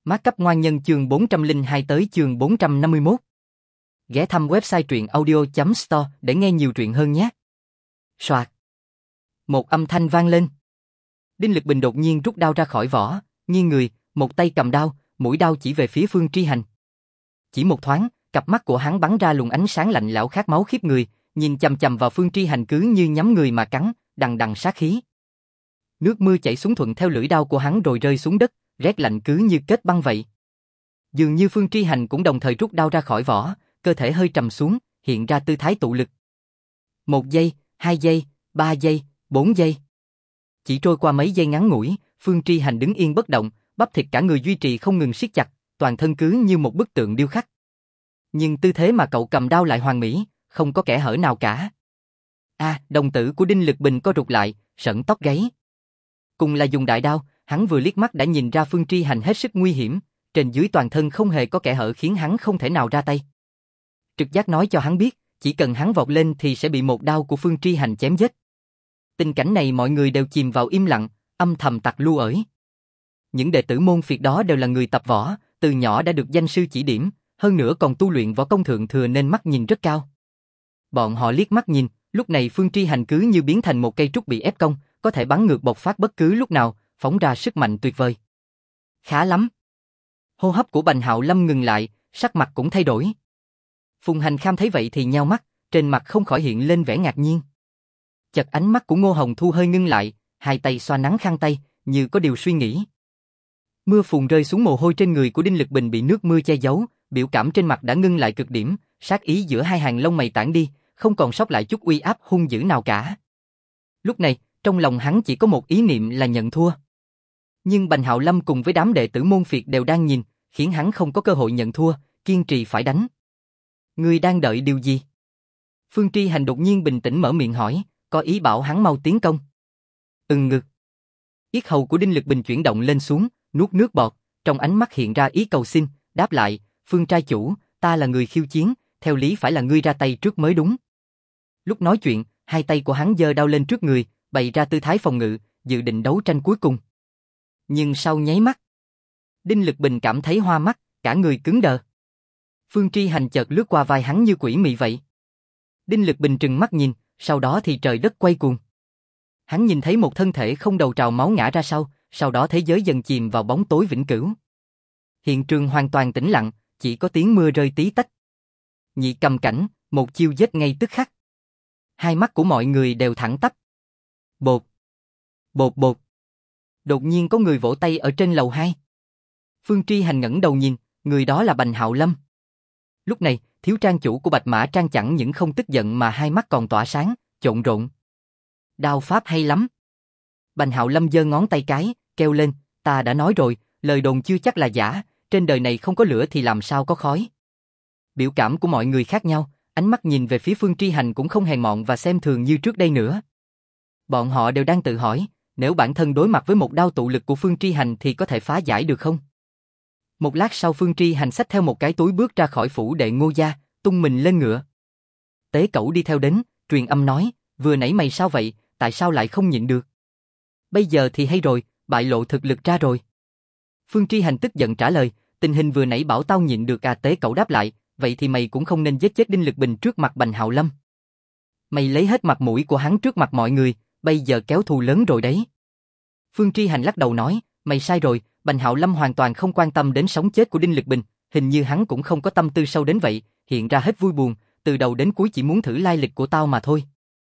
Mát cấp ngoan nhân chương 402 tới chương 451. Ghé thăm website truyện audio.store để nghe nhiều truyện hơn nhé. Soạt. Một âm thanh vang lên. Đinh Lực Bình đột nhiên rút đao ra khỏi vỏ, nghiêng người, một tay cầm đao, mũi đao chỉ về phía Phương Tri Hành. Chỉ một thoáng, cặp mắt của hắn bắn ra luồng ánh sáng lạnh lẽo khát máu khiếp người, nhìn chằm chằm vào Phương Tri Hành cứ như nhắm người mà cắn, đằng đằng sát khí. Nước mưa chảy xuống thuận theo lưỡi đao của hắn rồi rơi xuống đất, rét lạnh cứ như kết băng vậy. Dường như Phương Tri Hành cũng đồng thời rút đao ra khỏi vỏ, cơ thể hơi trầm xuống, hiện ra tư thái tụ lực. 1 giây, 2 giây, 3 giây, 4 giây. Chỉ trôi qua mấy giây ngắn ngủi, Phương Tri Hành đứng yên bất động, bắp thịt cả người duy trì không ngừng siết chặt, toàn thân cứ như một bức tượng điêu khắc. Nhưng tư thế mà cậu cầm đao lại hoàn mỹ, không có kẽ hở nào cả. Đồng tử của Đinh Lực Bình co rụt lại, sởn tóc gáy. Cùng là dùng đại đao, hắn vừa liếc mắt đã nhìn ra Phương Tri Hành hết sức nguy hiểm, trên dưới toàn thân không hề có kẽ hở khiến hắn không thể nào ra tay. Trực giác nói cho hắn biết, chỉ cần hắn vọt lên thì sẽ bị một đao của Phương Tri Hành chém giết. Tình cảnh này mọi người đều chìm vào im lặng, âm thầm tặc lu ởi. Những đệ tử môn phiệt đó đều là người tập võ, từ nhỏ đã được danh sư chỉ điểm, hơn nữa còn tu luyện võ công thượng thừa nên mắt nhìn rất cao. Bọn họ liếc mắt nhìn, lúc này Phương Tri Hành cứ như biến thành một cây trúc bị ép cong, có thể bắn ngược bộc phát bất cứ lúc nào, phóng ra sức mạnh tuyệt vời. Khá lắm. Hô hấp của Bành Hạo Lâm ngừng lại, sắc mặt cũng thay đổi. Phùng Hành Kham thấy vậy thì nheo mắt, trên mặt không khỏi hiện lên vẻ ngạc nhiên. Chợt ánh mắt của Ngô Hồng Thu hơi ngưng lại, hai tay xoa nắn khăn tay, như có điều suy nghĩ. Mưa phùn rơi xuống, mồ hôi trên người của Đinh Lực Bình bị nước mưa che giấu, biểu cảm trên mặt đã ngưng lại cực điểm, sát ý giữa hai hàng lông mày tản đi, không còn sót lại chút uy áp hung dữ nào cả. Lúc này, trong lòng hắn chỉ có một ý niệm là nhận thua. Nhưng Bành Hạo Lâm cùng với đám đệ tử môn phiệt đều đang nhìn, khiến hắn không có cơ hội nhận thua, kiên trì phải đánh. Ngươi đang đợi điều gì? Phương Tri Hành đột nhiên bình tĩnh mở miệng hỏi, có ý bảo hắn mau tiến công. Ngực. Yết hầu của Đinh Lực Bình chuyển động lên xuống, nuốt nước bọt, trong ánh mắt hiện ra ý cầu xin, đáp lại, Phương trai chủ, ta là người khiêu chiến, theo lý phải là ngươi ra tay trước mới đúng. Lúc nói chuyện, hai tay của hắn giơ đao lên trước người, bày ra tư thái phòng ngự, dự định đấu tranh cuối cùng. Nhưng sau nháy mắt, Đinh Lực Bình cảm thấy hoa mắt, cả người cứng đờ. Phương Tri Hành chợt lướt qua vai hắn như quỷ mị vậy. Đinh Lực Bình trừng mắt nhìn, sau đó thì trời đất quay cuồng. Hắn nhìn thấy một thân thể không đầu trào máu ngã ra sau đó thế giới dần chìm vào bóng tối vĩnh cửu. Hiện trường hoàn toàn tĩnh lặng, chỉ có tiếng mưa rơi tí tách. Nhị cầm cảnh, một chiêu giết ngay tức khắc. Hai mắt của mọi người đều thẳng tắp. Bột. Bột bột. Đột nhiên có người vỗ tay ở trên lầu 2. Phương Tri Hành ngẩng đầu nhìn, người đó là Bành Hạo Lâm. Lúc này, thiếu trang chủ của Bạch Mã Trang chẳng những không tức giận mà hai mắt còn tỏa sáng, trộn rộn. Đao pháp hay lắm. Bành Hạo Lâm giơ ngón tay cái, kêu lên, ta đã nói rồi, lời đồn chưa chắc là giả, trên đời này không có lửa thì làm sao có khói. Biểu cảm của mọi người khác nhau, ánh mắt nhìn về phía Phương Tri Hành cũng không hèn mọn và xem thường như trước đây nữa. Bọn họ đều đang tự hỏi, nếu bản thân đối mặt với một đao tụ lực của Phương Tri Hành thì có thể phá giải được không? Một lát sau Phương Tri Hành xách theo một cái túi bước ra khỏi phủ đệ Ngô gia, tung mình lên ngựa. Tế Cẩu đi theo đến, truyền âm nói, vừa nãy mày sao vậy, tại sao lại không nhịn được? Bây giờ thì hay rồi, bại lộ thực lực ra rồi. Phương Tri Hành tức giận trả lời, tình hình vừa nãy bảo tao nhịn được à? Tế Cẩu đáp lại, vậy thì mày cũng không nên giết chết Đinh Lực Bình trước mặt Bành Hạo Lâm. Mày lấy hết mặt mũi của hắn trước mặt mọi người, bây giờ kéo thù lớn rồi đấy. Phương Tri Hành lắc đầu nói, mày sai rồi, Bành Hạo Lâm hoàn toàn không quan tâm đến sống chết của Đinh Lực Bình, hình như hắn cũng không có tâm tư sâu đến vậy, hiện ra hết vui buồn, từ đầu đến cuối chỉ muốn thử lai lịch của tao mà thôi.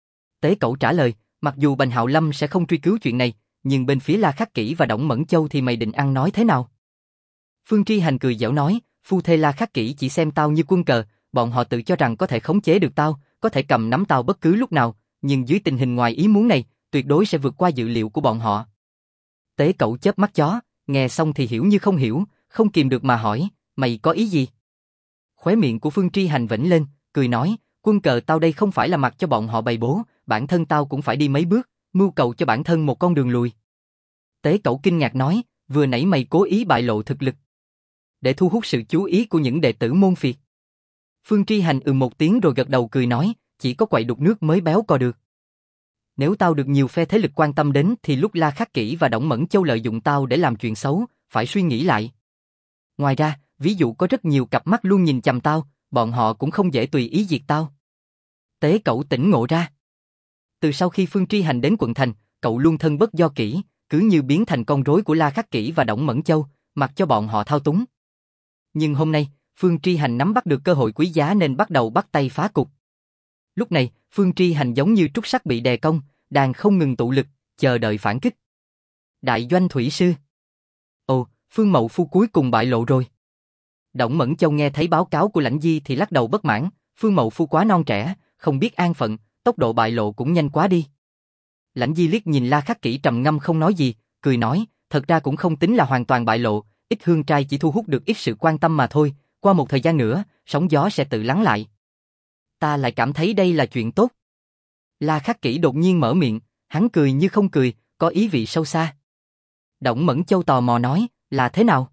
Tế Cẩu trả lời, mặc dù Bành Hạo Lâm sẽ không truy cứu chuyện này, nhưng bên phía La Khắc Kỷ và Đổng Mẫn Châu thì mày định ăn nói thế nào? Phương Tri Hành cười giễu nói, phu thê La Khắc Kỷ chỉ xem tao như quân cờ, bọn họ tự cho rằng có thể khống chế được tao, có thể cầm nắm tao bất cứ lúc nào, nhưng dưới tình hình ngoài ý muốn này, tuyệt đối sẽ vượt qua dự liệu của bọn họ. Tế Cẩu chớp mắt chó, nghe xong thì hiểu như không hiểu, không kìm được mà hỏi, mày có ý gì? Khóe miệng của Phương Tri Hành vểnh lên, cười nói, quân cờ tao đây không phải là mặc cho bọn họ bày bố, bản thân tao cũng phải đi mấy bước, mưu cầu cho bản thân một con đường lùi. Tế Cẩu kinh ngạc nói, vừa nãy mày cố ý bại lộ thực lực để thu hút sự chú ý của những đệ tử môn phiệt. Phương Tri Hành một tiếng rồi gật đầu cười nói, chỉ có quậy đục nước mới béo cò được. Nếu tao được nhiều phe thế lực quan tâm đến thì lúc La Khắc Kỷ và Đổng Mẫn Châu lợi dụng tao để làm chuyện xấu, phải suy nghĩ lại. Ngoài ra, ví dụ có rất nhiều cặp mắt luôn nhìn chằm tao, bọn họ cũng không dễ tùy ý diệt tao. Tế Cẩu tỉnh ngộ ra. Từ sau khi Phương Tri Hành đến quận thành, cậu luôn thân bất do kỷ, cứ như biến thành con rối của La Khắc Kỷ và Đổng Mẫn Châu, mặc cho bọn họ thao túng. Nhưng hôm nay, Phương Tri Hành nắm bắt được cơ hội quý giá nên bắt đầu bắt tay phá cục. Lúc này, Phương Tri Hành giống như trúc sắt bị đè cong, đang không ngừng tụ lực, chờ đợi phản kích. Đại doanh thủy sư. Ồ, Phương Mậu Phu cuối cùng bại lộ rồi. Đổng Mẫn Châu nghe thấy báo cáo của Lãnh Di thì lắc đầu bất mãn, Phương Mậu Phu quá non trẻ, không biết an phận, tốc độ bại lộ cũng nhanh quá đi. Lãnh Di liếc nhìn La Khắc Kỷ trầm ngâm không nói gì, cười nói, thật ra cũng không tính là hoàn toàn bại lộ, ít hương trai chỉ thu hút được ít sự quan tâm mà thôi, qua một thời gian nữa, sóng gió sẽ tự lắng lại. Ta lại cảm thấy đây là chuyện tốt. La Khắc Kỷ đột nhiên mở miệng, hắn cười như không cười, có ý vị sâu xa. Đổng Mẫn Châu tò mò nói, là thế nào?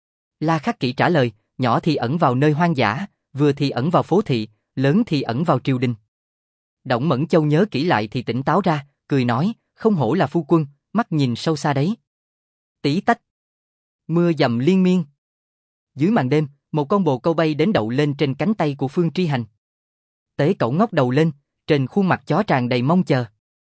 La Khắc Kỷ trả lời, nhỏ thì ẩn vào nơi hoang dã, vừa thì ẩn vào phố thị, lớn thì ẩn vào triều đình. Đổng Mẫn Châu nhớ kỹ lại thì tỉnh táo ra, cười nói, không hổ là phu quân, mắt nhìn sâu xa đấy. Tí tách. Mưa dầm liên miên. Dưới màn đêm, một con bồ câu bay đến đậu lên trên cánh tay của Phương Tri Hành. Tế Cẩu ngóc đầu lên, trên khuôn mặt chó tràn đầy mong chờ.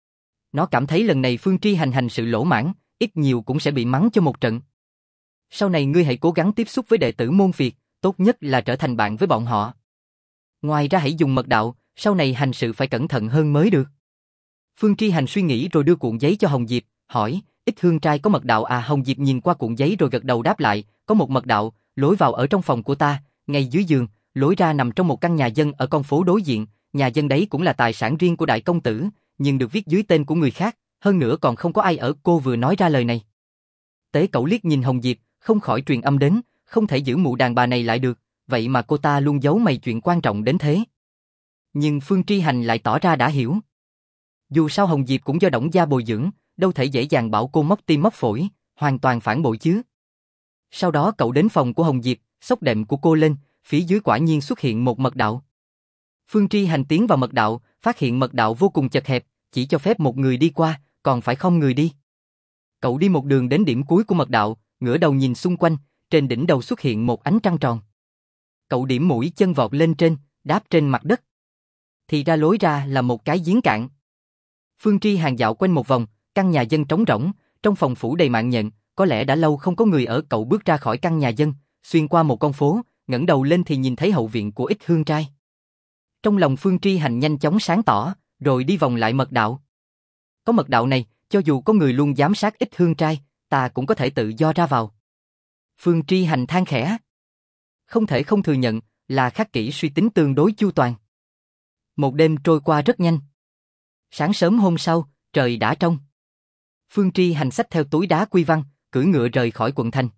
Nó cảm thấy lần này Phương Tri Hành hành sự lỗ mãn, ít nhiều cũng sẽ bị mắng cho một trận. Sau này ngươi hãy cố gắng tiếp xúc với đệ tử môn Việt, tốt nhất là trở thành bạn với bọn họ. Ngoài ra hãy dùng mật đạo, sau này hành sự phải cẩn thận hơn mới được. Phương Tri Hành suy nghĩ rồi đưa cuộn giấy cho Hồng Diệp, hỏi, ít hương trai có mật đạo à? Hồng Diệp nhìn qua cuộn giấy rồi gật đầu đáp lại, có một mật đạo, lối vào ở trong phòng của ta, ngay dưới giường, lối ra nằm trong một căn nhà dân ở con phố đối diện, nhà dân đấy cũng là tài sản riêng của đại công tử, nhưng được viết dưới tên của người khác, hơn nữa còn không có ai ở. Cô vừa nói ra lời này. Tế Cẩu liếc nhìn Hồng Diệp, không khỏi truyền âm đến, không thể giữ mụ đàn bà này lại được, vậy mà cô ta luôn giấu mày chuyện quan trọng đến thế. Nhưng Phương Tri Hành lại tỏ ra đã hiểu. Dù sao Hồng Diệp cũng do Đổng gia bồi dưỡng, đâu thể dễ dàng bảo cô móc tim móc phổi, hoàn toàn phản bội chứ. Sau đó cậu đến phòng của Hồng Diệp, xốc đệm của cô lên, phía dưới quả nhiên xuất hiện một mật đạo. Phương Tri Hành tiến vào mật đạo, phát hiện mật đạo vô cùng chật hẹp, chỉ cho phép một người đi qua, còn phải không người đi. Cậu đi một đường đến điểm cuối của mật đạo, ngửa đầu nhìn xung quanh, trên đỉnh đầu xuất hiện một ánh trăng tròn. Cậu điểm mũi chân vọt lên trên, đáp trên mặt đất. Thì ra lối ra là một cái giếng cạn. Phương Tri Hành dạo quanh một vòng, căn nhà dân trống rỗng, trong phòng phủ đầy mạng nhện, có lẽ đã lâu không có người ở. Cậu bước ra khỏi căn nhà dân, xuyên qua một con phố, ngẩng đầu lên thì nhìn thấy hậu viện của ít hương trai. Trong lòng Phương Tri Hành nhanh chóng sáng tỏ, rồi đi vòng lại mật đạo. Có mật đạo này, cho dù có người luôn giám sát ít hương trai, ta cũng có thể tự do ra vào. Phương Tri Hành than khẽ. Không thể không thừa nhận, là Khắc Kỷ suy tính tương đối chu toàn. Một đêm trôi qua rất nhanh. Sáng sớm hôm sau, trời đã trong. Phương Tri Hành xách theo túi đá quy văn, cưỡi ngựa rời khỏi quận thành.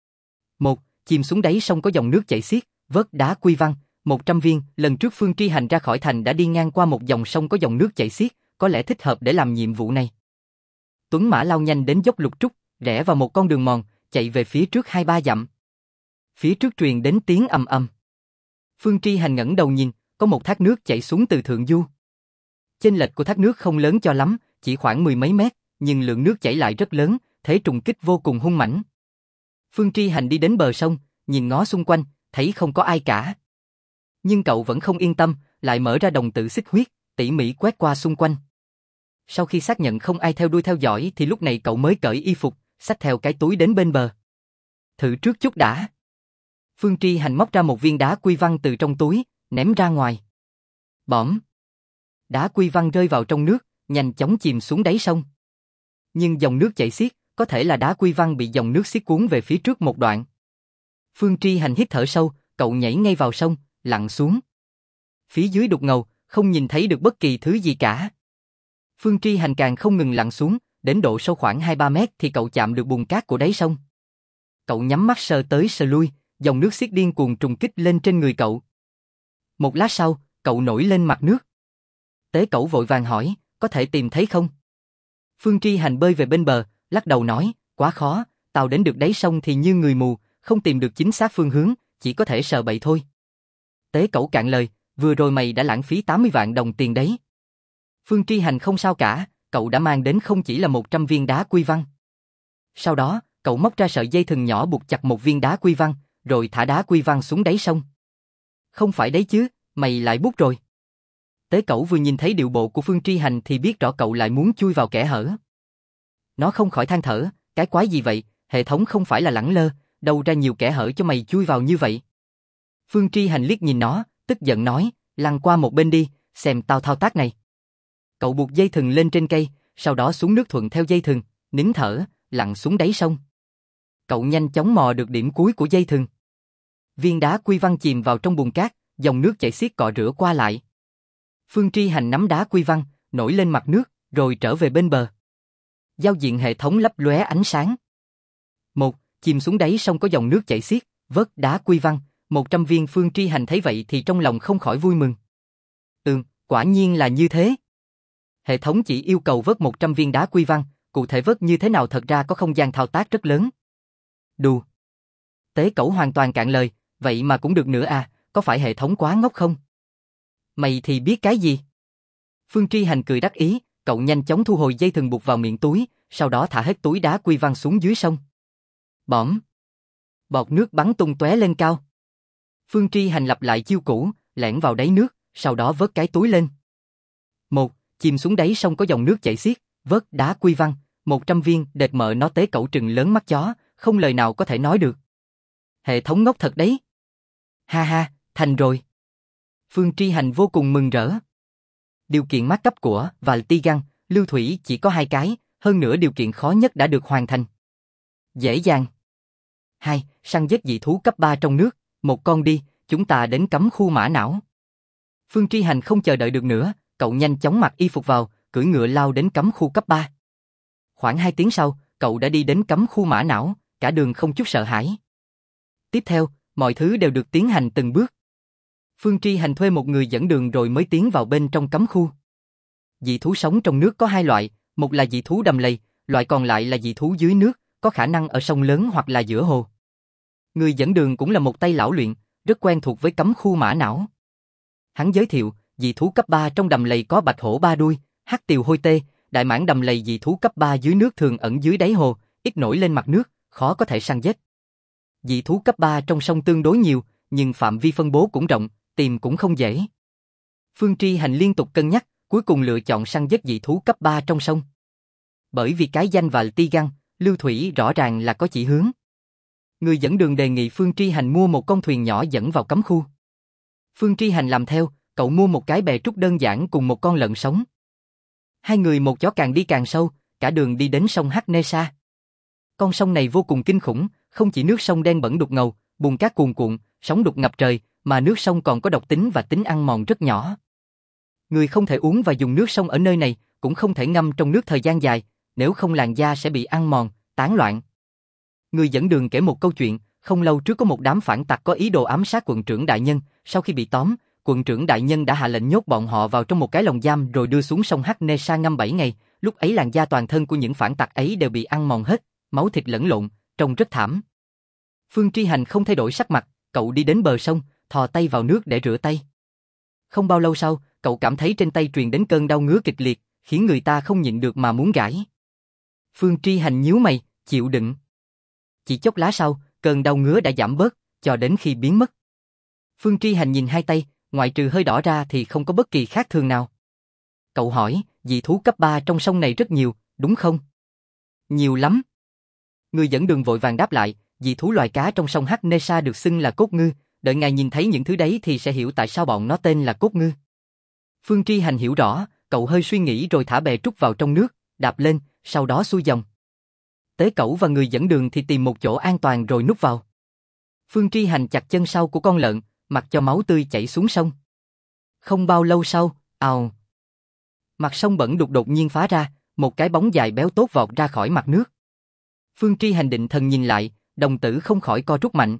Chìm xuống đáy sông có dòng nước chảy xiết, vớt đá quy văn, 100 viên. Lần trước Phương Tri Hành ra khỏi thành đã đi ngang qua một dòng sông có dòng nước chảy xiết, có lẽ thích hợp để làm nhiệm vụ này. Tuấn mã lao nhanh đến dốc Lục Trúc, rẽ vào một con đường mòn, chạy về phía trước 2-3 dặm. Phía trước truyền đến tiếng ầm ầm. Phương Tri Hành ngẩng đầu nhìn, có một thác nước chảy xuống từ thượng du. Chênh lệch của thác nước không lớn cho lắm, chỉ khoảng 10 mấy mét, nhưng lượng nước chảy lại rất lớn, thế trùng kích vô cùng hung mãnh. Phương Tri Hành đi đến bờ sông, nhìn ngó xung quanh, thấy không có ai cả. Nhưng cậu vẫn không yên tâm, lại mở ra đồng tử xích huyết, tỉ mỉ quét qua xung quanh. Sau khi xác nhận không ai theo đuôi theo dõi thì lúc này cậu mới cởi y phục, xách theo cái túi đến bên bờ. Thử trước chút đã. Phương Tri Hành móc ra một viên đá quy văn từ trong túi, ném ra ngoài. Bõm. Đá quy văn rơi vào trong nước, nhanh chóng chìm xuống đáy sông. Nhưng dòng nước chảy xiết, có thể là đá quy văn bị dòng nước xiết cuốn về phía trước một đoạn. Phương Tri Hành hít thở sâu, cậu nhảy ngay vào sông, lặn xuống. Phía dưới đục ngầu, không nhìn thấy được bất kỳ thứ gì cả. Phương Tri Hành càng không ngừng lặn xuống, đến độ sâu khoảng 2-3 mét thì cậu chạm được bùn cát của đáy sông. Cậu nhắm mắt sờ tới sờ lui, dòng nước xiết điên cuồng trùng kích lên trên người cậu. Một lát sau, cậu nổi lên mặt nước. Tế Cẩu vội vàng hỏi, có thể tìm thấy không? Phương Tri Hành bơi về bên bờ, lắc đầu nói, quá khó, tao đến được đáy sông thì như người mù, không tìm được chính xác phương hướng, chỉ có thể sờ bậy thôi. Tế Cẩu cạn lời, vừa rồi mày đã lãng phí 80 vạn đồng tiền đấy. Phương Tri Hành không sao cả, cậu đã mang đến không chỉ là 100 viên đá quy văn. Sau đó, cậu móc ra sợi dây thừng nhỏ buộc chặt một viên đá quy văn, rồi thả đá quy văn xuống đáy sông. Không phải đấy chứ, mày lại bút rồi. Tế Cẩu vừa nhìn thấy điệu bộ của Phương Tri Hành thì biết rõ cậu lại muốn chui vào kẽ hở. Nó không khỏi than thở, cái quái gì vậy, hệ thống không phải là lẳng lơ, đâu ra nhiều kẽ hở cho mày chui vào như vậy. Phương Tri Hành liếc nhìn nó, tức giận nói, lăn qua một bên đi, xem tao thao tác này. Cậu buộc dây thừng lên trên cây, sau đó xuống nước thuận theo dây thừng, nín thở, lặn xuống đáy sông. Cậu nhanh chóng mò được điểm cuối của dây thừng. Viên đá quy văn chìm vào trong bùn cát, dòng nước chảy xiết cọ rửa qua lại. Phương Tri Hành nắm đá quy văn, nổi lên mặt nước, rồi trở về bên bờ. Giao diện hệ thống lấp lóe ánh sáng. 1. Chìm xuống đáy sông có dòng nước chảy xiết, vớt đá quy văn, 100 viên. Phương Tri Hành thấy vậy thì trong lòng không khỏi vui mừng. Quả nhiên là như thế. Hệ thống chỉ yêu cầu vớt 100 viên đá quy văn, cụ thể vớt như thế nào thật ra có không gian thao tác rất lớn. Đù. Tế Cẩu hoàn toàn cạn lời, vậy mà cũng được nữa à, có phải hệ thống quá ngốc không? Mày thì biết cái gì? Phương Tri Hành cười đắc ý, cậu nhanh chóng thu hồi dây thừng buộc vào miệng túi, sau đó thả hết túi đá quy văn xuống dưới sông. Bõm. Bọt nước bắn tung tóe lên cao. Phương Tri Hành lặp lại chiêu cũ, lẻn vào đáy nước, sau đó vớt cái túi lên. 1. Chìm xuống đáy sông có dòng nước chảy xiết, vớt đá quy văn, 100 viên. Đệt mợ nó, Tế Cẩu trừng lớn mắt chó, không lời nào có thể nói được. Hệ thống ngốc thật đấy. Ha ha, thành rồi. Phương Tri Hành vô cùng mừng rỡ. Điều kiện mát cấp của Valtigan, lưu thủy chỉ có 2 cái, hơn nữa điều kiện khó nhất đã được hoàn thành. Dễ dàng. 2. Săn giết dị thú cấp 3 trong nước, một con đi, chúng ta đến cấm khu Mã Não. Phương Tri Hành không chờ đợi được nữa, cậu nhanh chóng mặc y phục vào, cưỡi ngựa lao đến cấm khu cấp 3. Khoảng 2 tiếng sau, cậu đã đi đến cấm khu Mã Não, cả đường không chút sợ hãi. Tiếp theo, mọi thứ đều được tiến hành từng bước. Phương Tri Hành thuê một người dẫn đường rồi mới tiến vào bên trong cấm khu. Dị thú sống trong nước có 2 loại, một là dị thú đầm lầy, loại còn lại là dị thú dưới nước, có khả năng ở sông lớn hoặc là giữa hồ. Người dẫn đường cũng là một tay lão luyện, rất quen thuộc với cấm khu Mã Não. Hắn giới thiệu, dị thú cấp 3 trong đầm lầy có bạch hổ 3 đuôi, hắc tiều hôi tê, đại mãng đầm lầy. Dị thú cấp 3 dưới nước thường ẩn dưới đáy hồ, ít nổi lên mặt nước, khó có thể săn giết. Dị thú cấp 3 trong sông tương đối nhiều, nhưng phạm vi phân bố cũng rộng, tìm cũng không dễ. Phương Tri Hành liên tục cân nhắc, cuối cùng lựa chọn săn giết dị thú cấp 3 trong sông. Bởi vì cái danh Valtigan, lưu thủy rõ ràng là có chỉ hướng. Người dẫn đường đề nghị Phương Tri Hành mua một con thuyền nhỏ dẫn vào cấm khu. Phương Tri Hành làm theo, cậu mua một cái bè trúc đơn giản cùng một con lợn sống. 2 người một chó càng đi càng sâu, cả đường đi đến sông Hắc Nê Sa. Con sông này vô cùng kinh khủng, không chỉ nước sông đen bẩn đục ngầu, bùn cát cuồn cuộn, sóng đục ngập trời, mà nước sông còn có độc tính và tính ăn mòn rất nhỏ. Người không thể uống và dùng nước sông ở nơi này, cũng không thể ngâm trong nước thời gian dài, nếu không làn da sẽ bị ăn mòn, tán loạn. Người dẫn đường kể một câu chuyện, không lâu trước có một đám phản tặc có ý đồ ám sát quận trưởng đại nhân, sau khi bị tóm, quận trưởng đại nhân đã hạ lệnh nhốt bọn họ vào trong một cái lồng giam rồi đưa xuống sông Hắc Nê Sa ngâm 7 ngày, lúc ấy làn da toàn thân của những phản tặc ấy đều bị ăn mòn hết, máu thịt lẫn lộn, trông rất thảm. Phương Tri Hành không thay đổi sắc mặt, cậu đi đến bờ sông, thò tay vào nước để rửa tay. Không bao lâu sau, cậu cảm thấy trên tay truyền đến cơn đau ngứa kịch liệt, khiến người ta không nhịn được mà muốn gãi. Phương Tri Hành nhíu mày, chịu đựng. Chỉ chốc lát sau, cơn đau ngứa đã giảm bớt, cho đến khi biến mất. Phương Tri Hành nhìn hai tay, ngoại trừ hơi đỏ ra thì không có bất kỳ khác thường nào. Cậu hỏi, dị thú cấp 3 trong sông này rất nhiều, đúng không? Nhiều lắm. Người dẫn đường vội vàng đáp lại, dị thú loài cá trong sông Hắc Nê Sa được xưng là cốt ngư, đợi ngài nhìn thấy những thứ đấy thì sẽ hiểu tại sao bọn nó tên là cốt ngư. Phương Tri Hành hiểu rõ, cậu hơi suy nghĩ rồi thả bè trúc vào trong nước, đạp lên, sau đó xuôi dòng. Tế Cẩu và người dẫn đường thì tìm một chỗ an toàn rồi núp vào. Phương Tri Hành chặt chân sau của con lợn, mặc cho máu tươi chảy xuống sông. Không bao lâu sau, ào. Mặt sông bẩn đục đột nhiên phá ra, một cái bóng dài béo tốt vọt ra khỏi mặt nước. Phương Tri Hành định thần nhìn lại, đồng tử không khỏi co rút mạnh.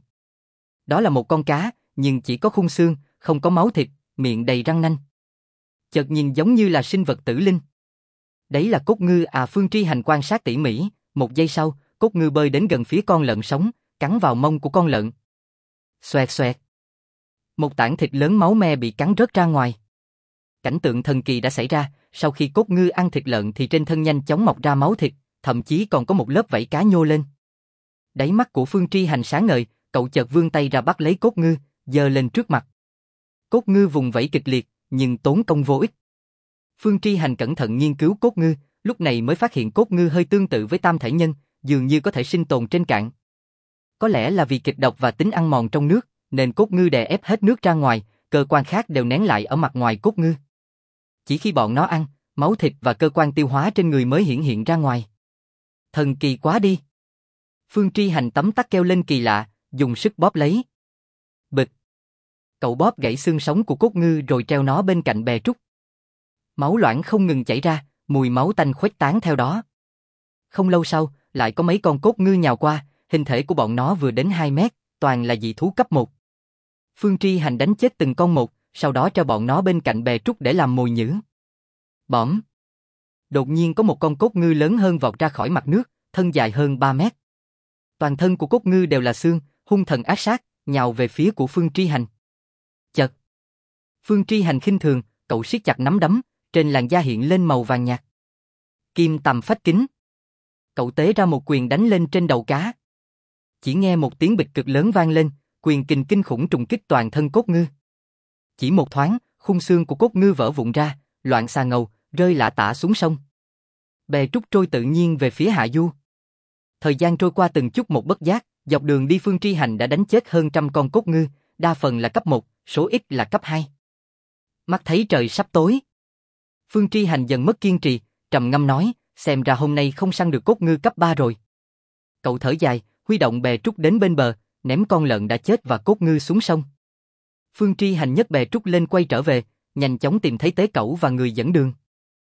Đó là một con cá, nhưng chỉ có khung xương, không có máu thịt, miệng đầy răng nanh. Chợt nhìn giống như là sinh vật tử linh. Đấy là cốt ngư à? Phương Tri Hành quan sát tỉ mỉ, một giây sau, cốt ngư bơi đến gần phía con lợn sống, cắn vào mông của con lợn. Xoẹt xoẹt. Một tảng thịt lớn máu me bị cắn rớt ra ngoài. Cảnh tượng thần kỳ đã xảy ra, sau khi cốt ngư ăn thịt lợn thì trên thân nhanh chóng mọc ra máu thịt, thậm chí còn có một lớp vảy cá nhô lên. Đáy mắt của Phương Tri Hành sáng ngời, cậu chợt vươn tay ra bắt lấy cốt ngư, giơ lên trước mặt. Cốt ngư vùng vẫy kịch liệt, nhưng tốn công vô ích. Phương Tri Hành cẩn thận nghiên cứu cốt ngư, lúc này mới phát hiện cốt ngư hơi tương tự với tam thể nhân, dường như có thể sinh tồn trên cạn. Có lẽ là vì kịch độc và tính ăn mòn trong nước, nên cốt ngư đè ép hết nước ra ngoài, cơ quan khác đều nén lại ở mặt ngoài cốt ngư. Chỉ khi bọn nó ăn, máu thịt và cơ quan tiêu hóa trên người mới hiển hiện ra ngoài. Thần kỳ quá đi. Phương Tri Hành tấm tắc kêu lên kỳ lạ, dùng sức bóp lấy. Bịch. Cậu bóp gãy xương sống của cốt ngư rồi treo nó bên cạnh bè trúc. Máu loãng không ngừng chảy ra, mùi máu tanh khuếch tán theo đó. Không lâu sau, lại có mấy con cốt ngư nhào qua, hình thể của bọn nó vừa đến 2 mét, toàn là dị thú cấp 1. Phương Tri Hành đánh chết từng con một, sau đó treo bọn nó bên cạnh bè trúc để làm mồi nhử. Bõm. Đột nhiên có một con cốt ngư lớn hơn vọt ra khỏi mặt nước, thân dài hơn 3 mét. Toàn thân của cốt ngư đều là xương, hung thần ác sát, nhào về phía của Phương Tri Hành. Chật. Phương Tri Hành khinh thường, cậu siết chặt nắm đấm, trên làn da hiện lên màu vàng nhạt. Kim tầm phách kính. Cậu tế ra một quyền đánh lên trên đầu cá. Chỉ nghe một tiếng bịch cực lớn vang lên, quyền kình kinh khủng trùng kích toàn thân cốt ngư. Chỉ một thoáng, khung xương của cốt ngư vỡ vụn ra, loạn xà ngầu, rơi lả tả xuống sông. Bè trúc trôi tự nhiên về phía hạ du. Thời gian trôi qua từng chút một bất giác, dọc đường đi Phương Tri Hành đã đánh chết hơn 100 con cốt ngư, đa phần là cấp 1, số ít là cấp 2. Mắt thấy trời sắp tối. Phương Tri Hành dần mất kiên trì, trầm ngâm nói, xem ra hôm nay không săn được cốt ngư cấp 3 rồi. Cậu thở dài, huy động bè trúc đến bên bờ, ném con lợn đã chết và cốt ngư xuống sông. Phương Tri Hành nhấc bè trúc lên quay trở về, nhanh chóng tìm thấy Tế Cẩu và người dẫn đường.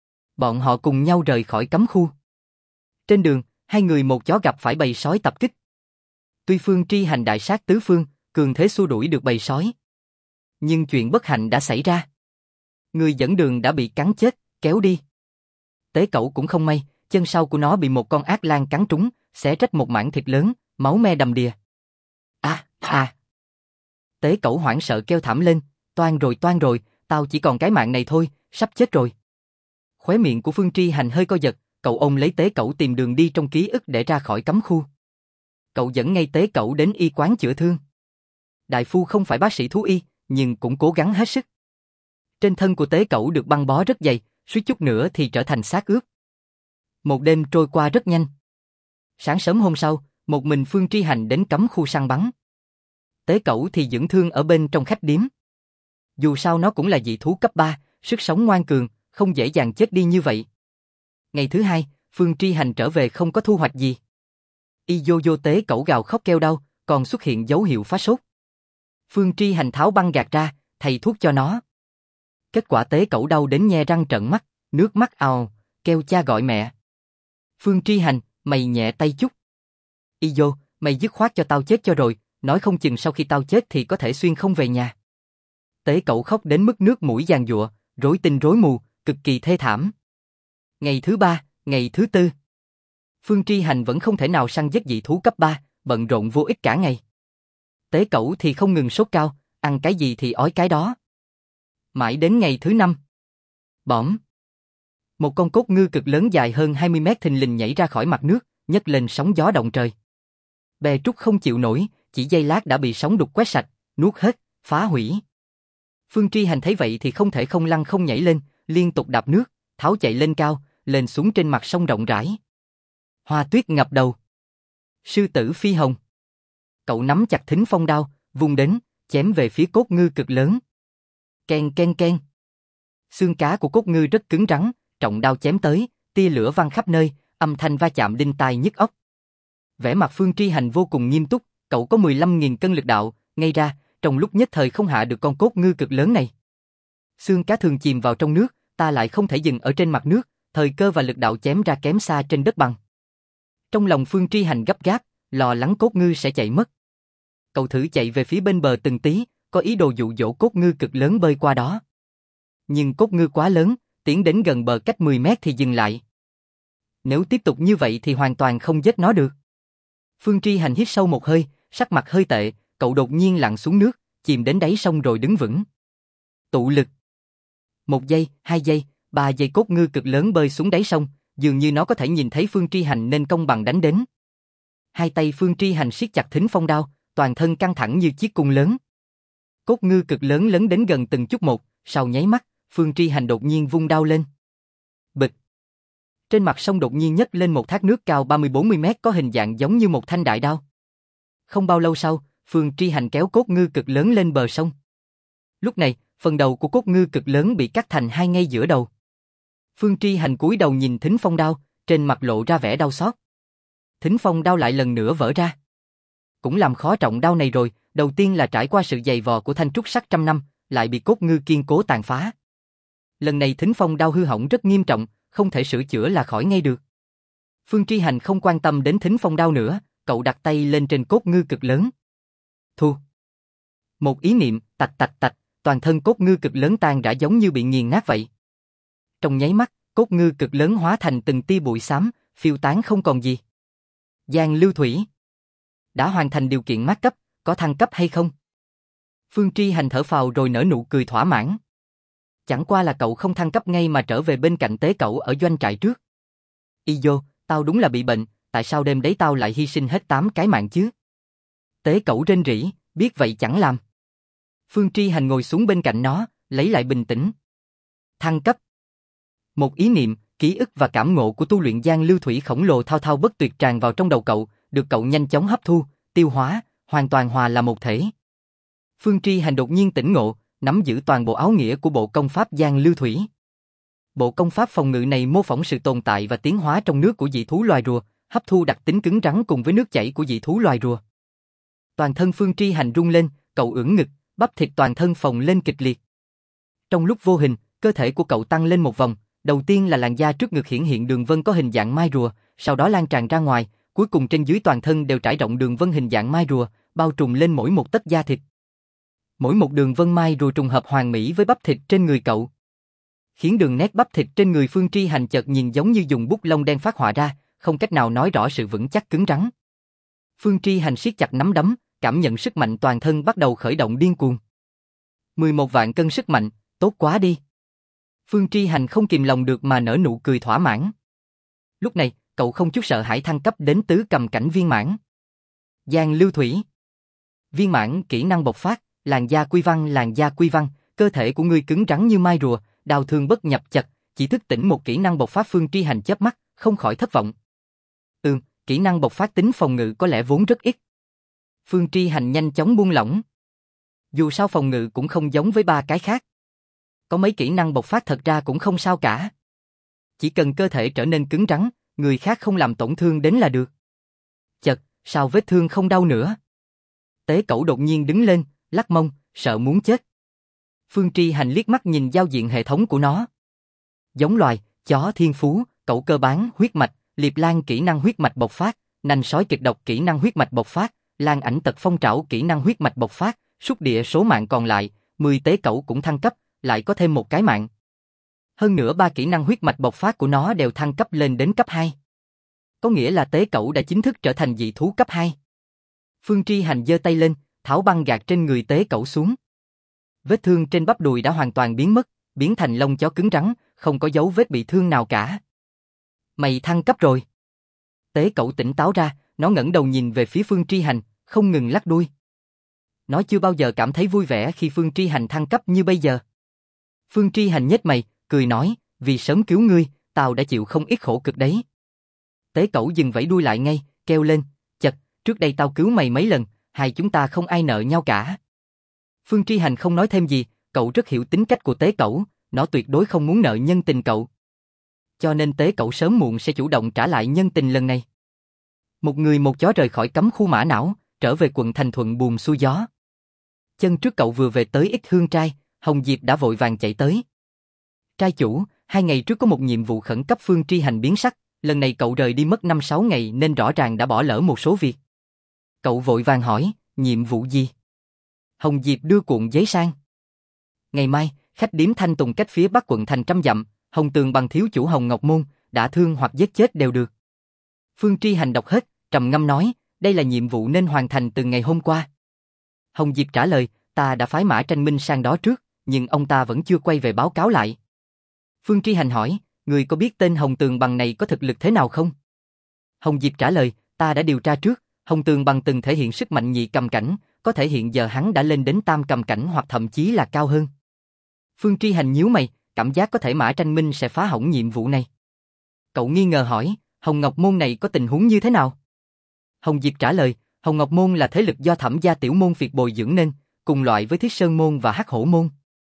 Bọn họ cùng nhau rời khỏi cấm khu. Trên đường, hai người một chó gặp phải bầy sói tập kích. Tuy Phương Tri Hành đại sát tứ phương, cường thế xua đuổi được bầy sói, nhưng chuyện bất hạnh đã xảy ra. Người dẫn đường đã bị cắn chết, kéo đi. Tế Cẩu cũng không may, chân sau của nó bị một con ác lang cắn trúng, xé rách một mảng thịt lớn, máu me đầm đìa. À! Tế Cẩu hoảng sợ kêu thảm lên, toan rồi, tao chỉ còn cái mạng này thôi, sắp chết rồi. Khóe miệng của Phương Tri Hành hơi co giật, cậu ôm lấy Tế Cẩu tìm đường đi trong ký ức để ra khỏi cấm khu. Cậu dẫn ngay Tế Cẩu đến y quán chữa thương. Đại phu không phải bác sĩ thú y, nhưng cũng cố gắng hết sức. Trên thân của Tế Cẩu được băng bó rất dày, suýt chút nữa thì trở thành xác ướp. Một đêm trôi qua rất nhanh. Sáng sớm hôm sau, một mình Phương Tri Hành đến cấm khu săn bắn. Tế Cẩu thì dưỡng thương ở bên trong khách điếm. Dù sao nó cũng là dị thú cấp 3, sức sống ngoan cường, không dễ dàng chết đi như vậy. Ngày thứ hai, Phương Tri Hành trở về không có thu hoạch gì. Vô Tế Cẩu gào khóc kêu đau, còn xuất hiện dấu hiệu phát sốt. Phương Tri Hành tháo băng gạc ra, thầy thuốc cho nó. Kết quả Tế Cẩu đau đến nhe răng trợn mắt, nước mắt ào, kêu cha gọi mẹ. Phương Tri Hành, mày nhẹ tay chút. Vô, mày dứt khoát cho tao chết cho rồi, nói không chừng sau khi tao chết thì có thể xuyên không về nhà. Tế Cẩu khóc đến mức nước mũi giàn giụa, rối tinh rối mù, cực kỳ thê thảm. Ngày thứ 3, ngày thứ 4. Phương Tri Hành vẫn không thể nào săn giết dị thú cấp 3, bận rộn vô ích cả ngày. Tế Cẩu thì không ngừng sốt cao, ăn cái gì thì ói cái đó. Mãi đến ngày thứ 5. Bõm. Một con cốt ngư cực lớn dài hơn 20 mét thình lình nhảy ra khỏi mặt nước, nhấc lên sóng gió động trời. Bè trúc không chịu nổi, chỉ giây lát đã bị sóng đục quét sạch, nuốt hết, phá hủy. Phương Tri Hành thấy vậy thì không thể không lăn không nhảy lên, liên tục đạp nước, tháo chạy lên cao, lên xuống trên mặt sông rộng rãi. Hoa tuyết ngập đầu. Sư tử phi hồng. Cậu nắm chặt thính phong đao, vung đến, chém về phía cốt ngư cực lớn. Ken ken ken. Xương cá của cốt ngư rất cứng rắn, trọng đao chém tới, tia lửa văng khắp nơi, âm thanh va chạm đinh tai nhức óc. Vẻ mặt Phương Tri Hành vô cùng nghiêm túc, cậu có 15.000 cân lực đạo, ngay ra, trong lúc nhất thời không hạ được con cốt ngư cực lớn này. Xương cá thường chìm vào trong nước, ta lại không thể dừng ở trên mặt nước, thời cơ và lực đạo chém ra kém xa trên đất bằng. Trong lòng Phương Tri Hành gấp gáp, lo lắng cốt ngư sẽ chạy mất. Cậu thử chạy về phía bên bờ từng tí, có ý đồ dụ dỗ cốt ngư cực lớn bơi qua đó. Nhưng cốt ngư quá lớn, tiến đến gần bờ cách 10 mét thì dừng lại. Nếu tiếp tục như vậy thì hoàn toàn không giết nó được. Phương Tri Hành hít sâu một hơi, sắc mặt hơi tệ, cậu đột nhiên lặn xuống nước, chìm đến đáy sông rồi đứng vững. Tụ lực. 1 giây, 2 giây, 3 giây cốt ngư cực lớn bơi xuống đáy sông, dường như nó có thể nhìn thấy Phương Tri Hành nên công bằng đánh đến. Hai tay Phương Tri Hành siết chặt thính phong đao, toàn thân căng thẳng như chiếc cung lớn. Cốt ngư cực lớn lấn đến gần từng chút một, sau nháy mắt, Phương Tri Hành đột nhiên vung đao lên. Bịch! Trên mặt sông đột nhiên nhấc lên một thác nước cao 30-40 mét có hình dạng giống như một thanh đại đao. Không bao lâu sau, Phương Tri Hành kéo cốt ngư cực lớn lên bờ sông. Lúc này, phần đầu của cốt ngư cực lớn bị cắt thành hai ngay giữa đầu. Phương Tri Hành cúi đầu nhìn thính phong đao, trên mặt lộ ra vẻ đau xót. Thính phong đao lại lần nữa vỡ ra. Cũng làm khó trọng đao này rồi, đầu tiên là trải qua sự dày vò của thanh trúc sắt trăm năm, lại bị cốt ngư kiên cố tàn phá. Lần này thính phong đao hư hỏng rất nghiêm trọng, không thể sửa chữa là khỏi ngay được. Phương Tri Hành không quan tâm đến thính phong đao nữa, cậu đặt tay lên trên cốt ngư cực lớn. Thu. Một ý niệm, tạch tạch tạch, toàn thân cốt ngư cực lớn tan rã giống như bị nghiền nát vậy. Trong nháy mắt, cốt ngư cực lớn hóa thành từng tia bụi xám, phiêu tán không còn gì. Giang Lưu Thủy. Đã hoàn thành điều kiện mát cấp, có thăng cấp hay không? Phương Tri Hành thở phào rồi nở nụ cười thỏa mãn. Chẳng qua là cậu không thăng cấp ngay mà trở về bên cạnh tế cậu ở doanh trại trước. Izo, tao đúng là bị bệnh, tại sao đêm đấy tao lại hy sinh hết 8 cái mạng chứ? Tế cậu rên rỉ, biết vậy chẳng làm. Phương Tri Hành ngồi xuống bên cạnh nó, lấy lại bình tĩnh. Thăng cấp. Một ý niệm, ký ức và cảm ngộ của tu luyện Giang Lưu Thủy khổng lồ thao thao bất tuyệt tràn vào trong đầu cậu, được cậu nhanh chóng hấp thu, tiêu hóa, hoàn toàn hòa là một thể. Phương Tri Hành đột nhiên tỉnh ngộ, nắm giữ toàn bộ áo nghĩa của bộ công pháp Giang Lưu Thủy. Bộ công pháp phòng ngự này mô phỏng sự tồn tại và tiến hóa trong nước của dị thú loài rùa, hấp thu đặc tính cứng rắn cùng với nước chảy của dị thú loài rùa. Toàn thân Phương Tri Hành rung lên, cậu ưỡn ngực, bắp thịt toàn thân phồng lên kịch liệt. Trong lúc vô hình, cơ thể của cậu tăng lên một vòng, đầu tiên là làn da trước ngực hiển hiện đường vân có hình dạng mai rùa, sau đó lan tràn ra ngoài, cuối cùng trên dưới toàn thân đều trải rộng đường vân hình dạng mai rùa, bao trùm lên mỗi một tấc da thịt. Mỗi một đường vân mai rùa trùng hợp hoàn mỹ với bắp thịt trên người cậu, khiến đường nét bắp thịt trên người Phương Tri Hành chợt nhìn giống như dùng bút lông đen phát họa ra, không cách nào nói rõ sự vững chắc cứng rắn. Phương Tri Hành siết chặt nắm đấm, cảm nhận sức mạnh toàn thân bắt đầu khởi động điên cuồng. 11 vạn cân sức mạnh, tốt quá đi. Phương Tri Hành không kìm lòng được mà nở nụ cười thỏa mãn. Lúc này, cậu không chút sợ hãi thăng cấp đến tứ cầm cảnh viên mãn. Giang Lưu Thủy. Viên mãn kỹ năng bộc phát, làn da quy văn, cơ thể của ngươi cứng rắn như mai rùa, đao thương bất nhập chặt, chỉ thức tỉnh một kỹ năng bộc phát. Phương Tri Hành chớp mắt, không khỏi thất vọng. Kỹ năng bộc phát tính phòng ngự có lẽ vốn rất ít. Phương Tri Hành nhanh chóng buông lỏng. Dù sao phòng ngự cũng không giống với 3 cái khác. Có mấy kỹ năng bộc phát thật ra cũng không sao cả. Chỉ cần cơ thể trở nên cứng rắn, người khác không làm tổn thương đến là được. Chật, sao vết thương không đau nữa? Tế Cẩu đột nhiên đứng lên, lắc mông, sợ muốn chết. Phương Tri Hành liếc mắt nhìn giao diện hệ thống của nó. Giống loài, chó thiên phú, cẩu cơ bán, huyết mạch, liệp lan kỹ năng huyết mạch bộc phát, nanh sói kịch độc kỹ năng huyết mạch bộc phát, lan ảnh tật phong trảo kỹ năng huyết mạch bộc phát, súc địa số mạng còn lại, 10 tế cẩu cũng thăng cấp, lại có thêm một cái mạng. Hơn nữa 3 kỹ năng huyết mạch bộc phát của nó đều thăng cấp lên đến cấp 2. Có nghĩa là tế cẩu đã chính thức trở thành dị thú cấp 2. Phương Tri Hành giơ tay lên, tháo băng gạc trên người tế cẩu xuống. Vết thương trên bắp đùi đã hoàn toàn biến mất, biến thành lông chó cứng rắn, không có dấu vết bị thương nào cả. Mày thăng cấp rồi. Tế cẩu tỉnh táo ra, nó ngẩng đầu nhìn về phía Phương Tri Hành, không ngừng lắc đuôi. Nó chưa bao giờ cảm thấy vui vẻ khi Phương Tri Hành thăng cấp như bây giờ. Phương Tri Hành nhếch mày, cười nói, vì sớm cứu ngươi, tao đã chịu không ít khổ cực đấy. Tế cẩu dừng vẫy đuôi lại ngay, kêu lên, chật, trước đây tao cứu mày mấy lần, hai chúng ta không ai nợ nhau cả. Phương Tri Hành không nói thêm gì, cậu rất hiểu tính cách của tế cẩu, nó tuyệt đối không muốn nợ nhân tình cậu. Cho nên tế cẩu sớm muộn sẽ chủ động trả lại nhân tình lần này. Một người một chó rời khỏi cấm khu Mã Não, trở về quận Thành Thuận buồm xuôi gió. Chân trước cậu vừa về tới Ích Hương Trai, Hồng Diệp đã vội vàng chạy tới. Trai chủ, 2 ngày trước có một nhiệm vụ khẩn cấp. Phương Tri Hành biến sắc, lần này cậu rời đi mất 5-6 ngày nên rõ ràng đã bỏ lỡ một số việc. Cậu vội vàng hỏi, nhiệm vụ gì? Hồng Diệp đưa cuộn giấy sang. Ngày mai, khách điếm Thanh Tùng cách phía bắc quận thành 100 dặm, Hồng Tường bằng thiếu chủ Hồng Ngọc Môn, đả thương hoặc giết chết đều được. Phương Tri Hành đọc hết, trầm ngâm nói, đây là nhiệm vụ nên hoàn thành từ ngày hôm qua. Hồng Diệp trả lời, ta đã phái Mã Tranh Minh sang đó trước, nhưng ông ta vẫn chưa quay về báo cáo lại. Phương Tri Hành hỏi, người có biết tên Hồng Tường bằng này có thực lực thế nào không? Hồng Diệp trả lời, ta đã điều tra trước, Hồng Tường Bằng từng thể hiện sức mạnh nhị cầm cảnh, có thể hiện giờ hắn đã lên đến tam cầm cảnh hoặc thậm chí là cao hơn. Phương Tri Hành nhíu mày, cảm giác có thể Mã Tranh Minh sẽ phá hỏng nhiệm vụ này. Cậu nghi ngờ hỏi, Hồng Ngọc Môn này có tình huống như thế nào? Hồng Diệp trả lời, Hồng Ngọc Môn là thế lực do Thẩm gia tiểu môn phiệt bồi dưỡng nên, cùng loại với Thiết Sơn Môn và Hắc Hổ Môn.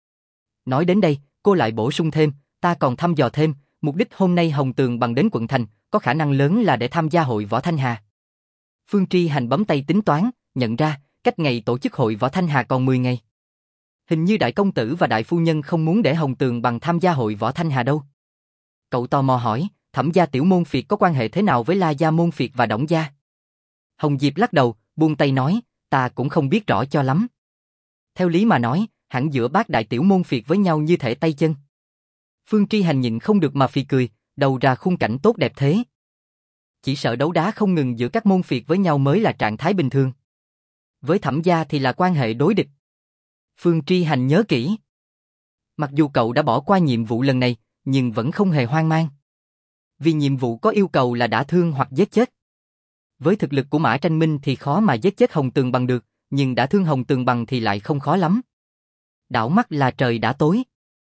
Nói đến đây, cô lại bổ sung thêm, ta còn thăm dò thêm, mục đích hôm nay Hồng Tường Bằng đến quận thành, có khả năng lớn là để tham gia hội võ Thanh Hà. Phương Tri Hành bấm tay tính toán, nhận ra, cách ngày tổ chức hội võ Thanh Hà còn 10 ngày. Hình như đại công tử và đại phu nhân không muốn để Hồng Tường Bằng tham gia hội võ Thanh Hà đâu. Cậu tò mò hỏi, Thẩm gia tiểu môn phiệt có quan hệ thế nào với La gia môn phiệt và Đổng gia? Hồng Diệp lắc đầu, buông tay nói, ta cũng không biết rõ cho lắm. Theo lý mà nói, hẳn giữa bác đại tiểu môn phiệt với nhau như thể tay chân. Phương Tri Hành nhịn không được mà phì cười, đầu ra khung cảnh tốt đẹp thế. Chỉ sợ đấu đá không ngừng giữa các môn phiệt với nhau mới là trạng thái bình thường. Với Thẩm gia thì là quan hệ đối địch. Phương Tri Hành nhớ kỹ. Mặc dù cậu đã bỏ qua nhiệm vụ lần này, nhưng vẫn không hề hoang mang. Vì nhiệm vụ có yêu cầu là đả thương hoặc giết chết. Với thực lực của Mã Tranh Minh thì khó mà giết chết Hồng Tường Bằng được, nhưng đả thương Hồng Tường Bằng thì lại không khó lắm. Đảo mắt là trời đã tối.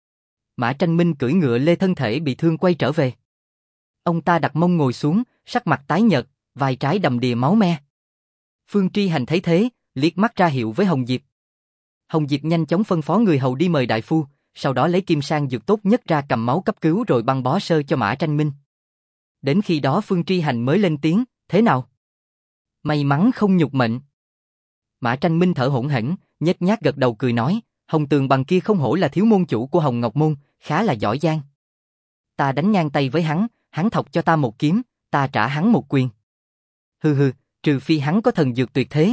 Mã Tranh Minh cưỡi ngựa lê thân thể bị thương quay trở về. Ông ta đặt mông ngồi xuống, sắc mặt tái nhợt, vai trái đầm đìa máu me. Phương Tri Hành thấy thế, liếc mắt ra hiệu với Hồng Diệp. Hồng Diệp nhanh chóng phân phó người hầu đi mời đại phu, sau đó lấy kim sang dược tốt nhất ra cầm máu cấp cứu rồi băng bó sơ cho Mã Tranh Minh. Đến khi đó Phương Tri Hành mới lên tiếng, thế nào? May mắn không nhục mệnh. Mã Tranh Minh thở hổn hển, nhếch nhác gật đầu cười nói, Hồng Tường Bằng kia không hổ là thiếu môn chủ của Hồng Ngọc Môn, khá là giỏi giang. Ta đánh ngang tay với hắn thọc cho ta một kiếm, ta trả hắn một quyền. Hừ, trừ phi hắn có thần dược tuyệt thế.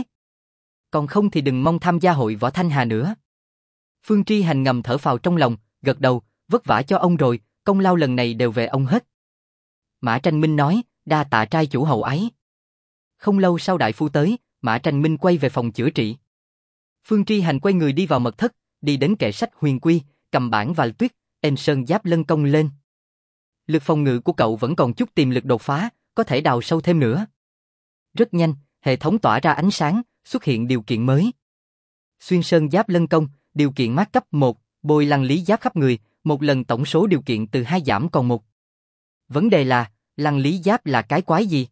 Còn không thì đừng mong tham gia hội võ Thanh Hà nữa. Phương Tri Hành ngầm thở phào trong lòng, gật đầu, vất vả cho ông rồi, công lao lần này đều về ông hết. Mã Tranh Minh nói, đa tạ trai chủ hậu ái. Không lâu sau đại phu tới, Mã Tranh Minh quay về phòng chữa trị. Phương Tri Hành quay người đi vào mật thất, đi đến kệ sách huyền quy, cầm bản và tuyết, ên sơn giáp lân công lên. Lực phòng ngự của cậu vẫn còn chút tiềm lực đột phá, có thể đào sâu thêm nữa. Rất nhanh, hệ thống tỏa ra ánh sáng, xuất hiện điều kiện mới. Xuyên sơn giáp lân công, điều kiện mát cấp 1, bôi lăng lý giáp khắp người, một lần tổng số điều kiện từ 2 giảm còn 1. Vấn đề là, lăng lý giáp là cái quái gì?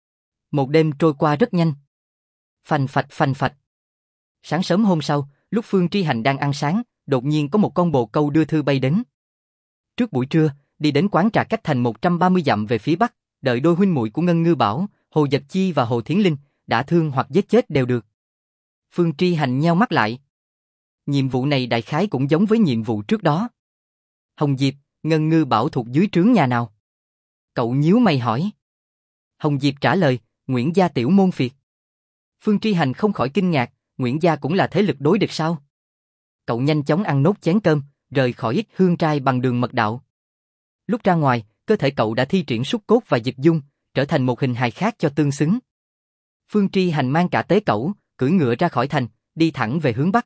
Một đêm trôi qua rất nhanh. Phành phạch. Sáng sớm hôm sau, lúc Phương Tri Hành đang ăn sáng, đột nhiên có một con bồ câu đưa thư bay đến. Trước buổi trưa, đi đến quán trà cách thành 130 dặm về phía bắc, đợi đôi huynh muội của Ngân Ngư Bảo, Hồ Dật Chi và Hồ Thiến Linh, đã thương hoặc giết chết đều được. Phương Tri Hành nheo mắt lại. Nhiệm vụ này đại khái cũng giống với nhiệm vụ trước đó. Hồng Diệp, Ngân Ngư Bảo thuộc dưới trướng nhà nào? Cậu nhíu mày hỏi. Hồng Diệp trả lời, Nguyễn gia tiểu môn phiệt. Phương Tri Hành không khỏi kinh ngạc, Nguyễn gia cũng là thế lực đối địch sao? Cậu nhanh chóng ăn nốt chén cơm, rời khỏi ít hương trai bằng đường mật đạo. Lúc ra ngoài, cơ thể cậu đã thi triển xúc cốt và dịch dung, trở thành một hình hài khác cho tương xứng. Phương Tri Hành mang cả tế cẩu, cưỡi ngựa ra khỏi thành, đi thẳng về hướng bắc.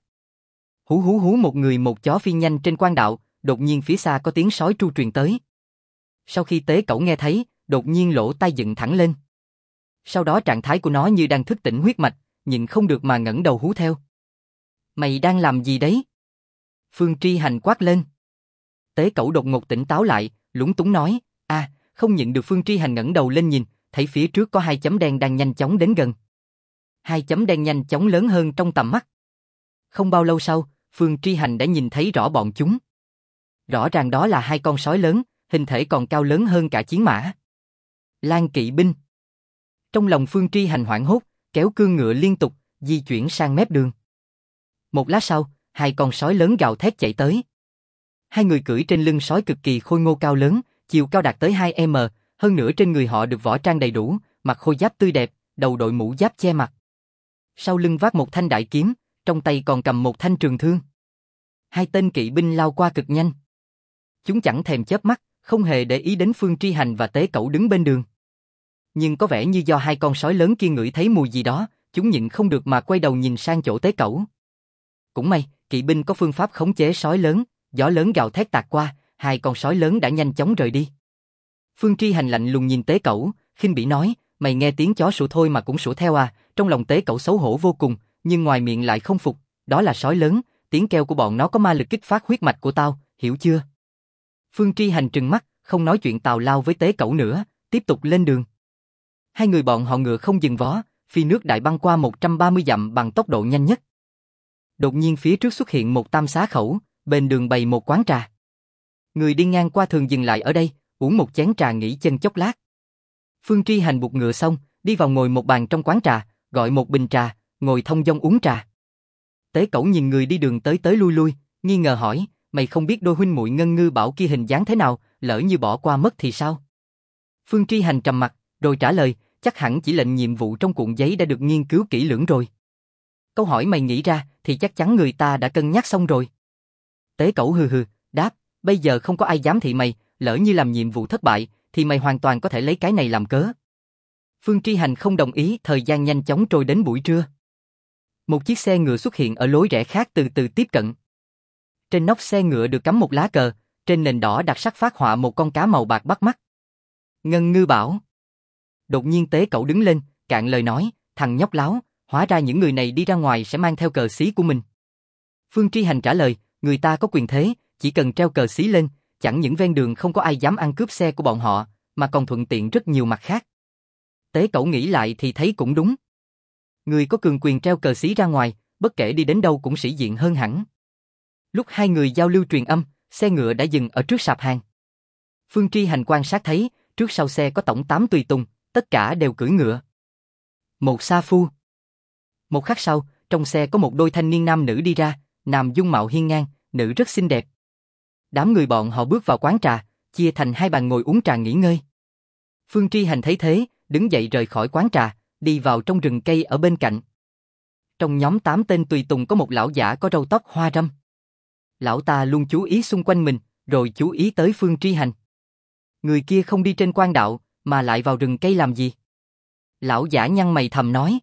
Hú một người một chó phi nhanh trên quan đạo, đột nhiên phía xa có tiếng sói tru truyền tới. Sau khi tế cẩu nghe thấy, đột nhiên lỗ tai dựng thẳng lên. Sau đó trạng thái của nó như đang thức tỉnh huyết mạch, nhịn không được mà ngẩng đầu hú theo. Mày đang làm gì đấy? Phương Tri Hành quát lên. Tế cẩu đột ngột tỉnh táo lại, lúng túng nói, không nhịn được. Phương Tri Hành ngẩng đầu lên nhìn, thấy phía trước có 2 chấm đen đang nhanh chóng đến gần. 2 chấm đen nhanh chóng lớn hơn trong tầm mắt. Không bao lâu sau, Phương Tri Hành đã nhìn thấy rõ bọn chúng. Rõ ràng đó là 2 con sói lớn, hình thể còn cao lớn hơn cả chiến mã. Lang kỵ binh. Trong lòng Phương Tri Hành hoảng hốt, kéo cương ngựa liên tục, di chuyển sang mép đường. Một lát sau, 2 con sói lớn gào thét chạy tới. 2 người cưỡi trên lưng sói cực kỳ khôi ngô cao lớn, chiều cao đạt tới 2m, hơn nữa trên người họ được võ trang đầy đủ, mặc khôi giáp tươi đẹp, đầu đội mũ giáp che mặt. Sau lưng vác một thanh đại kiếm, trong tay còn cầm một thanh trường thương. 2 tên kỵ binh lao qua cực nhanh. Chúng chẳng thèm chớp mắt, không hề để ý đến Phương Tri Hành và tế cẩu đứng bên đường. Nhưng có vẻ như do 2 con sói lớn kia ngửi thấy mùi gì đó, chúng nhịn không được mà quay đầu nhìn sang chỗ tế cẩu. Cũng may, kỵ binh có phương pháp khống chế sói lớn, gió lớn gào thét tạt qua, 2 con sói lớn đã nhanh chóng rời đi. Phương Tri Hành lạnh lùng nhìn tế cẩu, khinh bỉ nói, mày nghe tiếng chó sủa thôi mà cũng sủa theo à, trong lòng Tế Cẩu xấu hổ vô cùng, nhưng ngoài miệng lại không phục, đó là sói lớn, tiếng kêu của bọn nó có ma lực kích phát huyết mạch của tao, hiểu chưa? Phương Tri Hành trừng mắt, không nói chuyện tào lao với Tế Cẩu nữa, tiếp tục lên đường. Hai người bọn họ ngựa không dừng vó, phi nước đại băng qua 130 dặm bằng tốc độ nhanh nhất. Đột nhiên phía trước xuất hiện một tam xá khẩu, bên đường bày một quán trà. Người đi ngang qua thường dừng lại ở đây, uống một chén trà nghỉ chân chốc lát. Phương Tri Hành buộc ngựa xong, đi vào ngồi một bàn trong quán trà, gọi một bình trà, ngồi thông dong uống trà. Tế Cẩu nhìn người đi đường tới tới lui lui, nghi ngờ hỏi, mày không biết đôi huynh muội Ngân Ngư Bảo kia hình dáng thế nào, lỡ như bỏ qua mất thì sao? Phương Tri Hành trầm mặt, rồi trả lời, chắc hẳn chỉ lệnh nhiệm vụ trong cuộn giấy đã được nghiên cứu kỹ lưỡng rồi. Câu hỏi mày nghĩ ra, thì chắc chắn người ta đã cân nhắc xong rồi. Tế Cẩu hừ hừ, đáp, bây giờ không có ai dám thị mày, lỡ như làm nhiệm vụ thất bại, thì mày hoàn toàn có thể lấy cái này làm cớ. Phương Tri Hành không đồng ý, thời gian nhanh chóng trôi đến buổi trưa. Một chiếc xe ngựa xuất hiện ở lối rẽ khác từ từ tiếp cận. Trên nóc xe ngựa được cắm một lá cờ, trên nền đỏ đặc sắc phác họa một con cá màu bạc bắt mắt. Ngân Ngư Bảo. Đột nhiên Tế Cẩu đứng lên, cạn lời nói, thằng nhóc láo, hóa ra những người này đi ra ngoài sẽ mang theo cờ xí của mình. Phương Tri Hành trả lời, người ta có quyền thế, chỉ cần treo cờ xí lên, chẳng những ven đường không có ai dám ăn cướp xe của bọn họ, mà còn thuận tiện rất nhiều mặt khác. Tế Cẩu nghĩ lại thì thấy cũng đúng. Người có cường quyền treo cờ xí ra ngoài, bất kể đi đến đâu cũng sĩ diện hơn hẳn. Lúc hai người giao lưu truyền âm, xe ngựa đã dừng ở trước sạp hàng. Phương Tri Hành quan sát thấy, trước sau xe có tổng 8 tùy tùng, tất cả đều cưỡi ngựa. Một sa phu. Một khắc sau, trong xe có một đôi thanh niên nam nữ đi ra, nam dung mạo hiên ngang, nữ rất xinh đẹp. Đám người bọn họ bước vào quán trà, chia thành hai bàn ngồi uống trà nghỉ ngơi. Phương Tri Hành thấy thế, đứng dậy rời khỏi quán trà, đi vào trong rừng cây ở bên cạnh. Trong nhóm 8 tên tùy tùng có một lão giả có râu tóc hoa râm. Lão ta luôn chú ý xung quanh mình, rồi chú ý tới Phương Tri Hành. Người kia không đi trên quan đạo, mà lại vào rừng cây làm gì? Lão giả nhăn mày thầm nói.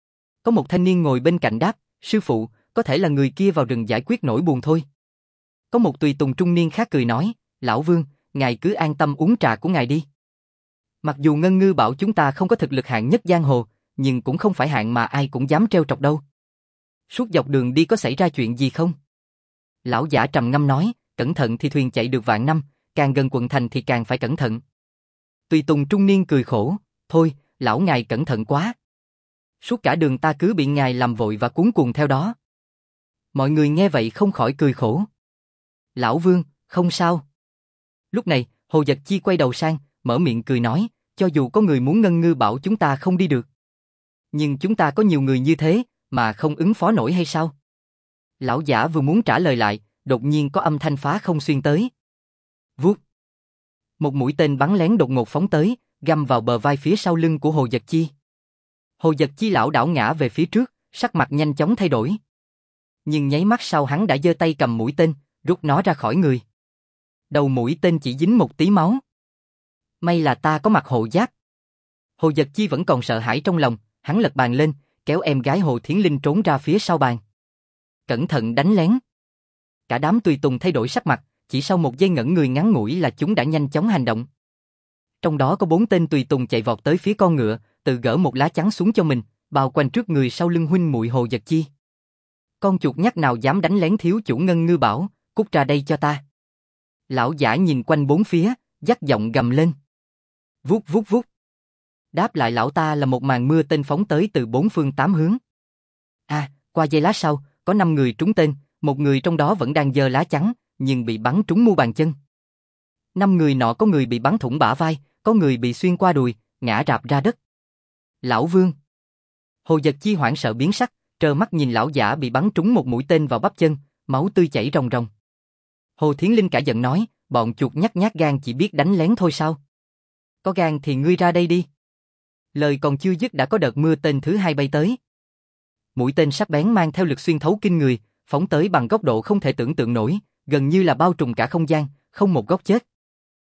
Có một thanh niên ngồi bên cạnh đáp, sư phụ, có thể là người kia vào rừng giải quyết nỗi buồn thôi. Có một tùy tùng trung niên khác cười nói, lão Vương, ngài cứ an tâm uống trà của ngài đi. Mặc dù Ngân Ngư Bảo chúng ta không có thực lực hạng nhất giang hồ, nhưng cũng không phải hạng mà ai cũng dám trêu chọc đâu. Suốt dọc đường đi có xảy ra chuyện gì không? Lão giả trầm ngâm nói, cẩn thận thì thuyền chạy được vạn năm, càng gần quận thành thì càng phải cẩn thận. Tùy tùng trung niên cười khổ, thôi, lão ngài cẩn thận quá. Suốt cả đường ta cứ bị ngài làm vội và cuống cuồng theo đó. Mọi người nghe vậy không khỏi cười khổ. Lão Vương, không sao. Lúc này, Hồ Dật Chi quay đầu sang, mở miệng cười nói, cho dù có người muốn Ngân Ngư Bảo chúng ta không đi được. Nhưng chúng ta có nhiều người như thế, mà không ứng phó nổi hay sao? Lão giả vừa muốn trả lời lại, đột nhiên có âm thanh phá không xuyên tới. Vút. Một mũi tên bắn lén đột ngột phóng tới, găm vào bờ vai phía sau lưng của Hồ Dật Chi. Hồ Dật Chi lảo đảo ngã về phía trước, sắc mặt nhanh chóng thay đổi. Nhưng nháy mắt sau hắn đã giơ tay cầm mũi tên, rút nó ra khỏi người. Đầu mũi tên chỉ dính một tí máu. May là ta có mặc hộ giáp. Hồ Dật Chi vẫn còn sợ hãi trong lòng, hắn lật bàn lên, kéo em gái Hồ Thiến Linh trốn ra phía sau bàn. Cẩn thận đánh lén. Cả đám tùy tùng thay đổi sắc mặt, chỉ sau một giây ngẩn người ngắn ngủi là chúng đã nhanh chóng hành động. Trong đó có 4 tên tùy tùng chạy vọt tới phía con ngựa, tự gỡ một lá chắn xuống cho mình, bao quanh trước người sau lưng huynh muội Hồ Dật Chi. Con chuột nhắt nào dám đánh lén thiếu chủ Ngân Ngư Bảo, cút ra đây cho ta. Lão giả nhìn quanh bốn phía, dắt giọng gầm lên. Vút vút vút. Đáp lại lão ta là một màn mưa tên phóng tới từ 4 phương 8 hướng. Qua giây lát sau, có 5 người trúng tên, một người trong đó vẫn đang giơ lá chắn, nhưng bị bắn trúng mu bàn chân. 5 người nọ có người bị bắn thủng bả vai, có người bị xuyên qua đùi, ngã rạp ra đất. Lão Vương. Hồ Dật Chi hoảng sợ biến sắc, trơ mắt nhìn lão giả bị bắn trúng một mũi tên vào bắp chân, máu tươi chảy ròng ròng. Hồ Thiến Linh cả giận nói, bọn chuột nhắt gan chỉ biết đánh lén thôi sao? Có gan thì ngươi ra đây đi. Lời còn chưa dứt đã có đợt mưa tên thứ 2 bay tới. Mũi tên sắc bén mang theo lực xuyên thấu kinh người, phóng tới bằng góc độ không thể tưởng tượng nổi, gần như là bao trùm cả không gian, không một góc chết.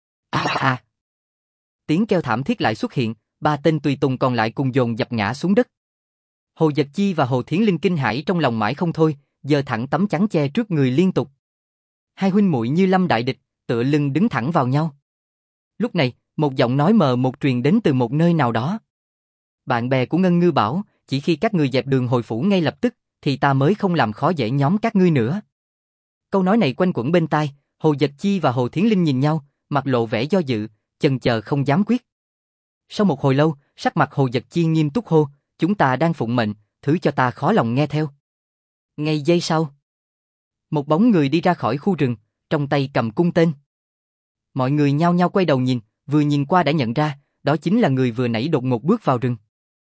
Tiếng kêu thảm thiết lại xuất hiện, 3 tên tùy tùng còn lại cùng dồn dập ngã xuống đất. Hồ Dật Chi và Hồ Thiến Linh kinh hãi trong lòng mãi không thôi, giơ thẳng tấm chắn che trước người liên tục. Hai huynh muội như lâm đại địch, tựa lưng đứng thẳng vào nhau. Lúc này, một giọng nói mờ một truyền đến từ một nơi nào đó. Bạn bè của Ngân Ngư Bảo, chỉ khi các ngươi dẹp đường hồi phủ ngay lập tức, thì ta mới không làm khó dễ nhóm các ngươi nữa. Câu nói này quanh quẩn bên tai, Hồ Dật Chi và Hồ Thiến Linh nhìn nhau, mặt lộ vẻ do dự, chần chờ không dám quyết. Sau một hồi lâu, sắc mặt Hồ Dật Chi nghiêm túc hô, chúng ta đang phụng mệnh, thứ cho ta khó lòng nghe theo. Ngay giây sau, một bóng người đi ra khỏi khu rừng, trong tay cầm cung tên. Mọi người nhao nhao quay đầu nhìn, vừa nhìn qua đã nhận ra, đó chính là người vừa nãy đột ngột bước vào rừng.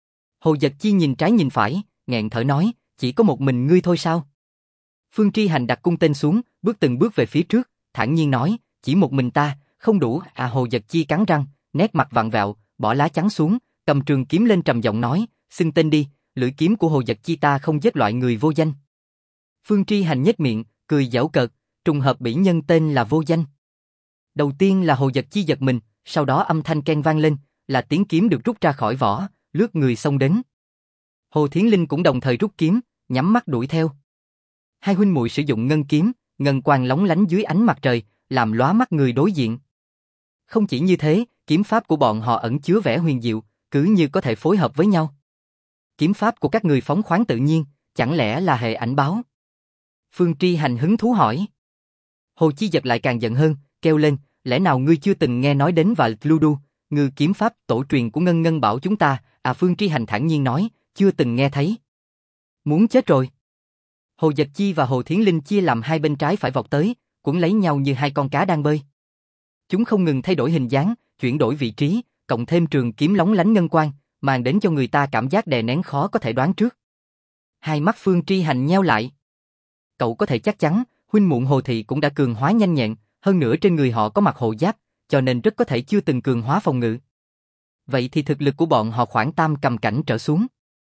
Hồ Dật Chi nhìn trái nhìn phải, nghẹn thở nói, chỉ có một mình ngươi thôi sao? Phương Tri Hành đặt cung tên xuống, bước từng bước về phía trước, thản nhiên nói, chỉ một mình ta, không đủ. Hồ Dật Chi cắn răng, nét mặt vặn vẹo, bỏ lá chắn xuống, cầm trường kiếm lên trầm giọng nói, xưng tên đi, lưỡi kiếm của Hồ Dật Chi ta không giết loại người vô danh. Phương Tri Hành nhếch miệng, cười giễu cợt, trùng hợp bỉ nhân tên là vô danh. Đầu tiên là Hồ Dật Chi giật mình, sau đó âm thanh keng vang lên, là tiếng kiếm được rút ra khỏi vỏ, lướt người xông đến. Hồ Thiến Linh cũng đồng thời rút kiếm, nhắm mắt đuổi theo. Hai huynh muội sử dụng ngân kiếm, ngân quang lóng lánh dưới ánh mặt trời, làm lóa mắt người đối diện. Không chỉ như thế, kiếm pháp của bọn họ ẩn chứa vẻ huyền diệu, cứ như có thể phối hợp với nhau. Kiếm pháp của các người phóng khoáng tự nhiên, chẳng lẽ là hệ ảnh báo? Phương Tri Hành hứng thú hỏi. Hồ Chi Dật lại càng giận hơn, kêu lên, lẽ nào ngươi chưa từng nghe nói đến và Ludu, ngư kiếm pháp tổ truyền của Ngân Ngân Bảo chúng ta? Phương Tri Hành thản nhiên nói, chưa từng nghe thấy. Muốn chết rồi. Hồ Dật Chi và Hồ Thiến Linh chia làm hai bên trái phải vọt tới, cuốn lấy nhau như hai con cá đang bơi. Chúng không ngừng thay đổi hình dáng, chuyển đổi vị trí, cộng thêm trường kiếm lóng lánh ngân quang, mang đến cho người ta cảm giác đè nén khó có thể đoán trước. Hai mắt Phương Tri Hành nheo lại. Cậu có thể chắc chắn, huynh muội Hồ Thị cũng đã cường hóa nhanh nhẹn, hơn nữa trên người họ có mặc hộ giáp, cho nên rất có thể chưa từng cường hóa phòng ngự. Vậy thì thực lực của bọn họ khoảng tam cầm cảnh trở xuống.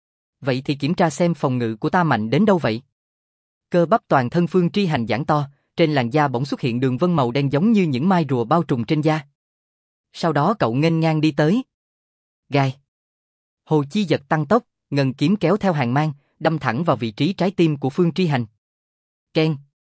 Vậy thì kiểm tra xem phòng ngự của ta mạnh đến đâu vậy? Cơ bắp toàn thân Phương Tri Hành giãn to, trên làn da bỗng xuất hiện đường vân màu đen giống như những mai rùa bao trùm trên da. Sau đó cậu nghênh ngang đi tới. Gai. Hồ Chi Dật tăng tốc, ngân kiếm kéo theo hàng mang, đâm thẳng vào vị trí trái tim của Phương Tri Hành. Keng.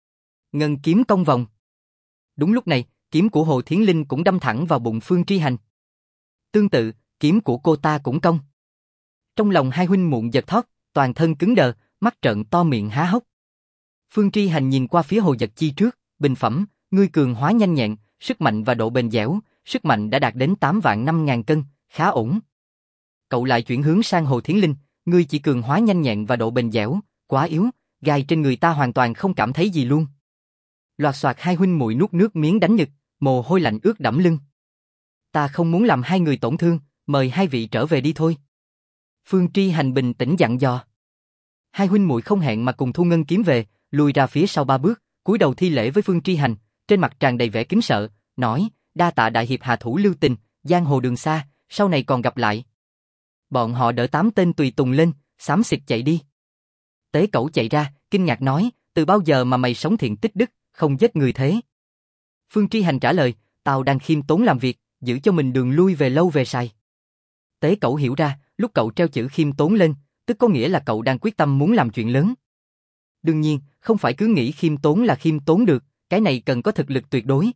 Ngân kiếm cong vòng. Đúng lúc này, kiếm của Hồ Thiến Linh cũng đâm thẳng vào bụng Phương Tri Hành. Tương tự, kiếm của cô ta cũng cong. Trong lòng hai huynh muội giật thót, toàn thân cứng đờ, mắt trợn to miệng há hốc. Phương Tri Hành nhìn qua phía Hồ Dật Chi trước, bình phẩm, ngươi cường hóa nhanh nhẹn, sức mạnh và độ bền dẻo, sức mạnh đã đạt đến 8.500.000 cân, khá ổn. Cậu lại chuyển hướng sang Hồ Thiến Linh, ngươi chỉ cường hóa nhanh nhẹn và độ bền dẻo, quá yếu, gai trên người ta hoàn toàn không cảm thấy gì luôn. Loạt soạt hai huynh muội nuốt nước miếng đánh nhực, mồ hôi lạnh ướt đẫm lưng. Ta không muốn làm hai người tổn thương, mời hai vị trở về đi thôi. Phương Tri Hành bình tĩnh dặn dò. Hai huynh muội không hẹn mà cùng thu ngân kiếm về, lùi ra phía sau 3 bước, cúi đầu thi lễ với Phương Tri Hành, trên mặt tràn đầy vẻ kính sợ, nói, đa tạ đại hiệp hạ thủ lưu tình, giang hồ đường xa, sau này còn gặp lại. Bọn họ đỡ 8 tên tùy tùng lên, xám xịt chạy đi. Tế Cẩu chạy ra, kinh ngạc nói, từ bao giờ mà mày sống thiện tích đức, không giết người thế? Phương Tri Hành trả lời, tao đang khiêm tốn làm việc, giữ cho mình đường lui về lâu về dài. Tế Cẩu hiểu ra, lúc cậu treo chữ khiêm tốn lên, tức có nghĩa là cậu đang quyết tâm muốn làm chuyện lớn. Đương nhiên, không phải cứ nghĩ khiêm tốn là khiêm tốn được, cái này cần có thực lực tuyệt đối.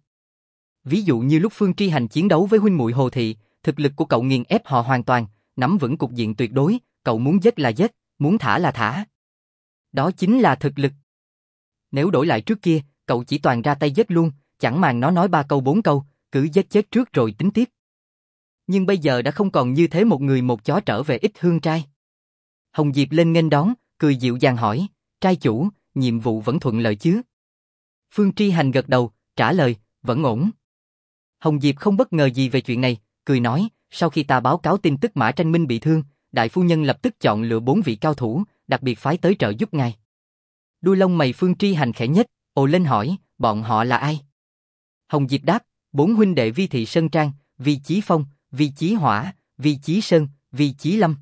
Ví dụ như lúc Phương Tri Hành chiến đấu với huynh muội Hồ Thị, thực lực của cậu nghiền ép họ hoàn toàn, nắm vững cục diện tuyệt đối, cậu muốn giết là giết, muốn thả là thả. Đó chính là thực lực. Nếu đổi lại trước kia, cậu chỉ toàn ra tay giết luôn, chẳng màng nó nói 3 câu 4 câu, cứ giết chết trước rồi tính tiếp. Nhưng bây giờ đã không còn như thế, một người một chó trở về ít hương trai. Hồng Diệp lên nghênh đón, cười dịu dàng hỏi, trai chủ, nhiệm vụ vẫn thuận lợi chứ? Phương Tri Hành gật đầu, trả lời, vẫn ổn. Hồng Diệp không bất ngờ gì về chuyện này, cười nói, sau khi ta báo cáo tin tức Mã Tranh Minh bị thương, đại phu nhân lập tức chọn lựa 4 vị cao thủ, đặc biệt phái tới trợ giúp ngài. Đuôi lông mày Phương Tri Hành khẽ nhếch, ồ lên hỏi, bọn họ là ai? Hồng Diệp đáp, 4 huynh đệ Vi Thị Sơn Trang, Vi Chí Phong, Vi Chí Hỏa, Vi Chí Sơn, Vi Chí Lâm.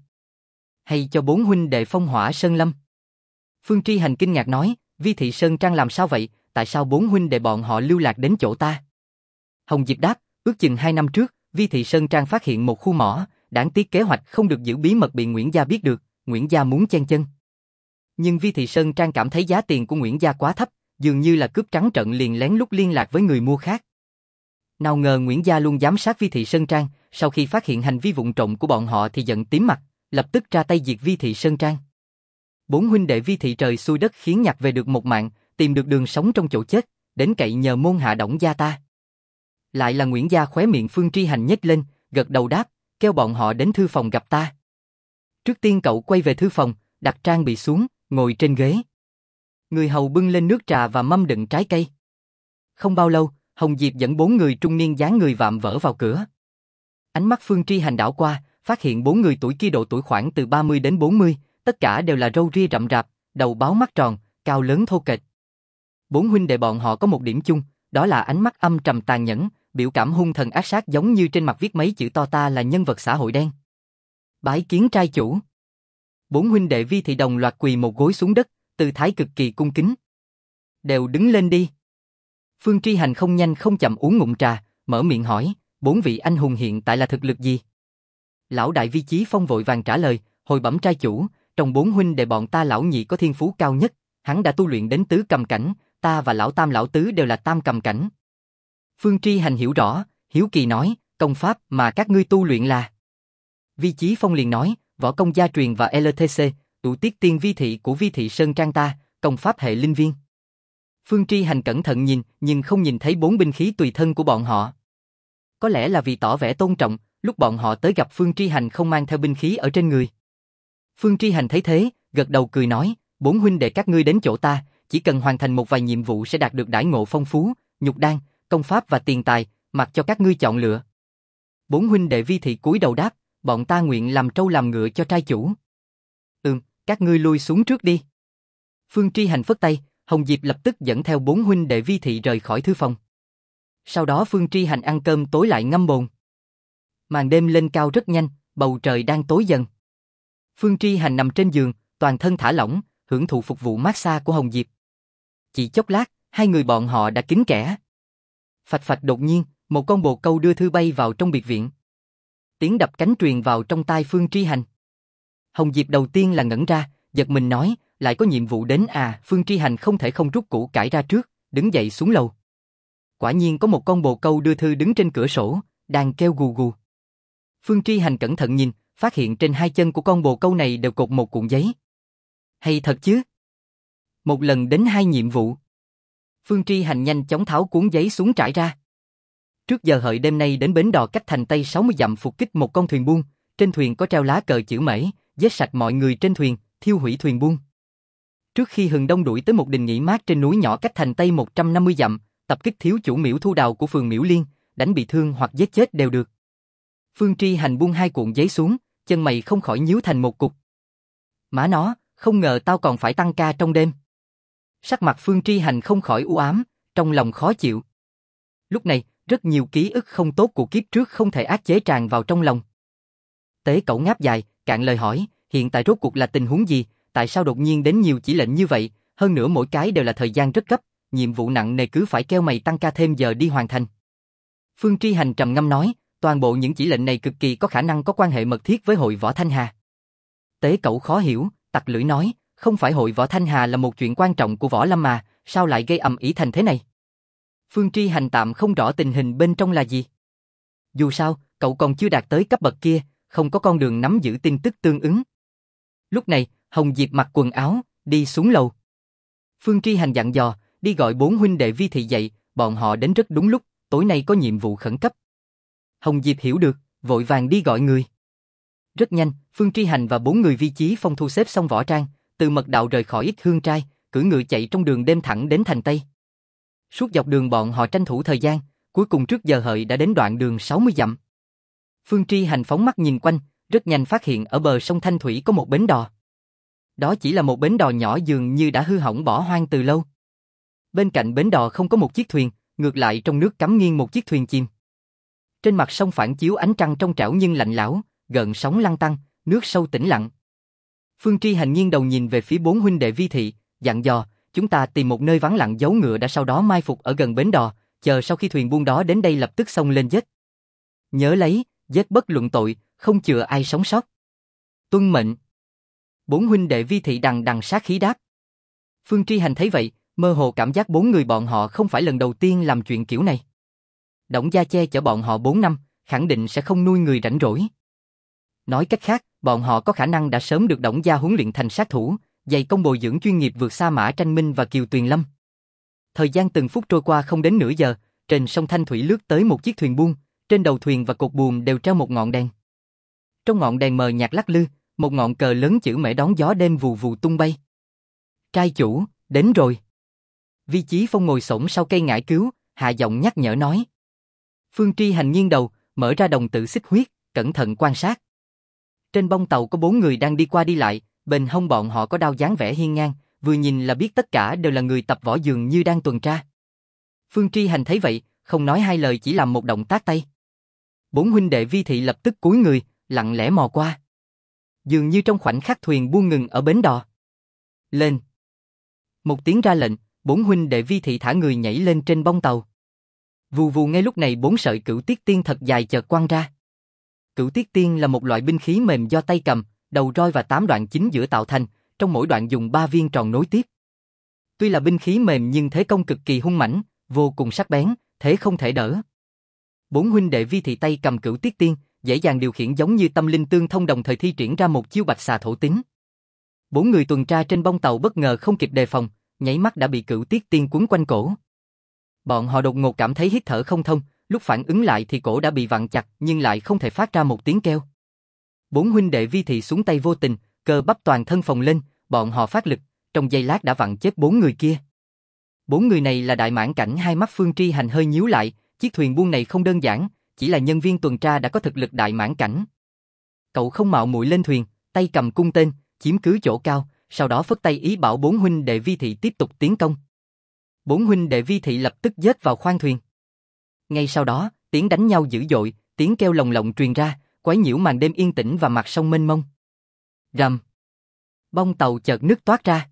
Hay cho 4 huynh đệ Phong Hỏa Sơn Lâm? Phương Tri Hành kinh ngạc nói, Vi Thị Sơn Trang làm sao vậy, tại sao 4 huynh đệ bọn họ lưu lạc đến chỗ ta? Hồng Diệp đáp, ước chừng 2 năm trước, Vi Thị Sơn Trang phát hiện một khu mỏ, đáng tiếc kế hoạch không được giữ bí mật bị Nguyễn Gia biết được, Nguyễn Gia muốn chen chân. Nhưng Vi Thị Sơn Trang cảm thấy giá tiền của Nguyễn Gia quá thấp, dường như là cướp trắng trợn liền lén lút liên lạc với người mua khác. Nào ngờ Nguyễn Gia luôn giám sát Vi Thị Sơn Trang, sau khi phát hiện hành vi vụng trộm của bọn họ thì giận tím mặt, lập tức ra tay diệt Vi Thị Sơn Trang. Bốn huynh đệ Vi Thị trời xui đất khiến nhặt về được một mạng, tìm được đường sống trong chỗ chết, đến cậy nhờ môn hạ Đổng gia ta. Lại là Nguyễn gia. Khóe miệng Phương Tri Hành nhếch lên, gật đầu đáp, kêu bọn họ đến thư phòng gặp ta. Trước tiên cậu quay về thư phòng, đặt trang bị xuống, ngồi trên ghế. Người hầu bưng lên nước trà và mâm đựng trái cây. Không bao lâu, Hồng Diệp dẫn 4 người trung niên dáng người vạm vỡ vào cửa. Ánh mắt Phương Tri Hành đảo qua, phát hiện 4 người tuổi kia độ tuổi khoảng từ 30 đến 40, tất cả đều là râu ria rậm rạp, đầu báo mắt tròn, cao lớn thô kệch. 4 huynh đệ bọn họ có một điểm chung, đó là ánh mắt âm trầm tàn nhẫn, biểu cảm hung thần ác sát, giống như trên mặt viết mấy chữ to ta là nhân vật xã hội đen. Bái kiến trai chủ. 4 huynh đệ Vi Thị đồng loạt quỳ một gối xuống đất, tư thái cực kỳ cung kính. Đều đứng lên đi. Phương Tri Hành không nhanh không chậm uống ngụm trà, mở miệng hỏi, 4 vị anh hùng hiện tại là thực lực gì? Lão đại Vi Chí Phong vội vàng trả lời, hồi bẩm trai chủ, trong 4 huynh đệ bọn ta lão nhị có thiên phú cao nhất, hắn đã tu luyện đến tứ cầm cảnh, ta và lão tam lão tứ đều là tam cầm cảnh. Phương Tri Hành hiểu rõ, hiếu kỳ nói, công pháp mà các ngươi tu luyện là? Vi Chí Phong liền nói, võ công gia truyền và LTC, tụ tiết tiên Vi Thị của Vi Thị Sơn Trang ta, công pháp hệ linh viên. Phương Tri Hành cẩn thận nhìn, nhưng không nhìn thấy 4 binh khí tùy thân của bọn họ. Có lẽ là vì tỏ vẻ tôn trọng, lúc bọn họ tới gặp Phương Tri Hành không mang theo binh khí ở trên người. Phương Tri Hành thấy thế, gật đầu cười nói, 4 huynh đệ các ngươi đến chỗ ta, chỉ cần hoàn thành một vài nhiệm vụ sẽ đạt được đãi ngộ phong phú, nhục đan, công pháp và tiền tài, mặc cho các ngươi chọn lựa. 4 huynh đệ Vi Thị cúi đầu đáp, bọn ta nguyện làm trâu làm ngựa cho trai chủ. Các ngươi lui xuống trước đi. Phương Tri Hành phất tay, Hồng Diệp lập tức dẫn theo 4 huynh đệ Vi Thị rời khỏi thư phòng. Sau đó Phương Tri Hành ăn cơm tối lại ngâm bồn. Màn đêm lên cao rất nhanh, bầu trời đang tối dần. Phương Tri Hành nằm trên giường, toàn thân thả lỏng, hưởng thụ phục vụ massage của Hồng Diệp. Chỉ chốc lát, hai người bọn họ đã kín kẽ. Phạch phạch, đột nhiên, một con bồ câu đưa thư bay vào trong biệt viện. Tiếng đập cánh truyền vào trong tai Phương Tri Hành. Hồng Diệp đầu tiên là ngẩn ra, giật mình nói, lại có nhiệm vụ đến à? Phương Tri Hành không thể không rút củ cải ra trước, đứng dậy xuống lầu. Quả nhiên có một con bồ câu đưa thư đứng trên cửa sổ, đang kêu gù gù. Phương Tri Hành cẩn thận nhìn, phát hiện trên hai chân của con bồ câu này đều cột một cuộn giấy. Hay thật chứ? Một lần đến 2 nhiệm vụ. Phương Tri Hành nhanh chóng tháo cuốn giấy xuống trải ra. Trước giờ hợi đêm nay đến bến đò cách thành Tây 60 dặm phục kích một con thuyền buôn, trên thuyền có treo lá cờ chữ Mễ, giết sạch mọi người trên thuyền, thiêu hủy thuyền buôn. Trước khi Hừng Đông đuổi tới một đình nghỉ mát trên núi nhỏ cách thành Tây 150 dặm, tập kích thiếu chủ Miễu Thu Đào của phường Miễu Liên, đánh bị thương hoặc giết chết đều được. Phương Tri Hành buông 2 cuộn giấy xuống, chân mày không khỏi nhíu thành một cục. Má nó, không ngờ tao còn phải tăng ca trong đêm. Sắc mặt Phương Tri Hành không khỏi u ám, trong lòng khó chịu. Lúc này, rất nhiều ký ức không tốt của kiếp trước không thể áp chế tràn vào trong lòng. Tế Cẩu ngáp dài, cạn lời hỏi, hiện tại rốt cuộc là tình huống gì, tại sao đột nhiên đến nhiều chỉ lệnh như vậy, hơn nữa mỗi cái đều là thời gian rất gấp, nhiệm vụ nặng nề cứ phải kêu mày tăng ca thêm giờ đi hoàn thành. Phương Tri Hành trầm ngâm nói, toàn bộ những chỉ lệnh này cực kỳ có khả năng có quan hệ mật thiết với hội Võ Thanh Hà. Tế Cẩu khó hiểu, tặc lưỡi nói, không phải hội Võ Thanh Hà là một chuyện quan trọng của Võ Lâm mà, sao lại gây ầm ĩ thành thế này? Phương Tri Hành tạm không rõ tình hình bên trong là gì. Dù sao, cậu còn chưa đạt tới cấp bậc kia, không có con đường nắm giữ tin tức tương ứng. Lúc này, Hồng Diệp mặc quần áo, đi xuống lầu. Phương Tri Hành dặn dò, đi gọi 4 huynh đệ Vi Thị dậy, bọn họ đến rất đúng lúc, tối nay có nhiệm vụ khẩn cấp. Hồng Diệp hiểu được, vội vàng đi gọi người. Rất nhanh, Phương Tri Hành và 4 người Vi Chí Phong thu xếp xong võ trang, từ mật đạo rời khỏi Ích Hương Trai, cưỡi ngựa chạy trong đường đêm thẳng đến thành Tây. Suốt dọc đường bọn họ tranh thủ thời gian, cuối cùng trước giờ hợi đã đến đoạn đường 60 dặm. Phương Tri Hành phóng mắt nhìn quanh, rất nhanh phát hiện ở bờ sông Thanh Thủy có một bến đò. Đó chỉ là một bến đò nhỏ dường như đã hư hỏng bỏ hoang từ lâu. Bên cạnh bến đò không có một chiếc thuyền, ngược lại trong nước cắm nghiêng một chiếc thuyền chìm. Trên mặt sông phản chiếu ánh trăng trong trẻo nhưng lạnh lẽo, gợn sóng lăn tăn, nước sâu tĩnh lặng. Phương Tri Hành nghiêng đầu nhìn về phía 4 huynh đệ Vi Thị, dặn dò, chúng ta tìm một nơi vắng lặng giấu ngựa đã sau đó mai phục ở gần bến đò, chờ sau khi thuyền buôn đó đến đây lập tức xông lên giết. Nhớ lấy, giết bất luận tội, không chừa ai sống sót. Tuân mệnh. 4 huynh đệ Vi Thị đằng đằng sát khí đáp. Phương Tri Hành thấy vậy, mơ hồ cảm giác 4 người bọn họ không phải lần đầu tiên làm chuyện kiểu này. Đổng gia che chở bọn họ 4 năm, khẳng định sẽ không nuôi người rảnh rỗi. Nói cách khác, bọn họ có khả năng đã sớm được Đổng gia huấn luyện thành sát thủ, dày công bồi dưỡng chuyên nghiệp vượt xa Mã Tranh Minh và Kiều Tuyền Lâm. Thời gian từng phút trôi qua không đến nửa giờ, trên sông Thanh Thủy lướt tới một chiếc thuyền buôn, trên đầu thuyền và cột buồm đều treo một ngọn đèn. Trong ngọn đèn mờ nhạt lắc lư, một ngọn cờ lớn chữ Mễ đón gió đêm vù vù tung bay. Trai chủ, đến rồi. Vi Chí Phong ngồi xổm sau cây ngải cứu, hạ giọng nhắc nhở nói. Phương Tri Hành nghiêng đầu, mở ra đồng tử xích huyết, cẩn thận quan sát. Trên bông tàu có 4 người đang đi qua đi lại, bên hông bọn họ có đao dáng vẻ hiên ngang, vừa nhìn là biết tất cả đều là người tập võ dường như đang tuần tra. Phương Tri Hành thấy vậy, không nói hai lời chỉ làm một động tác tay. 4 huynh đệ Vi thị lập tức cúi người, lặng lẽ mò qua. Dường như trong khoảnh khắc thuyền buông ngừng ở bến đò. Lên. Một tiếng ra lệnh, 4 huynh đệ Vi thị thả người nhảy lên trên bông tàu. Vù vù ngay lúc này 4 sợi Cửu Tiết Tiên thật dài chợt quăng ra. Cửu Tiết Tiên là một loại binh khí mềm do tay cầm, đầu roi và 8 đoạn chính giữa tạo thành, trong mỗi đoạn dùng 3 viên tròn nối tiếp. Tuy là binh khí mềm nhưng thế công cực kỳ hung mãnh, vô cùng sắc bén, thế không thể đỡ. 4 huynh đệ Vi thị tay cầm Cửu Tiết Tiên, dễ dàng điều khiển giống như tâm linh tương thông, đồng thời thi triển ra một chiêu bạch xà thổ tính. 4 người tuần tra trên bông tàu bất ngờ không kịp đề phòng, nháy mắt đã bị Cửu Tiết Tiên quấn quanh cổ. Bọn họ đột ngột cảm thấy hít thở không thông, lúc phản ứng lại thì cổ đã bị vặn chặt nhưng lại không thể phát ra một tiếng kêu. 4 huynh đệ Vi thị xuống tay vô tình, cơ bắp toàn thân phồng lên, bọn họ phát lực, trong giây lát đã vặn chết 4 người kia. 4 người này là đại mãn cảnh. Hai mắt Phương Tri Hành hơi nhíu lại, chiếc thuyền buôn này không đơn giản, chỉ là nhân viên tuần tra đã có thực lực đại mãn cảnh. Cậu không mạo muội lên thuyền, tay cầm cung tên, chiếm cứ chỗ cao, sau đó phất tay ý bảo 4 huynh đệ Vi thị tiếp tục tiến công. 4 huynh đệ Vi thị lập tức giết vào khoang thuyền. Ngay sau đó, tiếng đánh nhau dữ dội, tiếng kêu lồng lộng truyền ra, quấy nhiễu màn đêm yên tĩnh và mặt sông mênh mông. Rầm. Bông tàu chợt nứt toát ra.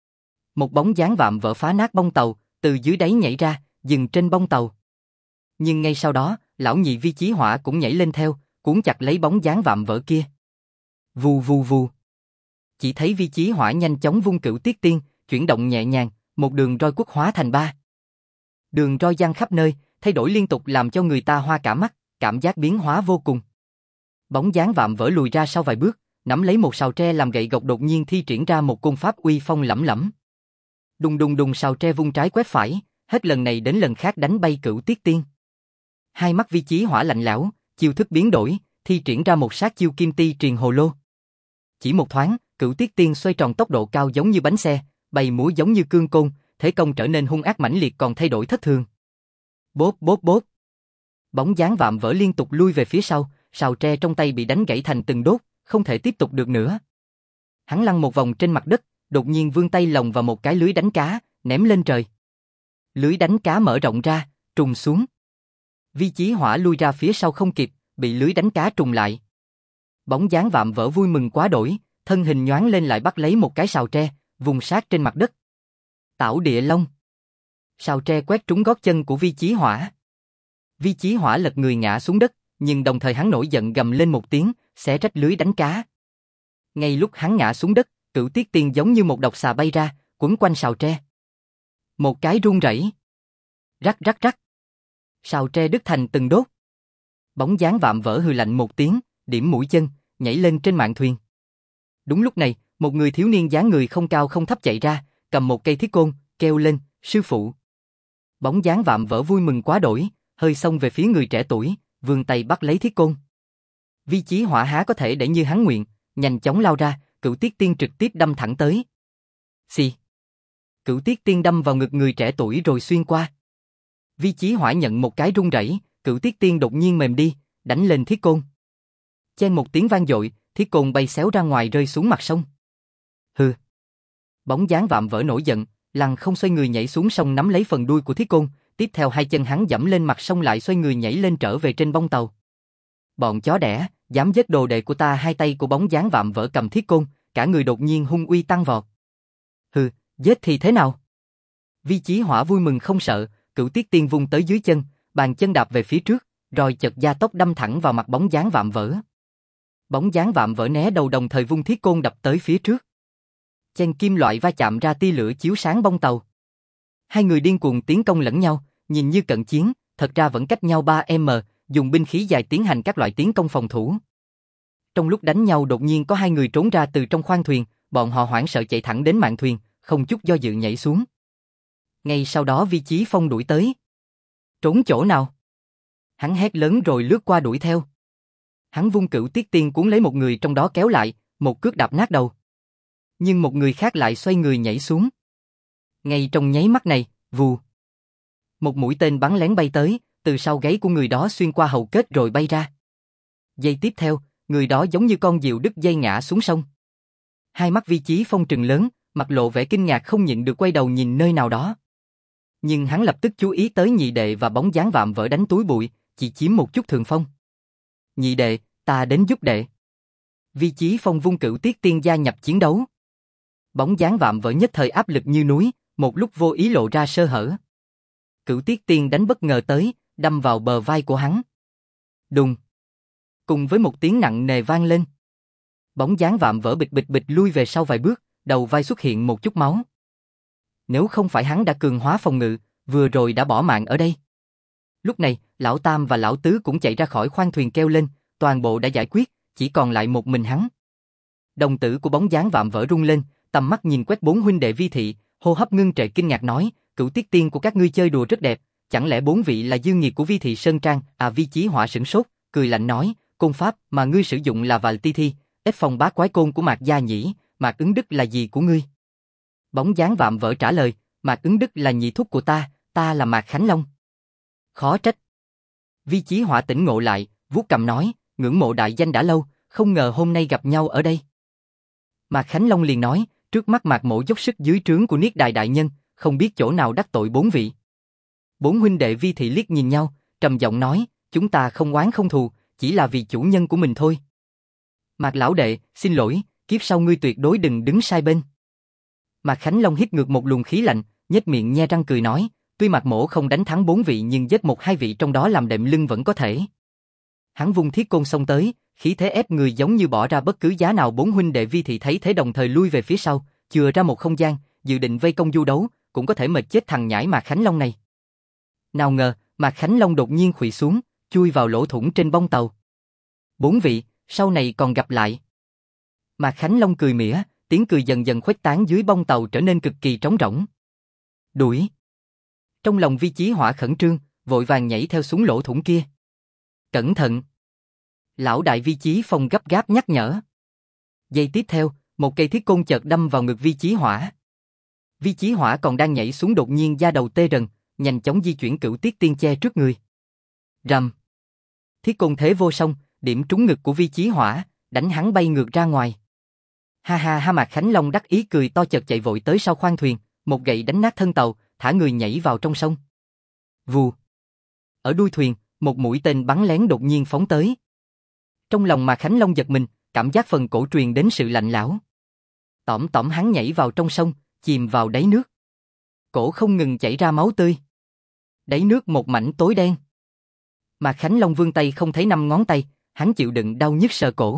Một bóng dáng vạm vỡ phá nát bông tàu, từ dưới đáy nhảy ra, dừng trên bông tàu. Nhưng ngay sau đó, lão nhị Vi Chí Hỏa cũng nhảy lên theo, cuốn chặt lấy bóng dáng vạm vỡ kia. Vù vù vù. Chỉ thấy Vi Chí Hỏa nhanh chóng vung Cửu Tiết Tiên, chuyển động nhẹ nhàng, một đường roi quất hóa thành 3. Đường roi giăng khắp nơi, thay đổi liên tục làm cho người ta hoa cả mắt, cảm giác biến hóa vô cùng. Bóng dáng vạm vỡ lùi ra sau vài bước, nắm lấy một sào tre làm gậy gộc, đột nhiên thi triển ra một côn pháp uy phong lẫm lẫm. Đùng đùng đùng, sào tre vung trái quét phải, hết lần này đến lần khác đánh bay Cửu Tiết Tiên. Hai mắt Vi Chí Hỏa lạnh lẽo, chiêu thức biến đổi, thi triển ra một sát chiêu Kim Ti Truyền Hồ Lô. Chỉ một thoáng, Cửu Tiết Tiên xoay tròn tốc độ cao giống như bánh xe, bay múa giống như cương côn, thế công trở nên hung ác mãnh liệt còn thay đổi thất thường. Bốp bốp bốp. Bóng dáng vạm vỡ liên tục lui về phía sau, sào tre trong tay bị đánh gãy thành từng đốt, không thể tiếp tục được nữa. Hắn lăn một vòng trên mặt đất, đột nhiên vươn tay lồng vào một cái lưới đánh cá, ném lên trời. Lưới đánh cá mở rộng ra, trùng xuống. Vi Chí Hỏa lui ra phía sau không kịp, bị lưới đánh cá trùng lại. Bóng dáng vạm vỡ vui mừng quá đổi, thân hình nhoáng lên lại bắt lấy một cái sào tre, vùng sát trên mặt đất. Tảo Địa Long. Sào tre quét trúng gót chân của Vi Chí Hỏa. Vi Chí Hỏa lật người ngã xuống đất, nhưng đồng thời hắn nổi giận gầm lên một tiếng, xé rách lưới đánh cá. Ngay lúc hắn ngã xuống đất, Cửu Tiết Tiên giống như một độc xà bay ra, quấn quanh sào tre. Một cái rung rẩy. Rắc rắc rắc. Sào tre đứt thành từng đốt. Bóng dáng vạm vỡ hừ lạnh một tiếng, điểm mũi chân, nhảy lên trên mạn thuyền. Đúng lúc này, một người thiếu niên dáng người không cao không thấp chạy ra, cầm một cây thiết côn, kêu lên, sư phụ. Bóng dáng vạm vỡ vui mừng quá đổi, hơi xông về phía người trẻ tuổi, vươn tay bắt lấy thiết côn. Vi Chí Hỏa há có thể để như hắn nguyện, nhanh chóng lao ra, Cửu Tiết Tiên trực tiếp đâm thẳng tới. Xì. Cửu Tiết Tiên đâm vào ngực người trẻ tuổi rồi xuyên qua. Vi Chí Hỏa nhận một cái rung rẩy, Cửu Tiết Tiên đột nhiên mềm đi, đánh lên thiết côn. Chen một tiếng vang dội, thiết côn bay xéo ra ngoài rơi xuống mặt sông. Hừ. Bóng dáng vạm vỡ nổi giận, lăng không xoay người nhảy xuống sông nắm lấy phần đuôi của thiết côn, tiếp theo hai chân hắn giẫm lên mặt sông lại xoay người nhảy lên trở về trên bông tàu. Bọn chó đẻ, dám giết đồ đệ của ta. Hai tay của bóng dáng vạm vỡ cầm thiết côn, cả người đột nhiên hung uy tăng vọt. Hừ, giết thì thế nào? Vi Chí Hỏa vui mừng không sợ, Cửu Tiết Tiên vung tới dưới chân, bàn chân đạp về phía trước, rồi chợt gia tốc đâm thẳng vào mặt bóng dáng vạm vỡ. Bóng dáng vạm vỡ né đầu đồng thời vung thiết côn đập tới phía trước. Chen kim loại va chạm ra tia lửa chiếu sáng bông tàu. Hai người điên cuồng tiến công lẫn nhau, nhìn như cận chiến, thật ra vẫn cách nhau 3m, dùng binh khí dài tiến hành các loại tiến công phòng thủ. Trong lúc đánh nhau đột nhiên có hai người trốn ra từ trong khoang thuyền, bọn họ hoảng sợ chạy thẳng đến mạn thuyền, không chút do dự nhảy xuống. Ngay sau đó Vi Chí Phong đuổi tới. Trốn chỗ nào? Hắn hét lớn rồi lướt qua đuổi theo. Hắn vung Cửu Tiết Tiên cuốn lấy một người trong đó kéo lại, một cước đạp nát đầu. Nhưng một người khác lại xoay người nhảy xuống. Ngay trong nháy mắt này, vù. Một mũi tên bắn lén bay tới, từ sau gáy của người đó xuyên qua hầu kết rồi bay ra. Giây tiếp theo, người đó giống như con diều đứt dây ngã xuống sông. Hai mắt Vi Chí Phong trừng lớn, mặt lộ vẻ kinh ngạc không nhịn được quay đầu nhìn nơi nào đó. Nhưng hắn lập tức chú ý tới nhị đệ và bóng dáng vạm vỡ đánh túi bụi, chỉ chiếm một chút thượng phong. Nhị đệ, ta đến giúp đệ. Vi Chí Phong vung Cửu Tiết Tiên gia nhập chiến đấu. Bóng dáng vạm vỡ nhất thời áp lực như núi, một lúc vô ý lộ ra sơ hở. Cửu Tiết Tiên đánh bất ngờ tới, đâm vào bờ vai của hắn. Đùng. Cùng với một tiếng nặng nề vang lên. Bóng dáng vạm vỡ bịch bịch bịch lui về sau vài bước, đầu vai xuất hiện một chút máu. Nếu không phải hắn đã cường hóa phòng ngự, vừa rồi đã bỏ mạng ở đây. Lúc này, lão Tam và lão Tứ cũng chạy ra khỏi khoang thuyền kêu lên, toàn bộ đã giải quyết, chỉ còn lại một mình hắn. Đồng tử của bóng dáng vạm vỡ rung lên, tầm mắt nhìn quét bốn huynh đệ Vi Thị, hô hấp ngưng trệ kinh ngạc nói, Cửu Tiết Tiên của các ngươi chơi đùa rất đẹp, chẳng lẽ bốn vị là dư nghiệt của Vi Thị Sơn Trang? Vi Chí Hỏa sửng sốt, cười lạnh nói, côn pháp mà ngươi sử dụng là Vài Ti Thi, ép phong bá quái côn của Mạc Gia nhỉ, Mạc Ứng Đức là gì của ngươi? Bóng dáng vạm vỡ trả lời, Mạc Ứng Đức là nhị thúc của ta là Mạc Khánh Long. Khó trách. Vi Chí Hỏa tỉnh ngộ lại, vuốt cằm nói, ngưỡng mộ đại danh đã lâu, không ngờ hôm nay gặp nhau ở đây. Mạc Khánh Long liền nói, trước mắt Mạc Mỗ dốc sức dưới trướng của Niết Đài đại nhân, không biết chỗ nào đắc tội bốn vị. Bốn huynh đệ Vi Thị liếc nhìn nhau, trầm giọng nói, chúng ta không oán không thù, chỉ là vì chủ nhân của mình thôi. Mạc lão đệ, xin lỗi, kiếp sau ngươi tuyệt đối đừng đứng sai bên. Mạc Khánh Long hít ngược một luồng khí lạnh, nhếch miệng nhe răng cười nói, tuy Mạc Mỗ không đánh thắng bốn vị nhưng giết một hai vị trong đó làm đệm lưng vẫn có thể. Hắn vung thiết côn xông tới, khí thế ép người giống như bỏ ra bất cứ giá nào. Bốn huynh đệ Vi Thị thấy thế đồng thời lui về phía sau, chừa ra một không gian, dự định vây công du đấu, cũng có thể mệt chết thằng nhãi Mạc Khánh Long này. Nào ngờ, Mạc Khánh Long đột nhiên khuỵu xuống, chui vào lỗ thủng trên bông tàu. Bốn vị, sau này còn gặp lại. Mạc Khánh Long cười mỉa, tiếng cười dần dần khuếch tán dưới bông tàu trở nên cực kỳ trống rỗng. Đuổi. Trong lòng Vi Chí Hỏa khẩn trương, vội vàng nhảy theo xuống lỗ thủng kia. Cẩn thận. Lão đại Vi Chí Phong gấp gáp nhắc nhở. Giây tiếp theo, một cây thiết côn chợt đâm vào ngực Vi Chí Hỏa. Vi Chí Hỏa còn đang nhảy xuống đột nhiên da đầu tê rần, nhanh chóng di chuyển Cửu Tiết Tiên che trước người. Rầm. Thiết côn thế vô song, điểm trúng ngực của Vi Chí Hỏa, đánh hắn bay ngược ra ngoài. Ha ha ha, Mạc Khánh Long đắc ý cười to chợt chạy vội tới sau khoang thuyền, một gậy đánh nát thân tàu, thả người nhảy vào trong sông. Vù. Ở đuôi thuyền, một mũi tên bắn lén đột nhiên phóng tới. Trong lòng Mạc Khánh Long giật mình, cảm giác phần cổ truyền đến sự lạnh lẽo. Tỏm tỏm hắn nhảy vào trong sông, chìm vào đáy nước. Cổ không ngừng chảy ra máu tươi. Đáy nước một mảnh tối đen. Mạc Khánh Long vươn tay không thấy năm ngón tay, hắn chịu đựng đau nhức sờ cổ.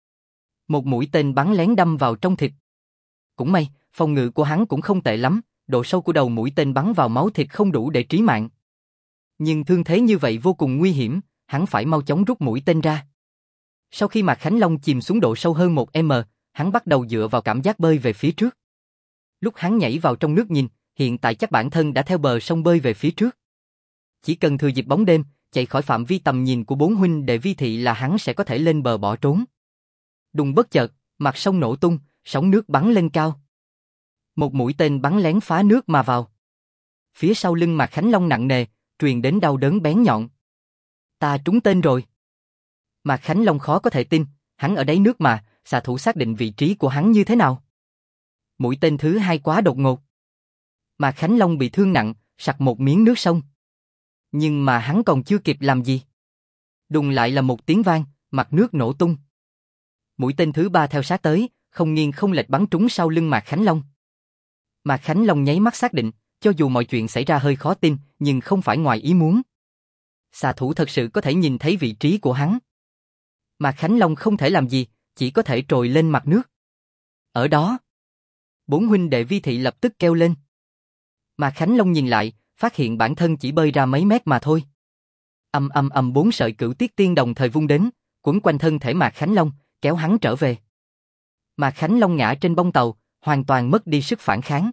Một mũi tên bắn lén đâm vào trong thịt. Cũng may, phòng ngự của hắn cũng không tệ lắm, độ sâu của đầu mũi tên bắn vào máu thịt không đủ để trí mạng. Nhưng thương thế như vậy vô cùng nguy hiểm, hắn phải mau chóng rút mũi tên ra. Sau khi Mạc Khánh Long chìm xuống độ sâu hơn 1m, hắn bắt đầu dựa vào cảm giác bơi về phía trước. Lúc hắn nhảy vào trong nước nhìn, hiện tại chắc bản thân đã theo bờ sông bơi về phía trước. Chỉ cần thừa dịp bóng đêm, chạy khỏi phạm vi tầm nhìn của bốn huynh đệ Vi Thị là hắn sẽ có thể lên bờ bỏ trốn. Đùng bất chợt, mặt sông nổ tung, sóng nước bắn lên cao. Một mũi tên bắn lén phá nước mà vào. Phía sau lưng Mạc Khánh Long nặng nề, truyền đến đau đớn bén nhọn. Ta trúng tên rồi. Mạc Khánh Long khó có thể tin, hắn ở đáy nước mà, xạ thủ xác định vị trí của hắn như thế nào? Mũi tên thứ hai quá đột ngột. Mạc Khánh Long bị thương nặng, sặc một miếng nước sông. Nhưng mà hắn còn chưa kịp làm gì. Đùng lại là một tiếng vang, mặt nước nổ tung. Mũi tên thứ ba theo sát tới, không nghiêng không lệch bắn trúng sau lưng Mạc Khánh Long. Mạc Khánh Long nháy mắt xác định, cho dù mọi chuyện xảy ra hơi khó tin, nhưng không phải ngoài ý muốn. Xạ thủ thật sự có thể nhìn thấy vị trí của hắn. Mạc Khánh Long không thể làm gì, chỉ có thể trồi lên mặt nước. Ở đó, bốn huynh đệ Vi Thị lập tức kêu lên. Mạc Khánh Long nhìn lại, phát hiện bản thân chỉ bơi ra mấy mét mà thôi. Ầm ầm ầm, bốn sợi Cửu Tiết Tiên đồng thời vung đến, quấn quanh thân thể Mạc Khánh Long, kéo hắn trở về. Mạc Khánh Long ngã trên bông tàu, hoàn toàn mất đi sức phản kháng.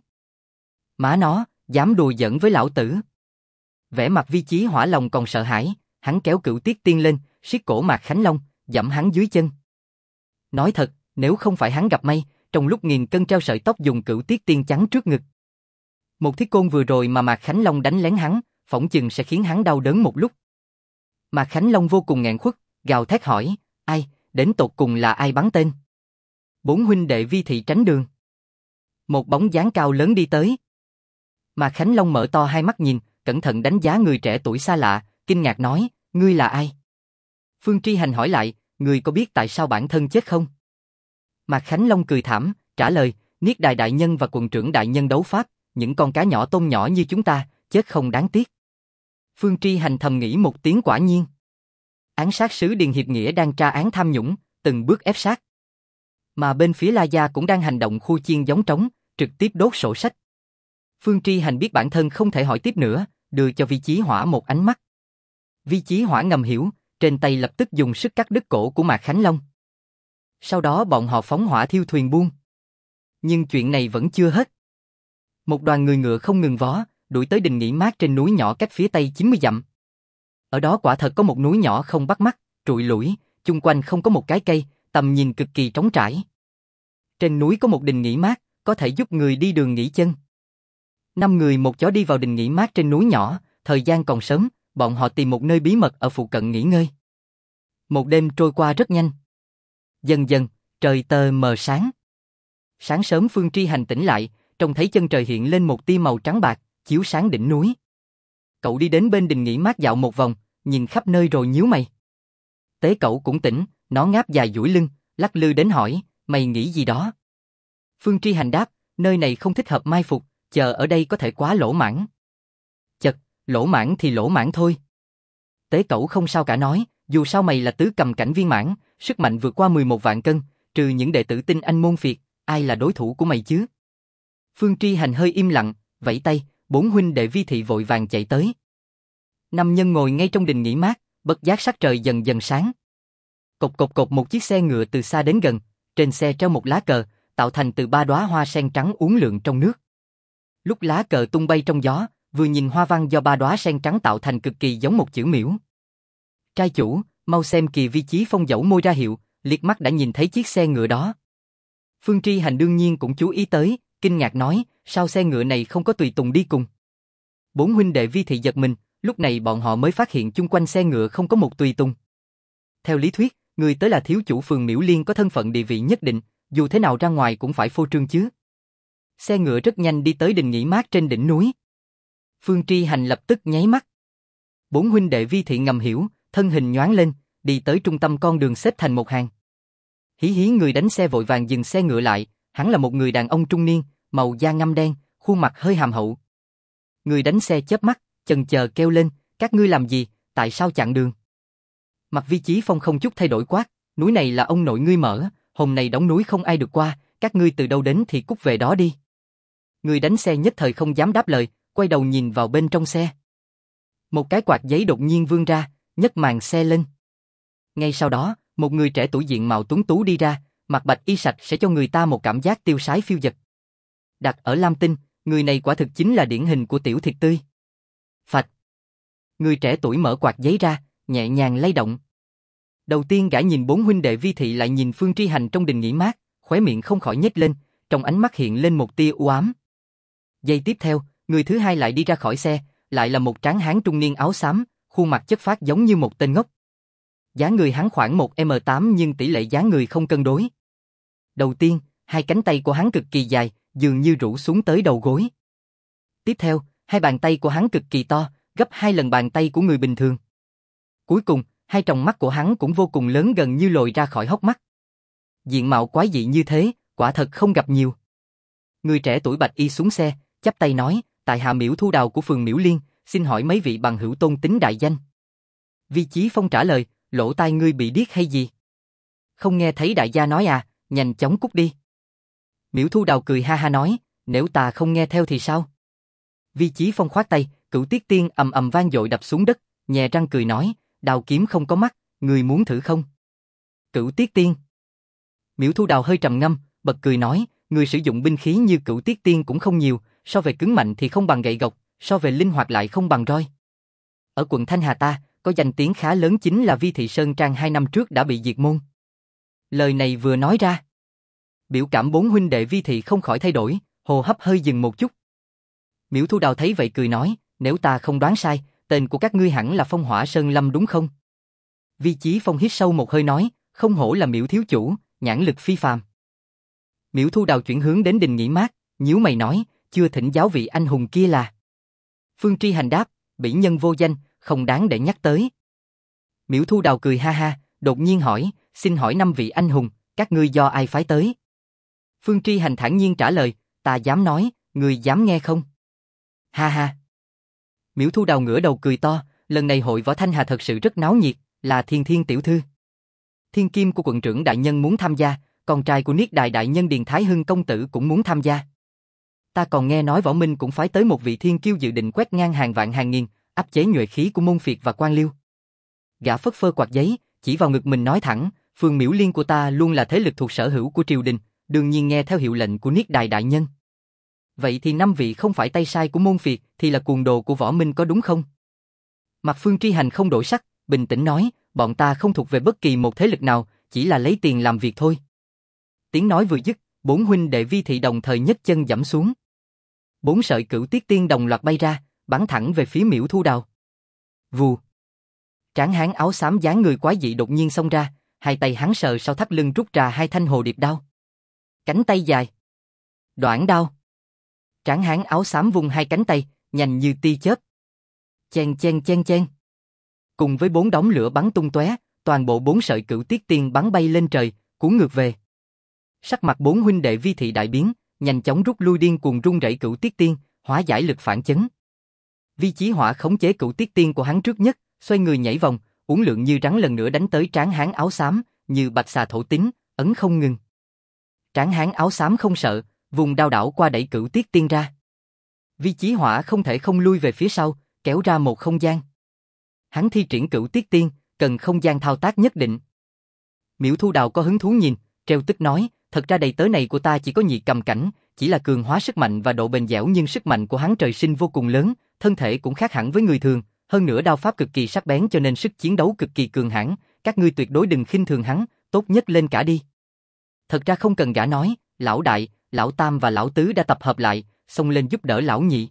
Má nó, dám đùa giỡn với lão tử. Vẻ mặt Vi Chí Hỏa lòng còn sợ hãi, hắn kéo Cửu Tiết Tiên lên, siết cổ Mạc Khánh Long, giẫm hắn dưới chân. Nói thật, nếu không phải hắn gặp may, trong lúc nghìn cân treo sợi tóc dùng Cửu Tiết Tiên chắn trước ngực. Một thiết côn vừa rồi mà Mạc Khánh Long đánh lén hắn, phỏng chừng sẽ khiến hắn đau đớn một lúc. Mạc Khánh Long vô cùng nghẹn khuất, gào thét hỏi, ai, đến tột cùng là ai bắn tên? Bốn huynh đệ Vi thị tránh đường. Một bóng dáng cao lớn đi tới. Mạc Khánh Long mở to hai mắt nhìn, cẩn thận đánh giá người trẻ tuổi xa lạ, kinh ngạc nói, ngươi là ai? Phương Tri Hành hỏi lại, ngươi có biết tại sao bản thân chết không? Mạc Khánh Long cười thảm, trả lời, Niết Đài đại nhân và quận trưởng đại nhân đấu pháp, những con cá nhỏ tôm nhỏ như chúng ta, chết không đáng tiếc. Phương Tri Hành thầm nghĩ một tiếng quả nhiên. Án sát sứ Điền Hiệp Nghĩa đang tra án tham nhũng, từng bước ép sát. Mà bên phía La Gia cũng đang hành động khu chiên giống trống, trực tiếp đốt sổ sách. Phương Tri Hành biết bản thân không thể hỏi tiếp nữa, đưa cho Vi Chí Hỏa một ánh mắt. Vi Chí Hỏa ngầm hiểu, trên tay lập tức dùng sức cắt đứt cổ của Mạc Khánh Long. Sau đó bọn họ phóng hỏa thiêu thuyền buôn. Nhưng chuyện này vẫn chưa hết. Một đoàn người ngựa không ngừng vó, đuổi tới đình nghỉ mát trên núi nhỏ cách phía tây 90 dặm. Ở đó quả thật có một núi nhỏ không bắt mắt, trụi lủi, chung quanh không có một cái cây, tầm nhìn cực kỳ trống trải. Trên núi có một đình nghỉ mát, có thể giúp người đi đường nghỉ chân. 5 người một chó đi vào đình nghỉ mát trên núi nhỏ, thời gian còn sớm, bọn họ tìm một nơi bí mật ở phụ cận nghỉ ngơi. Một đêm trôi qua rất nhanh. Dần dần, trời tờ mờ sáng. Sáng sớm Phương Tri Hành tỉnh lại, trông thấy chân trời hiện lên một tia màu trắng bạc, chiếu sáng đỉnh núi. Cậu đi đến bên đình nghỉ mát dạo một vòng, nhìn khắp nơi rồi nhíu mày. Tế Cẩu cũng tỉnh, nó ngáp dài duỗi lưng, lắc lư đến hỏi, mày nghĩ gì đó? Phương Tri Hành đáp, nơi này không thích hợp mai phục, chờ ở đây có thể quá lỗ mãng. Chật, lỗ mãng thì lỗ mãng thôi. Tế Cẩu không sao cả nói, dù sao mày là tứ cầm cảnh viên mãn, sức mạnh vượt qua 11 vạn cân, trừ những đệ tử tinh anh môn phiệt, ai là đối thủ của mày chứ? Phương Tri Hành hơi im lặng, vẫy tay, 4 huynh đệ Vi thị vội vàng chạy tới. 5 nhân ngồi ngay trong đình nghỉ mát, bất giác sắc trời dần dần sáng. Cộc cộc cộc một chiếc xe ngựa từ xa đến gần, trên xe treo một lá cờ, tạo thành từ 3 đóa hoa sen trắng uốn lượn trong nước. Lúc lá cờ tung bay trong gió, vừa nhìn hoa văn do 3 đóa sen trắng tạo thành cực kỳ giống một chữ miễu. Trai chủ, mau xem kìa, Vi Chí Phong dẫu môi ra hiệu, liếc mắt đã nhìn thấy chiếc xe ngựa đó. Phương Tri Hành đương nhiên cũng chú ý tới, kinh ngạc nói, sao xe ngựa này không có tùy tùng đi cùng? 4 huynh đệ Vi thị giật mình, lúc này bọn họ mới phát hiện chung quanh xe ngựa không có một tùy tùng. Theo lý thuyết, người tới là thiếu chủ phường Miễu Liên có thân phận địa vị nhất định, dù thế nào ra ngoài cũng phải phô trương chứ. Xe ngựa rất nhanh đi tới đình nghỉ mát trên đỉnh núi. Phương Tri Hành lập tức nháy mắt. 4 huynh đệ Vi thị ngầm hiểu, thân hình nhoáng lên, đi tới trung tâm con đường xếp thành một hàng. Hí hí, người đánh xe vội vàng dừng xe ngựa lại, hắn là một người đàn ông trung niên, màu da ngăm đen, khuôn mặt hơi hàm hậu. Người đánh xe chớp mắt, chần chờ kêu lên, các ngươi làm gì, tại sao chặn đường? Mặt Vi Chí Phong không chút thay đổi quát, núi này là ông nội ngươi mở, hôm nay đóng núi không ai được qua, các ngươi từ đâu đến thì cút về đó đi. Người đánh xe nhất thời không dám đáp lời, quay đầu nhìn vào bên trong xe. Một cái quạt giấy đột nhiên vươn ra, nhấc màn xe lên. Ngay sau đó, một người trẻ tuổi diện mạo tuấn tú đi ra, mặc bạch y sạch sẽ cho người ta một cảm giác tiêu sái phiêu dật. Đặt ở Lam Tinh, người này quả thực chính là điển hình của tiểu thịt tươi. Phạch. Người trẻ tuổi mở quạt giấy ra, nhẹ nhàng lay động. Đầu tiên gã nhìn 4 huynh đệ Vi thị lại nhìn Phương Tri Hành trong đình nghỉ mát, khóe miệng không khỏi nhếch lên, trong ánh mắt hiện lên một tia u ám. Giây tiếp theo, người thứ hai lại đi ra khỏi xe, lại là một tráng hán trung niên áo xám, khuôn mặt chất phác giống như một tên ngốc. Dáng người hắn khoảng 1m8 nhưng tỷ lệ dáng người không cân đối. Đầu tiên, hai cánh tay của hắn cực kỳ dài, dường như rũ xuống tới đầu gối. Tiếp theo, hai bàn tay của hắn cực kỳ to, gấp 2 lần bàn tay của người bình thường. Cuối cùng, hai tròng mắt của hắn cũng vô cùng lớn, gần như lồi ra khỏi hốc mắt. Diện mạo quái dị như thế, quả thật không gặp nhiều. Người trẻ tuổi bạch y xuống xe, chắp tay nói, tại hạ Miễu Thu Đào của phường Miễu Liên, xin hỏi mấy vị bằng hữu tôn tính đại danh. Vi Chí Phong trả lời, lỗ tai ngươi bị điếc hay gì? Không nghe thấy đại gia nói à, nhanh chóng cút đi. Miễu Thu Đào cười ha ha nói, nếu ta không nghe theo thì sao? Vi Chí Phong khoát tay, Cửu Tiết Tiên ầm ầm vang dội đập xuống đất, nhè răng cười nói, đào kiếm không có mắt, ngươi muốn thử không? Cửu Tiết Tiên. Miễu Thu Đào hơi trầm ngâm, bật cười nói, người sử dụng binh khí như Cửu Tiết Tiên cũng không nhiều, so về cứng mạnh thì không bằng gậy gộc, so về linh hoạt lại không bằng roi. Ở quận Thanh Hà ta, có danh tiếng khá lớn chính là Vi Thị Sơn Trang 2 năm trước đã bị diệt môn. Lời này vừa nói ra, biểu cảm bốn huynh đệ Vi Thị không khỏi thay đổi, hô hấp hơi dừng một chút. Miễu Thu Đào thấy vậy cười nói, nếu ta không đoán sai, tên của các ngươi hẳn là Phong Hỏa Sơn Lâm đúng không? Vi Chí Phong hít sâu một hơi nói, không hổ là Miễu thiếu chủ, nhãn lực phi phàm. Miễu Thu Đào chuyển hướng đến Đình Nghỉ Mát, nhíu mày nói, chưa thỉnh giáo vị anh hùng kia là. Phương Tri Hành đáp, bỉ nhân vô danh, không đáng để nhắc tới. Miễu Thu Đào cười ha ha, đột nhiên hỏi, xin hỏi 5 vị anh hùng, các ngươi do ai phái tới? Phương Tri Hành thản nhiên trả lời, ta dám nói, ngươi dám nghe không? Ha ha. Miễu Thu Đào ngửa đầu cười to, lần này hội võ Thanh Hà thật sự rất náo nhiệt, là Thiên Thiên tiểu thư. Thiên Kim của quận trưởng đại nhân muốn tham gia, con trai của Niết Đại đại nhân Điền Thái Hưng công tử cũng muốn tham gia. Ta còn nghe nói Võ Minh cũng phái tới một vị thiên kiêu dự định quét ngang hàng vạn hàng nghìn, áp chế nhuệ khí của môn phiệt và quan liêu. Gã phất phơ quạt giấy, chỉ vào ngực mình nói thẳng, phường Miễu Liên của ta luôn là thế lực thuộc sở hữu của triều đình, đương nhiên nghe theo hiệu lệnh của Niết Đại đại nhân. Vậy thì 5 vị không phải tay sai của môn phiệt thì là cuồng đồ của Võ Minh có đúng không? Mặt Phương Tri Hành không đổi sắc, bình tĩnh nói, bọn ta không thuộc về bất kỳ một thế lực nào, chỉ là lấy tiền làm việc thôi. Tiếng nói vừa dứt, 4 huynh đệ Vi Thị đồng thời nhấc chân giẫm xuống. 4 sợi Cửu Tiết Tiên đồng loạt bay ra, bắn thẳng về phía Miễu Thu Đào. Vù. Tráng hán áo xám dáng người quái dị đột nhiên xông ra, hai tay hắn sờ sau thắt lưng rút ra 2 thanh hồ điệp đao. Cánh tay dài, đoạn đao. Tráng hán áo xám vung 2 cánh tay, nhanh như tia chớp. Chen chen chen chen. Cùng với 4 đống lửa bắn tung tóe, toàn bộ 4 sợi Cửu Tiết Tiên bắn bay lên trời, cuốn ngược về. Sắc mặt 4 huynh đệ Vi Thị đại biến, nhanh chóng rút lui điên cuồng rung rẩy Cửu Tiết Tiên, hóa giải lực phản chấn. Vi Chí Hỏa khống chế Cửu Tiết Tiên của hắn trước nhất, xoay người nhảy vòng, uốn lượn như rắn lần nữa đánh tới tráng hán áo xám, như bạch xà thổ tính, ấn không ngừng. Tráng hán áo xám không sợ, vùng đao đảo qua đẩy Cửu Tiết Tiên ra. Vi Chí Hỏa không thể không lui về phía sau, kéo ra một không gian. Hắn thi triển Cửu Tiết Tiên, cần không gian thao tác nhất định. Miễu Thu Đào có hứng thú nhìn, treo tức nói, thật ra đầy tớ này của ta chỉ có nhị cầm cảnh, chỉ là cường hóa sức mạnh và độ bền dẻo, nhưng sức mạnh của hắn trời sinh vô cùng lớn, thân thể cũng khác hẳn với người thường, hơn nữa đao pháp cực kỳ sắc bén cho nên sức chiến đấu cực kỳ cường hãn, các ngươi tuyệt đối đừng khinh thường hắn, tốt nhất lên cả đi. Thật ra không cần gã nói, lão đại, lão tam và lão tứ đã tập hợp lại, xông lên giúp đỡ lão nhị.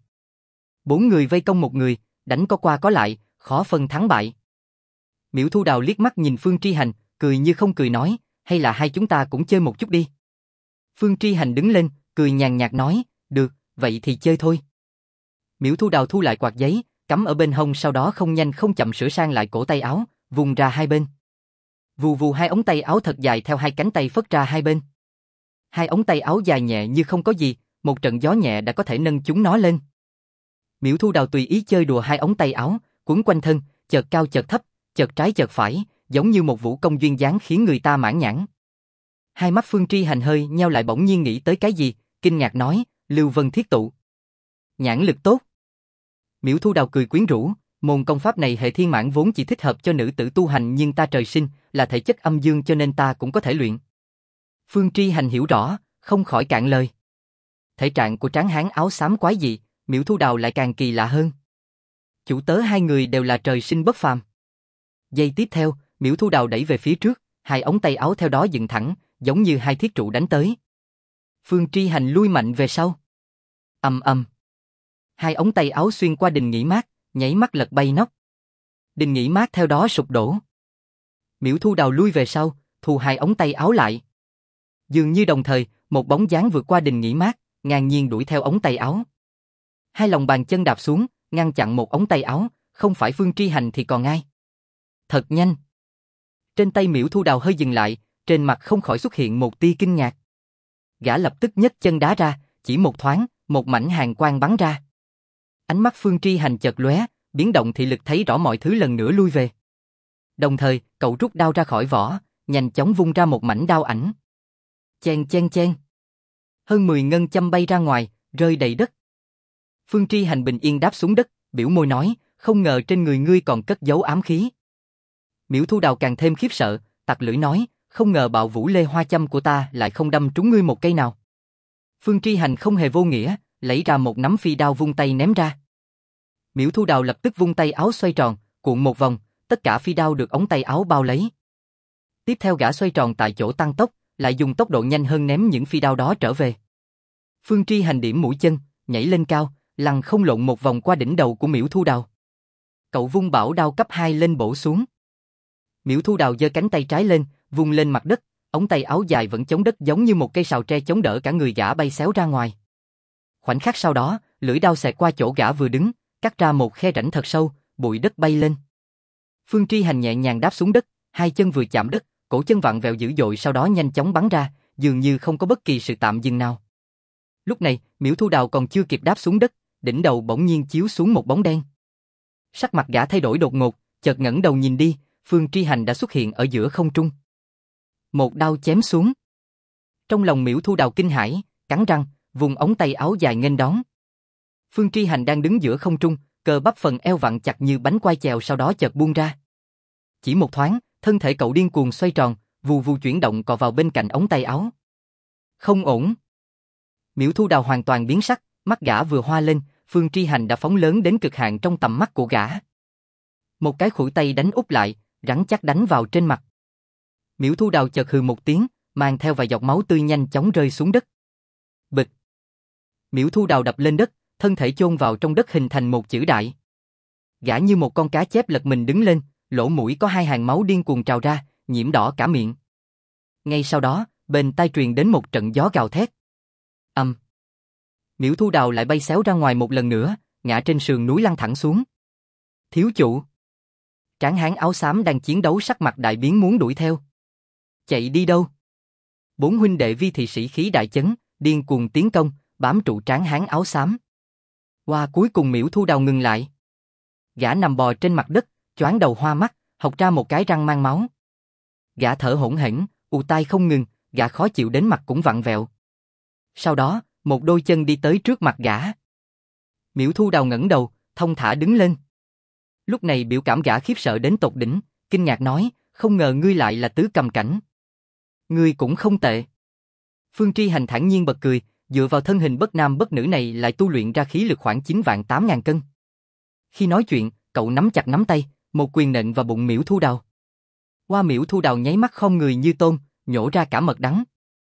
4 người vây công một người, đánh có qua có lại, khó phân thắng bại. Miễu Thu Đào liếc mắt nhìn Phương Tri Hành, cười như không cười nói, hay là hai chúng ta cũng chơi một chút đi. Phương Tri Hành đứng lên, cười nhàn nhạt nói, được, vậy thì chơi thôi. Miễu Thu Đào thu lại quạt giấy, cắm ở bên hông, sau đó không nhanh không chậm sửa sang lại cổ tay áo, vùng ra hai bên. Vù vù 2 ống tay áo thật dài theo 2 cánh tay phất ra hai bên. 2 ống tay áo dài nhẹ như không có gì, một trận gió nhẹ đã có thể nâng chúng nó lên. Miễu Thu Đào tùy ý chơi đùa 2 ống tay áo, quấn quanh thân, chợt cao chợt thấp, chợt trái chợt phải, giống như một vũ công duyên dáng khiến người ta mãn nhãn. Hai mắt Phương Tri Hành hơi nheo lại, bỗng nhiên nghĩ tới cái gì, kinh ngạc nói, Lưu Vân Thiết Tụ. Nhãn lực tốt. Miễu Thu Đào cười quyến rũ, môn công pháp này hệ thiên mãn vốn chỉ thích hợp cho nữ tử tu hành, nhưng ta trời sinh là thể chất âm dương cho nên ta cũng có thể luyện. Phương Tri Hành hiểu rõ, không khỏi cạn lời. Thể trạng của tráng hán áo xám quái dị, Miễu Thu Đào lại càng kỳ lạ hơn. Chủ tớ hai người đều là trời sinh bất phàm. Giây tiếp theo, Miễu Thu Đào đẩy về phía trước, 2 ống tay áo theo đó dựng thẳng, giống như 2 thiết trụ đánh tới. Phương Tri Hành lui mạnh về sau. Ầm ầm. 2 ống tay áo xuyên qua Đình Nghỉ Mát, nháy mắt lật bay nóc. Đình Nghỉ Mát theo đó sụp đổ. Miễu Thu Đào lui về sau, thu 2 ống tay áo lại. Dường như đồng thời, một bóng dáng vượt qua Đình Nghỉ Mát, ngang nhiên đuổi theo ống tay áo. 2 lòng bàn chân đạp xuống, ngăn chặn một ống tay áo, không phải Phương Tri Hành thì còn ai. Thật nhanh. Trên tay Miễu Thu Đào hơi dừng lại, trên mặt không khỏi xuất hiện một tia kinh ngạc. Gã lập tức nhấc chân đá ra, chỉ một thoáng, một mảnh hàn quang bắn ra. Ánh mắt Phương Tri Hành chợt lóe, biến động thị lực thấy rõ mọi thứ, lần nữa lui về. Đồng thời, cậu rút đao ra khỏi vỏ, nhanh chóng vung ra một mảnh đao ảnh. Chen chen chen. Hơn 10 ngân châm bay ra ngoài, rơi đầy đất. Phương Tri Hành bình yên đáp xuống đất, biểu môi nói, không ngờ trên người ngươi còn cất giấu ám khí. Miễu Thu Đào càng thêm khiếp sợ, tặc lưỡi nói, Không ngờ bạo vũ lê hoa châm của ta lại không đâm trúng ngươi một cây nào. Phương Tri Hành không hề vô nghĩa, lấy ra một nắm phi đao vung tay ném ra. Miễu Thu Đào lập tức vung tay áo xoay tròn, cuộn một vòng, tất cả phi đao được ống tay áo bao lấy. Tiếp theo gã xoay tròn tại chỗ tăng tốc, lại dùng tốc độ nhanh hơn ném những phi đao đó trở về. Phương Tri Hành điểm mũi chân, nhảy lên cao, lăn không lộn một vòng qua đỉnh đầu của Miễu Thu Đào. Cậu vung bảo đao cấp 2 lên bổ xuống. Miễu Thu Đào giơ cánh tay trái lên, vung lên mặt đất, ống tay áo dài vẫn chống đất giống như một cây sào tre chống đỡ cả người gã bay xéo ra ngoài. Khoảnh khắc sau đó, lưỡi đao xẹt qua chỗ gã vừa đứng, cắt ra một khe rãnh thật sâu, bụi đất bay lên. Phương Tri Hành nhẹ nhàng đáp xuống đất, hai chân vừa chạm đất, cổ chân vặn vẹo dữ dội sau đó nhanh chóng bắn ra, dường như không có bất kỳ sự tạm dừng nào. Lúc này, Miễu Thu Đào còn chưa kịp đáp xuống đất, đỉnh đầu bỗng nhiên chiếu xuống một bóng đen. Sắc mặt gã thay đổi đột ngột, chợt ngẩng đầu nhìn đi, Phương Tri Hành đã xuất hiện ở giữa không trung. Một đao chém xuống. Trong lòng Miễu Thu Đào kinh hãi, cắn răng, vùng ống tay áo dài nghênh đón. Phương Tri Hành đang đứng giữa không trung, cơ bắp phần eo vặn chặt như bánh quai chèo sau đó chợt buông ra. Chỉ một thoáng, thân thể cậu điên cuồng xoay tròn, vù vù chuyển động cọ vào bên cạnh ống tay áo. Không ổn. Miễu Thu Đào hoàn toàn biến sắc, mắt gã vừa hoa lên, Phương Tri Hành đã phóng lớn đến cực hạn trong tầm mắt của gã. Một cái khuỷu tay đánh úp lại, rắn chắc đánh vào trên mặt. Miễu Thu Đào chợt hừ một tiếng, mang theo vài giọt máu tươi nhanh chóng rơi xuống đất. Bịch. Miễu Thu Đào đập lên đất, thân thể chôn vào trong đất hình thành một chữ đại. Gã như một con cá chép lật mình đứng lên, lỗ mũi có hai hàng máu điên cuồng trào ra, nhiễm đỏ cả miệng. Ngay sau đó, bên tai truyền đến một trận gió gào thét. Miễu Thu Đào lại bay xéo ra ngoài một lần nữa, ngã trên sườn núi lăn thẳng xuống. Thiếu chủ. Tráng hán áo xám đang chiến đấu sắc mặt đại biến muốn đuổi theo. Chạy đi đâu? Bốn huynh đệ Vi thị sĩ khí đại chấn, điên cuồng tiến công, bám trụ tráng hán áo xám. Cuối cùng Miễu Thu Đào ngừng lại. Gã nằm bò trên mặt đất, choáng đầu hoa mắt, hộc ra một cái răng mang máu. Gã thở hổn hển, ù tai không ngừng, gã khó chịu đến mặt cũng vặn vẹo. Sau đó, một đôi chân đi tới trước mặt gã. Miễu Thu Đào ngẩng đầu, thong thả đứng lên. Lúc này biểu cảm gã khiếp sợ đến tột đỉnh, kinh ngạc nói, không ngờ ngươi lại là tứ cầm cảnh. Ngươi cũng không tệ. Phương Tri Hành thản nhiên bật cười, dựa vào thân hình bất nam bất nữ này lại tu luyện ra khí lực khoảng 9.800.000 cân. Khi nói chuyện, cậu nắm chặt nắm tay, một quyền nện vào bụng Miễu Thu Đào. Miễu Thu Đào nháy mắt khom người như tôm, nhổ ra cả mật đắng.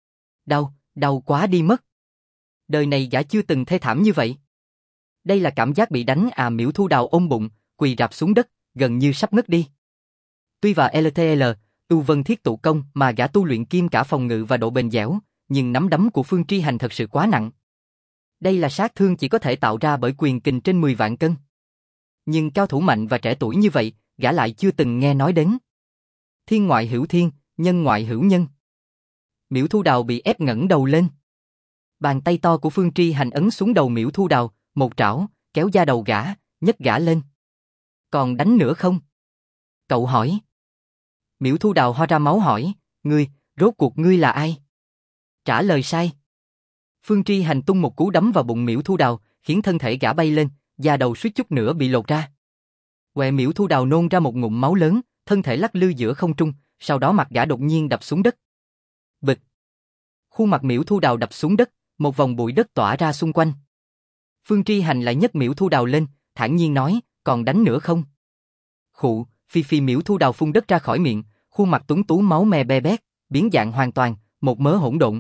Đau quá đi mất. Đời này gã chưa từng thê thảm như vậy. Đây là cảm giác bị đánh à? Miễu Thu Đào ôm bụng, quỳ rạp xuống đất, gần như sắp ngất đi. Tuy vào LTL, Tu Vân Thiết Tụ Công mà gã tu luyện kim cả phòng ngự và độ bền dẻo, nhưng nắm đấm của Phương Tri Hành thật sự quá nặng. Đây là sát thương chỉ có thể tạo ra bởi quyền kình trên 10 vạn cân. Nhưng cao thủ mạnh và trẻ tuổi như vậy, gã lại chưa từng nghe nói đến. Thiên ngoại hữu thiên, nhân ngoại hữu nhân. Miễu Thu Đào bị ép ngẩng đầu lên. Bàn tay to của Phương Tri Hành ấn xuống đầu Miễu Thu Đào, một trảo, kéo da đầu gã, nhấc gã lên. Còn đánh nữa không? Cậu hỏi. Miễu Thu Đào ho ra máu hỏi, rốt cuộc ngươi là ai? Trả lời sai. Phương Tri Hành tung một cú đấm vào bụng Miễu Thu Đào, khiến thân thể gã bay lên, da đầu suýt chút nữa bị lột ra. Miễu Thu Đào nôn ra một ngụm máu lớn, thân thể lắc lư giữa không trung, sau đó mặt gã đột nhiên đập xuống đất. Bịch. Khuôn mặt Miễu Thu Đào đập xuống đất, một vòng bụi đất tỏa ra xung quanh. Phương Tri Hành lại nhấc Miễu Thu Đào lên, thản nhiên nói, còn đánh nữa không? Khụ, phi Miễu Thu Đào phun đất ra khỏi miệng, khuôn mặt tuấn tú máu me be bét, biến dạng hoàn toàn, một mớ hỗn độn.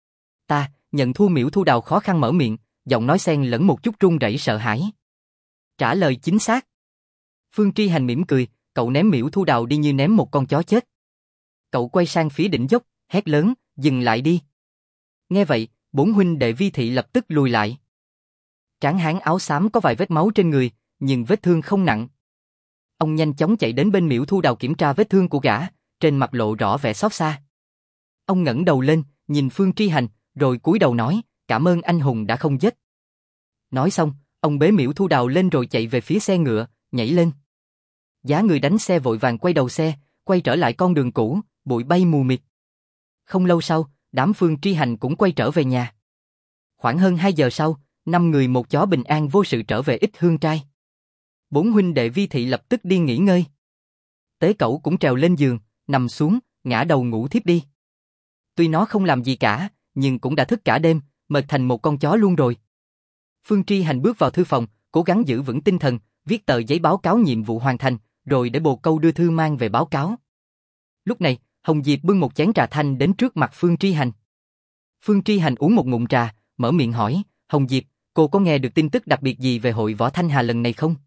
Ta nhận thua. Miễu Thu Đào khó khăn mở miệng, giọng nói xen lẫn một chút run rẩy sợ hãi. Trả lời chính xác. Phương Tri Hành mỉm cười, cậu ném Miễu Thu Đào đi như ném một con chó chết. Cậu quay sang phía đỉnh dốc, hét lớn, dừng lại đi. Nghe vậy, bốn huynh đệ Vi thị lập tức lùi lại. Tráng hán áo xám có vài vết máu trên người, nhưng vết thương không nặng. Ông nhanh chóng chạy đến bên Miễu Thu Đào kiểm tra vết thương của gã, trên mặt lộ rõ vẻ xót xa. Ông ngẩng đầu lên, nhìn Phương Tri Hành, rồi cúi đầu nói, cảm ơn anh hùng đã không giết. Nói xong, ông bế Miễu Thu Đào lên rồi chạy về phía xe ngựa, nhảy lên. Giá người đánh xe vội vàng quay đầu xe, quay trở lại con đường cũ, bụi bay mù mịt. Không lâu sau, đám Phương Tri Hành cũng quay trở về nhà. Khoảng hơn 2 giờ sau, 5 người một chó bình an vô sự trở về Ích Hương Trai. Bốn huynh đệ Vi thị lập tức đi nghỉ ngơi. Tế Cẩu cũng trèo lên giường, nằm xuống, ngã đầu ngủ thiếp đi. Tuy nó không làm gì cả, nhưng cũng đã thức cả đêm, mệt thành một con chó luôn rồi. Phương Tri Hành bước vào thư phòng, cố gắng giữ vững tinh thần, viết tờ giấy báo cáo nhiệm vụ hoàn thành, rồi để bồ câu đưa thư mang về báo cáo. Lúc này, Hồng Diệp bưng một chén trà thanh đến trước mặt Phương Tri Hành. Phương Tri Hành uống một ngụm trà, mở miệng hỏi, Hồng Diệp, cô có nghe được tin tức đặc biệt gì về hội võ Thanh Hà lần này không?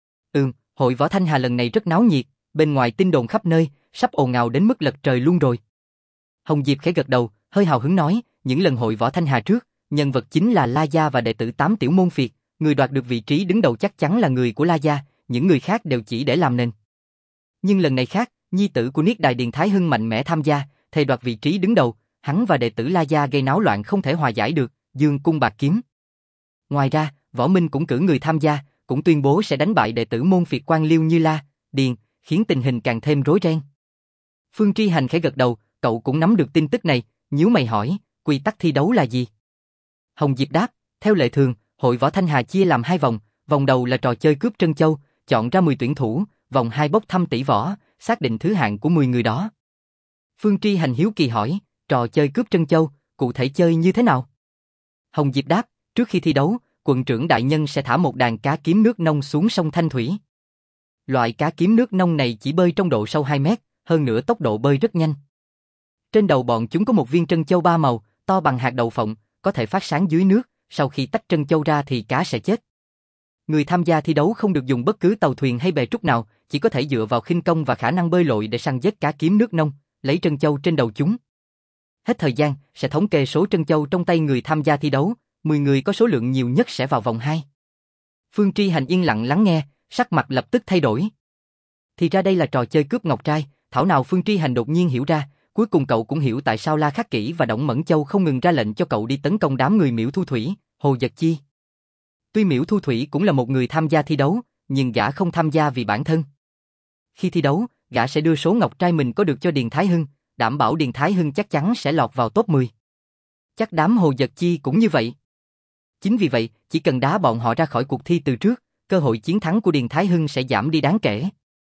Hội võ Thanh Hà lần này rất náo nhiệt, bên ngoài tin đồn khắp nơi, sắp ồn ào đến mức lật trời luôn rồi. Hồng Diệp khẽ gật đầu, hơi hào hứng nói, những lần hội võ Thanh Hà trước, nhân vật chính là La Gia và đệ tử 8 tiểu môn phiệt, người đoạt được vị trí đứng đầu chắc chắn là người của La Gia, những người khác đều chỉ để làm nền. Nhưng lần này khác, nhi tử của Niết Đài Điền Thái Hưng mạnh mẽ tham gia, thề đoạt vị trí đứng đầu, hắn và đệ tử La Gia gây náo loạn không thể hòa giải được, dương cung bạc kiếm. Ngoài ra, Võ Minh cũng cử người tham gia, cũng tuyên bố sẽ đánh bại đệ tử môn phiệt Quan Liêu như La, Điền, khiến tình hình càng thêm rối ren. Phương Tri Hành khẽ gật đầu, cậu cũng nắm được tin tức này, nhíu mày hỏi, quy tắc thi đấu là gì? Hồng Diệp đáp, theo lệ thường, hội võ Thanh Hà chia làm 2 vòng, vòng đầu là trò chơi cướp trân châu, chọn ra 10 tuyển thủ, vòng 2 bốc thăm tỷ võ, xác định thứ hạng của 10 người đó. Phương Tri Hành hiếu kỳ hỏi, trò chơi cướp trân châu, cụ thể chơi như thế nào? Hồng Diệp đáp, trước khi thi đấu, quận trưởng đại nhân sẽ thả một đàn cá kiếm nước nông xuống sông Thanh Thủy. Loại cá kiếm nước nông này chỉ bơi trong độ sâu 2 mét, hơn nữa tốc độ bơi rất nhanh. Trên đầu bọn chúng có một viên trân châu 3 màu, to bằng hạt đậu phộng, có thể phát sáng dưới nước, sau khi tách trân châu ra thì cá sẽ chết. Người tham gia thi đấu không được dùng bất cứ tàu thuyền hay bè trúc nào, chỉ có thể dựa vào khinh công và khả năng bơi lội để săn giết cá kiếm nước nông, lấy trân châu trên đầu chúng. Hết thời gian, sẽ thống kê số trân châu trong tay người tham gia thi đấu, 10 người có số lượng nhiều nhất sẽ vào vòng 2. Phương Tri Hành yên lặng lắng nghe, sắc mặt lập tức thay đổi. Thì ra đây là trò chơi cướp ngọc trai, thảo nào Phương Tri Hành đột nhiên hiểu ra, cuối cùng cậu cũng hiểu tại sao La Khắc Kỷ và Đổng Mẫn Châu không ngừng ra lệnh cho cậu đi tấn công đám người Miễu Thu Thủy, Hồ Dật Chi. Tuy Miễu Thu Thủy cũng là một người tham gia thi đấu, nhưng gã không tham gia vì bản thân. Khi thi đấu, gã sẽ đưa số ngọc trai mình có được cho Điền Thái Hưng, đảm bảo Điền Thái Hưng chắc chắn sẽ lọt vào top 10. Chắc đám Hồ Dật Chi cũng như vậy. Chính vì vậy, chỉ cần đá bọn họ ra khỏi cuộc thi từ trước, cơ hội chiến thắng của Điền Thái Hưng sẽ giảm đi đáng kể.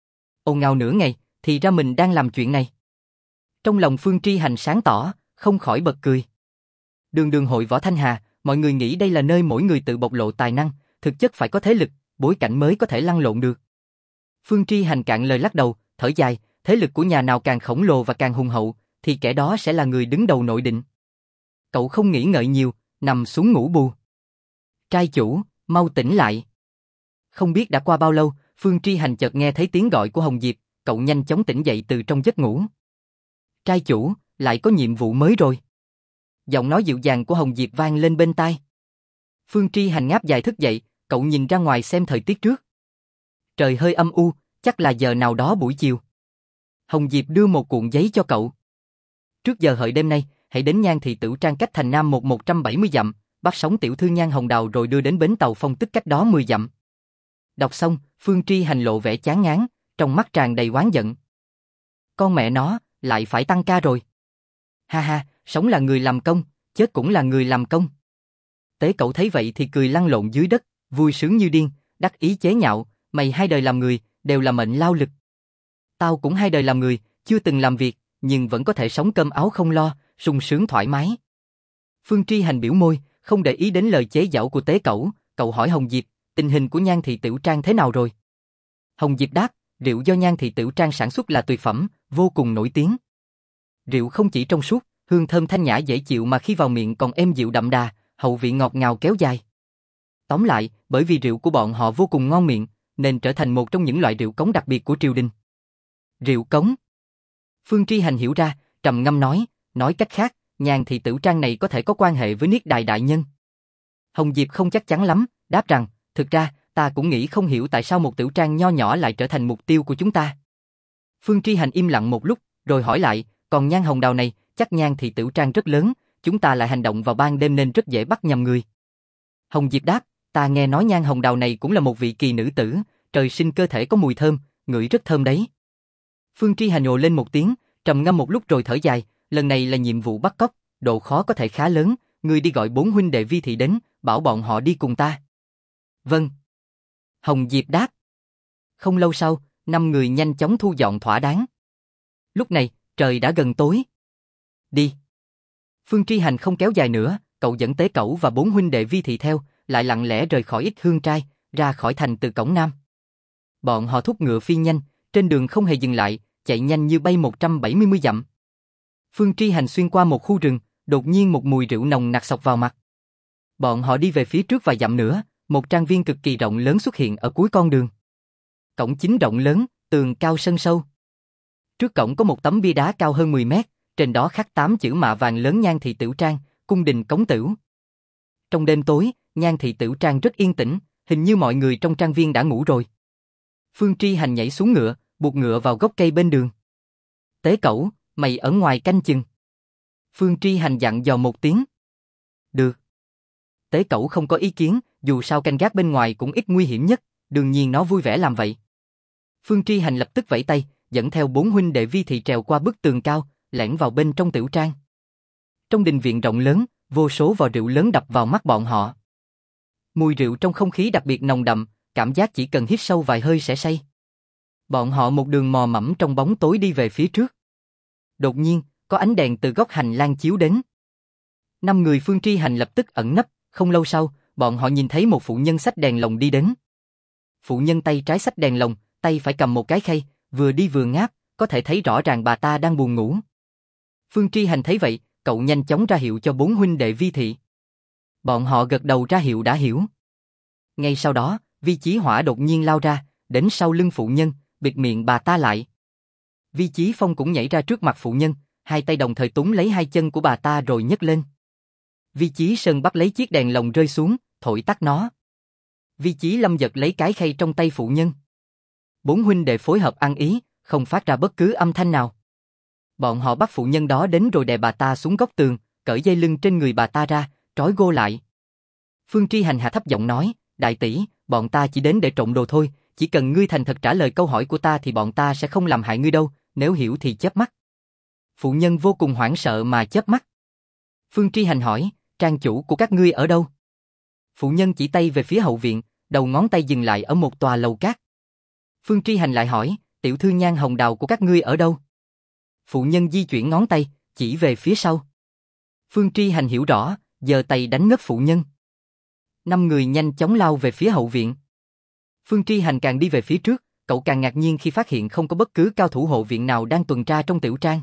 Ồn ào nửa ngày, thì ra mình đang làm chuyện này. Trong lòng Phương Tri Hành sáng tỏ, không khỏi bật cười. Đường hội võ Thanh Hà, mọi người nghĩ đây là nơi mỗi người tự bộc lộ tài năng, thực chất phải có thế lực, bối cảnh mới có thể lăn lộn được. Phương Tri Hành cạn lời lắc đầu, thở dài, thế lực của nhà nào càng khổng lồ và càng hùng hậu, thì kẻ đó sẽ là người đứng đầu nội định. Cậu không nghĩ ngợi nhiều, nằm xuống ngủ bù. Trai chủ, mau tỉnh lại. Không biết đã qua bao lâu, Phương Tri Hành chợt nghe thấy tiếng gọi của Hồng Diệp, cậu nhanh chóng tỉnh dậy từ trong giấc ngủ. Trai chủ, lại có nhiệm vụ mới rồi. Giọng nói dịu dàng của Hồng Diệp vang lên bên tai. Phương Tri Hành ngáp dài thức dậy, cậu nhìn ra ngoài xem thời tiết trước. Trời hơi âm u, chắc là giờ nào đó buổi chiều. Hồng Diệp đưa một cuộn giấy cho cậu. Trước giờ hợi đêm nay, hãy đến Nhan Thị Tửu Trang cách thành Nam 170 dặm, bắt sống tiểu thư Nhan Hồng Đào rồi đưa đến bến tàu Phong Tức cách đó 10 dặm. Đọc xong, Phương Tri Hành lộ vẻ chán ngán, trong mắt tràn đầy oán giận. Con mẹ nó, lại phải tăng ca rồi. Ha ha, sống là người làm công, chết cũng là người làm công. Tế Cậu thấy vậy thì cười lăn lộn dưới đất, vui sướng như điên, đắc ý chế nhạo, mày 2 đời làm người, đều là mệnh lao lực. Tao cũng 2 đời làm người, chưa từng làm việc, nhưng vẫn có thể sống cơm áo không lo, sung sướng thoải mái. Phương Tri Hành biểu môi, không để ý đến lời chế giễu của Tế Cẩu, cậu hỏi Hồng Diệp, tình hình của Nhan Thị Tửu Trang thế nào rồi? Hồng Diệp đáp, rượu do Nhan Thị Tửu Trang sản xuất là tuyệt phẩm, vô cùng nổi tiếng. Rượu không chỉ trong suốt, hương thơm thanh nhã dễ chịu mà khi vào miệng còn êm dịu đậm đà, hậu vị ngọt ngào kéo dài. Tóm lại, bởi vì rượu của bọn họ vô cùng ngon miệng, nên trở thành một trong những loại rượu cống đặc biệt của triều đình. Rượu cống? Phương Tri Hành hiểu ra, trầm ngâm nói cách khác, Nhan Thị Tửu Trang này có thể có quan hệ với Niết Đại đại nhân. Hồng Diệp không chắc chắn lắm, đáp rằng, thực ra, ta cũng nghĩ không hiểu tại sao một tiểu trang nho nhỏ lại trở thành mục tiêu của chúng ta. Phương Tri Hành im lặng một lúc, rồi hỏi lại, còn Nhan Hồng Đào này, chắc Nhan Thị Tửu Trang rất lớn, chúng ta lại hành động vào ban đêm nên rất dễ bắt nhầm người. Hồng Diệp đáp, ta nghe nói Nhan Hồng Đào này cũng là một vị kỳ nữ tử, trời sinh cơ thể có mùi thơm, ngửi rất thơm đấy. Phương Tri Hành ồ lên một tiếng, trầm ngâm một lúc rồi thở dài, lần này là nhiệm vụ bắt cóc, độ khó có thể khá lớn, ngươi đi gọi 4 huynh đệ Vi Thị đến, bảo bọn họ đi cùng ta. Vâng. Hồng Diệp đáp. Không lâu sau, 5 người nhanh chóng thu dọn thỏa đáng. Lúc này, trời Trời đã gần tối. Đi. Phương Tri Hành không kéo dài nữa, cậu dẫn Tế Cẩu và 4 huynh đệ Vi Thị theo, lại lặng lẽ rời khỏi Ích Hương Trai, ra khỏi thành từ cổng Nam. Bọn họ thúc ngựa phi nhanh, trên đường không hề dừng lại, chạy nhanh như bay 170 dặm. Phương Tri Hành xuyên qua một khu rừng, đột nhiên một mùi rượu nồng nặc xộc vào mặt. Bọn họ đi về phía trước vài dặm nữa, một trang viên cực kỳ rộng lớn xuất hiện ở cuối con đường. Cổng chính rộng lớn, tường cao sân sâu. Trước cổng có một tấm bia đá cao hơn 10 mét, trên đó khắc 8 chữ mạ vàng lớn Nhan Thị Tửu Trang, cung đình cống tửu. Trong đêm tối, Nhan Thị Tửu Trang rất yên tĩnh, hình như mọi người trong trang viên đã ngủ rồi. Phương Tri Hành nhảy xuống ngựa, buộc ngựa vào gốc cây bên đường. Tế Cẩu, mày ở ngoài canh chừng. Phương Tri Hành dặn dò một tiếng. Được. Tế Cẩu không có ý kiến, dù sao canh gác bên ngoài cũng ít nguy hiểm nhất, đương nhiên nó vui vẻ làm vậy. Phương Tri Hành lập tức vẫy tay, dẫn theo 4 huynh đệ Vi Thị trèo qua bức tường cao, lẻn vào bên trong tiểu trang. Trong đình viện rộng lớn, vô số vò rượu lớn đập vào mắt bọn họ. Mùi rượu trong không khí đặc biệt nồng đậm, cảm giác chỉ cần hít sâu vài hơi sẽ say. Bọn họ một đường mò mẫm trong bóng tối đi về phía trước. Đột nhiên, có ánh đèn từ góc hành lang chiếu đến. 5 người Phương Tri Hành lập tức ẩn nấp, không lâu sau, bọn họ nhìn thấy một phụ nhân xách đèn lồng đi đến. Phụ nhân tay trái xách đèn lồng, tay phải cầm một cái khay, vừa đi vừa ngáp, có thể thấy rõ ràng bà ta đang buồn ngủ. Phương Tri Hành thấy vậy, cậu nhanh chóng ra hiệu cho 4 huynh đệ Vi Thị. Bọn họ gật đầu ra hiệu đã hiểu. Ngay sau đó, Vi Chí Hỏa đột nhiên lao ra, đến sau lưng phụ nhân, bịt miệng bà ta lại. Vi Chí Phong cũng nhảy ra trước mặt phụ nhân, hai tay đồng thời túm lấy hai chân của bà ta rồi nhấc lên. Vi Chí Sơn bắt lấy chiếc đèn lồng rơi xuống, thổi tắt nó. Vi Chí Lâm giật lấy cái khay trong tay phụ nhân. 4 huynh đệ phối hợp ăn ý, không phát ra bất cứ âm thanh nào. Bọn họ bắt phụ nhân đó đến rồi đè bà ta xuống góc tường, cởi dây lưng trên người bà ta ra, trói gô lại. Phương Tri Hành hạ thấp giọng nói, đại tỷ, bọn ta chỉ đến để trộm đồ thôi, chỉ cần ngươi thành thật trả lời câu hỏi của ta thì bọn ta sẽ không làm hại ngươi đâu, nếu hiểu thì chớp mắt. Phụ nhân vô cùng hoảng sợ mà chớp mắt. Phương Tri Hành hỏi, trang chủ của các ngươi ở đâu? Phụ nhân chỉ tay về phía hậu viện, đầu ngón tay dừng lại ở một tòa lầu cát. Phương Tri Hành lại hỏi, tiểu thư Nhan Hồng Đào của các ngươi ở đâu? Phụ nhân di chuyển ngón tay, chỉ về phía sau. Phương Tri Hành hiểu rõ, giơ tay đánh ngất phụ nhân. 5 người nhanh chóng lao về phía hậu viện. Phương Tri Hành càng đi về phía trước, cậu càng ngạc nhiên khi phát hiện không có bất cứ cao thủ hộ viện nào đang tuần tra trong tiểu trang.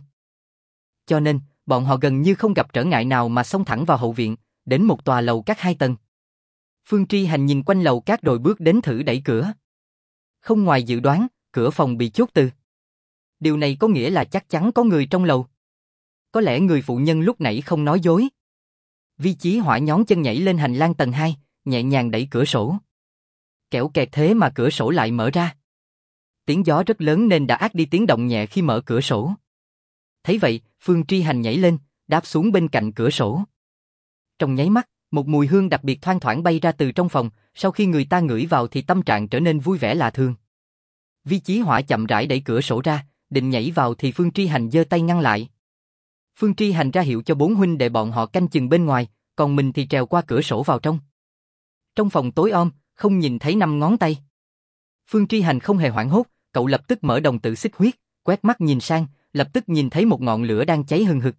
Cho nên, bọn họ gần như không gặp trở ngại nào mà xông thẳng vào hậu viện, đến một tòa lầu cát 2 tầng. Phương Tri Hành nhìn quanh lầu cát rồi bước đến thử đẩy cửa. Không ngoài dự đoán, cửa phòng bị chốt từ. Điều này có nghĩa là chắc chắn có người trong lầu. Có lẽ người phụ nhân lúc nãy không nói dối. Vi Chí Hỏa nhón chân nhảy lên hành lang tầng 2, nhẹ nhàng đẩy cửa sổ. Kẻo kẹt thế mà cửa sổ lại mở ra. Tiếng gió rất lớn nên đã át đi tiếng động nhẹ khi mở cửa sổ. Thấy vậy, Phương Tri Hành nhảy lên, đáp xuống bên cạnh cửa sổ. Trong nháy mắt, một mùi hương đặc biệt thoang thoảng bay ra từ trong phòng, sau khi người ta ngửi vào thì tâm trạng trở nên vui vẻ lạ thường. Vi Chí Hỏa chậm rãi đẩy cửa sổ ra, định nhảy vào thì Phương Tri Hành giơ tay ngăn lại. Phương Tri Hành ra hiệu cho 4 huynh đệ bọn họ canh chừng bên ngoài, còn mình thì trèo qua cửa sổ vào trong. Trong phòng tối om, không nhìn thấy 5 ngón tay. Phương Tri Hành không hề hoảng hốt, cậu lập tức mở đồng tử xích huyết, quét mắt nhìn sang, lập tức nhìn thấy một ngọn lửa đang cháy hừng hực.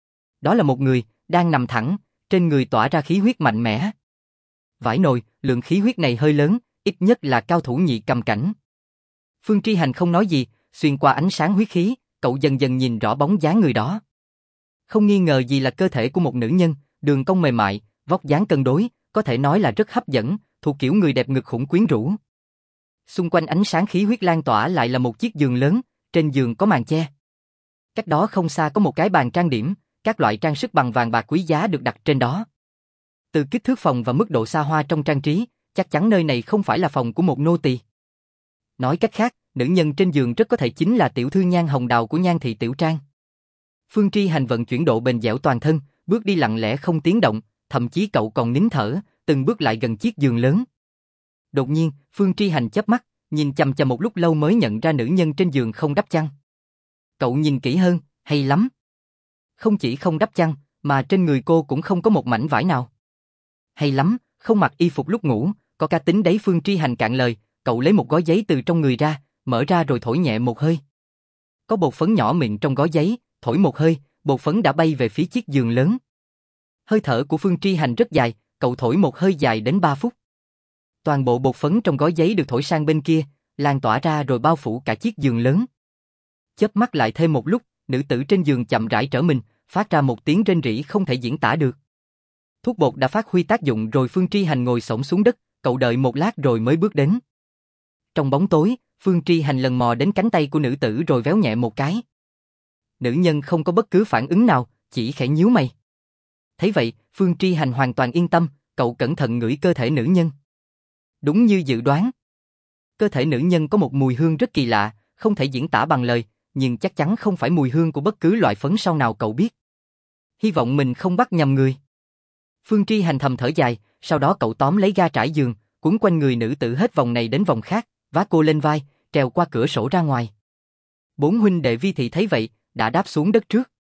Đó là một người, đang nằm thẳng, trên người tỏa ra khí huyết mạnh mẽ. Vãi nồi, lượng khí huyết này hơi lớn, ít nhất là cao thủ nhị cầm cảnh. Phương Tri Hành không nói gì, xuyên qua ánh sáng huyết khí, cậu dần dần nhìn rõ bóng dáng người đó. Không nghi ngờ gì là cơ thể của một nữ nhân, đường cong mềm mại, vóc dáng cân đối, có thể nói là rất hấp dẫn, thuộc kiểu người đẹp ngực khủng quyến rũ. Xung quanh ánh sáng khí huyết lan tỏa lại là một chiếc giường lớn, trên giường có màn che. Cách đó không xa có một cái bàn trang điểm, các loại trang sức bằng vàng bạc quý giá được đặt trên đó. Từ kích thước phòng và mức độ xa hoa trong trang trí, chắc chắn nơi này không phải là phòng của một nô tỳ. Nói cách khác, nữ nhân trên giường rất có thể chính là tiểu thư Nhan Hồng Đào của Nhan Thị Tiểu Trang. Phương Tri Hành vận chuyển độ bền dẻo toàn thân, bước đi lặng lẽ không tiếng động, thậm chí cậu còn nín thở, từng bước lại gần chiếc giường lớn. Đột nhiên, Phương Tri Hành chớp mắt, nhìn chằm chằm một lúc lâu mới nhận ra nữ nhân trên giường không đắp chăn. Cậu nhìn kỹ hơn, hay lắm. Không chỉ không đắp chăn, mà trên người cô cũng không có một mảnh vải nào. Hay lắm, không mặc y phục lúc ngủ, có cá tính đấy. Phương Tri Hành cạn lời, cậu lấy một gói giấy từ trong người ra, mở ra rồi thổi nhẹ một hơi. Có bột phấn nhỏ mịn trong gói giấy, thổi một hơi, bột phấn đã bay về phía chiếc giường lớn. Hơi thở của Phương Tri Hành rất dài, cậu thổi một hơi dài đến 3 phút. Toàn bộ bột phấn trong gói giấy được thổi sang bên kia, lan tỏa ra rồi bao phủ cả chiếc giường lớn. Chớp mắt lại thêm một lúc, nữ tử trên giường chậm rãi trở mình, phát ra một tiếng rên rỉ không thể diễn tả được. Thuốc bột đã phát huy tác dụng rồi. Phương Tri Hành ngồi xổm xuống đất, cậu đợi một lát rồi mới bước đến. Trong bóng tối, Phương Tri Hành lần mò đến cánh tay của nữ tử rồi véo nhẹ một cái. Nữ nhân không có bất cứ phản ứng nào, chỉ khẽ nhíu mày. Thấy vậy, Phương Tri Hành hoàn toàn yên tâm, cậu cẩn thận ngửi cơ thể nữ nhân. Đúng như dự đoán. Cơ thể nữ nhân có một mùi hương rất kỳ lạ, không thể diễn tả bằng lời, nhưng chắc chắn không phải mùi hương của bất cứ loại phấn sau nào cậu biết. Hy vọng mình không bắt nhầm người. Phương Tri Hành thầm thở dài, sau đó cậu tóm lấy ga trải giường, quấn quanh người nữ tử hết vòng này đến vòng khác, vác cô lên vai, trèo qua cửa sổ ra ngoài. 4 huynh đệ Vi Thị thấy vậy, đã đáp xuống đất trước.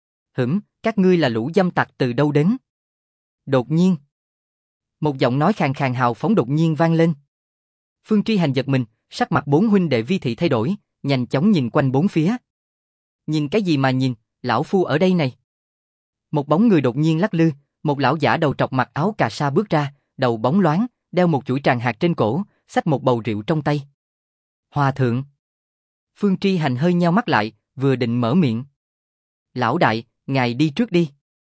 Các ngươi là lũ dâm tặc từ đâu đến? Đột nhiên, một giọng nói khàn khàn hào phóng đột nhiên vang lên. Phương Tri Hành giật mình, sắc mặt 4 huynh đệ Vi Thị thay đổi, nhanh chóng nhìn quanh bốn phía. Nhìn cái gì mà nhìn, lão phu ở đây này. Một bóng người đột nhiên lắc lư, một lão giả đầu trọc mặc áo cà sa bước ra, đầu bóng loáng, đeo một chuỗi tràng hạt trên cổ, xách một bầu rượu trong tay. Hòa thượng. Phương Tri Hành hơi nheo mắt lại, vừa định mở miệng. Lão đại, ngài đi trước đi.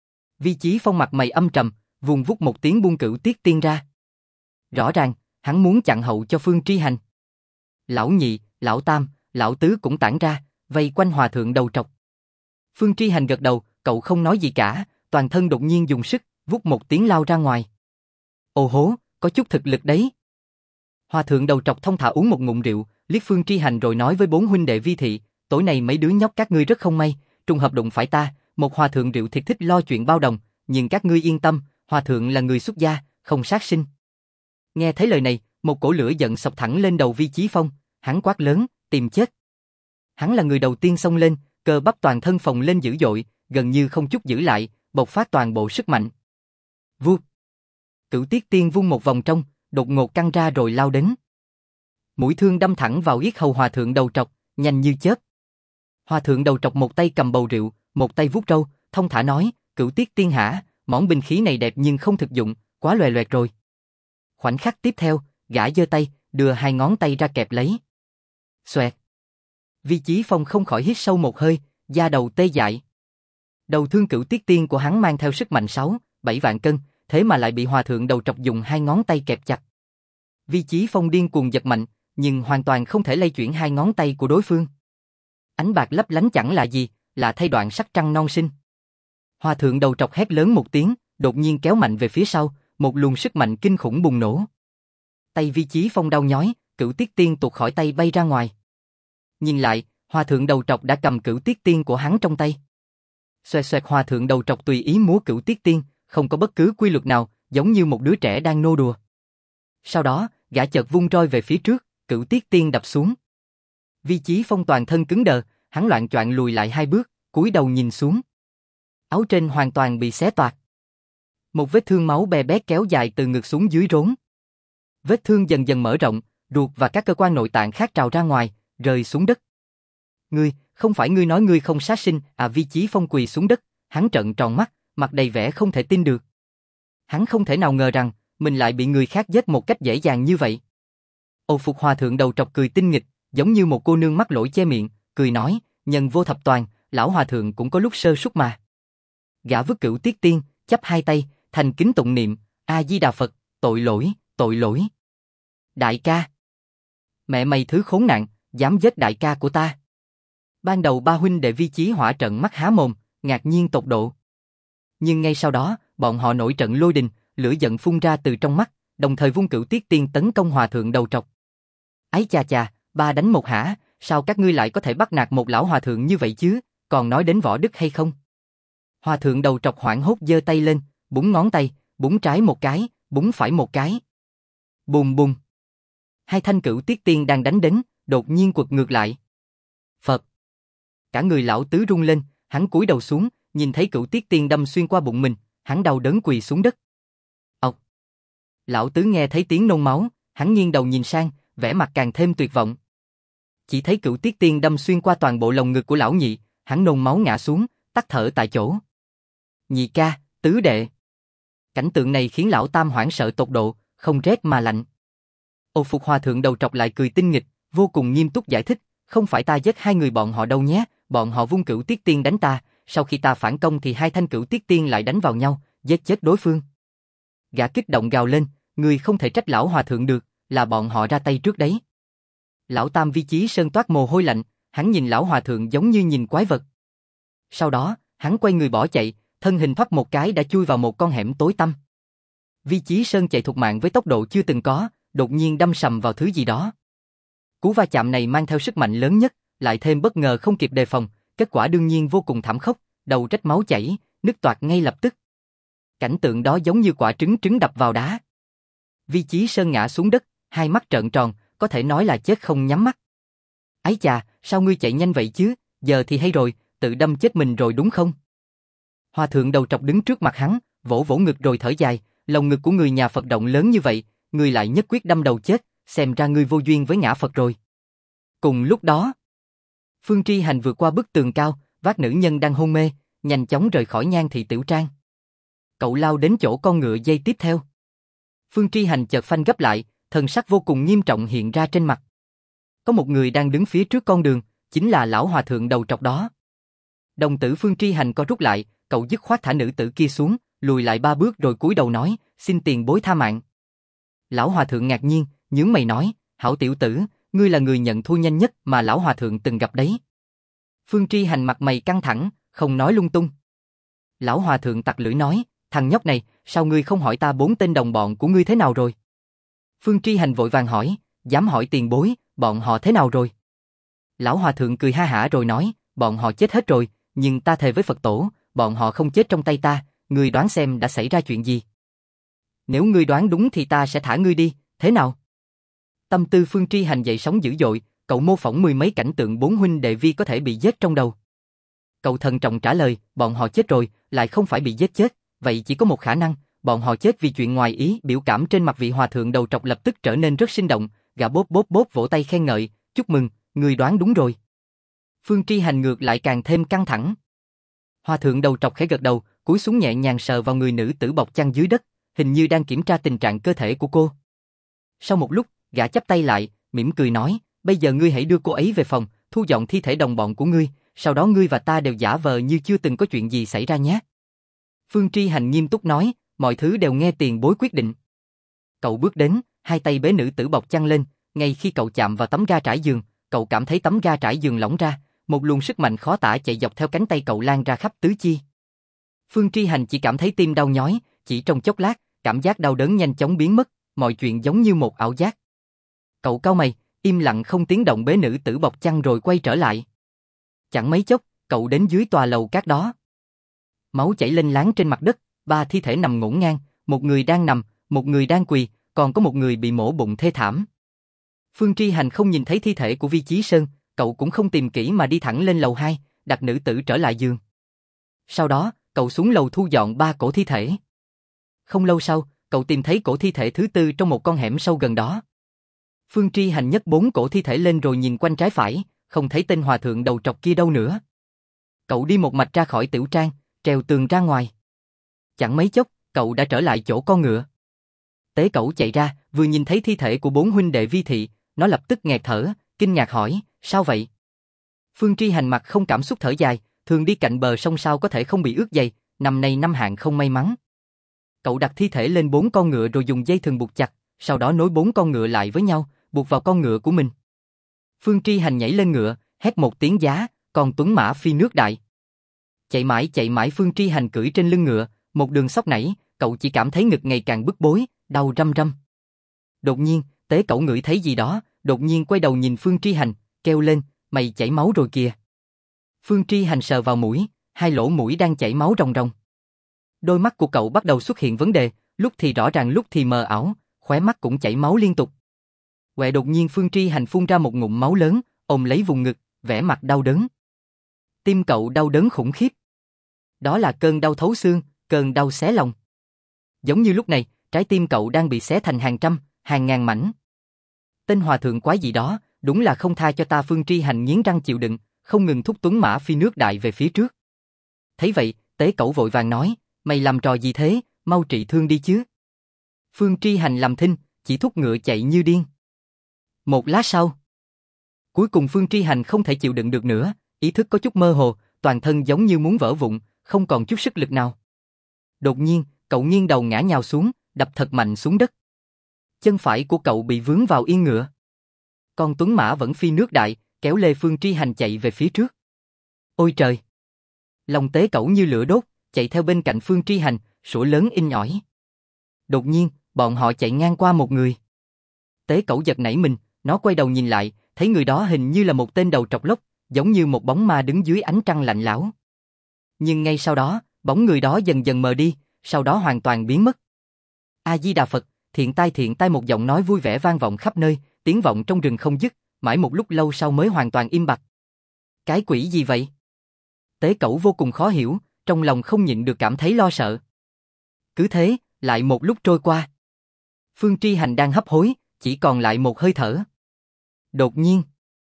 Vi Chí Phong mặt mày âm trầm, vùng vút một tiếng buông Cửu Tiết Tiên ra. Rõ ràng, hắn muốn chặn hậu cho Phương Tri Hành. Lão nhị, lão tam, lão tứ cũng tản ra, vây quanh hòa thượng đầu trọc. Phương Tri Hành gật đầu, cậu không nói gì cả, toàn thân đột nhiên dùng sức, vút một tiếng lao ra ngoài. Ồ hố, có chút thực lực đấy. Hòa thượng đầu trọc thông thả uống một ngụm rượu, liếc Phương Tri Hành rồi nói với 4 huynh đệ Vi Thị, tối nay mấy đứa nhóc các ngươi rất không may, trùng hợp đụng phải ta, một hòa thượng rượu thiệt thích lo chuyện bao đồng, nhưng các ngươi yên tâm, hòa thượng là người xuất gia, không sát sinh. Nghe thấy lời này, một cổ lửa giận xộc thẳng lên đầu Vi Chí Phong, hắn quát lớn, tìm chết. Hắn là người đầu tiên xông lên, cơ bắp toàn thân phồng lên dữ dội, gần như không chút giữ lại, bộc phát toàn bộ sức mạnh. Vút. Cửu Tiết Tiên vung một vòng trong, đột ngột căng ra rồi lao đến. Mũi thương đâm thẳng vào yết hầu hòa thượng đầu trọc, nhanh như chớp. Hòa thượng đầu trọc một tay cầm bầu rượu, một tay vuốt râu, thông thả nói, Cửu Tiết Tiên hả, món binh khí này đẹp nhưng không thực dụng, quá loè loẹt rồi. Khoảnh khắc tiếp theo, gã giơ tay, đưa 2 ngón tay ra kẹp lấy. Xoẹt. Vi Chí Phong không khỏi hít sâu một hơi, da đầu tê dại. Đầu thương Cửu Tiết Tiên của hắn mang theo sức mạnh 6-7 vạn cân, thế mà lại bị hòa thượng đầu trọc dùng 2 ngón tay kẹp chặt. Vi Chí Phong điên cuồng giật mạnh, nhưng hoàn toàn không thể lay chuyển 2 ngón tay của đối phương. Ánh bạc lấp lánh chẳng là gì, là thay đoạn sắc trăng non sinh. Hòa thượng đầu trọc hét lớn một tiếng, đột nhiên kéo mạnh về phía sau, một luồng sức mạnh kinh khủng bùng nổ. Tay Vi Chí Phong đau nhói, Cửu Tiết Tiên tuột khỏi tay bay ra ngoài. Nhìn lại, hòa thượng đầu trọc đã cầm Cửu Tiết Tiên của hắn trong tay. Xoẹt xoẹt, hòa thượng đầu trọc tùy ý múa Cửu Tiết Tiên, không có bất cứ quy luật nào, giống như một đứa trẻ đang nô đùa. Sau đó, gã chợt vung roi về phía trước, Cửu Tiết Tiên đập xuống. Vi Chí Phong toàn thân cứng đờ, hắn loạng choạng lùi lại 2 bước, cúi đầu nhìn xuống. Áo trên hoàn toàn bị xé toạc. Một vết thương máu be bét kéo dài từ ngực xuống dưới rốn. Vết thương dần dần mở rộng, ruột và các cơ quan nội tạng khác trào ra ngoài, rơi xuống đất. Ngươi, không phải ngươi nói ngươi không sát sinh à? Vi Chí Phong quỳ xuống đất, hắn trợn tròn mắt, mặt đầy vẻ không thể tin được. Hắn không thể nào ngờ rằng, mình lại bị người khác giết một cách dễ dàng như vậy. Ồ Phục hòa thượng đầu trọc cười tinh nghịch, giống như một cô nương mắc lỗi che miệng, cười nói, nhân vô thập toàn, lão hòa thượng cũng có lúc sơ suất mà. Gã vứt Cửu Tiết Tiên, chắp 2 tay, thành kính tụng niệm, A Di Đà Phật, tội lỗi, tội lỗi. Đại ca. Mẹ mày thứ khốn nạn, dám giết đại ca của ta. Ban đầu 3 huynh đệ Vi Chí Hỏa trợn mắt há mồm, ngạc nhiên tột độ. Nhưng ngay sau đó, bọn họ nổi trận lôi đình, lửa giận phun ra từ trong mắt, đồng thời vung Cửu Tiết Tiên tấn công hòa thượng đầu trọc. Ái chà chà, 3 đánh 1 hả, sao các ngươi lại có thể bắt nạt một lão hòa thượng như vậy chứ, còn nói đến võ đức hay không? Hòa thượng đầu trọc hoảng hốt giơ tay lên, búng ngón tay, búng trái một cái, búng phải một cái. Bùm bùm. 2 thanh Cửu Tiết Tiên đang đánh đến, đột nhiên quật ngược lại. Phật. Cả người lão tứ rung lên, hắn cúi đầu xuống, nhìn thấy Cửu Tiết Tiên đâm xuyên qua bụng mình, hắn đau đớn quỳ xuống đất. Ộc. Lão tứ nghe thấy tiếng nôn máu, hắn nghiêng đầu nhìn sang, vẻ mặt càng thêm tuyệt vọng. Chỉ thấy Cửu Tiết Tiên đâm xuyên qua toàn bộ lồng ngực của lão nhị, hắn nôn máu ngã xuống, tắt thở tại chỗ. Nhị ca, tứ đệ. Cảnh tượng này khiến lão Tam hoảng sợ tột độ, không rét mà lạnh. Ô Phục Hòa thượng đầu trọc lại cười tinh nghịch, vô cùng nghiêm túc giải thích, không phải ta giết hai người bọn họ đâu nhé, bọn họ vung Cửu Tiết Tiên đánh ta, sau khi ta phản công thì hai thanh Cửu Tiết Tiên lại đánh vào nhau, giết chết đối phương. Gã kích động gào lên, người không thể trách lão Hòa thượng được, là bọn họ ra tay trước đấy. Lão Tam Vi Chí Sơn toát mồ hôi lạnh, hắn nhìn lão Hòa thượng giống như nhìn quái vật. Sau đó, hắn quay người bỏ chạy, thân hình thoát một cái đã chui vào một con hẻm tối tăm. Vi Chí Sơn chạy thục mạng với tốc độ chưa từng có, đột nhiên đâm sầm vào thứ gì đó. Cú va chạm này mang theo sức mạnh lớn nhất, lại thêm bất ngờ không kịp đề phòng, kết quả đương nhiên vô cùng thảm khốc, đầu rách máu chảy, nứt toạc ngay lập tức. Cảnh tượng đó giống như quả trứng đập vào đá. Vi Chí Sơn ngã xuống đất, hai mắt trợn tròn, có thể nói là chết không nhắm mắt. Ái chà, sao ngươi chạy nhanh vậy chứ, giờ thì hay rồi, tự đâm chết mình rồi đúng không? Hòa thượng đầu trọc đứng trước mặt hắn, vỗ vỗ ngực rồi thở dài, lòng ngực của người nhà Phật động lớn như vậy, ngươi lại nhất quyết đâm đầu chết, xem ra ngươi vô duyên với ngã Phật rồi. Cùng lúc đó, Phương Tri Hành vượt qua bức tường cao, vác nữ nhân đang hôn mê, nhanh chóng rời khỏi Nhan Thị Tiểu Trang. Cậu lao đến chỗ con ngựa dây tiếp theo. Phương Tri Hành chợt phanh gấp lại, thần sắc vô cùng nghiêm trọng hiện ra trên mặt. Có một người đang đứng phía trước con đường, chính là lão hòa thượng đầu trọc đó. Đồng tử Phương Tri Hành co rút lại, cậu dứt khoát thả nữ tử kia xuống, lùi lại 3 bước rồi cúi đầu nói, xin tiền bối tha mạng. Lão hòa thượng ngạc nhiên, nhướng mày nói, hảo tiểu tử, ngươi là người nhận thua nhanh nhất mà lão hòa thượng từng gặp đấy. Phương Tri Hành mặt mày căng thẳng, không nói lung tung. Lão hòa thượng tặc lưỡi nói, thằng nhóc này, sao ngươi không hỏi ta 4 tên đồng bọn của ngươi thế nào rồi? Phương Tri Hành vội vàng hỏi, dám hỏi tiền bối, bọn họ thế nào rồi? Lão hòa thượng cười ha hả rồi nói, bọn họ chết hết rồi, nhưng ta thề với Phật tổ, bọn họ không chết trong tay ta, ngươi đoán xem đã xảy ra chuyện gì? Nếu ngươi đoán đúng thì ta sẽ thả ngươi đi, thế nào? Tâm tư Phương Tri Hành dậy sóng dữ dội, cậu mô phỏng 10 mấy cảnh tượng 4 huynh đệ Vi có thể bị giết trong đầu. Cậu thận trọng trả lời, bọn họ chết rồi, lại không phải bị giết chết, vậy chỉ có một khả năng, bọn họ chết vì chuyện ngoài ý. Biểu cảm trên mặt vị hòa thượng đầu trọc lập tức trở nên rất sinh động, gã bốp bốp bốp vỗ tay khen ngợi, chúc mừng, ngươi đoán đúng rồi. Phương Tri Hành ngược lại càng thêm căng thẳng. Hòa thượng đầu trọc khẽ gật đầu, cúi xuống nhẹ nhàng sờ vào người nữ tử bọc chăn dưới đất, hình như đang kiểm tra tình trạng cơ thể của cô. Sau một lúc, gã chắp tay lại, mỉm cười nói, bây giờ ngươi hãy đưa cô ấy về phòng, thu dọn thi thể đồng bọn của ngươi, sau đó ngươi và ta đều giả vờ như chưa từng có chuyện gì xảy ra nhé. Phương Tri Hành nghiêm túc nói, mọi thứ đều nghe tiền bối quyết định. Cậu bước đến, hai tay bế nữ tử bọc chăn lên, ngay khi cậu chạm vào tấm ga trải giường, cậu cảm thấy tấm ga trải giường lỏng ra, một luồng sức mạnh khó tả chạy dọc theo cánh tay cậu lan ra khắp tứ chi. Phương Tri Hành chỉ cảm thấy tim đau nhói, chỉ trong chốc lát, cảm giác đau đớn nhanh chóng biến mất, mọi chuyện giống như một ảo giác. Cậu cau mày, im lặng không tiếng động bế nữ tử bọc chăn rồi quay trở lại. Chẳng mấy chốc, cậu đến dưới tòa lầu cát đó. Máu chảy lênh láng trên mặt đất, 3 thi thể nằm ngổn ngang, một người đang nằm, một người đang quỳ, còn có một người bị mổ bụng thê thảm. Phương Tri Hành không nhìn thấy thi thể của Vi Chí Sơn, cậu cũng không tìm kỹ mà đi thẳng lên lầu 2, đặt nữ tử trở lại giường. Sau đó, cậu xuống lầu thu dọn 3 cổ thi thể. Không lâu sau, cậu tìm thấy cổ thi thể thứ 4 trong một con hẻm sâu gần đó. Phương Tri Hành nhấc 4 cổ thi thể lên rồi nhìn quanh trái phải, không thấy tên hòa thượng đầu trọc kia đâu nữa. Cậu đi một mạch ra khỏi tiểu trang, trèo tường ra ngoài. Chẳng mấy chốc, cậu đã trở lại chỗ con ngựa. Tế Cẩu chạy ra, vừa nhìn thấy thi thể của 4 huynh đệ Vi Thị, nó lập tức nghẹt thở, kinh ngạc hỏi, sao vậy? Phương Tri Hành mặt không cảm xúc thở dài, thường đi cạnh bờ sông sao có thể không bị ướt giày, năm nay năm hạn không may mắn. Cậu đặt thi thể lên 4 con ngựa rồi dùng dây thừng buộc chặt, sau đó nối 4 con ngựa lại với nhau, buộc vào con ngựa của mình. Phương Tri Hành nhảy lên ngựa, hét một tiếng giá, còn tuấn mã phi nước đại. Chạy mãi Phương Tri Hành cưỡi trên lưng ngựa, một đường sóc nảy, cậu chỉ cảm thấy ngực ngày càng bức bối, đau răm răm. Đột nhiên, Tế Cẩu ngửi thấy gì đó, đột nhiên quay đầu nhìn Phương Tri Hành, kêu lên, mày chảy máu rồi kìa. Phương Tri Hành sờ vào mũi, 2 lỗ mũi đang chảy máu ròng ròng. Đôi mắt của cậu bắt đầu xuất hiện vấn đề, lúc thì rõ ràng lúc thì mờ ảo, khóe mắt cũng chảy máu liên tục. Đột nhiên Phương Tri Hành phun ra một ngụm máu lớn, ôm lấy vùng ngực, vẻ mặt đau đớn. Tim cậu đau đớn khủng khiếp. Đó là cơn đau thấu xương, cơn đau xé lòng. Giống như lúc này, trái tim cậu đang bị xé thành hàng trăm, hàng ngàn mảnh. Tên hòa thượng quái gì đó, đúng là không tha cho ta. Phương Tri Hành nghiến răng chịu đựng, không ngừng thúc tuấn mã phi nước đại về phía trước. Thấy vậy, Tế Cẩu vội vàng nói, mày làm trò gì thế, mau trị thương đi chứ. Phương Tri Hành làm thinh, chỉ thúc ngựa chạy như điên. Một lát sau, cuối cùng Phương Tri Hành không thể chịu đựng được nữa, ý thức có chút mơ hồ, toàn thân giống như muốn vỡ vụn, không còn chút sức lực nào. Đột nhiên, cậu nghiêng đầu ngã nhào xuống, đập thật mạnh xuống đất. Chân phải của cậu bị vướng vào yên ngựa. Con tuấn mã vẫn phi nước đại, kéo lê Phương Tri Hành chạy về phía trước. Ôi trời! Lòng Tế Cẩu như lửa đốt, chạy theo bên cạnh Phương Tri Hành, sủa lớn inh ỏi. Đột nhiên, bọn họ chạy ngang qua một người. Tế Cẩu giật nảy mình, nó quay đầu nhìn lại, thấy người đó hình như là một tên đầu trọc lốc, giống như một bóng ma đứng dưới ánh trăng lạnh lẽo. Nhưng ngay sau đó, bóng người đó dần dần mờ đi, sau đó hoàn toàn biến mất. A Di Đà Phật, thiện tai, một giọng nói vui vẻ vang vọng khắp nơi, tiếng vọng trong rừng không dứt, mãi một lúc lâu sau mới hoàn toàn im bặt. Cái quỷ gì vậy? Tế Cẩu vô cùng khó hiểu, trong lòng không nhịn được cảm thấy lo sợ. Cứ thế, lại một lúc trôi qua. Phương Tri Hành đang hấp hối, chỉ còn lại một hơi thở. Đột nhiên,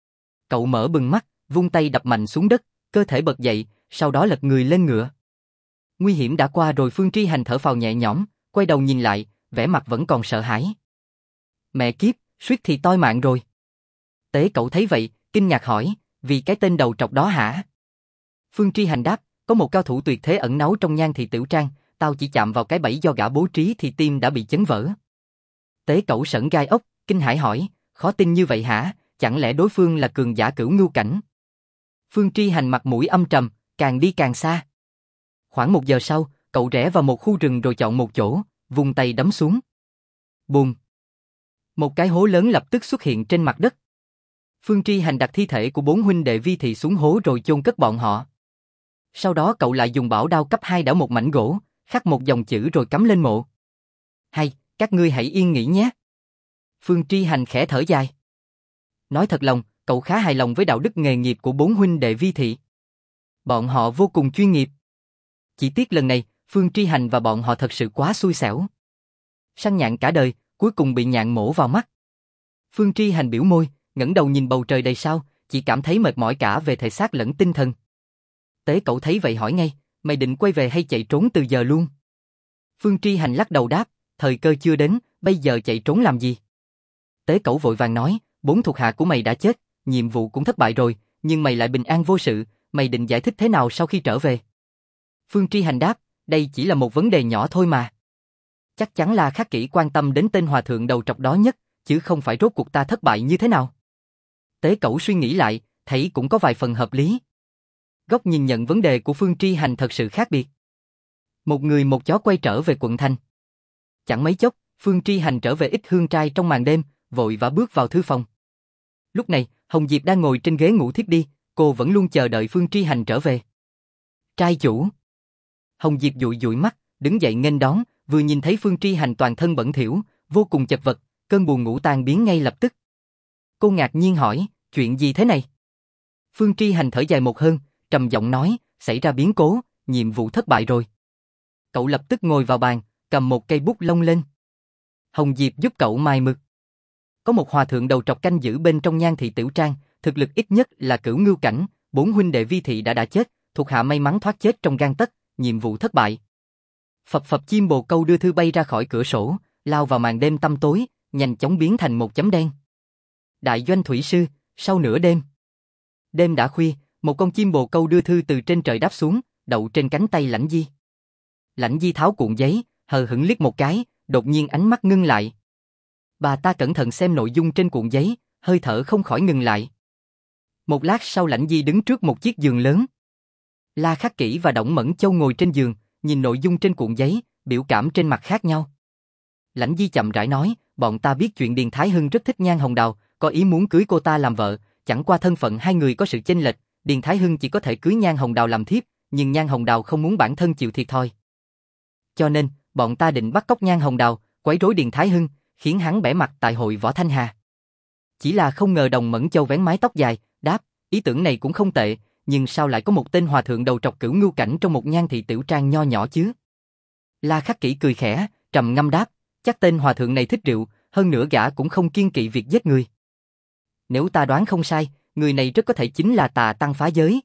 cậu mở bừng mắt, vung tay đập mạnh xuống đất, cơ thể bật dậy, sau đó lật người lên ngựa. Nguy hiểm đã qua rồi. Phương Tri Hành thở phào nhẹ nhõm, quay đầu nhìn lại, vẻ mặt vẫn còn sợ hãi. Mẹ kiếp, suýt thì toi mạng rồi. Tế Cẩu thấy vậy, kinh ngạc hỏi, vì cái tên đầu trọc đó hả? Phương Tri Hành đáp, có một cao thủ tuyệt thế ẩn náu trong Nhan Thị Tiểu Trang, tao chỉ chạm vào cái bẫy do gã bố trí thì tim đã bị chấn vỡ. Tế Cẩu sởn gai ốc, kinh hãi hỏi, khó tin như vậy hả, chẳng lẽ đối phương là cường giả cửu ngưu cảnh? Phương Tri Hành mặt mũi âm trầm, càng đi càng xa. Khoảng 1 giờ sau, cậu rẽ vào một khu rừng rồi chọn một chỗ, vung tay đấm xuống. Bùm! Một cái hố lớn lập tức xuất hiện trên mặt đất. Phương Tri Hành đặt thi thể của 4 huynh đệ Vi Thị xuống hố rồi chôn cất bọn họ. Sau đó cậu lại dùng bảo đao cấp 2 đảo một mảnh gỗ, khắc một dòng chữ rồi cắm lên mộ. Hay, các ngươi hãy yên nghỉ nhé. Phương Tri Hành khẽ thở dài. Nói thật lòng, cậu khá hài lòng với đạo đức nghề nghiệp của 4 huynh đệ Vi Thị. Bọn họ vô cùng chuyên nghiệp. Chỉ tiếc lần này, Phương Tri Hành và bọn họ thật sự quá xui xẻo. Săn nhạn cả đời, cuối cùng bị nhạn mổ vào mắt. Phương Tri Hành biểu môi, ngẩng đầu nhìn bầu trời đầy sao, chỉ cảm thấy mệt mỏi cả về thể xác lẫn tinh thần. Tế Cẩu thấy vậy hỏi ngay, mày định quay về hay chạy trốn từ giờ luôn? Phương Tri Hành lắc đầu đáp, thời cơ chưa đến, bây giờ chạy trốn làm gì? Tế Cẩu vội vàng nói, 4 thuộc hạ của mày đã chết, nhiệm vụ cũng thất bại rồi, nhưng mày lại bình an vô sự, mày định giải thích thế nào sau khi trở về? Phương Tri Hành đáp, đây chỉ là một vấn đề nhỏ thôi mà. Chắc chắn là Khắc Kỷ quan tâm đến tên hòa thượng đầu trọc đó nhất, chứ không phải rốt cuộc ta thất bại như thế nào. Tế Cẩu suy nghĩ lại, thấy cũng có vài phần hợp lý. Góc nhìn nhận vấn đề của Phương Tri Hành thật sự khác biệt. Một người một chó quay trở về quận thành. Chẳng mấy chốc, Phương Tri Hành trở về Ích Hương Trai trong màn đêm, vội vã bước vào thư phòng. Lúc này, Hồng Diệp đang ngồi trên ghế ngủ thiếp đi, cô vẫn luôn chờ đợi Phương Tri Hành trở về. Trai chủ. Hồng Diệp dụi dụi mắt, đứng dậy nghênh đón, vừa nhìn thấy Phương Tri Hành toàn thân bẩn thỉu, vô cùng chật vật, cơn buồn ngủ tan biến ngay lập tức. Cô ngạc nhiên hỏi, chuyện gì thế này? Phương Tri Hành thở dài một hơi, trầm giọng nói, xảy ra biến cố, nhiệm vụ thất bại rồi. Cậu lập tức ngồi vào bàn, cầm một cây bút lông lên. Hồng Diệp giúp cậu mài mực. Có một hòa thượng đầu trọc canh giữ bên trong Nhan Thị Tiểu Trang, thực lực ít nhất là cửu ngưu cảnh, 4 huynh đệ Vi Thị đã chết, thuộc hạ may mắn thoát chết trong gang tấc, nhiệm vụ thất bại. Phập phập chim bồ câu đưa thư bay ra khỏi cửa sổ, lao vào màn đêm tăm tối, nhanh chóng biến thành một chấm đen. Đại doanh thủy sư, sau nửa đêm. Đêm đã khuya, một con chim bồ câu đưa thư từ trên trời đáp xuống, đậu trên cánh tay Lãnh Di. Lãnh Di tháo cuộn giấy, hờ hững liếc một cái, đột nhiên ánh mắt ngưng lại. Bà ta cẩn thận xem nội dung trên cuộn giấy, hơi thở không khỏi ngừng lại. Một lát sau Lãnh Di đứng trước một chiếc giường lớn. La Khắc Kỷ và Đổng Mẫn Châu ngồi trên giường, nhìn nội dung trên cuộn giấy, biểu cảm trên mặt khác nhau. Lãnh Di chậm rãi nói, bọn ta biết chuyện Điền Thái Hưng rất thích Nhan Hồng Đào, có ý muốn cưới cô ta làm vợ, chẳng qua thân phận hai người có sự chênh lệch, Điền Thái Hưng chỉ có thể cưới Nhan Hồng Đào làm thiếp, nhưng Nhan Hồng Đào không muốn bản thân chịu thiệt thòi. Cho nên, bọn ta định bắt cóc Nhan Hồng Đào, quấy rối Điền Thái Hưng, khiến hắn bẽ mặt tại hội Võ Thanh Hà. Chỉ là không ngờ Đồng Mẫn Châu vén mái tóc dài, đáp, ý tưởng này cũng không tệ, nhưng sao lại có một tên hòa thượng đầu trọc cửu ngưu cảnh trong một Nhan Thị Tiểu Trang nho nhỏ chứ? La Khắc Kỷ cười khẽ, trầm ngâm đáp, chắc tên hòa thượng này thích rượu, hơn nữa gã cũng không kiêng kỵ việc giết người. Nếu ta đoán không sai, người này rất có thể chính là Tà Tăng phá giới.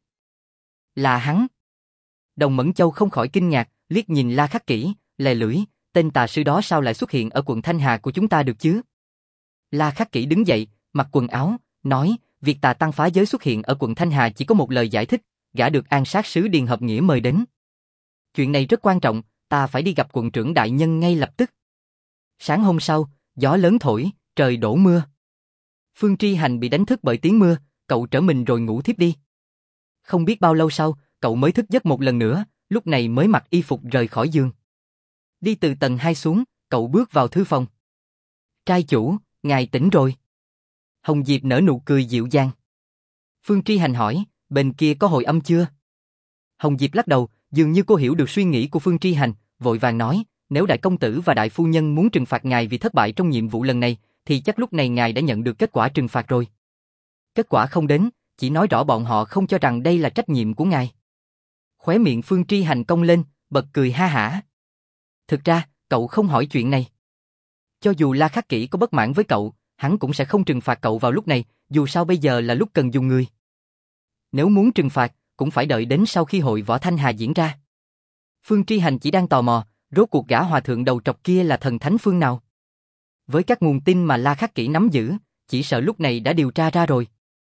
Là hắn. Đồng Mẫn Châu không khỏi kinh ngạc, liếc nhìn La Khắc Kỷ, lè lưỡi, tên tà sư đó sao lại xuất hiện ở quận Thanh Hà của chúng ta được chứ? La Khắc Kỷ đứng dậy, mặc quần áo, nói, việc Tà Tăng phá giới xuất hiện ở quận Thanh Hà chỉ có một lời giải thích, gã được An Sát sứ Điền Hợp Nghĩa mời đến. Chuyện này rất quan trọng, ta phải đi gặp quận trưởng đại nhân ngay lập tức. Sáng hôm sau, gió lớn thổi, trời đổ mưa. Phương Tri Hành bị đánh thức bởi tiếng mưa, cậu trở mình rồi ngủ thiếp đi. Không biết bao lâu sau, cậu mới thức giấc một lần nữa, lúc này mới mặc y phục rời khỏi giường. Đi từ tầng 2 xuống, cậu bước vào thư phòng. Trai chủ, ngài tỉnh rồi. Hồng Diệp nở nụ cười dịu dàng. Phương Tri Hành hỏi, bên kia có hồi âm chưa? Hồng Diệp lắc đầu, dường như cô hiểu được suy nghĩ của Phương Tri Hành, vội vàng nói, nếu đại công tử và đại phu nhân muốn trừng phạt ngài vì thất bại trong nhiệm vụ lần này, thì chắc lúc này ngài đã nhận được kết quả trừng phạt rồi. Kết quả không đến, chỉ nói rõ bọn họ không cho rằng đây là trách nhiệm của ngài. Khóe miệng Phương Tri Hành cong lên, bật cười ha hả. Thực ra, cậu không hỏi chuyện này. Cho dù La Khắc Kỷ có bất mãn với cậu, hắn cũng sẽ không trừng phạt cậu vào lúc này, dù sao bây giờ là lúc cần dùng người. Nếu muốn trừng phạt, cũng phải đợi đến sau khi hội võ Thanh Hà diễn ra. Phương Tri Hành chỉ đang tò mò, rốt cuộc gã hòa thượng đầu trọc kia là thần thánh phương nào? Với các nguồn tin mà La Khắc Kỷ nắm giữ, chỉ sợ lúc này đã điều tra ra rồi.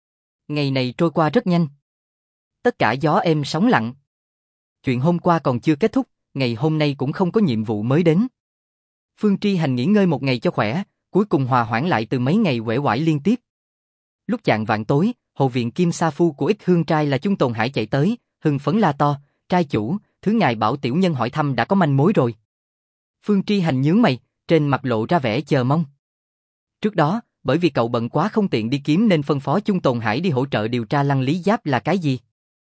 Ngày này trôi qua rất nhanh. Tất cả gió êm sóng lặng. Chuyện hôm qua còn chưa kết thúc, ngày hôm nay cũng không có nhiệm vụ mới đến. Phương Tri Hành nghỉ ngơi một ngày cho khỏe, cuối cùng hòa hoãn lại từ mấy ngày uể oải liên tiếp. Lúc chạng vạng tối, Hồ viện Kim Sa Phu của Ích Hương trai là Chung Tồn Hải chạy tới, hưng phấn la to, trai chủ, thứ ngài bảo tiểu nhân hỏi thăm đã có manh mối rồi. Phương Tri Hành nhướng mày, trên mặt lộ ra vẻ chờ mong. Trước đó, bởi vì cậu bận quá không tiện đi kiếm nên phân phó Chung Tồn Hải đi hỗ trợ điều tra Lăng Lý Giáp là cái gì.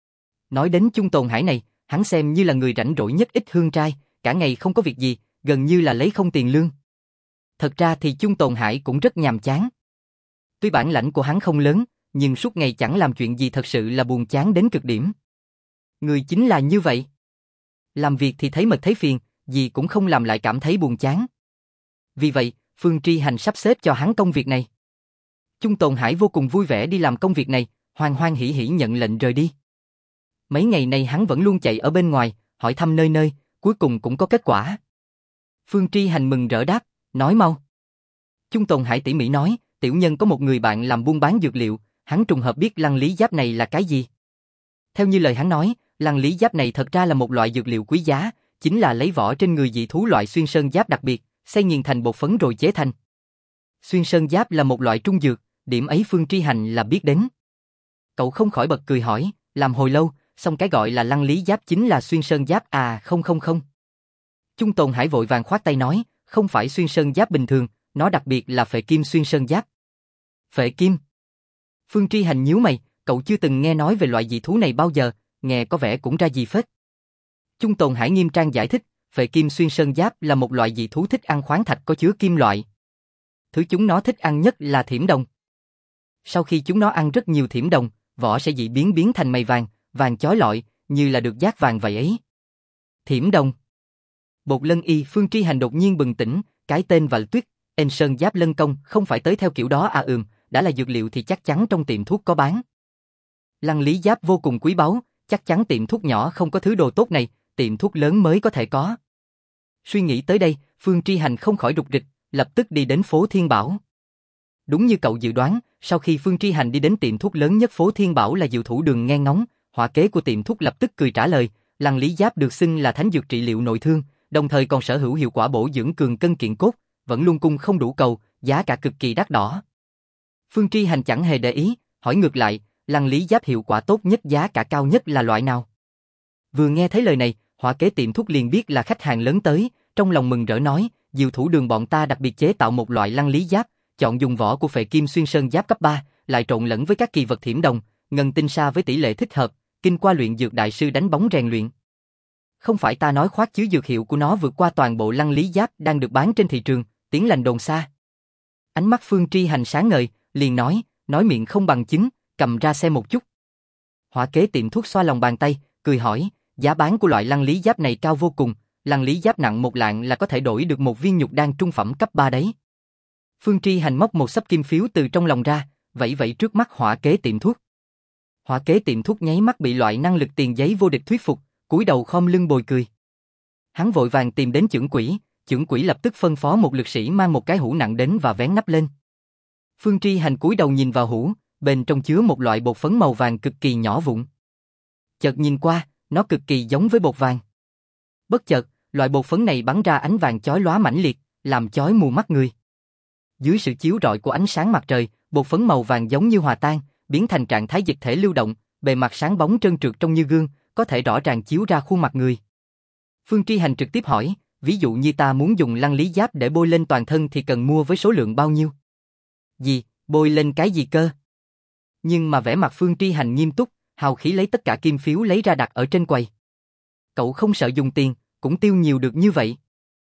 Nói đến Chung Tồn Hải này, hắn xem như là người rảnh rỗi nhất Ích Hương trai, cả ngày không có việc gì, gần như là lấy không tiền lương. Thật ra thì Chung Tồn Hải cũng rất nhàm chán. Tuy bản lãnh của hắn không lớn, nhưng suốt ngày chẳng làm chuyện gì thật sự là buồn chán đến cực điểm. Người chính là như vậy. Làm việc thì thấy mệt thấy phiền, gì cũng không làm lại cảm thấy buồn chán. Vì vậy, Phương Tri Hành sắp xếp cho hắn công việc này. Chung Tồn Hải vô cùng vui vẻ đi làm công việc này, hoan hoan hỉ hỉ nhận lệnh rời đi. Mấy ngày nay hắn vẫn luôn chạy ở bên ngoài, hỏi thăm nơi nơi, cuối cùng cũng có kết quả. Phương Tri Hành mừng rỡ đáp, nói mau. Chung Tồn Hải tỉ mỉ nói, tiểu nhân có một người bạn làm buôn bán dược liệu, hắn trùng hợp biết Lăng Lý Giáp này là cái gì. Theo như lời hắn nói, Lăng Lý Giáp này thật ra là một loại dược liệu quý giá, chính là lấy vỏ trên người dị thú loại xuyên sơn giáp đặc biệt, xay nghiền thành bột phấn rồi chế thành. Xuyên sơn giáp là một loại trung dược, điểm ấy Phương Tri Hành là biết đến. Cậu không khỏi bật cười hỏi, làm hồi lâu, xong cái gọi là Lăng Lý Giáp chính là xuyên sơn giáp à? Không. Chung Tồn Hải vội vàng khoát tay nói, không phải xuyên sơn giáp bình thường, nó đặc biệt là phệ kim xuyên sơn giáp. Phệ kim? Phương Tri Hành nhíu mày, cậu chưa từng nghe nói về loại dị thú này bao giờ, nghe có vẻ cũng ra gì phết. Chung Tồn Hải nghiêm trang giải thích, phệ kim xuyên sơn giáp là một loại dị thú thích ăn khoáng thạch có chứa kim loại. Thứ chúng nó thích ăn nhất là thiểm đồng. Sau khi chúng nó ăn rất nhiều thiểm đồng, vỏ sẽ dị biến thành màu vàng, vàng chói lọi, như là được dát vàng vậy ấy. Thiểm đồng. Bột lân y. Phương Tri Hành đột nhiên bừng tỉnh, cái tên Vạn Tuyết, En Sơn Giáp Lân Công không phải tới theo kiểu đó à? Đã là dược liệu thì chắc chắn trong tiệm thuốc có bán. Lăng Lý Giáp vô cùng quý báu, chắc chắn tiệm thuốc nhỏ không có thứ đồ tốt này, tiệm thuốc lớn mới có thể có. Suy nghĩ tới đây, Phương Tri Hành không khỏi rục rịch, lập tức đi đến phố Thiên Bảo. Đúng như cậu dự đoán, sau khi Phương Tri Hành đi đến tiệm thuốc lớn nhất phố Thiên Bảo là Diệu Thủ Đường nghe ngóng, họa kế của tiệm thuốc lập tức cười trả lời, Lăng Lý Giáp được xưng là thánh dược trị liệu nội thương, đồng thời còn sở hữu hiệu quả bổ dưỡng cường cân kiện cốt, vẫn luôn cung không đủ cầu, giá cả cực kỳ đắt đỏ. Phương Tri Hành chẳng hề để ý, hỏi ngược lại, Lăng Lý Giáp hiệu quả tốt nhất giá cả cao nhất là loại nào? Vừa nghe thấy lời này, họa kế tiệm thuốc liền biết là khách hàng lớn tới, trong lòng mừng rỡ nói, Diệu Thủ Đường bọn ta đặc biệt chế tạo một loại Lăng Lý Giáp, chọn dùng vỏ của phệ kim xuyên sơn giáp cấp 3, lại trộn lẫn với các kỳ vật thiểm đồng, ngân tinh sa với tỷ lệ thích hợp, kinh qua luyện dược đại sư đánh bóng rèn luyện. Không phải ta nói khoác chứ dược hiệu của nó vượt qua toàn bộ Lăng Lý Giáp đang được bán trên thị trường, tiếng lành đồn xa. Ánh mắt Phương Tri Hành sáng ngời, liền nói miệng không bằng chứng, cầm ra xem một chút. Họa kế tiệm thuốc xoa lòng bàn tay, cười hỏi, giá bán của loại Lăng Lý Giáp này cao vô cùng, Lăng Lý Giáp nặng 1 lạng là có thể đổi được một viên nhục đan trung phẩm cấp 3 đấy. Phương Tri Hành móc một xấp kim phiếu từ trong lòng ra, vẫy trước mắt họa kế tiệm thuốc. Hỏa kế tiệm thuốc nháy mắt bị loại năng lực tiền giấy vô địch thuyết phục, cúi đầu khom lưng bồi cười. Hắn vội vàng tìm đến chưởng quỷ lập tức phân phó một lực sĩ mang một cái hũ nặng đến và vén nắp lên. Phương Tri Hành cúi đầu nhìn vào hũ, bên trong chứa một loại bột phấn màu vàng cực kỳ nhỏ vụn. Chợt nhìn qua, nó cực kỳ giống với bột vàng. Bất chợt, loại bột phấn này bắn ra ánh vàng chói lóa mãnh liệt, làm chói mù mắt người. Dưới sự chiếu rọi của ánh sáng mặt trời, bột phấn màu vàng giống như hòa tan, biến thành trạng thái dịch thể lưu động, bề mặt sáng bóng trơn trượt trông như gương, có thể rõ ràng chiếu ra khuôn mặt người. Phương Tri Hành trực tiếp hỏi, ví dụ như ta muốn dùng lăng lý giáp để bôi lên toàn thân thì cần mua với số lượng bao nhiêu? Gì, bôi lên cái gì cơ? Nhưng mà vẻ mặt Phương Tri Hành nghiêm túc, hào khí lấy tất cả kim phiếu lấy ra đặt ở trên quầy. Cậu không sợ dùng tiền, cũng tiêu nhiều được như vậy.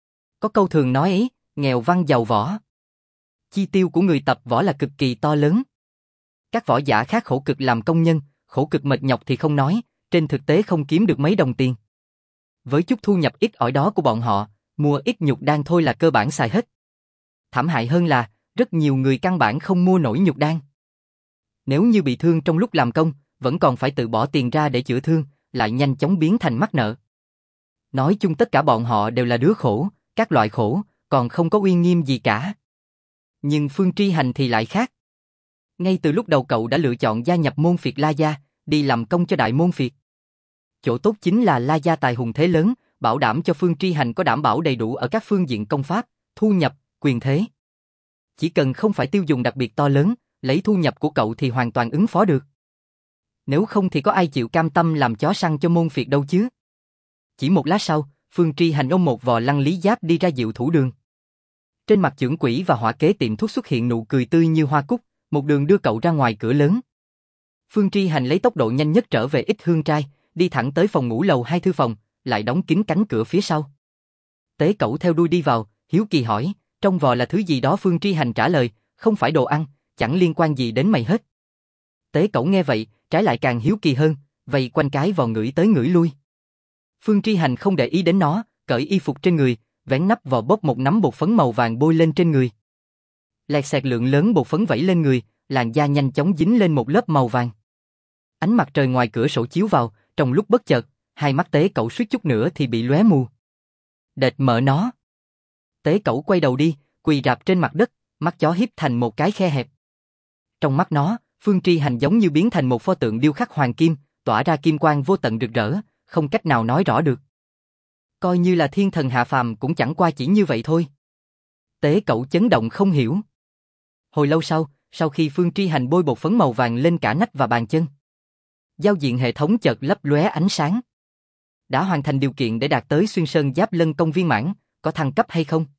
Có câu thường nói ấy, nghèo văn giàu võ. Chi tiêu của người tập võ là cực kỳ to lớn. Các võ giả khác khổ cực làm công nhân, khổ cực mệt nhọc thì không nói, trên thực tế không kiếm được mấy đồng tiền. Với chút thu nhập ít ỏi đó của bọn họ, mua ít nhục đan thôi là cơ bản xài hết. Thảm hại hơn là, rất nhiều người căn bản không mua nổi nhục đan. Nếu như bị thương trong lúc làm công, vẫn còn phải tự bỏ tiền ra để chữa thương, lại nhanh chóng biến thành mắc nợ. Nói chung tất cả bọn họ đều là đứa khổ, các loại khổ, còn không có uy nghiêm gì cả. Nhưng Phương Tri Hành thì lại khác. Ngay từ lúc đầu cậu đã lựa chọn gia nhập môn phiệt La Gia, đi làm công cho đại môn phiệt. Chỗ tốt chính là La Gia tài hùng thế lớn, bảo đảm cho Phương Tri Hành có đảm bảo đầy đủ ở các phương diện công pháp, thu nhập, quyền thế. Chỉ cần không phải tiêu dùng đặc biệt to lớn, lấy thu nhập của cậu thì hoàn toàn ứng phó được. Nếu không thì có ai chịu cam tâm làm chó săn cho môn phiệt đâu chứ. Chỉ một lát sau, Phương Tri Hành ôm một vò lăng lý giáp đi ra Diệu Thủ Đường. Trên mặt chưởng quỷ và hỏa kế tiệm thuốc xuất hiện nụ cười tươi như hoa cúc, một đường đưa cậu ra ngoài cửa lớn. Phương Tri Hành lấy tốc độ nhanh nhất trở về Ích Hương Trai, đi thẳng tới phòng ngủ lầu 2 thư phòng, lại đóng kín cánh cửa phía sau. Tế Cẩu theo đuôi đi vào, hiếu kỳ hỏi, trong vò là thứ gì đó? Phương Tri Hành trả lời, không phải đồ ăn, chẳng liên quan gì đến mày hết. Tế Cẩu nghe vậy, trái lại càng hiếu kỳ hơn, vây quanh cái vò ngửi tới ngửi lui. Phương Tri Hành không để ý đến nó, cởi y phục trên người, vén nắp vò bóp một nắm bột phấn màu vàng bôi lên trên người. Lẹt xẹt lượng lớn bột phấn vẩy lên người, làn da nhanh chóng dính lên một lớp màu vàng. Ánh mặt trời ngoài cửa sổ chiếu vào, trong lúc bất chợt, hai mắt Tế Cẩu suýt chút nữa thì bị lóe mù. Đệt mợ nó. Tế Cẩu quay đầu đi, quỳ rạp trên mặt đất, mắt chó híp thành một cái khe hẹp. Trong mắt nó, Phương Tri Hành giống như biến thành một pho tượng điêu khắc hoàng kim, tỏa ra kim quang vô tận rực rỡ, không cách nào nói rõ được. Coi như là thiên thần hạ phàm cũng chẳng qua chỉ như vậy thôi. Tế Cẩu chấn động không hiểu. Hồi lâu sau khi Phương Tri Hành bôi bột phấn màu vàng lên cả nách và bàn chân, giao diện hệ thống chợt lấp lóe ánh sáng. Đã hoàn thành điều kiện để đạt tới xuyên sơn giáp lân công viên mãn, có thăng cấp hay không?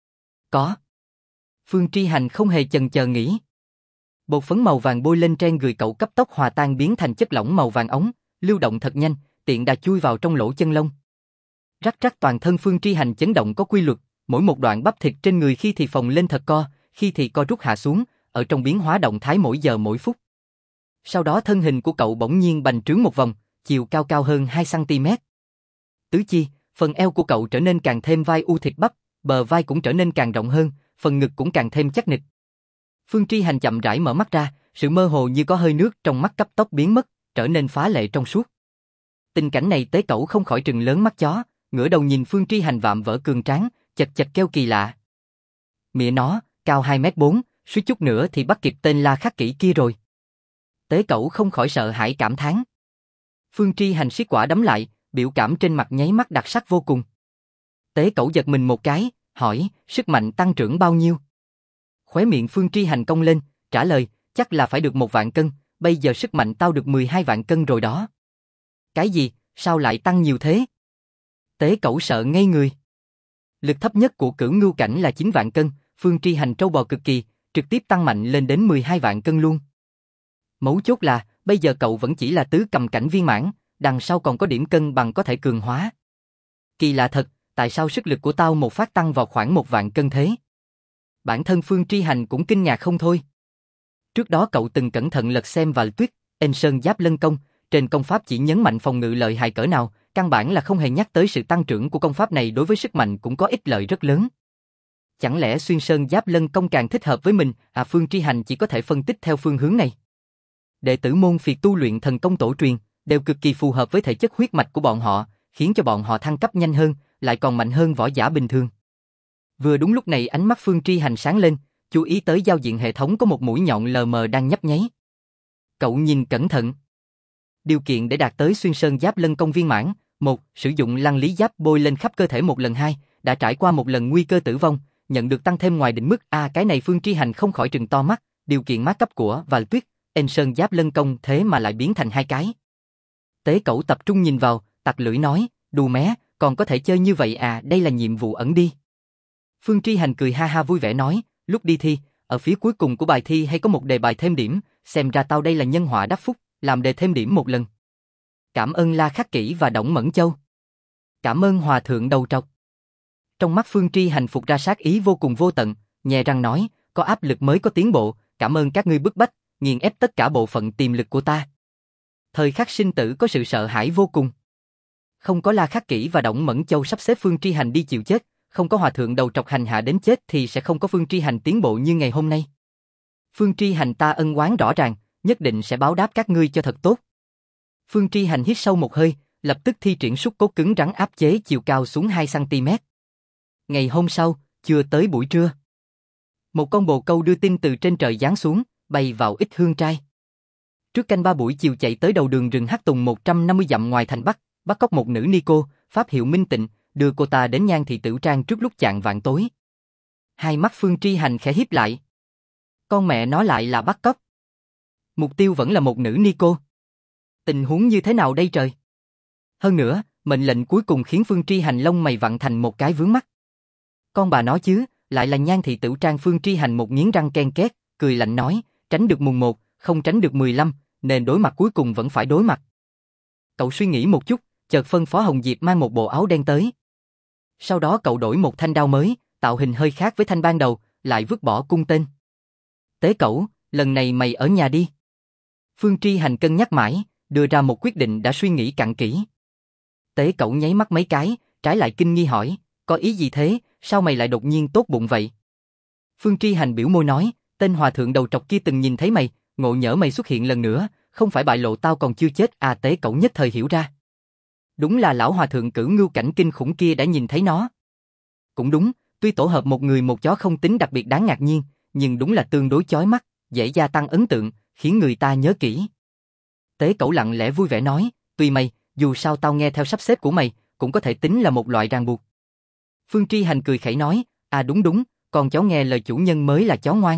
Có. Phương Tri Hành không hề chần chờ nghĩ. Bột phấn màu vàng bôi lên trên người cậu cấp tốc hòa tan biến thành chất lỏng màu vàng ống, lưu động thật nhanh, tiện đà chui vào trong lỗ chân lông. Rắc rắc, toàn thân Phương Tri Hành chấn động có quy luật, mỗi một đoạn bắp thịt trên người khi thì phồng lên thật co, khi thì co rút hạ xuống, ở trong biến hóa động thái mỗi giờ mỗi phút. Sau đó thân hình của cậu bỗng nhiên bành trướng một vòng, chiều cao cao hơn 2 cm. Tứ chi, phần eo của cậu trở nên càng thêm vai u thịt bắp, bờ vai cũng trở nên càng rộng hơn, phần ngực cũng càng thêm chắc nịch. Phương Tri Hành chậm rãi mở mắt ra, sự mơ hồ như có hơi nước trong mắt cấp tốc biến mất, trở nên phá lệ trong suốt. Tình cảnh này Tế Cẩu không khỏi trừng lớn mắt chó, ngửa đầu nhìn Phương Tri Hành vạm vỡ cường tráng, chật chật kêu kỳ lạ. Mẹ nó, cao 2m4, suýt chút nữa thì bắt kịp tên La Khắc Kỷ kia rồi. Tế Cẩu không khỏi sợ hãi cảm thán. Phương Tri Hành siết quả đấm lại, biểu cảm trên mặt nháy mắt đặc sắc vô cùng. Tế Cẩu giật mình một cái, hỏi, sức mạnh tăng trưởng bao nhiêu? Khóe miệng Phương Tri Hành cong lên, trả lời, chắc là phải được 1 vạn cân, bây giờ sức mạnh tao được 12 vạn cân rồi đó. Cái gì, sao lại tăng nhiều thế? Tế Cẩu sợ ngây người. Lực thấp nhất của Cửu Ngưu cảnh là 9 vạn cân, Phương Tri Hành trâu bò cực kỳ, trực tiếp tăng mạnh lên đến 12 vạn cân luôn. Mấu chốt là, bây giờ cậu vẫn chỉ là tứ cầm cảnh viên mãn, đằng sau còn có điểm cân bằng có thể cường hóa. Kỳ lạ thật, tại sao sức lực của tao một phát tăng vào khoảng 1 vạn cân thế? Bản thân Phương Tri Hành cũng kinh ngạc không thôi. Trước đó cậu từng cẩn thận lật xem và tuyết, En Sơn Giáp Lân Công, trên công pháp chỉ nhấn mạnh phòng ngự lợi hại cỡ nào, căn bản là không hề nhắc tới sự tăng trưởng của công pháp này đối với sức mạnh cũng có ích lợi rất lớn. Chẳng lẽ Xuyên Sơn Giáp Lân Công càng thích hợp với mình, Phương Tri Hành chỉ có thể phân tích theo phương hướng này. đệ tử môn phiệt tu luyện thần công tổ truyền, đều cực kỳ phù hợp với thể chất huyết mạch của bọn họ, khiến cho bọn họ thăng cấp nhanh hơn, lại còn mạnh hơn võ giả bình thường. Vừa đúng lúc này ánh mắt Phương Tri Hành sáng lên, chú ý tới giao diện hệ thống có một mũi nhọn lờ mờ đang nhấp nháy. Cậu nhìn cẩn thận. Điều kiện để đạt tới xuyên sơn giáp lân công viên mãn: 1. Sử dụng lăng lý giáp bôi lên khắp cơ thể một lần. 2. Đã trải qua một lần nguy cơ tử vong, nhận được tăng thêm ngoài định mức. Cái này Phương Tri Hành không khỏi trừng to mắt, điều kiện mát cấp của Vài Tuyết, En Sơn giáp lân công thế mà lại biến thành 2 cái. Tế Cẩu tập trung nhìn vào, tặc lưỡi nói, đù mé, còn có thể chơi như vậy đây là nhiệm vụ ẩn đi. Phương Tri Hành cười ha ha vui vẻ nói, lúc đi thi, ở phía cuối cùng của bài thi hay có một đề bài thêm điểm, xem ra tao đây là nhân họa đắc phúc, làm đề thêm điểm một lần. Cảm ơn La Khắc Kỷ và Đổng Mẫn Châu. Cảm ơn Hòa Thượng Đầu Trọc. Trong mắt Phương Tri Hành phục ra sát ý vô cùng vô tận, nhè răng nói, có áp lực mới có tiến bộ, cảm ơn các ngươi bức bách, nghiền ép tất cả bộ phận tiềm lực của ta. Thời khắc sinh tử có sự sợ hãi vô cùng. Không có La Khắc Kỷ và Đổng Mẫn Châu sắp xếp Phương Tri Hành đi chịu chết, không có Hòa Thượng Đầu Trọc hành hạ đến chết thì sẽ không có Phương Tri Hành tiến bộ như ngày hôm nay. Phương Tri Hành ta ân oán rõ ràng, nhất định sẽ báo đáp các ngươi cho thật tốt. Phương Tri Hành hít sâu một hơi, lập tức thi triển sút cốt cứng rắn áp chế chiều cao xuống 2 cm. Ngày hôm sau, chưa tới buổi trưa, một con bồ câu đưa tin từ trên trời giáng xuống, bay vào Ích Hương Trai. Trước canh 3 buổi chiều chạy tới đầu đường rừng Hắc Tùng 150 dặm ngoài thành Bắc, bắt cóc một nữ ni cô, pháp hiệu Minh Tịnh, đưa cô ta đến Nhan Thị Tửu Trang trước lúc chạng vạng tối. Hai mắt Phương Tri Hành khẽ híp lại. Con mẹ nó lại là bắt cóc. Mục tiêu vẫn là một nữ ni cô. Tình huống như thế nào đây trời? Hơn nữa, mệnh lệnh cuối cùng khiến Phương Tri Hành lông mày vặn thành một cái vướng mắt. Con bà nó chứ, lại là Nhan Thị Tửu Trang. Phương Tri Hành một nghiến răng ken két, cười lạnh nói, tránh được mùng 1, không tránh được 15, nên đối mặt cuối cùng vẫn phải đối mặt. Cậu suy nghĩ một chút, chợt phân phó Hồng Diệp mang một bộ áo đen tới. Sau đó cậu đổi một thanh đao mới, tạo hình hơi khác với thanh ban đầu, lại vứt bỏ cung tên. Tế Cẩu, lần này mày ở nhà đi. Phương Tri Hành cân nhắc mãi, đưa ra một quyết định đã suy nghĩ cặn kỹ. Tế Cẩu nháy mắt mấy cái, trái lại kinh nghi hỏi, có ý gì thế, sao mày lại đột nhiên tốt bụng vậy? Phương Tri Hành biểu môi nói, tên Hòa Thượng Đầu Trọc kia từng nhìn thấy mày, ngộ nhỡ mày xuất hiện lần nữa, không phải bại lộ tao còn chưa chết. Tế Cẩu nhất thời hiểu ra. Đúng là lão Hòa Thượng Cửu Ngưu cảnh kinh khủng kia đã nhìn thấy nó. Cũng đúng, tuy tổ hợp một người một chó không tính đặc biệt đáng ngạc nhiên, nhưng đúng là tương đối chói mắt, dễ gia tăng ấn tượng, khiến người ta nhớ kỹ. Tế Cẩu lặng lẽ vui vẻ nói, tùy mày, dù sao tao nghe theo sắp xếp của mày, cũng có thể tính là một loại ràng buộc. Phương Tri Hành cười khẩy nói, đúng, con chó nghe lời chủ nhân mới là chó ngoan.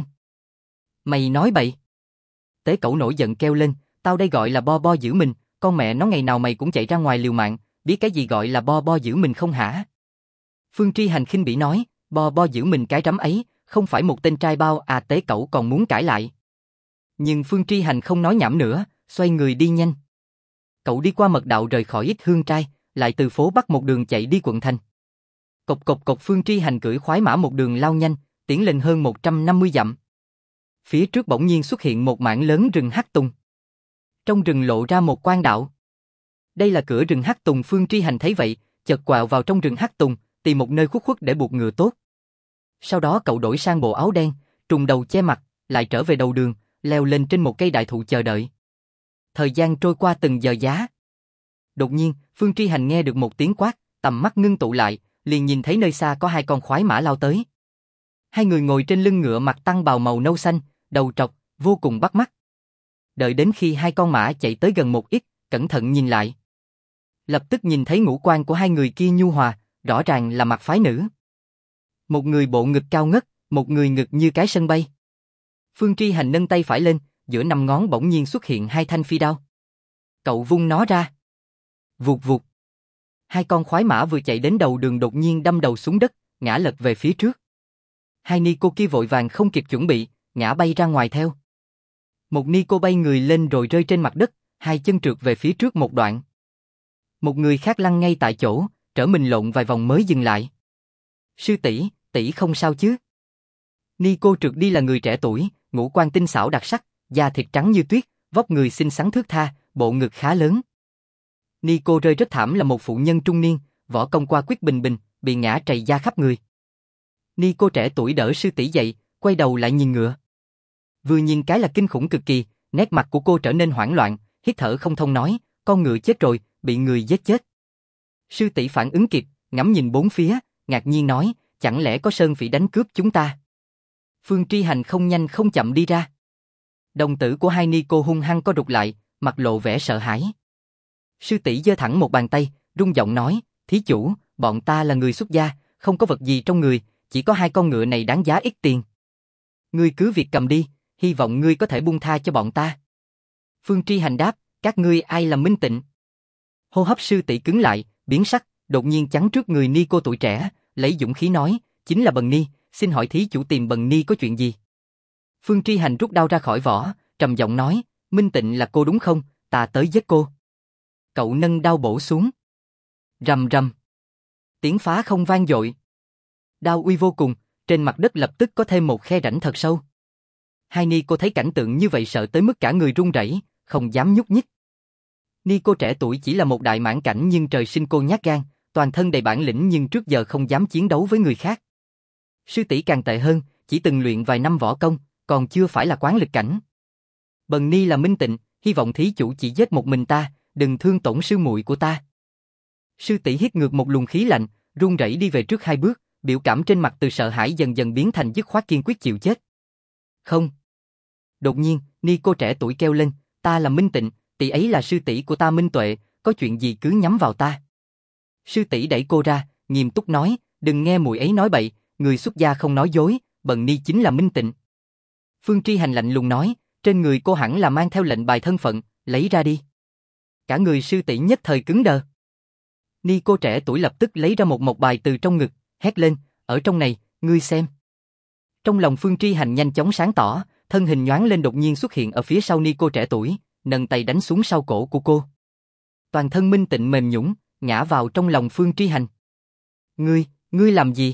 Mày nói bậy. Tế Cẩu nổi giận kêu lên, tao đây gọi là bo bo giữ mình, con mẹ nó ngày nào mày cũng chạy ra ngoài liều mạng, biết cái gì gọi là bo bo giữ mình không hả? Phương Tri Hành khinh bỉ nói, bo bo giữ mình cái rắm ấy, không phải một tên trai bao. Tế Cẩu còn muốn cãi lại. Nhưng Phương Tri Hành không nói nhảm nữa, xoay người đi nhanh. Cậu đi qua mật đạo rời khỏi Ích Hương Trai, lại từ phố Bắc một đường chạy đi quận thành. Cộc cộc cộc. Phương Tri Hành cưỡi khoái mã một đường lao nhanh, tiến lên hơn 150 dặm. Phía trước bỗng nhiên xuất hiện một mảng lớn rừng Hắc Tùng. Trong rừng lộ ra một quan đạo. Đây là cửa rừng Hắc Tùng. Phương Tri Hành thấy vậy, chợt quẹo vào trong rừng Hắc Tùng, tìm một nơi khuất khuất để buộc ngựa tốt. Sau đó cậu đổi sang bộ áo đen, trùng đầu che mặt, lại trở về đầu đường, leo lên trên một cây đại thụ chờ đợi. Thời gian trôi qua từng giờ giá. Đột nhiên, Phương Tri Hành nghe được một tiếng quát, tầm mắt ngưng tụ lại, liền nhìn thấy nơi xa có 2 con khoái mã lao tới. 2 người ngồi trên lưng ngựa mặc tăng bào màu nâu xanh, đầu trọc, vô cùng bắt mắt. Đợi đến khi 2 con mã chạy tới gần một ít, cẩn thận nhìn lại. Lập tức nhìn thấy ngũ quan của 2 người kia nhu hòa, rõ ràng là mặc phái nữ. Một người bộ ngực cao ngất, một người ngực như cái sân bay. Phương Tri Hành nâng tay phải lên, giữa 5 ngón bỗng nhiên xuất hiện 2 thanh phi đao. Cậu vung nó ra. Vụt vụt. 2 con khoái mã vừa chạy đến đầu đường đột nhiên đâm đầu xuống đất, ngã lật về phía trước. 2 ni cô kia vội vàng không kịp chuẩn bị, ngã bay ra ngoài theo. Một ni cô bay người lên rồi rơi trên mặt đất, 2 chân trượt về phía trước một đoạn. Một người khác lăn ngay tại chỗ, trở mình lộn vài vòng mới dừng lại. Sư tỷ, tỷ không sao chứ? Ni cô trượt đi là người trẻ tuổi, ngũ quan tinh xảo đặc sắc, da thịt trắng như tuyết, vóc người xinh xắn thướt tha, bộ ngực khá lớn. Ni cô rơi rất thảm là một phụ nhân trung niên, võ công qua quyết bình bình, bị ngã trầy da khắp người. Ni cô trẻ tuổi đỡ sư tỷ dậy, quay đầu lại nhìn ngựa. Vừa nhìn cái là kinh khủng cực kỳ, nét mặt của cô trở nên hoảng loạn, hít thở không thông nói, con ngựa chết rồi, bị người giết chết. Sư tỷ phản ứng kịp, ngắm nhìn bốn phía, ngạc nhiên nói, chẳng lẽ có sơn phỉ đánh cướp chúng ta? Phương Tri Hành không nhanh không chậm đi ra. Đồng tử của hai ni cô hung hăng co rụt lại, mặt lộ vẻ sợ hãi. Sư tỷ giơ thẳng một bàn tay, rung giọng nói, thí chủ, bọn ta là người xuất gia, không có vật gì trong người, chỉ có hai con ngựa này đáng giá ít tiền. Ngươi cứ việc cầm đi, hy vọng ngươi có thể buông tha cho bọn ta. Phương Tri Hành đáp, các ngươi ai là Minh Tịnh? Hô hấp sư tỷ cứng lại, biến sắc, đột nhiên chắn trước người ni cô tuổi trẻ, lấy dũng khí nói, chính là Bần Ni, xin hỏi thí chủ tìm Bần Ni có chuyện gì? Phương Tri Hành rút đao ra khỏi vỏ, trầm giọng nói, Minh Tịnh là cô đúng không, ta tới giết cô. Cậu nâng đao bổ xuống. Rầm rầm. Tiếng phá không vang dội. Đao uy vô cùng, trên mặt đất lập tức có thêm một khe rãnh thật sâu. Hai ni cô thấy cảnh tượng như vậy sợ tới mức cả người run rẩy, không dám nhúc nhích. Ni cô trẻ tuổi chỉ là một đại mãn cảnh nhưng trời sinh cô nhát gan, toàn thân đầy bản lĩnh nhưng trước giờ không dám chiến đấu với người khác. Sư tỷ càng tệ hơn, chỉ từng luyện vài năm võ công, còn chưa phải là quán lực cảnh. Bần Ni là Minh Tịnh, hy vọng thí chủ chỉ giết một mình ta, đừng thương tổn sư muội của ta. Sư tỷ hít ngược một luồng khí lạnh, run rẩy đi về trước hai bước, biểu cảm trên mặt từ sợ hãi dần dần biến thành dứt khoát kiên quyết chịu chết. Không. Đột nhiên, ni cô trẻ tuổi kêu lên, ta là Minh Tịnh, tỷ ấy là sư tỷ của ta Minh Tuệ, có chuyện gì cứ nhắm vào ta. Sư tỷ đẩy cô ra, nghiêm túc nói, đừng nghe muội ấy nói bậy, người xuất gia không nói dối, Bần Ni chính là Minh Tịnh. Phương Tri Hành lạnh lùng nói, trên người cô hẳn là mang theo lệnh bài thân phận, lấy ra đi. Cả người sư tỷ nhất thời cứng đờ. Ni cô trẻ tuổi lập tức lấy ra một mộc bài từ trong ngực, hét lên, ở trong này, ngươi xem. Trong lòng Phương Tri Hành nhanh chóng sáng tỏ, thân hình nhoáng lên đột nhiên xuất hiện ở phía sau ni cô trẻ tuổi, nâng tay đánh xuống sau cổ của cô. Toàn thân Minh Tịnh mềm nhũn, ngã vào trong lòng Phương Tri Hành. Ngươi làm gì?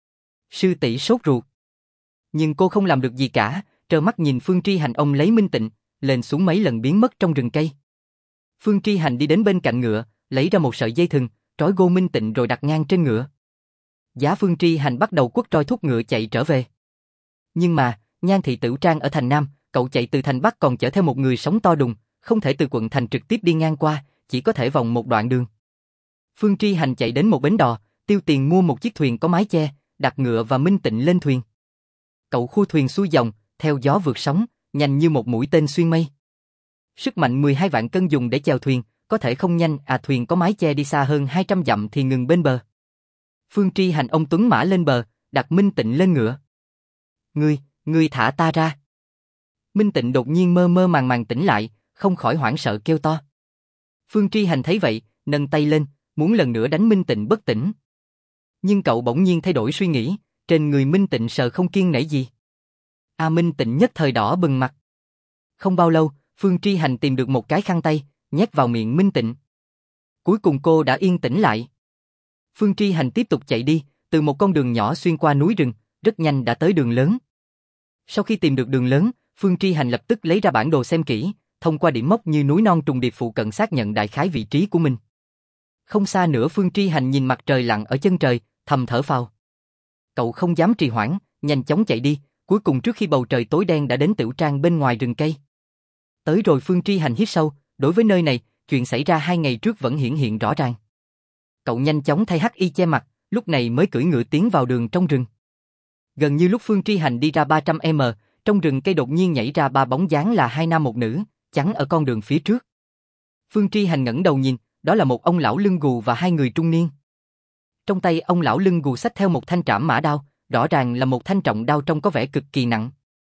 Sư tỷ sốt ruột. Nhưng cô không làm được gì cả, trơ mắt nhìn Phương Tri Hành ông lấy Minh Tịnh, lên xuống mấy lần biến mất trong rừng cây. Phương Tri Hành đi đến bên cạnh ngựa, lấy ra một sợi dây thừng, trói gô Minh Tịnh rồi đặt ngang trên ngựa. Giá Phương Tri Hành bắt đầu quất roi thúc ngựa chạy trở về. Nhưng mà, Nhan Thị Tửu Trang ở thành Nam, cậu chạy từ thành Bắc còn chở theo một người sống to đùng, không thể từ quận thành trực tiếp đi ngang qua, chỉ có thể vòng một đoạn đường. Phương Tri Hành chạy đến một bến đò, tiêu tiền mua một chiếc thuyền có mái che, đặt ngựa và Minh Tịnh lên thuyền. Cậu khu thuyền xuôi dòng, theo gió vượt sóng, nhanh như một mũi tên xuyên mây. Sức mạnh 12 vạn cân dùng để chèo thuyền, có thể không nhanh, thuyền có mái che đi xa hơn 200 dặm thì ngừng bên bờ. Phương Tri Hành ông tuấn mã lên bờ, đặt Minh Tịnh lên ngựa. Ngươi thả ta ra. Minh Tịnh đột nhiên mơ mơ màng màng tỉnh lại, không khỏi hoảng sợ kêu to. Phương Tri Hành thấy vậy, nâng tay lên, muốn lần nữa đánh Minh Tịnh bất tỉnh. Nhưng cậu bỗng nhiên thay đổi suy nghĩ, trên người Minh Tịnh sợ không kiêng nể gì. Minh Tịnh nhất thời đỏ bừng mặt. Không bao lâu, Phương Tri Hành tìm được một cái khăn tay, nhét vào miệng Minh Tịnh. Cuối cùng cô đã yên tĩnh lại. Phương Tri Hành tiếp tục chạy đi, từ một con đường nhỏ xuyên qua núi rừng, rất nhanh đã tới đường lớn. Sau khi tìm được đường lớn, Phương Tri Hành lập tức lấy ra bản đồ xem kỹ, thông qua điểm mốc như núi non trùng điệp phụ cận xác nhận đại khái vị trí của mình. Không xa nữa Phương Tri Hành nhìn mặt trời lặn ở chân trời, thầm thở phào. Cậu không dám trì hoãn, nhanh chóng chạy đi, cuối cùng trước khi bầu trời tối đen đã đến Tửu Trang bên ngoài rừng cây. Tới rồi Phương Tri Hành hít sâu, đối với nơi này, chuyện xảy ra 2 ngày trước vẫn hiển hiện rõ ràng. Cậu nhanh chóng thay hắc y che mặt, lúc này mới cưỡi ngựa tiến vào đường trong rừng. Gần như lúc Phương Tri Hành đi ra 300m, trong rừng cây đột nhiên nhảy ra 3 bóng dáng là 2 nam 1 nữ, chắn ở con đường phía trước. Phương Tri Hành ngẩng đầu nhìn, đó là một ông lão lưng gù và 2 người trung niên. Trong tay ông lão lưng gù xách theo một thanh trảm mã đao, rõ ràng là một thanh trọng đao trông có vẻ cực kỳ nặng.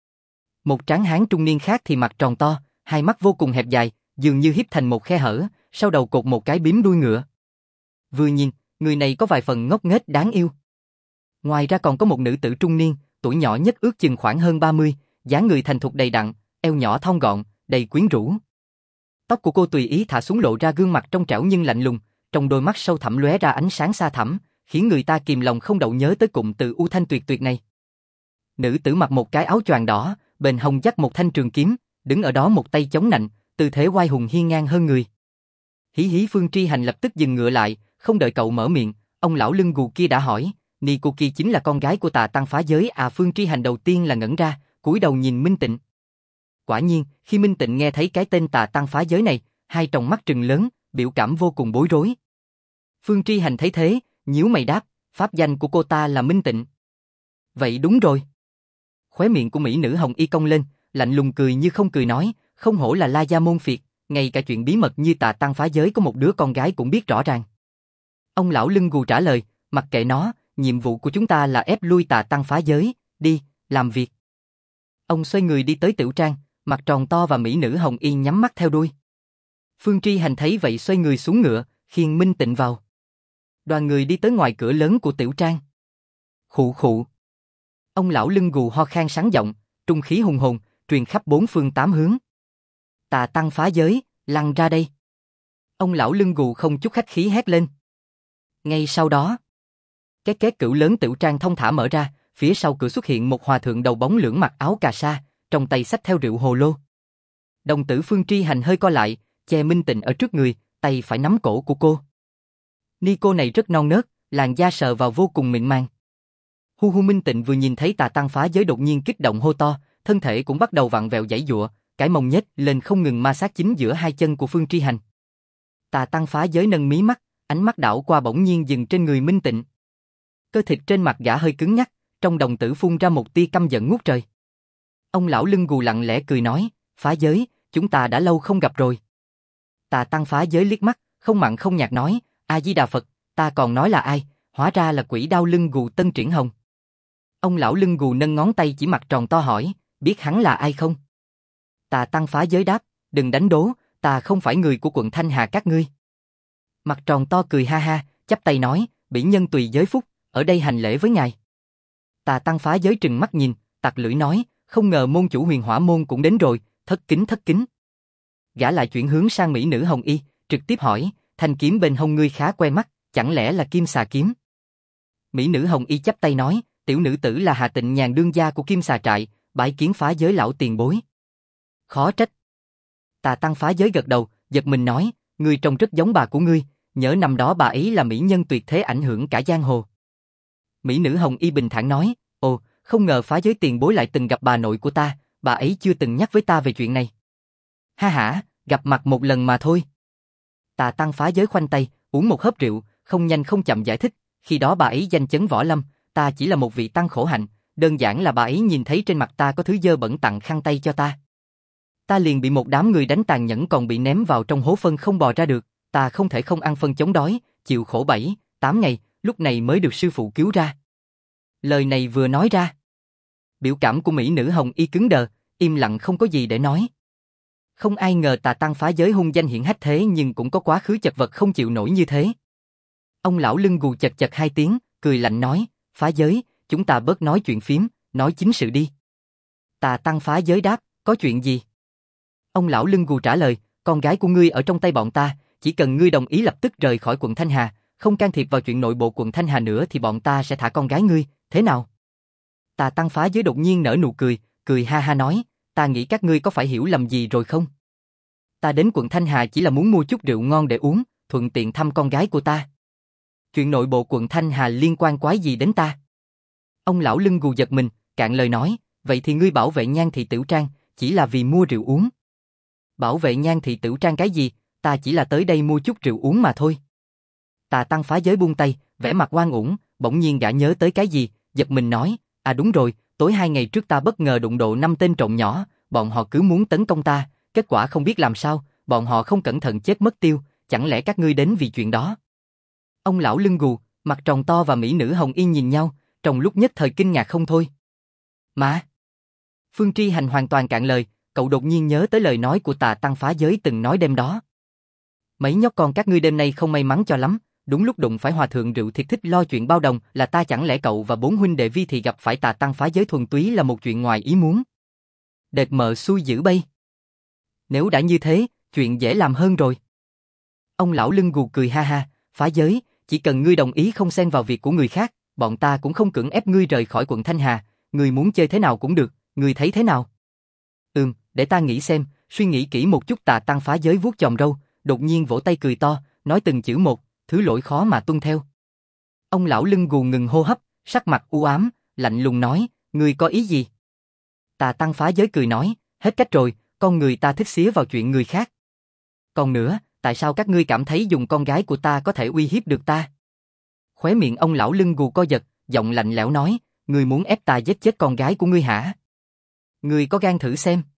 Một tráng hán trung niên khác thì mặt tròn to, hai mắt vô cùng hẹp dài, dường như hiếp thành một khe hở, sau đầu cột một cái bím đuôi ngựa. Vừa nhìn, người này có vài phần ngốc nghếch đáng yêu. Ngoài ra còn có một nữ tử trung niên, tuổi nhỏ nhất ước chừng khoảng hơn 30, dáng người thành thục đầy đặn, eo nhỏ thon gọn, đầy quyến rũ. Tóc của cô tùy ý thả xuống lộ ra gương mặt trong trẻo nhưng lạnh lùng, trong đôi mắt sâu thẳm lóe ra ánh sáng xa thẳm, khiến người ta kìm lòng không đậu nhớ tới cụm từ u thanh tuyệt tuyệt này. Nữ tử mặc một cái áo choàng đỏ, bên hông dắt một thanh trường kiếm, đứng ở đó một tay chống nạnh, tư thế oai hùng hiên ngang hơn người. Hí hí. Phương Tri Hành lập tức dừng ngựa lại, không đợi cậu mở miệng, ông lão lưng gù kia đã hỏi, ni cô kia chính là con gái của Tà Tăng phá giới? Phương Tri Hành đầu tiên là ngẩn ra, cúi đầu nhìn Minh Tịnh. Quả nhiên, khi Minh Tịnh nghe thấy cái tên Tà Tăng phá giới này, hai tròng mắt trừng lớn, biểu cảm vô cùng bối rối. Phương Tri Hành thấy thế, nhíu mày đáp, pháp danh của cô ta là Minh Tịnh. Vậy đúng rồi. Khóe miệng của mỹ nữ Hồng Y cong lên, lạnh lùng cười như không cười nói, không hổ là La Gia môn phiệt, ngay cả chuyện bí mật như Tà Tăng phá giới có một đứa con gái cũng biết rõ ràng. Ông lão lưng gù trả lời, mặc kệ nó, nhiệm vụ của chúng ta là ép lui Tà Tăng phá giới, đi, làm việc. Ông xoay người đi tới tiểu trang, mặt tròn to và mỹ nữ Hồng Y nhắm mắt theo đuôi. Phương Tri Hành thấy vậy xoay người xuống ngựa, khiêng Minh Tịnh vào. Đoàn người đi tới ngoài cửa lớn của tiểu trang. Khụ khụ. Ông lão lưng gù ho khan sáng giọng, trung khí hùng hồn, truyền khắp bốn phương tám hướng. Tà Tăng phá giới, lăn ra đây. Ông lão lưng gù không chút khách khí hét lên. Ngay sau đó, cái két cửu lớn tiểu trang thông thả mở ra, phía sau cửa xuất hiện một hòa thượng đầu bóng lưỡng mặc áo cà sa, trong tay xách theo rượu hồ lô. Đồng tử Phương Tri Hành hơi co lại, che Minh Tịnh ở trước người, tay phải nắm cổ của cô. Ni cô này rất non nớt, làn da sờ vào vô cùng mịn màng. Hu Hu Minh Tịnh vừa nhìn thấy Tà Tăng phá giới đột nhiên kích động hô to, thân thể cũng bắt đầu vặn vẹo giãy giụa, cái mông nhếch lên không ngừng ma sát chính giữa hai chân của Phương Tri Hành. Tà Tăng phá giới nâng mí mắt, ánh mắt đảo qua bỗng nhiên dừng trên người Minh Tịnh. Cơ thịt trên mặt gã hơi cứng nhắc, trong đồng tử phun ra một tia căm giận ngút trời. Ông lão lưng gù lặng lẽ cười nói, phá giới, chúng ta đã lâu không gặp rồi. Tà Tăng phá giới liếc mắt, không mặn không nhạt nói, A Di Đà Phật, ta còn nói là ai, hóa ra là quỷ đao lưng gù Tân Triển Hồng. Ông lão lưng gù nâng ngón tay chỉ mặt tròn to hỏi, biết hắn là ai không? Tà Tăng phá giới đáp, đừng đánh đố, ta không phải người của quận Thanh Hà các ngươi. Mặt tròn to cười ha ha, chắp tay nói, bỉ nhân tùy giới phúc, ở đây hành lễ với ngài. Tà Tăng phá giới trừng mắt nhìn, tặc lưỡi nói, không ngờ môn chủ Huyền Hỏa môn cũng đến rồi, thất kính thất kính. Gã lại chuyển hướng sang mỹ nữ Hồng Y, trực tiếp hỏi, thanh kiếm bên hông ngươi khá quen mắt, chẳng lẽ là Kim Xà kiếm? Mỹ nữ Hồng Y chắp tay nói, tiểu nữ tử là Hà Tịnh Nhàn đương gia của Kim Xà trại, bái kiến phá giới lão tiền bối. Khó trách. Tà Tăng phá giới gật đầu, giật mình nói, ngươi trông rất giống bà của ngươi, nhớ năm đó bà ấy là mỹ nhân tuyệt thế ảnh hưởng cả giang hồ. Mỹ nữ Hồng Y bình thản nói, ồ, không ngờ phá giới tiền bối lại từng gặp bà nội của ta, bà ấy chưa từng nhắc với ta về chuyện này. Ha hả, gặp mặt một lần mà thôi. Tà Tăng phá giới khoanh tay, uống một hớp rượu, không nhanh không chậm giải thích, khi đó bà ấy danh chấn võ lâm, ta chỉ là một vị tăng khổ hạnh, đơn giản là bà ấy nhìn thấy trên mặt ta có thứ dơ bẩn tặng khăn tay cho ta. Ta liền bị một đám người đánh tàn nhẫn còn bị ném vào trong hố phân không bò ra được, ta không thể không ăn phân chống đói, chịu khổ 7-8 ngày, lúc này mới được sư phụ cứu ra. Lời này vừa nói ra, biểu cảm của mỹ nữ Hồng Y cứng đờ, im lặng không có gì để nói. Không ai ngờ Tà Tăng phá giới hung danh hiển hách thế nhưng cũng có quá khứ chật vật không chịu nổi như thế. Ông lão lưng gù chật chật hai tiếng, cười lạnh nói, phá giới, chúng ta bớt nói chuyện phím, nói chính sự đi. Tà Tăng phá giới đáp, có chuyện gì? Ông lão lưng gù trả lời, con gái của ngươi ở trong tay bọn ta, chỉ cần ngươi đồng ý lập tức rời khỏi quận Thanh Hà, không can thiệp vào chuyện nội bộ quận Thanh Hà nữa thì bọn ta sẽ thả con gái ngươi, thế nào? Tà Tăng phá giới đột nhiên nở nụ cười, cười ha ha nói, ta nghĩ các ngươi có phải hiểu lầm gì rồi không? Ta đến quận Thanh Hà chỉ là muốn mua chút rượu ngon để uống, thuận tiện thăm con gái của ta. Chuyện nội bộ quận Thanh Hà liên quan quái gì đến ta? Ông lão lưng gù giật mình, cạn lời nói, vậy thì ngươi bảo vệ Nhan thị tiểu trang, chỉ là vì mua rượu uống. Bảo vệ Nhan thị tiểu trang cái gì, ta chỉ là tới đây mua chút rượu uống mà thôi. Tà Tăng phá giới buông tay, vẻ mặt oan uổng, bỗng nhiên gã nhớ tới cái gì, giật mình nói, à đúng rồi, tối 2 ngày trước ta bất ngờ đụng độ 5 tên trộm nhỏ, bọn họ cứ muốn tấn công ta, kết quả không biết làm sao, bọn họ không cẩn thận chết mất tiêu, chẳng lẽ các ngươi đến vì chuyện đó? Ông lão lưng gù, mặt tròn to và mỹ nữ Hồng Y nhìn nhau, trong lúc nhất thời kinh ngạc không thôi. Mà, Phương Tri Hành hoàn toàn cạn lời, cậu đột nhiên nhớ tới lời nói của Tà Tăng phá giới từng nói đêm đó. Mấy nhóc con các ngươi đêm nay không may mắn cho lắm, đúng lúc đụng phải hòa thượng rượu thiệt thích lo chuyện bao đồng, là ta, chẳng lẽ cậu và 4 huynh đệ Vi thì gặp phải Tà Tăng phá giới thuần túy là một chuyện ngoài ý muốn? Đệt mợ xui dữ bay. Nếu đã như thế, chuyện dễ làm hơn rồi. Ông lão lưng gù cười ha ha, phá giới, chỉ cần ngươi đồng ý không xen vào việc của người khác, bọn ta cũng không cưỡng ép ngươi rời khỏi quận Thanh Hà, ngươi muốn chơi thế nào cũng được, ngươi thấy thế nào? Để ta nghĩ xem, suy nghĩ kỹ một chút. Tà Tăng phá giới vuốt chòm râu, đột nhiên vỗ tay cười to, nói từng chữ một, thứ lỗi khó mà tuân theo. Ông lão lưng gù ngừng hô hấp, sắc mặt u ám, lạnh lùng nói, ngươi có ý gì? Tà Tăng phá giới cười nói, Hết cách rồi, con người ta thích xía vào chuyện người khác. Còn nữa, tại sao các ngươi cảm thấy dùng con gái của ta có thể uy hiếp được ta? Khóe miệng ông lão lưng gù co giật, giọng lạnh lẽo nói, ngươi muốn ép ta giết chết con gái của ngươi hả? Ngươi có gan thử xem.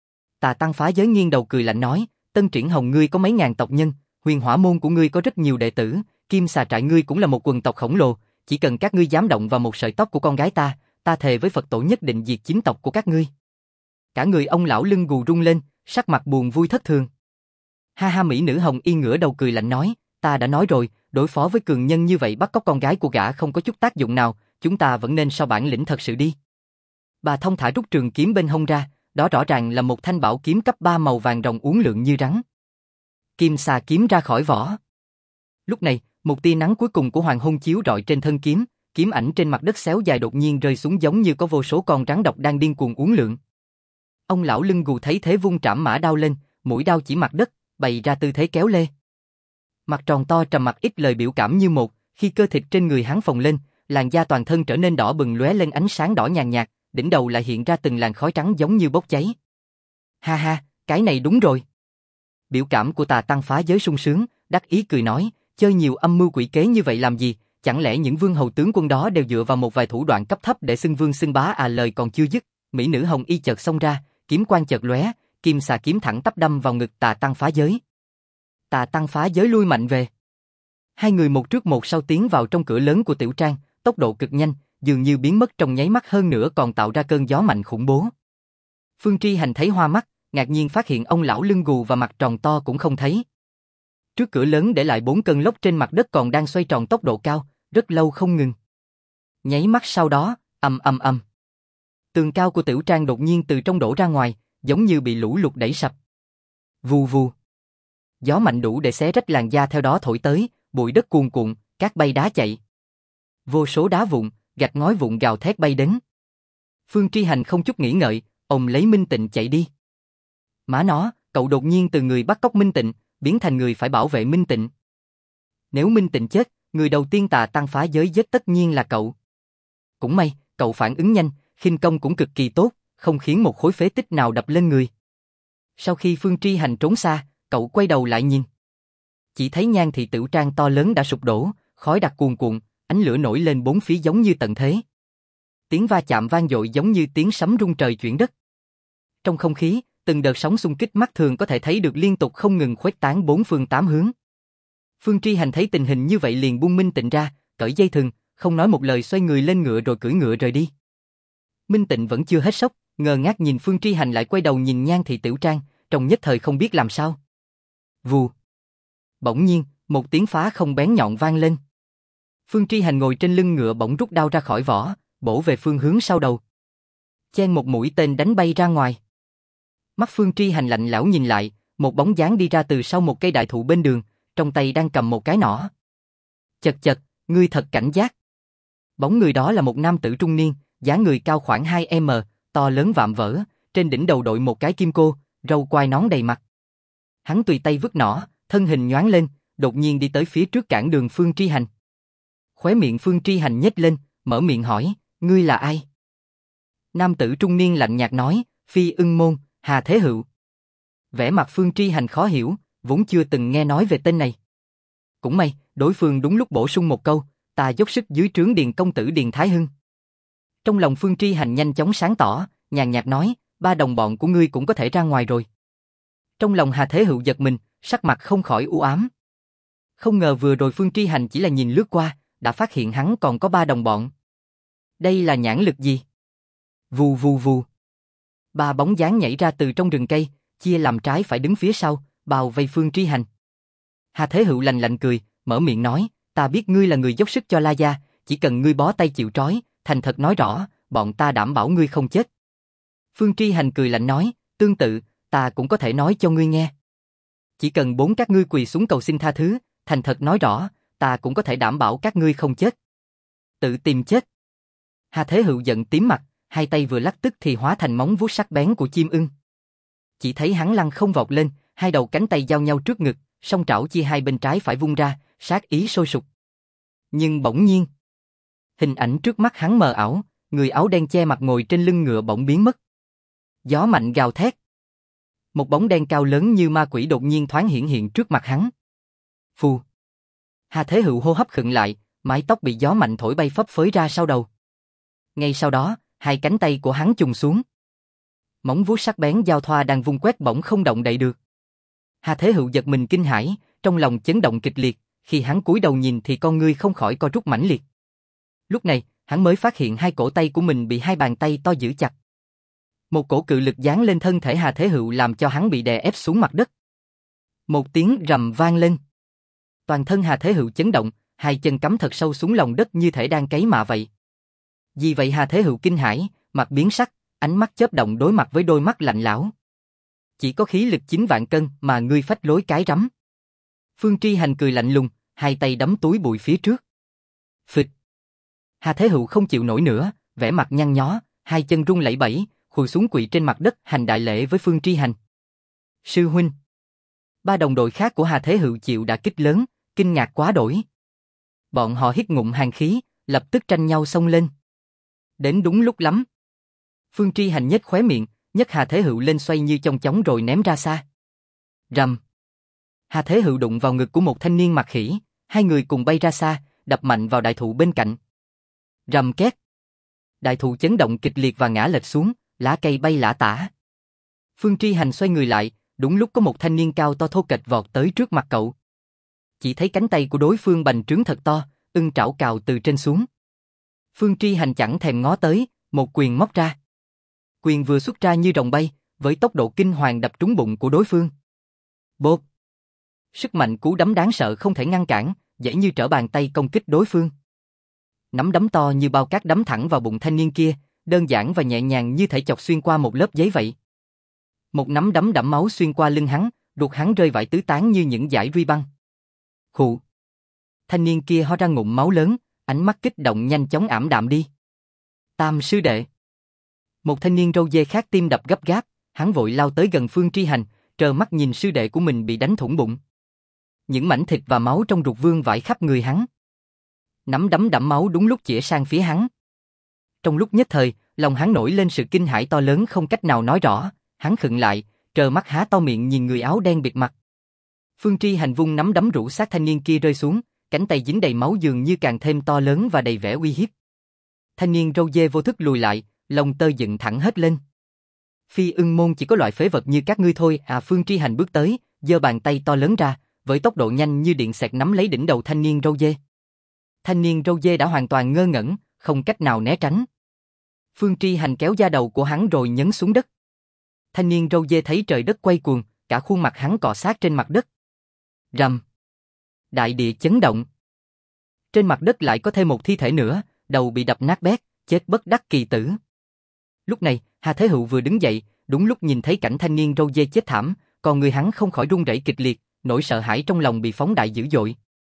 Tà Tăng phá giới nghiêng đầu cười lạnh nói, Tân Triển Hồng ngươi có mấy ngàn tộc nhân, Huyền Hỏa môn của ngươi có rất nhiều đệ tử, Kim Xà trại ngươi cũng là một quần tộc khổng lồ, chỉ cần các ngươi dám động vào một sợi tóc của con gái ta, ta thề với Phật tổ nhất định diệt chính tộc của các ngươi. Cả người ông lão lưng gù rung lên, sắc mặt buồn vui thất thường. Ha ha, mỹ nữ Hồng Y ngửa đầu cười lạnh nói, ta đã nói rồi, đối phó với cường nhân như vậy bắt cóc con gái của gã không có chút tác dụng nào, chúng ta vẫn nên so bản lĩnh thật sự đi. Bà thông thả rút trường kiếm bên hông ra, đó rõ ràng là một thanh bảo kiếm cấp 3 màu vàng ròng uốn lượn như rắn. Kim xà kiếm ra khỏi vỏ. Lúc này, một tia nắng cuối cùng của hoàng hôn chiếu rọi trên thân kiếm, kiếm ảnh trên mặt đất xéo dài đột nhiên rơi xuống giống như có vô số con rắn độc đang điên cuồng uốn lượn. Ông lão lưng gù thấy thế vung trảm mã đao lên, mũi đao chỉ mặt đất, bày ra tư thế kéo lê. Mặt tròn to trầm mặc ít lời biểu cảm như một, khi cơ thịt trên người hắn phồng lên, làn da toàn thân trở nên đỏ bừng lóe lên ánh sáng đỏ nhàn nhạt, đỉnh đầu lại hiện ra từng làn khói trắng giống như bốc cháy. Ha ha, cái này đúng rồi. Biểu cảm của Tà Tăng phá giới sung sướng, đắc ý cười nói, chơi nhiều âm mưu quỷ kế như vậy làm gì, chẳng lẽ những vương hầu tướng quân đó đều dựa vào một vài thủ đoạn cấp thấp để xưng vương xưng bá à? Lời còn chưa dứt, mỹ nữ Hồng Y chợt xông ra, kiếm quang chợt lóe, kim xà kiếm thẳng tắp đâm vào ngực Tà Tăng phá giới. Tà Tăng phá giới lui mạnh về. Hai người một trước một sau tiến vào trong cửa lớn của tiểu trang, tốc độ cực nhanh, dường như biến mất trong nháy mắt, hơn nữa còn tạo ra cơn gió mạnh khủng bố. Phương Tri Hành thấy hoa mắt, ngạc nhiên phát hiện ông lão lưng gù và mặt tròn to cũng không thấy. Trước cửa lớn để lại 4 cơn lốc trên mặt đất còn đang xoay tròn tốc độ cao, rất lâu không ngừng. Nháy mắt sau đó, ầm ầm ầm. Tường cao của tiểu trang đột nhiên từ trong đổ ra ngoài, giống như bị lũ lụt đẩy sập. Vù vù. Gió mạnh đủ để xé rách làn da theo đó thổi tới, bụi đất cuồn cuộn, cát bay đá chạy. Vô số đá vụn, gạch ngói vụn gào thét bay đến. Phương Tri Hành không chút nghĩ ngợi, ôm lấy Minh Tịnh chạy đi. Má nó, cậu đột nhiên từ người bắt cóc Minh Tịnh, biến thành người phải bảo vệ Minh Tịnh. Nếu Minh Tịnh chết, người đầu tiên Tà Tăng phá giới giết tất nhiên là cậu. Cũng may, cậu phản ứng nhanh, khinh công cũng cực kỳ tốt, không khiến một khối phế tích nào đập lên người. Sau khi Phương Tri Hành trốn xa, cậu quay đầu lại nhìn. Chỉ thấy Nhan thị tiểu trang to lớn đã sụp đổ, khói đặc cuồn cuộn, ánh lửa nổi lên bốn phía giống như tận thế. Tiếng va chạm vang dội giống như tiếng sấm rung trời chuyển đất. Trong không khí, từng đợt sóng xung kích mắt thường có thể thấy được liên tục không ngừng khuếch tán bốn phương tám hướng. Phương Tri Hành thấy tình hình như vậy liền buông Minh Tịnh ra, cởi dây thừng, không nói một lời xoay người lên ngựa rồi cưỡi ngựa rời đi. Minh Tịnh vẫn chưa hết sốc, ngơ ngác nhìn Phương Tri Hành lại quay đầu nhìn Nhan thị tiểu trang, trong nhất thời không biết làm sao. Vù. Bỗng nhiên, một tiếng phá không bén nhọn vang lên. Phương Tri Hành ngồi trên lưng ngựa bỗng rút đao ra khỏi vỏ, bổ về phương hướng sau đầu. Chen một mũi tên đánh bay ra ngoài. Mắt Phương Tri Hành lạnh lẽo nhìn lại, một bóng dáng đi ra từ sau một cây đại thụ bên đường, trong tay đang cầm một cái nỏ. Chật chật, ngươi thật cảnh giác. Bóng người đó là một nam tử trung niên, dáng người cao khoảng 2m, to lớn vạm vỡ, trên đỉnh đầu đội một cái kim cô, râu quai nón đầy mặt. Hắn tùy tay vứt nỏ, thân hình nhoáng lên, đột nhiên đi tới phía trước cản đường Phương Tri Hành. Khóe miệng Phương Tri Hành nhếch lên, mở miệng hỏi, ngươi là ai? Nam tử trung niên lạnh nhạt nói, Phi Ưng Môn, Hà Thế Hựu. Vẻ mặt Phương Tri Hành khó hiểu, vốn chưa từng nghe nói về tên này. Cũng may, đối phương đúng lúc bổ sung một câu, ta dốc sức dưới trướng Điền công tử Điền Thái Hưng. Trong lòng Phương Tri Hành nhanh chóng sáng tỏ, nhàn nhạt nói, 3 đồng bọn của ngươi cũng có thể ra ngoài rồi. Trong lòng Hà Thế Hựu giật mình, sắc mặt không khỏi u ám. Không ngờ vừa rồi Phương Tri Hành chỉ là nhìn lướt qua, đã phát hiện hắn còn có 3 đồng bọn. Đây là nhãn lực gì? Vù vù vù. 3 bóng dáng nhảy ra từ trong rừng cây, chia làm trái phải đứng phía sau, bao vây Phương Tri Hành. Hà Thế Hựu lạnh lạnh cười, mở miệng nói, ta biết ngươi là người dốc sức cho La Gia, chỉ cần ngươi bó tay chịu trói, thành thật nói rõ, bọn ta đảm bảo ngươi không chết. Phương Tri Hành cười lạnh nói, tương tự, ta cũng có thể nói cho ngươi nghe. Chỉ cần 4 các ngươi quỳ xuống cầu xin tha thứ, thành thật nói rõ, ta cũng có thể đảm bảo các ngươi không chết. Tự tìm chết. Hà Thế Hựu giận tím mặt, hai tay vừa lắc tức thì hóa thành móng vuốt sắc bén của chim ưng. Chỉ thấy hắn lăng không vọt lên, hai đầu cánh tay giao nhau trước ngực, song trảo chia hai bên trái phải vung ra, sát ý sôi sục. Nhưng bỗng nhiên, hình ảnh trước mắt hắn mờ ảo, người áo đen che mặt ngồi trên lưng ngựa bỗng biến mất. Gió mạnh gào thét. Một bóng đen cao lớn như ma quỷ đột nhiên thoáng hiện trước mặt hắn. Phù. Hà Thế Hữu hô hấp khựng lại, mái tóc bị gió mạnh thổi bay phấp phới ra sau đầu. Ngay sau đó, hai cánh tay của hắn chùng xuống. Móng vuốt sắc bén giao thoa đang vung quét bỗng không động đậy được. Hà Thế Hữu giật mình kinh hãi, trong lòng chấn động kịch liệt, khi hắn cúi đầu nhìn thì con ngươi không khỏi co rút mãnh liệt. Lúc này, hắn mới phát hiện hai cổ tay của mình bị hai bàn tay to giữ chặt. Một cổ cự lực giáng lên thân thể Hà Thế Hữu làm cho hắn bị đè ép xuống mặt đất. Một tiếng rầm vang lên. Toàn thân Hà Thế Hữu chấn động, hai chân cắm thật sâu xuống lòng đất như thể đang cấy mạ vậy. Vì vậy Hà Thế Hữu kinh hãi, mặt biến sắc, ánh mắt chớp động đối mặt với đôi mắt lạnh lẽo. Chỉ có khí lực 9 vạn cân mà ngươi phách lối cái rắm. Phương Tri Hành cười lạnh lùng, hai tay đấm túi bụi phía trước. Phịch. Hà Thế Hữu không chịu nổi nữa, vẻ mặt nhăn nhó, hai chân run lẩy bẩy, khùi xuống quỳ trên mặt đất hành đại lễ với Phương Tri Hành. Sư huynh. Ba đồng đội khác của Hà Thế Hữu chịu đả kích lớn, kinh ngạc quá đổi. Bọn họ hít ngụm hàn khí, lập tức tranh nhau xông lên. Đến đúng lúc lắm. Phương Tri Hành nhếch khóe miệng, nhấc Hà Thế Hữu lên xoay như chong chóng rồi ném ra xa. Rầm. Hà Thế Hữu đụng vào ngực của một thanh niên mặc khỉ, hai người cùng bay ra xa, đập mạnh vào đại thụ bên cạnh. Rầm két. Đại thụ chấn động kịch liệt và ngã lệch xuống, lá cây bay lả tả. Phương Tri Hành xoay người lại, đúng lúc có một thanh niên cao to thô kệch vọt tới trước mặt cậu. Chỉ thấy cánh tay của đối phương bành trướng thật to, ưng trảo cào từ trên xuống. Phương Tri Hành chẳng thèm ngó tới, một quyền móc ra. Quyền vừa xuất ra như rồng bay, với tốc độ kinh hoàng đập trúng bụng của đối phương. Bộp! Sức mạnh cú đấm đáng sợ không thể ngăn cản, dễ như trở bàn tay công kích đối phương. Nắm đấm to như bao cát đấm thẳng vào bụng thanh niên kia, đơn giản và nhẹ nhàng như thể chọc xuyên qua một lớp giấy vậy. Một nắm đấm đẫm máu xuyên qua lưng hắn, ruột hắn rơi vãi tứ tán như những dải ruy băng. Khụ! Thanh niên kia ho ra ngụm máu lớn, ánh mắt kích động nhanh chóng ảm đạm đi. Tam sư đệ. Một thanh niên râu dê khác tim đập gấp gáp, hắn vội lao tới gần Phương Tri Hành, trơ mắt nhìn sư đệ của mình bị đánh thủng bụng. Những mảnh thịt và máu trong ruột vương vãi khắp người hắn. Nắm đấm đẫm máu đúng lúc chĩa sang phía hắn. Trong lúc nhất thời, lòng hắn nổi lên sự kinh hãi to lớn không cách nào nói rõ, hắn khựng lại, trơ mắt há to miệng nhìn người áo đen bịt mặt. Phương Tri Hành vung nắm đấm rũ sát thanh niên kia rơi xuống, cánh tay dính đầy máu dường như càng thêm to lớn và đầy vẻ uy hiếp. Thanh niên râu dê vô thức lùi lại, lông tơ dựng thẳng hết lên. Phi Ưng môn chỉ có loại phế vật như các ngươi thôi à. Phương Tri Hành bước tới, giơ bàn tay to lớn ra, với tốc độ nhanh như điện xẹt nắm lấy đỉnh đầu thanh niên râu dê. Thanh niên râu dê đã hoàn toàn ngơ ngẩn, không cách nào né tránh. Phương Tri Hành kéo da đầu của hắn rồi nhấn xuống đất. Thanh niên râu dê thấy trời đất quay cuồng, cả khuôn mặt hắn cọ sát trên mặt đất. Rầm. Đại địa chấn động. Trên mặt đất lại có thêm một thi thể nữa, đầu bị đập nát bét, chết bất đắc kỳ tử. Lúc này, Hà Thế Hữu vừa đứng dậy, đúng lúc nhìn thấy cảnh thanh niên râu dê chết thảm, còn người hắn không khỏi run rẩy kịch liệt, nỗi sợ hãi trong lòng bị phóng đại dữ dội.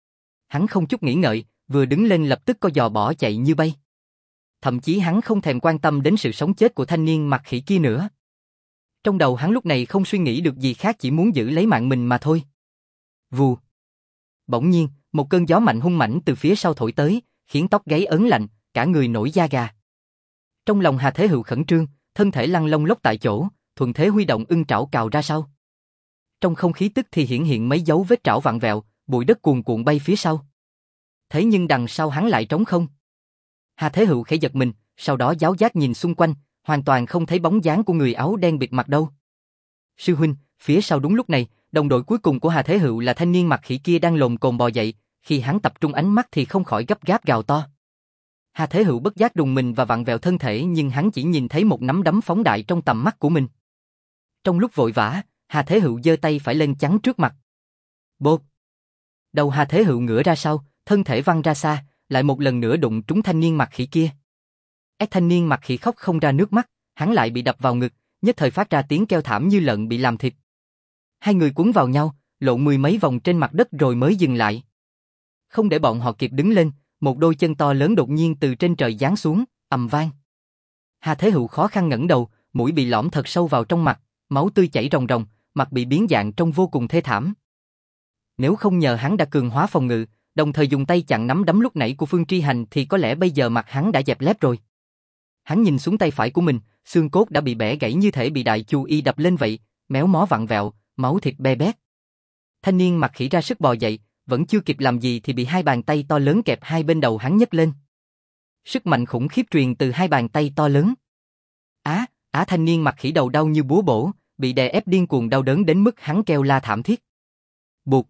Hắn không chút nghĩ ngợi, vừa đứng lên lập tức co giò bỏ chạy như bay. Thậm chí hắn không thèm quan tâm đến sự sống chết của thanh niên mặc khỉ kia nữa. Trong đầu hắn lúc này không suy nghĩ được gì khác, chỉ muốn giữ lấy mạng mình mà thôi. Vù. Bỗng nhiên, một cơn gió mạnh hung mãnh từ phía sau thổi tới, khiến tóc gáy ớn lạnh, cả người nổi da gà. Trong lòng Hà Thế Hữu khẩn trương, thân thể lăn lông lốc tại chỗ, thuận thế huy động ưng trảo cào ra sau. Trong không khí tức thì hiện mấy dấu vết trảo vặn vẹo, bụi đất cuồn cuộn bay phía sau. Thế nhưng đằng sau hắn lại trống không. Hà Thế Hữu khẽ giật mình, sau đó giáo giác nhìn xung quanh, hoàn toàn không thấy bóng dáng của người áo đen bịt mặt đâu. Sư huynh, phía sau đúng lúc này, đồng đội cuối cùng của Hà Thế Hữu là thanh niên mặc khỉ kia đang lồm cồm bò dậy, khi hắn tập trung ánh mắt thì không khỏi gấp gáp gào to. Hà Thế Hữu bất giác đùng mình và vặn vẹo thân thể, nhưng hắn chỉ nhìn thấy một nắm đấm phóng đại trong tầm mắt của mình. Trong lúc vội vã, Hà Thế Hữu giơ tay phải lên chắn trước mặt. Bộp! Đầu Hà Thế Hữu ngửa ra sau, thân thể văng ra xa, lại một lần nữa đụng trúng thanh niên mặc khỉ kia. Thanh niên mặc khỉ khóc không ra nước mắt, hắn lại bị đập vào ngực, nhất thời phát ra tiếng kêu thảm như lợn bị làm thịt. Hai người cuốn vào nhau, lộn mười mấy vòng trên mặt đất rồi mới dừng lại. Không để bọn họ kịp đứng lên, một đôi chân to lớn đột nhiên từ trên trời giáng xuống, ầm vang. Hà Thế Hữu khó khăn ngẩng đầu, mũi bị lõm thật sâu vào trong mặt, máu tươi chảy ròng ròng, mặt bị biến dạng trông vô cùng thê thảm. Nếu không nhờ hắn đã cường hóa phòng ngự, đồng thời dùng tay chặn nắm đấm lúc nãy của Phương Tri Hành thì có lẽ bây giờ mặt hắn đã dẹp lép rồi. Hắn nhìn xuống tay phải của mình, xương cốt đã bị bẻ gãy như thể bị đại chu y đập lên vậy, méo mó vặn vẹo, máu thịt be bét. Thanh niên mặt khỉ ra sức bò dậy, vẫn chưa kịp làm gì thì bị hai bàn tay to lớn kẹp hai bên đầu hắn nhấc lên. Sức mạnh khủng khiếp truyền từ hai bàn tay to lớn. Thanh niên mặt khỉ đầu đau như búa bổ, bị đè ép điên cuồng đau đớn đến mức hắn kêu la thảm thiết. Bụt.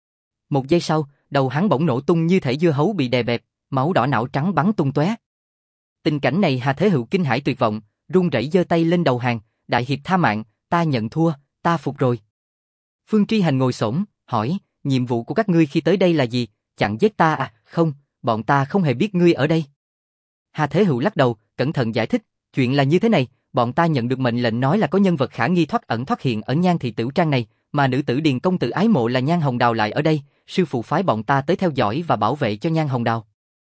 Một giây sau, đầu hắn bỗng nổ tung như thể dưa hấu bị đè bẹp, máu đỏ não trắng bắn tung tóe. Tình cảnh này Hà Thế Hữu kinh hãi tuyệt vọng, run rẩy giơ tay lên đầu hàng, đại hiệp tha mạng, ta nhận thua, ta phục rồi. Phương Tri Hành ngồi xổm, hỏi, nhiệm vụ của các ngươi khi tới đây là gì? Chặn giết ta à? Không, bọn ta không hề biết ngươi ở đây. Hà Thế Hữu lắc đầu, cẩn thận giải thích, chuyện là như thế này, bọn ta nhận được mệnh lệnh nói là có nhân vật khả nghi thoát ẩn thoát hiện ở Nhan thị tửu trang này, mà nữ tử Điền công tử ái mộ là Nhan Hồng Đào lại ở đây, sư phụ phái bọn ta tới theo dõi và bảo vệ cho Nhan Hồng Đào.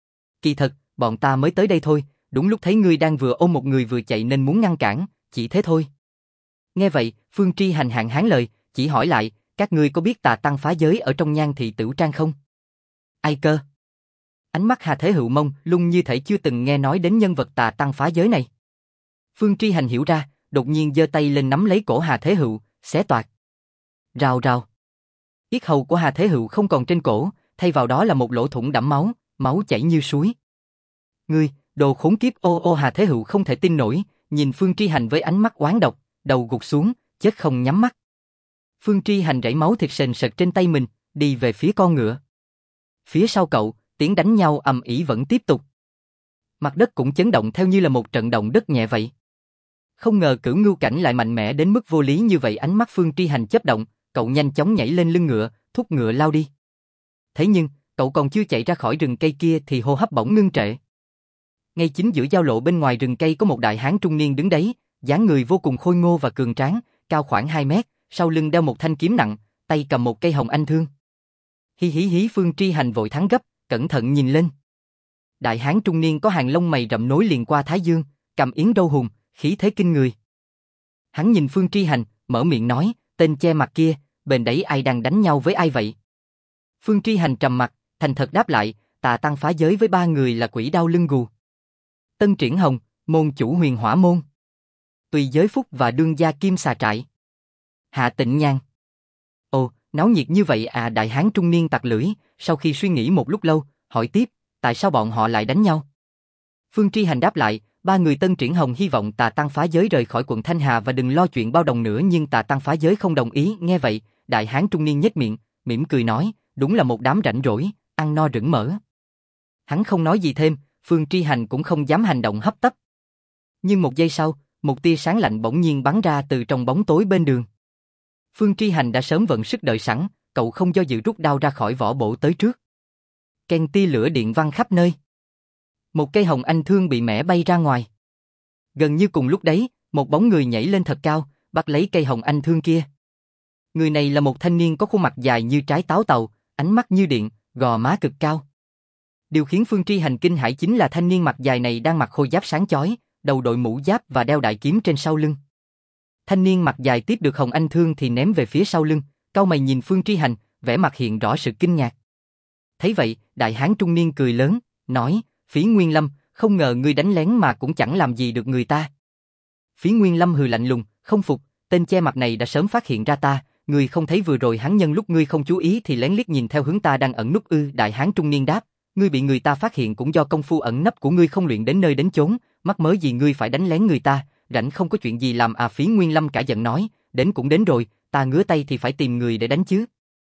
Kỳ thật, bọn ta mới tới đây thôi, đúng lúc thấy ngươi đang vừa ôm một người vừa chạy nên muốn ngăn cản, chỉ thế thôi. Nghe vậy, Phương Tri Hành hạn hán lời, chỉ hỏi lại, các ngươi có biết Tà Tăng phá giới ở trong Nhan thị tửu trang không? Ai cơ? Ánh mắt Hà Thế Hữu mông lung như thể chưa từng nghe nói đến nhân vật Tà Tăng phá giới này. Phương Tri Hành hiểu ra, đột nhiên giơ tay lên nắm lấy cổ Hà Thế Hữu, xé toạc. Rào rào. Yết hầu của Hà Thế Hữu không còn trên cổ, thay vào đó là một lỗ thủng đẫm máu, máu chảy như suối. Ngươi, đồ khốn kiếp! Ô Hà Thế Hữu không thể tin nổi, nhìn Phương Tri Hành với ánh mắt oán độc, đầu gục xuống, chết không nhắm mắt. Phương Tri Hành rảy máu thịt sền sệt trên tay mình, đi về phía con ngựa. Phía sau cậu, tiếng đánh nhau ầm ĩ vẫn tiếp tục. Mặt đất cũng chấn động theo như là một trận động đất nhẹ vậy. Không ngờ Cửu Ngưu Cảnh lại mạnh mẽ đến mức vô lý như vậy. Ánh mắt Phương Tri Hành chớp động, cậu nhanh chóng nhảy lên lưng ngựa, thúc ngựa lao đi. Thế nhưng, cậu còn chưa chạy ra khỏi rừng cây kia thì hô hấp bỗng ngưng trệ. Ngay chính giữa giao lộ bên ngoài rừng cây có một đại hán trung niên đứng đấy, dáng người vô cùng khôi ngô và cường tráng, cao khoảng 2 mét, sau lưng đeo một thanh kiếm nặng, tay cầm một cây hồng anh thương. Hí hí hí! Phương Tri Hành vội thắng gấp, cẩn thận nhìn lên. Đại hán trung niên có hàng lông mày rậm nối liền qua thái dương, cầm yến râu hùng, khí thế kinh người. Hắn nhìn Phương Tri Hành, mở miệng nói, tên che mặt kia, bên đấy ai đang đánh nhau với ai vậy? Phương Tri Hành trầm mặt, thành thật đáp lại, Tà Tăng phá giới với 3 người là Quỷ Đao Lưng Gù, Tân Triển Hồng, môn chủ Huyền Hỏa môn, Tùy Giới Phúc và đương gia Kim Xà Trại, Hạ Tịnh Nhan. Ồ, náo nhiệt như vậy à? Đại hán trung niên tặc lưỡi, sau khi suy nghĩ một lúc lâu, hỏi tiếp, tại sao bọn họ lại đánh nhau? Phương Tri Hành đáp lại, 3 người Tân Triển Hồng hy vọng Tà Tăng phá giới rời khỏi quận Thanh Hà và đừng lo chuyện bao đồng nữa, nhưng Tà Tăng phá giới không đồng ý. Nghe vậy, đại hán trung niên nhếch miệng, mỉm cười nói, đúng là một đám rảnh rỗi, ăn no rửng mỡ. Hắn không nói gì thêm, Phương Tri Hành cũng không dám hành động hấp tấp. Nhưng một giây sau, một tia sáng lạnh bỗng nhiên bắn ra từ trong bóng tối bên đường. Phương Tri Hành đã sớm vận sức đợi sẵn, cậu không do dự rút đao ra khỏi vỏ bổ tới trước. Ken, tia lửa điện văng khắp nơi. Một cây hồng anh thương bị mẻ bay ra ngoài. Gần như cùng lúc đấy, một bóng người nhảy lên thật cao, bắt lấy cây hồng anh thương kia. Người này là một thanh niên có khuôn mặt dài như trái táo tàu, ánh mắt như điện, gò má cực cao. Điều khiến Phương Tri Hành kinh hãi chính là thanh niên mặt dài này đang mặc khôi giáp sáng chói, đầu đội mũ giáp và đeo đại kiếm trên sau lưng. Thanh niên mặt dài tiếp được hồng anh thương thì ném về phía sau lưng, cau mày nhìn Phương Tri Hành, vẻ mặt hiện rõ sự kinh ngạc. Thấy vậy, đại hán trung niên cười lớn, nói, Phí Nguyên Lâm, không ngờ ngươi đánh lén mà cũng chẳng làm gì được người ta. Phí Nguyên Lâm hừ lạnh lùng, không phục, tên che mặt này đã sớm phát hiện ra ta, ngươi không thấy vừa rồi hắn nhân lúc ngươi không chú ý thì lén liếc nhìn theo hướng ta đang ẩn núp ư? Đại hán trung niên đáp, ngươi bị người ta phát hiện cũng do công phu ẩn nấp của ngươi không luyện đến nơi đến chốn, mắc mớ gì ngươi phải đánh lén người ta, rảnh không có chuyện gì làm à? Phí Nguyên Lâm cả giận nói, đến cũng đến rồi, ta ngứa tay thì phải tìm người để đánh chứ.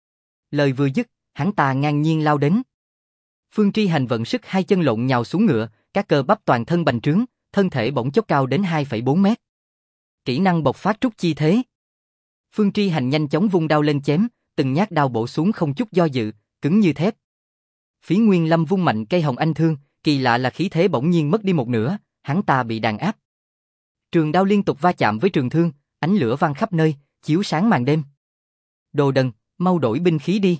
Lời vừa dứt, hắn ta ngang nhiên lao đến. Phương Tri Hành vận sức hai chân lộn nhào xuống ngựa, các cơ bắp toàn thân bành trướng, thân thể bỗng chốc cao đến 2,4 mét. Kỹ năng bộc phát trúc chi thế. Phương Tri Hành nhanh chóng vung đao lên chém, từng nhát đao bổ xuống không chút do dự, cứng như thép. Phí Nguyên Lâm vung mạnh cây hồng anh thương, kỳ lạ là khí thế bỗng nhiên mất đi một nửa, hắn ta bị đàn áp. Trường đao liên tục va chạm với trường thương, ánh lửa văng khắp nơi, chiếu sáng màn đêm. Đồ đần, mau đổi binh khí đi.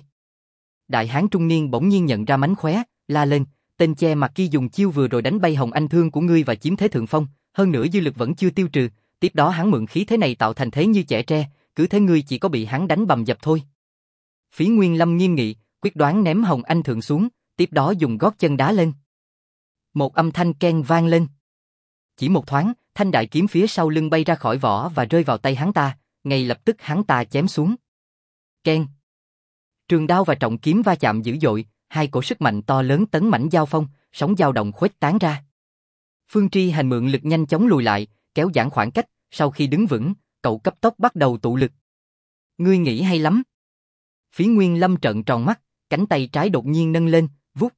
Đại hán trung niên bỗng nhiên nhận ra mánh khóe, la lên, tên che mặt kia dùng chiêu vừa rồi đánh bay hồng anh thương của ngươi và chiếm thế thượng phong, hơn nữa dư lực vẫn chưa tiêu trừ, tiếp đó hắn mượn khí thế này tạo thành thế như chẻ tre, cứ thế ngươi chỉ có bị hắn đánh bầm dập thôi. Phí Nguyên Lâm nghiêm nghị, quyết đoán ném hồng anh thượng xuống, tiếp đó dùng gót chân đá lên. Một âm thanh keng vang lên. Chỉ một thoáng, Thanh đại kiếm phía sau lưng bay ra khỏi vỏ và rơi vào tay hắn ta, ngay lập tức hắn ta chém xuống. Keng. Trường đao và trọng kiếm va chạm dữ dội, hai cổ sức mạnh to lớn tấn mãnh giao phong, sóng dao động khuếch tán ra. Phương Tri Hành mượn lực nhanh chóng lùi lại, kéo giãn khoảng cách, sau khi đứng vững, cậu cấp tốc bắt đầu tụ lực. Ngươi nghĩ hay lắm. Phí Nguyên Lâm trợn tròn mắt, cánh tay trái đột nhiên nâng lên, vút.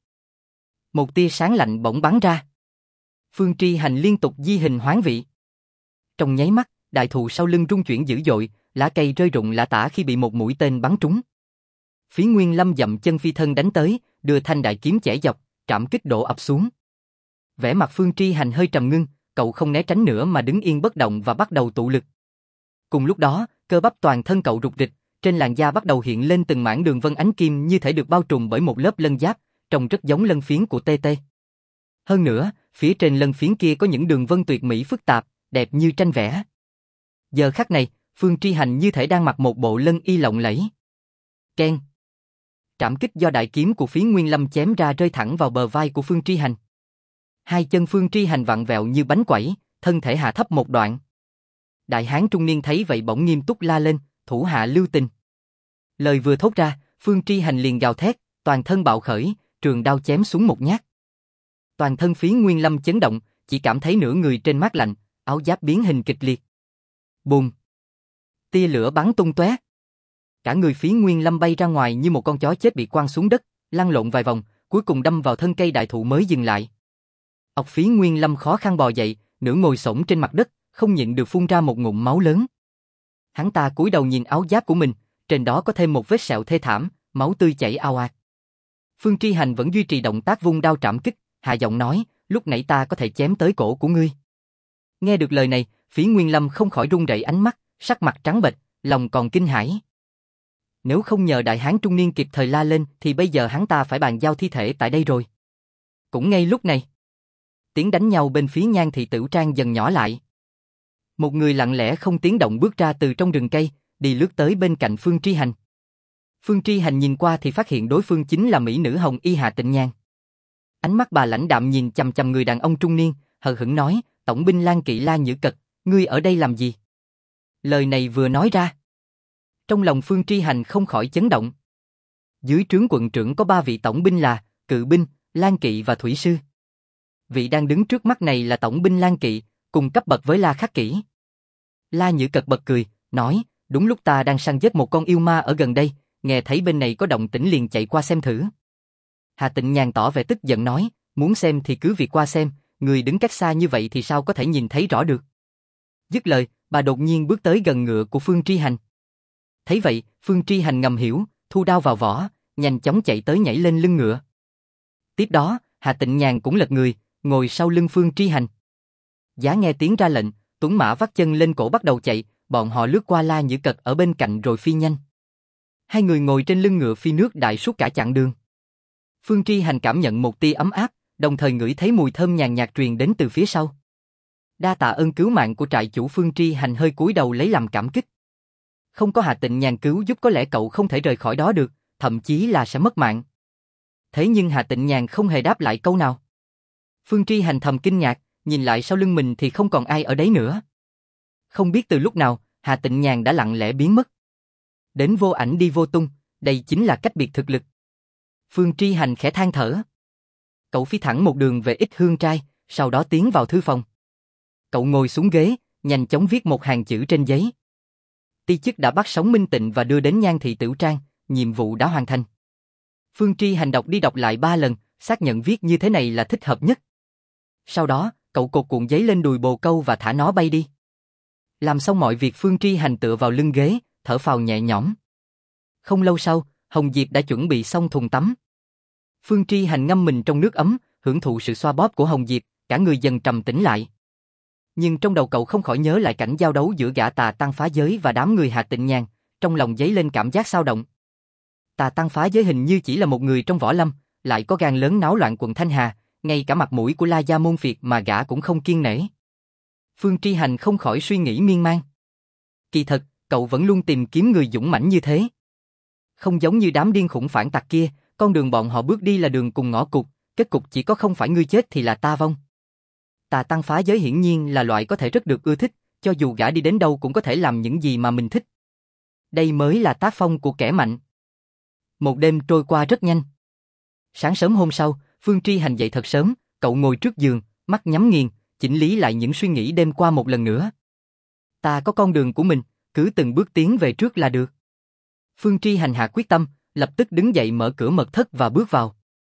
Một tia sáng lạnh bỗng bắn ra. Phương Tri Hành liên tục di hình hoán vị. Trong nháy mắt, đại thụ sau lưng rung chuyển dữ dội, lá cây rơi rụng lả tả khi bị một mũi tên bắn trúng. Phí Nguyên Lâm dậm chân phi thân đánh tới, đưa thanh đại kiếm chẻ dọc, trảm kích đổ ập xuống. Vẻ mặt Phương Tri Hành hơi trầm ngưng, cậu không né tránh nữa mà đứng yên bất động và bắt đầu tụ lực. Cùng lúc đó, cơ bắp toàn thân cậu rục rịch, trên làn da bắt đầu hiện lên từng mảng đường vân ánh kim như thể được bao trùm bởi một lớp lân giáp, trông rất giống lân phiến của TT. Hơn nữa, phía trên lân phiến kia có những đường vân tuyệt mỹ phức tạp, đẹp như tranh vẽ. Giờ khắc này, Phương Tri Hành như thể đang mặc một bộ lân y lộng lẫy. Keng. Trảm kích do đại kiếm của Phí Nguyên Lâm chém ra rơi thẳng vào bờ vai của Phương Tri Hành. Hai chân Phương Tri Hành vặn vẹo như bánh quẩy, thân thể hạ thấp một đoạn. Đại hán trung niên thấy vậy bỗng nghiêm túc la lên, thủ hạ lưu tình. Lời vừa thốt ra, Phương Tri Hành liền gào thét, toàn thân bạo khởi, trường đao chém xuống một nhát. Toàn thân Phí Nguyên Lâm chấn động, chỉ cảm thấy nửa người trên mát lạnh, áo giáp biến hình kịch liệt. Bùm! Tia lửa bắn tung tóe. Cả người Phí Nguyên Lâm bay ra ngoài như một con chó chết bị quăng xuống đất, lăn lộn vài vòng, cuối cùng đâm vào thân cây đại thụ mới dừng lại. Ọc Phí Nguyên Lâm khó khăn bò dậy, nửa ngồi xổm trên mặt đất, không nhịn được phun ra một ngụm máu lớn. Hắn ta cúi đầu nhìn áo giáp của mình, trên đó có thêm một vết sẹo thê thảm, máu tươi chảy ào ạt. Phương Tri Hành vẫn duy trì động tác vung đao trảm kích, hạ giọng nói, lúc nãy ta có thể chém tới cổ của ngươi. Nghe được lời này, Phí Nguyên Lâm không khỏi run rẩy ánh mắt, sắc mặt trắng bệch, lòng còn kinh hãi. Nếu không nhờ đại hán trung niên kịp thời la lên thì bây giờ hắn ta phải bàn giao thi thể tại đây rồi. Cũng ngay lúc này, tiếng đánh nhau bên phía Nhan Thị Tửu Trang dần nhỏ lại. Một người lặng lẽ không tiếng động bước ra từ trong rừng cây, đi lướt tới bên cạnh Phương Tri Hành. Phương Tri Hành nhìn qua thì phát hiện đối phương chính là mỹ nữ Hồng Y Hà Tịnh Nhan. Ánh mắt bà lãnh đạm nhìn chằm chằm người đàn ông trung niên, hờ hững nói, tổng binh Lan Kỵ La Nhữ Cật, ngươi ở đây làm gì? Lời này vừa nói ra, trong lòng Phương Tri Hành không khỏi chấn động. Dưới trướng quận trưởng có 3 vị tổng binh là Cự binh, Lan Kỵ và Thủy sư. Vị đang đứng trước mắt này là tổng binh Lan Kỵ, cùng cấp bậc với La Khắc Kỷ. La Nhữ Cật bật cười, nói, đúng lúc ta đang săn giết một con yêu ma ở gần đây, nghe thấy bên này có động tĩnh liền chạy qua xem thử. Hà Tịnh Nhàn tỏ vẻ tức giận nói, muốn xem thì cứ việc qua xem, người đứng cách xa như vậy thì sao có thể nhìn thấy rõ được. Dứt lời, bà đột nhiên bước tới gần ngựa của Phương Tri Hành. Thấy vậy, Phương Tri Hành ngầm hiểu, thu đao vào vỏ, nhanh chóng chạy tới nhảy lên lưng ngựa. Tiếp đó, Hà Tịnh Nhàn cũng lật người, ngồi sau lưng Phương Tri Hành. Giá nghe tiếng ra lệnh, tuấn mã vắt chân lên cổ bắt đầu chạy, bọn họ lướt qua La Nhữ Cật ở bên cạnh rồi phi nhanh. Hai người ngồi trên lưng ngựa phi nước đại suốt cả chặng đường. Phương Tri Hành cảm nhận một tia ấm áp, đồng thời ngửi thấy mùi thơm nhàn nhạt truyền đến từ phía sau. Đa tạ ơn cứu mạng của trại chủ. Phương Tri Hành hơi cúi đầu lấy làm cảm kích. Không có Hà Tịnh Nhàn cứu giúp có lẽ cậu không thể rời khỏi đó được, thậm chí là sẽ mất mạng. Thế nhưng Hà Tịnh Nhàn không hề đáp lại câu nào. Phương Tri Hành thầm kinh ngạc, nhìn lại sau lưng mình thì không còn ai ở đấy nữa. Không biết từ lúc nào, Hà Tịnh Nhàn đã lặng lẽ biến mất. Đến vô ảnh đi vô tung, đây chính là cách biệt thực lực. Phương Tri Hành khẽ than thở. Cậu phi thẳng một đường về Ích Hương Trai, sau đó tiến vào thư phòng. Cậu ngồi xuống ghế, nhanh chóng viết một hàng chữ trên giấy. Ti chức đã bắt sống Minh Tịnh và đưa đến Nhan Thị Tửu Trang, nhiệm vụ đã hoàn thành. Phương Tri Hành đọc đi đọc lại 3 lần, xác nhận viết như thế này là thích hợp nhất. Sau đó, cậu cột cuộn giấy lên đùi bồ câu và thả nó bay đi. Làm xong mọi việc, Phương Tri Hành tựa vào lưng ghế, thở phào nhẹ nhõm. Không lâu sau, Hồng Diệp đã chuẩn bị xong thùng tắm. Phương Tri Hành ngâm mình trong nước ấm, hưởng thụ sự xoa bóp của Hồng Diệp, cả người dần trầm tĩnh lại. Nhưng trong đầu cậu không khỏi nhớ lại cảnh giao đấu giữa gã Tà Tăng phá giới và đám người Hà Tịnh Nhàn, trong lòng dấy lên cảm giác xao động. Tà Tăng phá giới hình như chỉ là một người trong võ lâm, lại có gan lớn náo loạn quận Thanh Hà, ngay cả mặt mũi của La Gia môn phiệt mà gã cũng không kiêng nể. Phương Tri Hành không khỏi suy nghĩ miên man. Kỳ thật, cậu vẫn luôn tìm kiếm người dũng mãnh như thế. Không giống như đám điên khủng phản tặc kia, con đường bọn họ bước đi là đường cùng ngõ cụt, kết cục chỉ có không phải ngươi chết thì là ta vong. Tà tăng phá giới hiển nhiên là loại có thể rất được ưa thích, cho dù gã đi đến đâu cũng có thể làm những gì mà mình thích. Đây mới là tác phong của kẻ mạnh. Một đêm trôi qua rất nhanh. Sáng sớm hôm sau, Phương Tri Hành dậy thật sớm, cậu ngồi trước giường, mắt nhắm nghiền, chỉnh lý lại những suy nghĩ đêm qua một lần nữa. Ta có con đường của mình, cứ từng bước tiến về trước là được. Phương Tri Hành hạ quyết tâm, lập tức đứng dậy mở cửa mật thất và bước vào.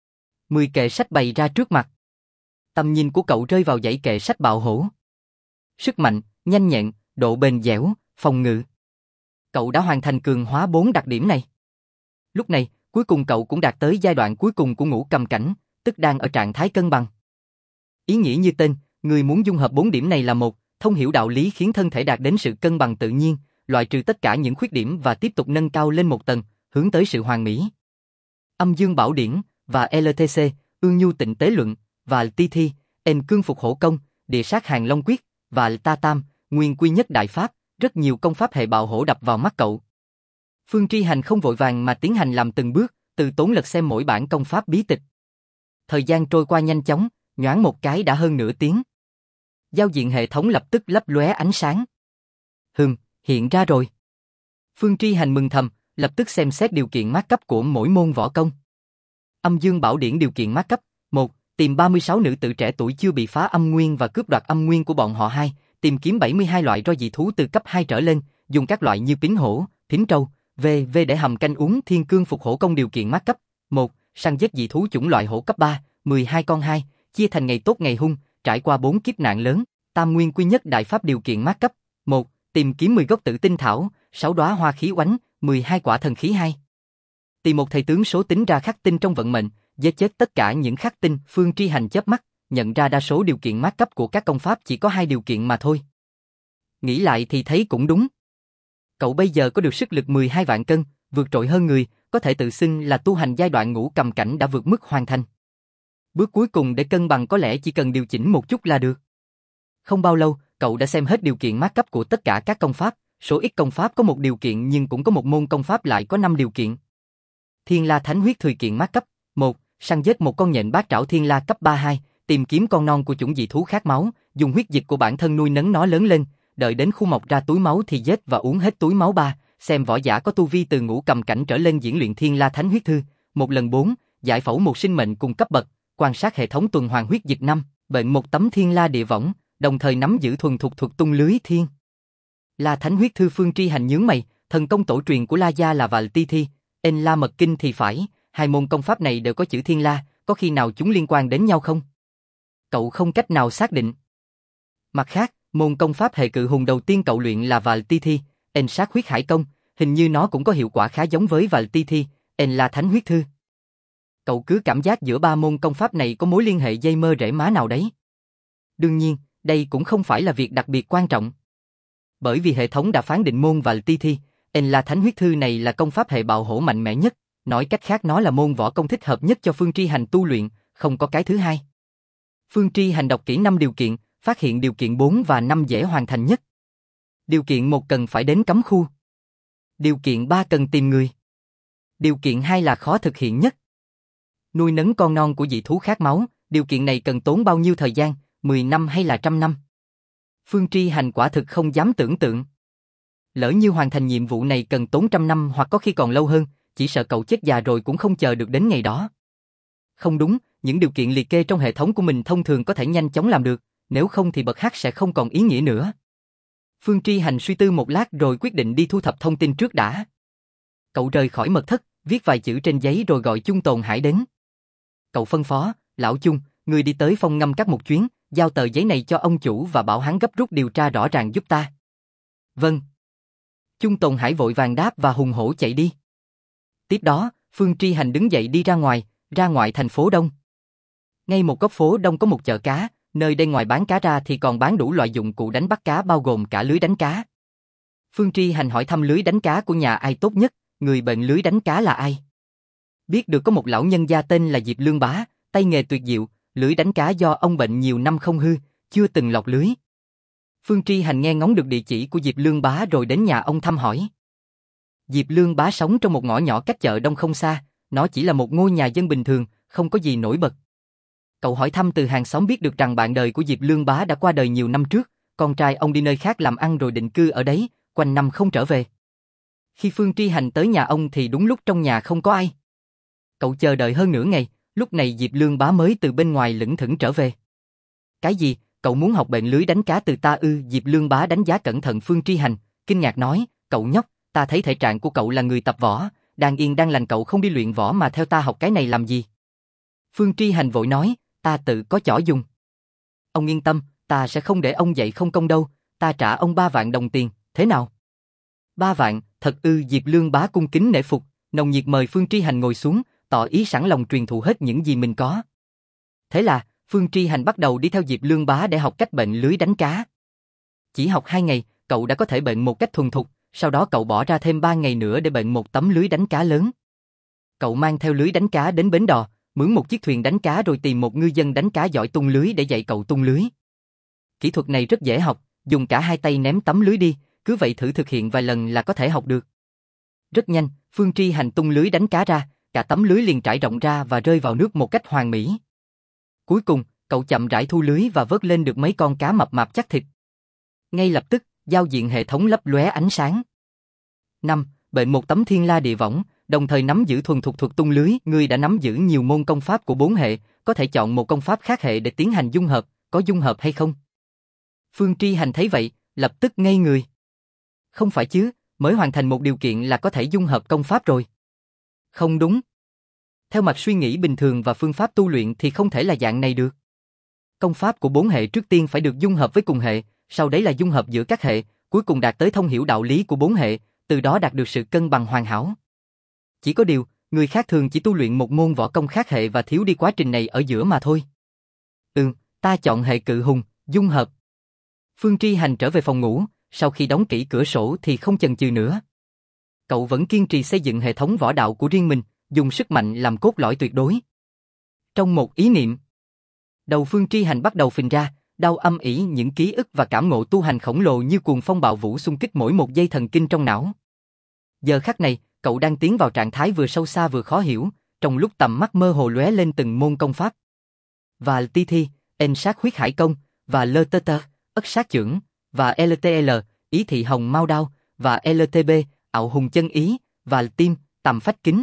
10 kệ sách bày ra trước mặt. Tầm nhìn của cậu rơi vào dãy kệ sách bạo hổ. Sức mạnh, nhanh nhẹn, độ bền dẻo, phòng ngự. Cậu đã hoàn thành cường hóa 4 đặc điểm này. Lúc này, cuối cùng cậu cũng đạt tới giai đoạn cuối cùng của ngũ cầm cảnh, tức đang ở trạng thái cân bằng. Ý nghĩa như tên, người muốn dung hợp 4 điểm này là một, thông hiểu đạo lý khiến thân thể đạt đến sự cân bằng tự nhiên, loại trừ tất cả những khuyết điểm và tiếp tục nâng cao lên một tầng, hướng tới sự hoàn mỹ. Âm Dương Bảo Điển và LTC, Ương Nhu Tịnh Tế Luận và TT, En Cương Phục Hổ Công, Địa Sát Hàng Long Quyết và Ta Tam, Nguyên Quy Nhất Đại Pháp, rất nhiều công pháp hệ bạo hổ đập vào mắt cậu. Phương Tri Hành không vội vàng mà tiến hành làm từng bước, từ tốn lật xem mỗi bản công pháp bí tịch. Thời gian trôi qua nhanh chóng, nhoáng một cái đã hơn nửa tiếng. Giao diện hệ thống lập tức lấp lóe ánh sáng. Hiện ra rồi. Phương Tri Hành mừng thầm, lập tức xem xét điều kiện mát cấp của mỗi môn võ công. Âm Dương Bảo Điển điều kiện mát cấp: 1. Tìm 36 nữ tử trẻ tuổi chưa bị phá âm nguyên và cướp đoạt âm nguyên của bọn họ. 2. Tìm kiếm 72 loại roi dị thú từ cấp 2 trở lên, dùng các loại như pính hổ, pính trâu, v.v để hầm canh uống. Thiên Cương Phục Hổ Công điều kiện mát cấp: 1. Săn giết dị thú chủng loại hổ cấp 3, 12 con 2, chia thành ngày tốt ngày hung, trải qua 4 kiếp nạn lớn. Tam Nguyên Quy Nhất Đại Pháp điều kiện mát cấp: 1. Tìm kiếm 10 gốc tử tinh thảo, 6 đóa hoa khí oánh, 12 quả thần khí 2. Tìm một thầy tướng số tính ra khắc tinh trong vận mệnh, giết chết tất cả những khắc tinh. Phương Tri Hành chớp mắt, nhận ra đa số điều kiện mát cấp của các công pháp chỉ có 2 điều kiện mà thôi. Nghĩ lại thì thấy cũng đúng. Cậu bây giờ có được sức lực 12 vạn cân, vượt trội hơn người, có thể tự xưng là tu hành giai đoạn ngũ cầm cảnh đã vượt mức hoàn thành. Bước cuối cùng để cân bằng có lẽ chỉ cần điều chỉnh một chút là được. Không bao lâu, cậu đã xem hết điều kiện mát cấp của tất cả các công pháp, số ít công pháp có một điều kiện nhưng cũng có một môn công pháp lại có 5 điều kiện. Thiên La Thánh Huyết Thùy kiện mát cấp: 1. Săn giết một con nhện bát trảo thiên la cấp 3-2, tìm kiếm con non của chủng dị thú khát máu, dùng huyết dịch của bản thân nuôi nấng nó lớn lên, đợi đến khu mọc ra túi máu thì giết và uống hết túi máu. 3. Xem võ giả có tu vi từ ngũ cầm cảnh trở lên diễn luyện Thiên La Thánh Huyết Thư 1 lần. 4. Giải phẫu một sinh mệnh cùng cấp bậc, quan sát hệ thống tuần hoàn huyết dịch. 5. Bệnh một tấm Thiên La Địa Võng, đồng thời nắm giữ thuần thục thuật tung lưới thiên La Thánh Huyết Thư. Phương Tri Hành nhướng mày, thần công tổ truyền của La Gia là Vạn Ti Thi, En La Mật Kinh thì phải, 2 môn công pháp này đều có chữ Thiên La, có khi nào chúng liên quan đến nhau không? Cậu không cách nào xác định. Mặt khác, môn công pháp hệ cự hùng đầu tiên cậu luyện là Vạn Ti Thi, En Sát Huyết Hải Công, hình như nó cũng có hiệu quả khá giống với Vạn Ti Thi, En La Thánh Huyết Thư. Cậu cứ cảm giác giữa 3 môn công pháp này có mối liên hệ dây mơ rễ má nào đấy. Đương nhiên, đây cũng không phải là việc đặc biệt quan trọng. Bởi vì hệ thống đã phán định môn Vạn Ti Thi, En La Thánh Huyết Thư này là công pháp hệ bạo hổ mạnh mẽ nhất, nói cách khác nó là môn võ công thích hợp nhất cho Phương Tri Hành tu luyện, không có cái thứ hai. Phương Tri Hành đọc kỹ 5 điều kiện, phát hiện điều kiện 4 và 5 dễ hoàn thành nhất. Điều kiện 1 cần phải đến cấm khu. Điều kiện 3 cần tìm người. Điều kiện 2 là khó thực hiện nhất. Nuôi nấng con non của dị thú khát máu, điều kiện này cần tốn bao nhiêu thời gian, 10 năm hay là 100 năm? Phương Tri Hành quả thực không dám tưởng tượng. Lỡ như hoàn thành nhiệm vụ này cần tốn 100 năm hoặc có khi còn lâu hơn, chỉ sợ cậu chết già rồi cũng không chờ được đến ngày đó. Không đúng, những điều kiện liệt kê trong hệ thống của mình thông thường có thể nhanh chóng làm được, nếu không thì bậc H sẽ không còn ý nghĩa nữa. Phương Tri Hành suy tư một lát rồi quyết định đi thu thập thông tin trước đã. Cậu rời khỏi mật thất, viết vài chữ trên giấy rồi gọi Chung Tồn Hải đến. Cậu phân phó, lão Chung, người đi tới Phong Ngâm Các một chuyến, giao tờ giấy này cho ông chủ và bảo hắn gấp rút điều tra rõ ràng giúp ta. Vâng. Chung Tồn Hải vội vàng đáp và hùng hổ chạy đi. Tiếp đó, Phương Tri Hành đứng dậy đi ra ngoại thành phố Đông. Ngay một góc phố Đông có một chợ cá, nơi đây ngoài bán cá ra thì còn bán đủ loại dụng cụ đánh bắt cá bao gồm cả lưới đánh cá. Phương Tri Hành hỏi thăm lưới đánh cá của nhà ai tốt nhất, người bệnh lưới đánh cá là ai. Biết được có một lão nhân gia tên là Diệp Lương Bá, tay nghề tuyệt diệu, lưới đánh cá do ông bệnh nhiều năm không hư, chưa từng lọc lưới. Phương Tri Hành nghe ngóng được địa chỉ của Diệp Lương Bá rồi đến nhà ông thăm hỏi. Diệp Lương Bá sống trong một ngõ nhỏ cách chợ Đông không xa, nó chỉ là một ngôi nhà dân bình thường, không có gì nổi bật. Cậu hỏi thăm từ hàng xóm biết được rằng bạn đời của Diệp Lương Bá đã qua đời nhiều năm trước, con trai ông đi nơi khác làm ăn rồi định cư ở đấy, quanh năm không trở về. Khi Phương Tri Hành tới nhà ông thì đúng lúc trong nhà không có ai. Cậu chờ đợi hơn nửa ngày, lúc này Diệp Lương Bá mới từ bên ngoài lững thững trở về. Cái gì, cậu muốn học bệnh lưới đánh cá từ ta ư? Diệp Lương Bá đánh giá cẩn thận Phương Tri Hành, kinh ngạc nói, cậu nhóc, ta thấy thể trạng của cậu là người tập võ, đang yên đang lành cậu không đi luyện võ mà theo ta học cái này làm gì? Phương Tri Hành vội nói, ta tự có chỏ dùng. Ông yên tâm, ta sẽ không để ông dạy không công đâu, ta trả ông 3 vạn đồng tiền, thế nào? 3 vạn, thật ư? Diệp Lương Bá cung kính nể phục, nồng nhiệt mời Phương Tri Hành ngồi xuống, tỏ ý sẵn lòng truyền thụ hết những gì mình có. Thế là, Phương Tri Hành bắt đầu đi theo Diệp Lương Bá để học cách bệnh lưới đánh cá. Chỉ học 2 ngày, cậu đã có thể bệnh một cách thuần thục, sau đó cậu bỏ ra thêm 3 ngày nữa để bệnh một tấm lưới đánh cá lớn. Cậu mang theo lưới đánh cá đến bến đò, mướn một chiếc thuyền đánh cá rồi tìm một ngư dân đánh cá giỏi tung lưới để dạy cậu tung lưới. Kỹ thuật này rất dễ học, dùng cả hai tay ném tấm lưới đi, cứ vậy thử thực hiện vài lần là có thể học được. Rất nhanh, Phương Tri Hành tung lưới đánh cá ra, cả tấm lưới liền trải rộng ra và rơi vào nước một cách hoàn mỹ. Cuối cùng, cậu chậm rãi thu lưới và vớt lên được mấy con cá mập mạp chắc thịt. Ngay lập tức, giao diện hệ thống lấp lóe ánh sáng. 5. Bệnh một tấm thiên la địa võng, đồng thời nắm giữ thuần thục thuật tung lưới. Ngươi đã nắm giữ nhiều môn công pháp của 4 hệ, có thể chọn một công pháp khác hệ để tiến hành dung hợp, có dung hợp hay không? Phương Tri Hành thấy vậy, lập tức ngây người. Không phải chứ, mới hoàn thành một điều kiện là có thể dung hợp công pháp rồi. Không đúng. Theo mạch suy nghĩ bình thường và phương pháp tu luyện thì không thể là dạng này được. Công pháp của 4 hệ trước tiên phải được dung hợp với cùng hệ, sau đấy là dung hợp giữa các hệ, cuối cùng đạt tới thông hiểu đạo lý của 4 hệ, từ đó đạt được sự cân bằng hoàn hảo. Chỉ có điều, người khác thường chỉ tu luyện một môn võ công khác hệ và thiếu đi quá trình này ở giữa mà thôi. Ta chọn hệ cự hùng, dung hợp. Phương Tri Hành trở về phòng ngủ, sau khi đóng kỹ cửa sổ thì không chần chừ nữa. Cậu vẫn kiên trì xây dựng hệ thống võ đạo của riêng mình, dùng sức mạnh làm cốt lõi tuyệt đối. Trong một ý niệm, đầu Phương Tri Hành bắt đầu phình ra, đau âm ỉ, những ký ức và cảm ngộ tu hành khổng lồ như cuồng phong bạo vũ xung kích mỗi một dây thần kinh trong não. Giờ khắc này, cậu đang tiến vào trạng thái vừa sâu xa vừa khó hiểu, trong lúc tầm mắt mơ hồ lóe lên từng môn công pháp. Và ti thi, en sát huyết hải công, và LTT, ất sát chưởng, và LTL, ý thị hồng mao đao, và LTB, ạo hùng chân ý, và tim, tầm phách kính.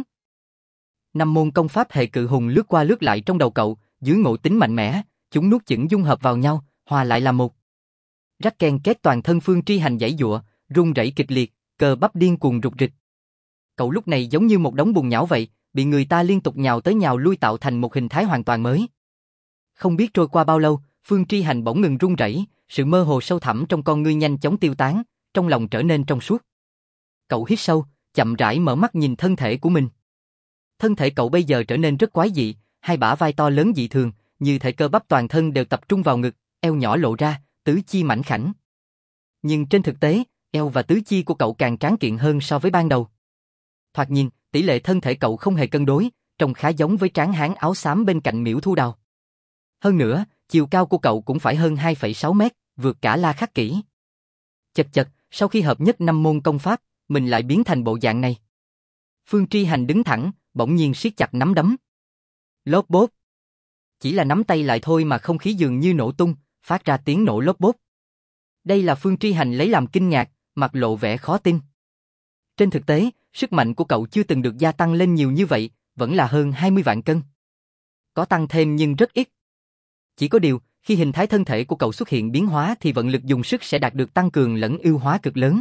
5 môn công pháp hệ cự hùng lướt qua lướt lại trong đầu cậu, dưới ngộ tính mạnh mẽ, chúng nuốt chửng dung hợp vào nhau, hòa lại là một. Rắc ken két toàn thân Phương Tri Hành giãy giụa, run rẩy kịch liệt, cơ bắp điên cuồng rục rịch. Cậu lúc này giống như một đống bùn nhão vậy, bị người ta liên tục nhào tới nhào lui tạo thành một hình thái hoàn toàn mới. Không biết trôi qua bao lâu, Phương Tri Hành bỗng ngừng run rẩy, sự mơ hồ sâu thẳm trong con ngươi nhanh chóng tiêu tán, trong lòng trở nên trong suốt. Cậu hít sâu, chậm rãi mở mắt nhìn thân thể của mình. Thân thể cậu bây giờ trở nên rất quái dị, hai bả vai to lớn dị thường, như thể cơ bắp toàn thân đều tập trung vào ngực, eo nhỏ lộ ra, tứ chi mảnh khảnh. Nhưng trên thực tế, eo và tứ chi của cậu càng tráng kiện hơn so với ban đầu. Thoạt nhìn, tỷ lệ thân thể cậu không hề cân đối, trông khá giống với tráng hán áo xám bên cạnh Miễu Thu Đào. Hơn nữa, chiều cao của cậu cũng phải hơn 2,6 mét, vượt cả La Khắc Kỷ. Chật chật, sau khi hợp nhất 5 môn công pháp, mình lại biến thành bộ dạng này. Phương Tri Hành đứng thẳng, bỗng nhiên siết chặt nắm đấm. Lốp bốp. Chỉ là nắm tay lại thôi mà không khí dường như nổ tung, phát ra tiếng nổ lốp bốp. Đây là Phương Tri Hành lấy làm kinh ngạc, mặt lộ vẻ khó tin. Trên thực tế, sức mạnh của cậu chưa từng được gia tăng lên nhiều như vậy, vẫn là hơn 20 vạn cân. Có tăng thêm nhưng rất ít. Chỉ có điều, khi hình thái thân thể của cậu xuất hiện biến hóa thì vận lực dùng sức sẽ đạt được tăng cường lẫn ưu hóa cực lớn.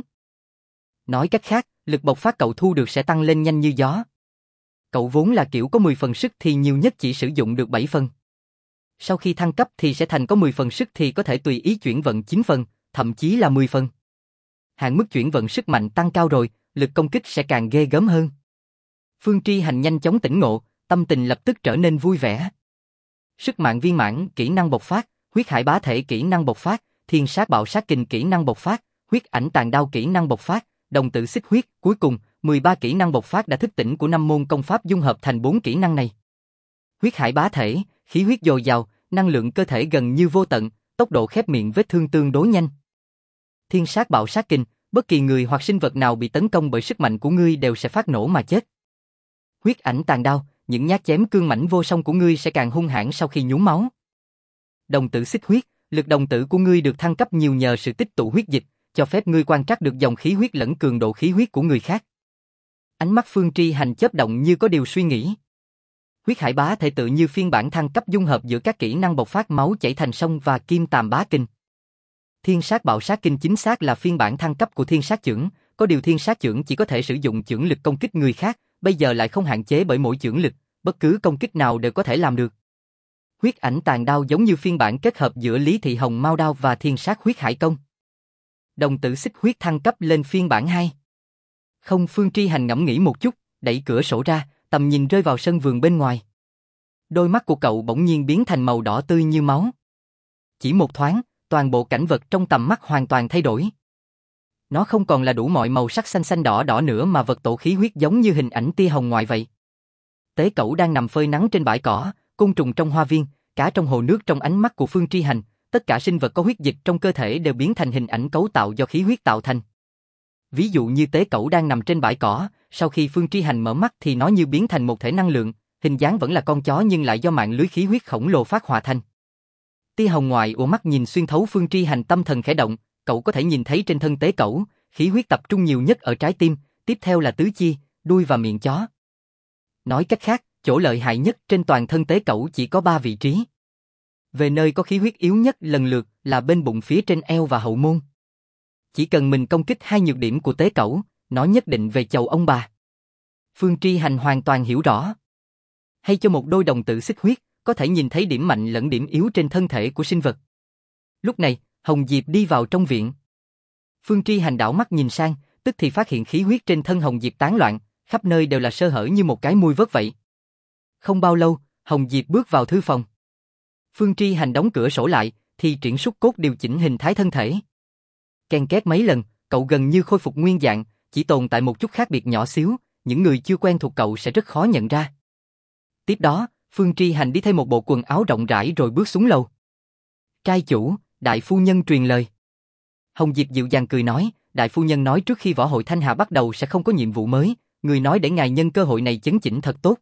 Nói cách khác, lực bộc phát cậu thu được sẽ tăng lên nhanh như gió. Cậu vốn là kiểu có 10 phần sức thì nhiều nhất chỉ sử dụng được 7 phần. Sau khi thăng cấp thì sẽ thành có 10 phần sức thì có thể tùy ý chuyển vận 9 phần, thậm chí là 10 phần. Hạn mức chuyển vận sức mạnh tăng cao rồi, lực công kích sẽ càng ghê gớm hơn. Phương Tri Hành nhanh chóng tỉnh ngộ, tâm tình lập tức trở nên vui vẻ. Sức mạnh viên mãn, kỹ năng bộc phát, huyết hải bá thể kỹ năng bộc phát, thiên sát bạo sát kình kỹ năng bộc phát, huyết ảnh tàn đao kỹ năng bộc phát, đồng tử xích huyết, cuối cùng, 13 kỹ năng bộc phát đã thức tỉnh của 5 môn công pháp dung hợp thành 4 kỹ năng này. Huyết hải bá thể, khí huyết dồi dào, năng lượng cơ thể gần như vô tận, tốc độ khép miệng vết thương tương đối nhanh. Thiên sát bạo sát kình, bất kỳ người hoặc sinh vật nào bị tấn công bởi sức mạnh của ngươi đều sẽ phát nổ mà chết. Huyết ảnh tàn đao, những nhát chém cương mãnh vô song của ngươi sẽ càng hung hãn sau khi nhuốm máu. Đồng tử xích huyết, lực đồng tử của ngươi được thăng cấp nhiều nhờ sự tích tụ huyết dịch, cho phép ngươi quan trắc được dòng khí huyết lẫn cường độ khí huyết của người khác. Ánh mắt Phương Tri Hành chớp động như có điều suy nghĩ. Huyết Hải Bá thể tự như phiên bản thăng cấp dung hợp giữa các kỹ năng bộc phát máu chảy thành sông và Kim Tàm Bá Kinh. Thiên Sát Bạo Sát Kinh chính xác là phiên bản thăng cấp của Thiên Sát Chưởng, có điều Thiên Sát Chưởng chỉ có thể sử dụng chưởng lực công kích người khác, bây giờ lại không hạn chế bởi mỗi chưởng lực, bất cứ công kích nào đều có thể làm được. Huyết Ảnh Tàn Đao giống như phiên bản kết hợp giữa Lý Thị Hồng Mao Đao và Thiên Sát Huyết Hải Công. Đồng tử xích huyết thăng cấp lên phiên bản 2. Không, Phương Tri Hành ngẫm nghĩ một chút, đẩy cửa sổ ra, tầm nhìn rơi vào sân vườn bên ngoài. Đôi mắt của cậu bỗng nhiên biến thành màu đỏ tươi như máu. Chỉ một thoáng, toàn bộ cảnh vật trong tầm mắt hoàn toàn thay đổi. Nó không còn là đủ mọi màu sắc xanh xanh đỏ đỏ nữa mà vật tổ khí huyết giống như hình ảnh tia hồng ngoại vậy. Tế Cẩu đang nằm phơi nắng trên bãi cỏ, côn trùng trong hoa viên, cá trong hồ nước trong ánh mắt của Phương Tri Hành, tất cả sinh vật có huyết dịch trong cơ thể đều biến thành hình ảnh cấu tạo do khí huyết tạo thành. Ví dụ như Tế Cẩu đang nằm trên bãi cỏ, sau khi Phương Tri Hành mở mắt thì nó như biến thành một thể năng lượng, hình dáng vẫn là con chó nhưng lại do mạng lưới khí huyết khổng lồ phát họa thành. Tia hồng ngoại của mắt nhìn xuyên thấu Phương Tri Hành, tâm thần khẽ động, cậu có thể nhìn thấy trên thân Tế Cẩu, khí huyết tập trung nhiều nhất ở trái tim, tiếp theo là tứ chi, đuôi và miệng chó. Nói cách khác, chỗ lợi hại nhất trên toàn thân Tế Cẩu chỉ có 3 vị trí. Về nơi có khí huyết yếu nhất lần lượt là bên bụng phía trên eo và hậu môn. Chỉ cần mình công kích 2 nhược điểm của Tế Cẩu, nó nhất định về chầu ông bà. Phương Tri Hành hoàn toàn hiểu rõ. Hay cho một đôi đồng tử xích huyết, có thể nhìn thấy điểm mạnh lẫn điểm yếu trên thân thể của sinh vật. Lúc này, Hồng Diệp đi vào trong viện. Phương Tri Hành đảo mắt nhìn sang, tức thì phát hiện khí huyết trên thân Hồng Diệp tán loạn, khắp nơi đều là sơ hở như một cái muôi vớt vậy. Không bao lâu, Hồng Diệp bước vào thư phòng. Phương Tri Hành đóng cửa sổ lại, thì triển Súc Cốt điều chỉnh hình thái thân thể. Ken két mấy lần, cậu gần như khôi phục nguyên dạng, chỉ tồn tại một chút khác biệt nhỏ xíu, những người chưa quen thuộc cậu sẽ rất khó nhận ra. Tiếp đó, Phương Tri Hành đi thay một bộ quần áo rộng rãi rồi bước xuống lầu. Trai chủ, đại phu nhân truyền lời. Hồng Diệp dịu dàng cười nói, đại phu nhân nói trước khi võ hội Thanh Hà bắt đầu sẽ không có nhiệm vụ mới, người nói để ngài nhân cơ hội này chấn chỉnh thật tốt.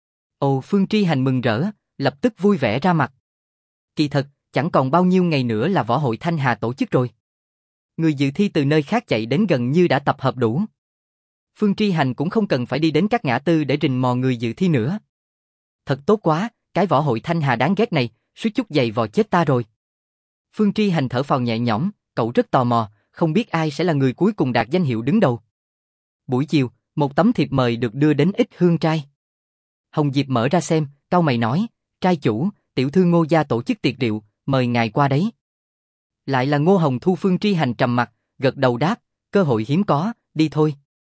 Ồ, Phương Tri Hành mừng rỡ, lập tức vui vẻ ra mặt. Kỳ thật, chẳng còn bao nhiêu ngày nữa là võ hội Thanh Hà tổ chức rồi. Người dự thi từ nơi khác chạy đến gần như đã tập hợp đủ. Phương Tri Hành cũng không cần phải đi đến các ngã tư để rình mò người dự thi nữa. Thật tốt quá, cái võ hội Thanh Hà đáng ghét này, suýt chút giày vò chết ta rồi. Phương Tri Hành thở phào nhẹ nhõm, cậu rất tò mò, không biết ai sẽ là người cuối cùng đạt danh hiệu đứng đầu. Buổi chiều, một tấm thiệp mời được đưa đến Ích Hương Trai. Hồng Diệp mở ra xem, cau mày nói, trai chủ, tiểu thư Ngô gia tổ chức tiệc rượu, mời ngài qua đấy. Lại là Ngô Hồng Thu. Phương Tri Hành trầm mặt, gật đầu đáp, cơ hội hiếm có, đi thôi.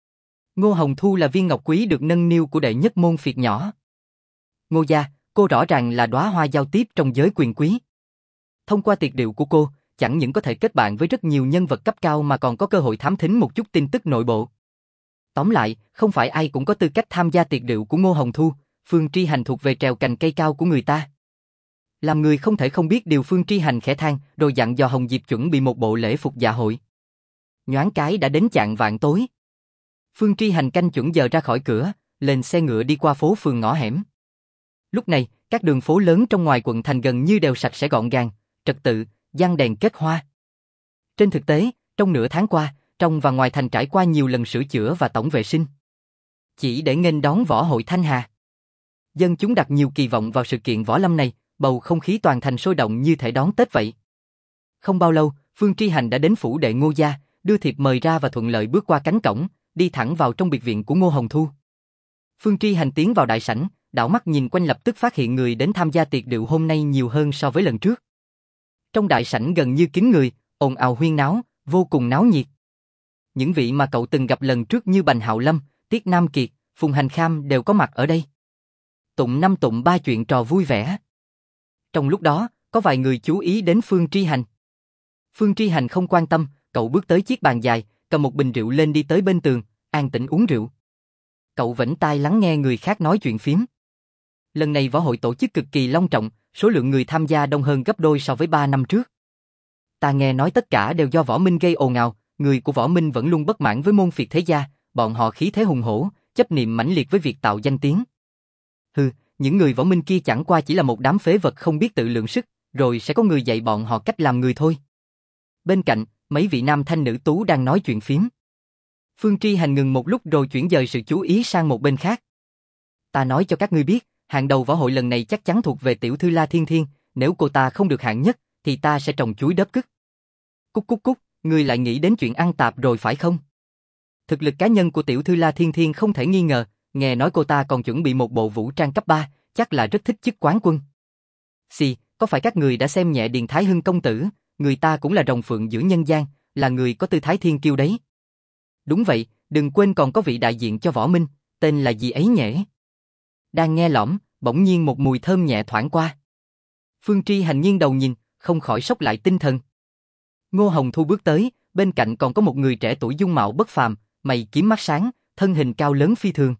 Ngô Hồng Thu là viên ngọc quý được nâng niu của đệ nhất môn phiệt nhỏ. Ngô gia, cô rõ ràng là đóa hoa giao tiếp trong giới quyền quý. Thông qua tiệc rượu của cô, chẳng những có thể kết bạn với rất nhiều nhân vật cấp cao mà còn có cơ hội thám thính một chút tin tức nội bộ. Tóm lại, không phải ai cũng có tư cách tham gia tiệc rượu của Ngô Hồng Thu, Phương Tri Hành thuộc về trèo cành cây cao của người ta. Làm người không thể không biết điều. Phương Tri Hành khẽ than, rồi dặn dò Hồng Diệp chuẩn bị một bộ lễ phục dạ hội. Nhoáng cái đã đến chạng vạng tối. Phương Tri Hành canh chuẩn giờ ra khỏi cửa, lên xe ngựa đi qua phố phường ngõ hẻm. Lúc này, các đường phố lớn trong ngoài quận thành gần như đều sạch sẽ gọn gàng, trật tự, giăng đèn kết hoa. Trên thực tế, trong nửa tháng qua, trong và ngoài thành trải qua nhiều lần sửa chữa và tổng vệ sinh. Chỉ để nghênh đón võ hội Thanh Hà. Dân chúng đặt nhiều kỳ vọng vào sự kiện võ lâm này, bầu không khí toàn thành sôi động như thể đón Tết vậy. Không bao lâu, Phương Tri Hành đã đến phủ đệ Ngô gia, đưa thiệp mời ra và thuận lợi bước qua cánh cổng, đi thẳng vào trong biệt viện của Ngô Hồng Thu. Phương Tri Hành tiến vào đại sảnh, đảo mắt nhìn quanh lập tức phát hiện người đến tham gia tiệc rượu hôm nay nhiều hơn so với lần trước. Trong đại sảnh gần như kín người, ồn ào huyên náo, vô cùng náo nhiệt. Những vị mà cậu từng gặp lần trước như Bành Hạo Lâm, Tiết Nam Kiệt, Phùng Hành Kham đều có mặt ở đây. Tụng năm tụng ba chuyện trò vui vẻ. Trong lúc đó, có vài người chú ý đến Phương Tri Hành. Phương Tri Hành không quan tâm, cậu bước tới chiếc bàn dài, cầm một bình rượu lên đi tới bên tường, an tĩnh uống rượu. Cậu vểnh tai lắng nghe người khác nói chuyện phiếm. Lần này võ hội tổ chức cực kỳ long trọng, số lượng người tham gia đông hơn gấp đôi so với 3 năm trước. Ta nghe nói tất cả đều do Võ Minh gây ồn ào, người của Võ Minh vẫn luôn bất mãn với môn phiệt thế gia, bọn họ khí thế hùng hổ, chấp niệm mãnh liệt với việc tạo danh tiếng. Hừ, những người võ minh kia chẳng qua chỉ là một đám phế vật không biết tự lượng sức, rồi sẽ có người dạy bọn họ cách làm người thôi. Bên cạnh, mấy vị nam thanh nữ tú đang nói chuyện phím. Phương Tri Hành ngừng một lúc rồi chuyển dời sự chú ý sang một bên khác. Ta nói cho các ngươi biết, hạng đầu võ hội lần này chắc chắn thuộc về tiểu thư La Thiên Thiên, nếu cô ta không được hạng nhất, thì ta sẽ trồng chuối đớp cứt. Cúc cúc cúc, ngươi lại nghĩ đến chuyện ăn tạp rồi phải không? Thực lực cá nhân của tiểu thư La Thiên Thiên không thể nghi ngờ, nghe nói cô ta còn chuẩn bị một bộ vũ trang cấp 3, chắc là rất thích chức quán quân. Xì, có phải các người đã xem nhẹ Điền Thái Hưng công tử, người ta cũng là rồng phượng giữa nhân gian, là người có tư thái thiên kiêu đấy. Đúng vậy, đừng quên còn có vị đại diện cho võ minh, tên là gì ấy nhỉ? Đang nghe lỏm, bỗng nhiên một mùi thơm nhẹ thoảng qua. Phương Tri Hành nghiêng đầu nhìn, không khỏi sốc lại tinh thần. Ngô Hồng Thu bước tới, bên cạnh còn có một người trẻ tuổi dung mạo bất phàm, mày kiếm mắt sáng, thân hình cao lớn phi thường.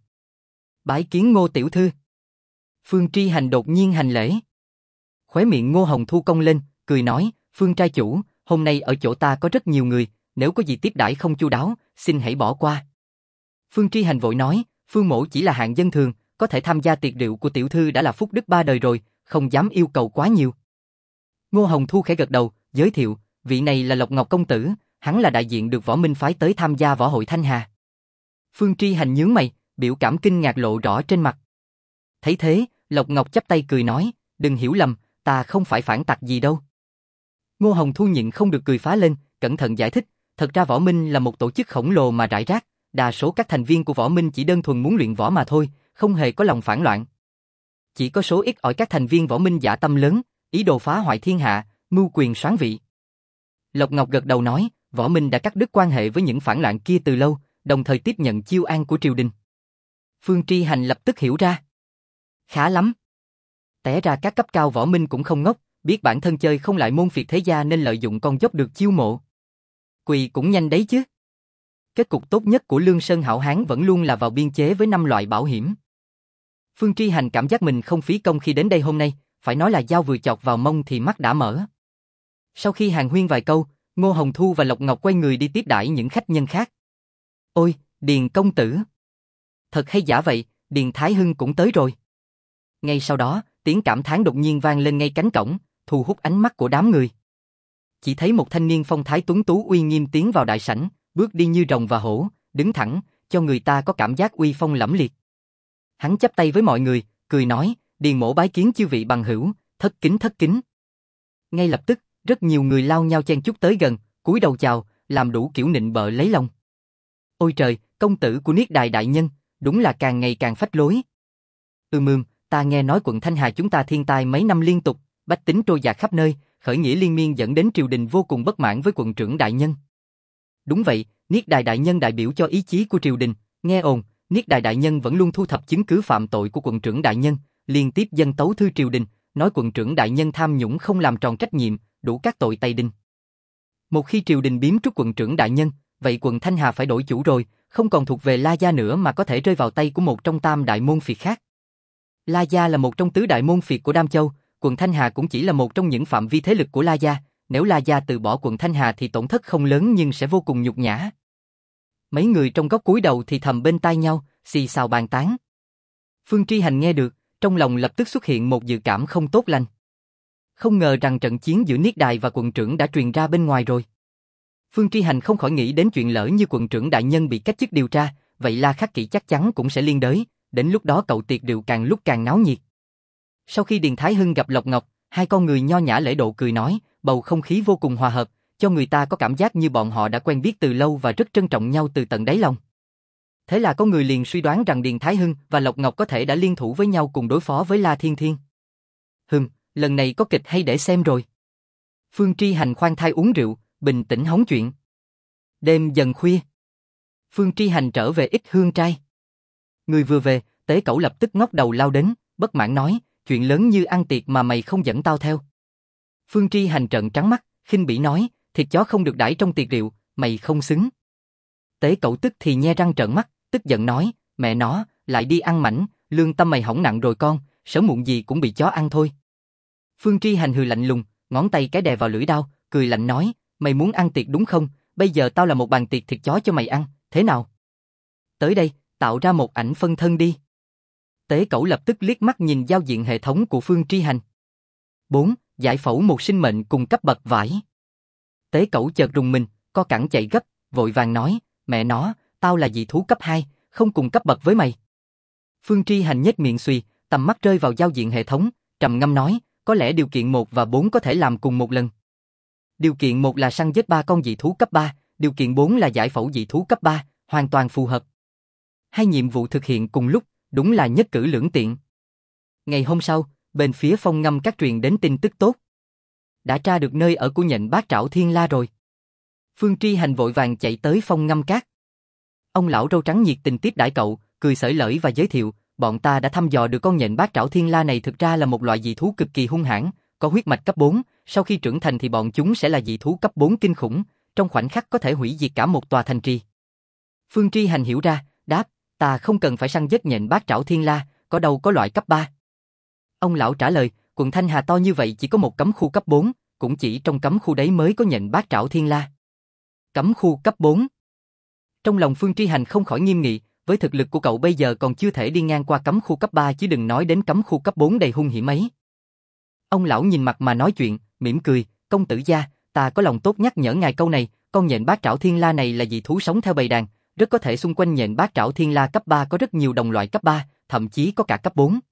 Bái kiến Ngô tiểu thư. Phương Tri Hành đột nhiên hành lễ. Khóe miệng Ngô Hồng Thu cong lên, cười nói, Phương trai chủ, hôm nay ở chỗ ta có rất nhiều người, nếu có gì tiếp đãi không chu đáo, xin hãy bỏ qua. Phương Tri Hành vội nói, Phương mỗ chỉ là hạng dân thường, có thể tham gia tiệc rượu của tiểu thư đã là phúc đức 3 đời rồi, không dám yêu cầu quá nhiều. Ngô Hồng Thu khẽ gật đầu, giới thiệu, vị này là Lộc Ngọc công tử, hắn là đại diện được võ minh phái tới tham gia võ hội Thanh Hà. Phương Tri Hành nhướng mày, biểu cảm kinh ngạc lộ rõ trên mặt. Thấy thế, Lộc Ngọc chắp tay cười nói, đừng hiểu lầm, ta không phải phản tặc gì đâu. Ngô Hồng Thu nhịn không được cười phá lên, cẩn thận giải thích, thật ra võ minh là một tổ chức khổng lồ mà rải rác, đa số các thành viên của võ minh chỉ đơn thuần muốn luyện võ mà thôi, không hề có lòng phản loạn. Chỉ có số ít ỏi các thành viên võ minh dã tâm lớn, ý đồ phá hoại thiên hạ, mưu quyền soán vị. Lộc Ngọc gật đầu nói, võ minh đã cắt đứt quan hệ với những phản loạn kia từ lâu, đồng thời tiếp nhận chiêu an của triều đình. Phương Tri Hành lập tức hiểu ra. Khá lắm. Té ra các cấp cao võ minh cũng không ngốc, biết bản thân chơi không lại môn phiệt thế gia nên lợi dụng con dốc được chiêu mộ. Quỳ cũng nhanh đấy chứ. Kết cục tốt nhất của Lương Sơn hảo hán vẫn luôn là vào biên chế với 5 loại bảo hiểm. Phương Tri Hành cảm giác mình không phí công khi đến đây hôm nay, phải nói là dao vừa chọc vào mông thì mắt đã mở. Sau khi hàn huyên vài câu, Ngô Hồng Thu và Lộc Ngọc quay người đi tiếp đãi những khách nhân khác. Ôi, Điền công tử. Thật hay giả vậy, Điền Thái Hưng cũng tới rồi. Ngay sau đó, tiếng cảm thán đột nhiên vang lên ngay cánh cổng, thu hút ánh mắt của đám người. Chỉ thấy một thanh niên phong thái tuấn tú uy nghiêm tiến vào đại sảnh, bước đi như rồng và hổ, đứng thẳng, cho người ta có cảm giác uy phong lẫm liệt. Hắn chắp tay với mọi người, cười nói, Điền mỗ bái kiến chư vị bằng hữu, thất kính thất kính. Ngay lập tức, rất nhiều người lao nhau chen chúc tới gần, cúi đầu chào, làm đủ kiểu nịnh bợ lấy lòng. Ôi trời, công tử của Niết Đài đại nhân, đúng là càng ngày càng phách lối. Ta nghe nói quận Thanh Hà chúng ta thiên tai mấy năm liên tục, bách tính trôi dạt khắp nơi, khởi nghĩa liên miên dẫn đến triều đình vô cùng bất mãn với quận trưởng đại nhân. Đúng vậy, Niết Đài đại nhân đại biểu cho ý chí của triều đình, nghe ồn, Niết Đài đại nhân vẫn luôn thu thập chứng cứ phạm tội của quận trưởng đại nhân, liên tiếp dâng tấu thư triều đình, nói quận trưởng đại nhân tham nhũng không làm tròn trách nhiệm, đủ các tội tây đinh. Một khi triều đình biếm trút quận trưởng đại nhân, vậy quận Thanh Hà phải đổi chủ rồi, không còn thuộc về La gia nữa mà có thể rơi vào tay của một trong tam đại môn phiệt khác. La gia là một trong tứ đại môn phiệt của Đam Châu, quận Thanh Hà cũng chỉ là một trong những phạm vi thế lực của La gia, nếu La gia từ bỏ quận Thanh Hà thì tổn thất không lớn nhưng sẽ vô cùng nhục nhã. Mấy người trong góc cúi đầu thì thầm bên tai nhau, xì xào bàn tán. Phương Tri Hành nghe được, trong lòng lập tức xuất hiện một dự cảm không tốt lành. Không ngờ rằng trận chiến giữa Niết Đài và quận trưởng đã truyền ra bên ngoài rồi. Phương Tri Hành không khỏi nghĩ đến chuyện lỡ như quận trưởng đại nhân bị cách chức điều tra, vậy La Khắc Kỷ chắc chắn cũng sẽ liên đới, đến lúc đó cậu tiệc rượu càng lúc càng náo nhiệt. Sau khi Điền Thái Hưng gặp Lộc Ngọc, hai con người nho nhã lễ độ cười nói, bầu không khí vô cùng hòa hợp, cho người ta có cảm giác như bọn họ đã quen biết từ lâu và rất trân trọng nhau từ tận đáy lòng. Thế là có người liền suy đoán rằng Điền Thái Hưng và Lộc Ngọc có thể đã liên thủ với nhau cùng đối phó với La Thiên Thiên. Lần này có kịch hay để xem rồi. Phương Tri Hành khoan thai uống rượu, bình tĩnh hóng chuyện. Đêm dần khuya. Phương Tri Hành trở về Ích Hương trai. Người vừa về, Tế Cẩu lập tức ngóc đầu lao đến, bất mãn nói, chuyện lớn như ăn tiệc mà mày không dẫn tao theo. Phương Tri Hành trợn trắng mắt, khinh bỉ nói, thịt chó không được đãi trong tiệc rượu, mày không xứng. Tế Cẩu tức thì nhe răng trợn mắt, tức giận nói, mẹ nó, lại đi ăn mảnh, lương tâm mày hỏng nặng rồi con, sớm muộn gì cũng bị chó ăn thôi. Phương Tri Hành hừ lạnh lùng, ngón tay cái đè vào lưỡi dao, cười lạnh nói, mày muốn ăn tiệc đúng không, bây giờ tao là một bàn tiệc thịt chó cho mày ăn, thế nào? Tới đây, tạo ra một ảnh phân thân đi. Tế Cẩu lập tức liếc mắt nhìn giao diện hệ thống của Phương Tri Hành. 4. Giải phẫu một sinh mệnh cùng cấp bậc vải. Tế Cẩu chợt rùng mình, co cẳng chạy gấp, vội vàng nói, mẹ nó, tao là dị thú cấp 2, không cùng cấp bậc với mày. Phương Tri Hành nhếch miệng xuề, tầm mắt rơi vào giao diện hệ thống, trầm ngâm nói, có lẽ điều kiện 1 và 4 có thể làm cùng một lần. Điều kiện 1 là săn giết 3 con dị thú cấp 3, điều kiện 4 là giải phẫu dị thú cấp 3, hoàn toàn phù hợp. Hai nhiệm vụ thực hiện cùng lúc, đúng là nhất cử lưỡng tiện. Ngày hôm sau, bên phía Phong Ngâm Các truyền đến tin tức tốt. Đã tra được nơi ở của nhện bát trảo thiên la rồi. Phương Tri Hành vội vàng chạy tới Phong Ngâm Các. Ông lão râu trắng nhiệt tình tiếp đãi cậu, cười xởi lởi và giới thiệu, bọn ta đã thăm dò được con nhện bát trảo thiên la này thực ra là một loại dị thú cực kỳ hung hãn, có huyết mạch cấp 4, sau khi trưởng thành thì bọn chúng sẽ là dị thú cấp 4 kinh khủng, trong khoảnh khắc có thể hủy diệt cả một tòa thành trì. Phương Tri Hành hiểu ra, đáp, ta không cần phải săn giết nhện bát trảo thiên la, có đâu có loại cấp 3. Ông lão trả lời, quận Thanh Hà to như vậy chỉ có một cấm khu cấp 4, cũng chỉ trong cấm khu đấy mới có nhện bát trảo thiên la. Cấm khu cấp 4. Trong lòng Phương Tri Hành không khỏi nghiêm nghị, với thực lực của cậu bây giờ còn chưa thể đi ngang qua cấm khu cấp 3 chứ đừng nói đến cấm khu cấp 4 đầy hung hiểm ấy. Ông lão nhìn mặt mà nói chuyện, mỉm cười, công tử gia, ta có lòng tốt nhắc nhở ngài câu này, con nhện bát trảo thiên la này là dị thú sống theo bầy đàn, rất có thể xung quanh nhện bát trảo thiên la cấp 3 có rất nhiều đồng loại cấp 3, thậm chí có cả cấp 4.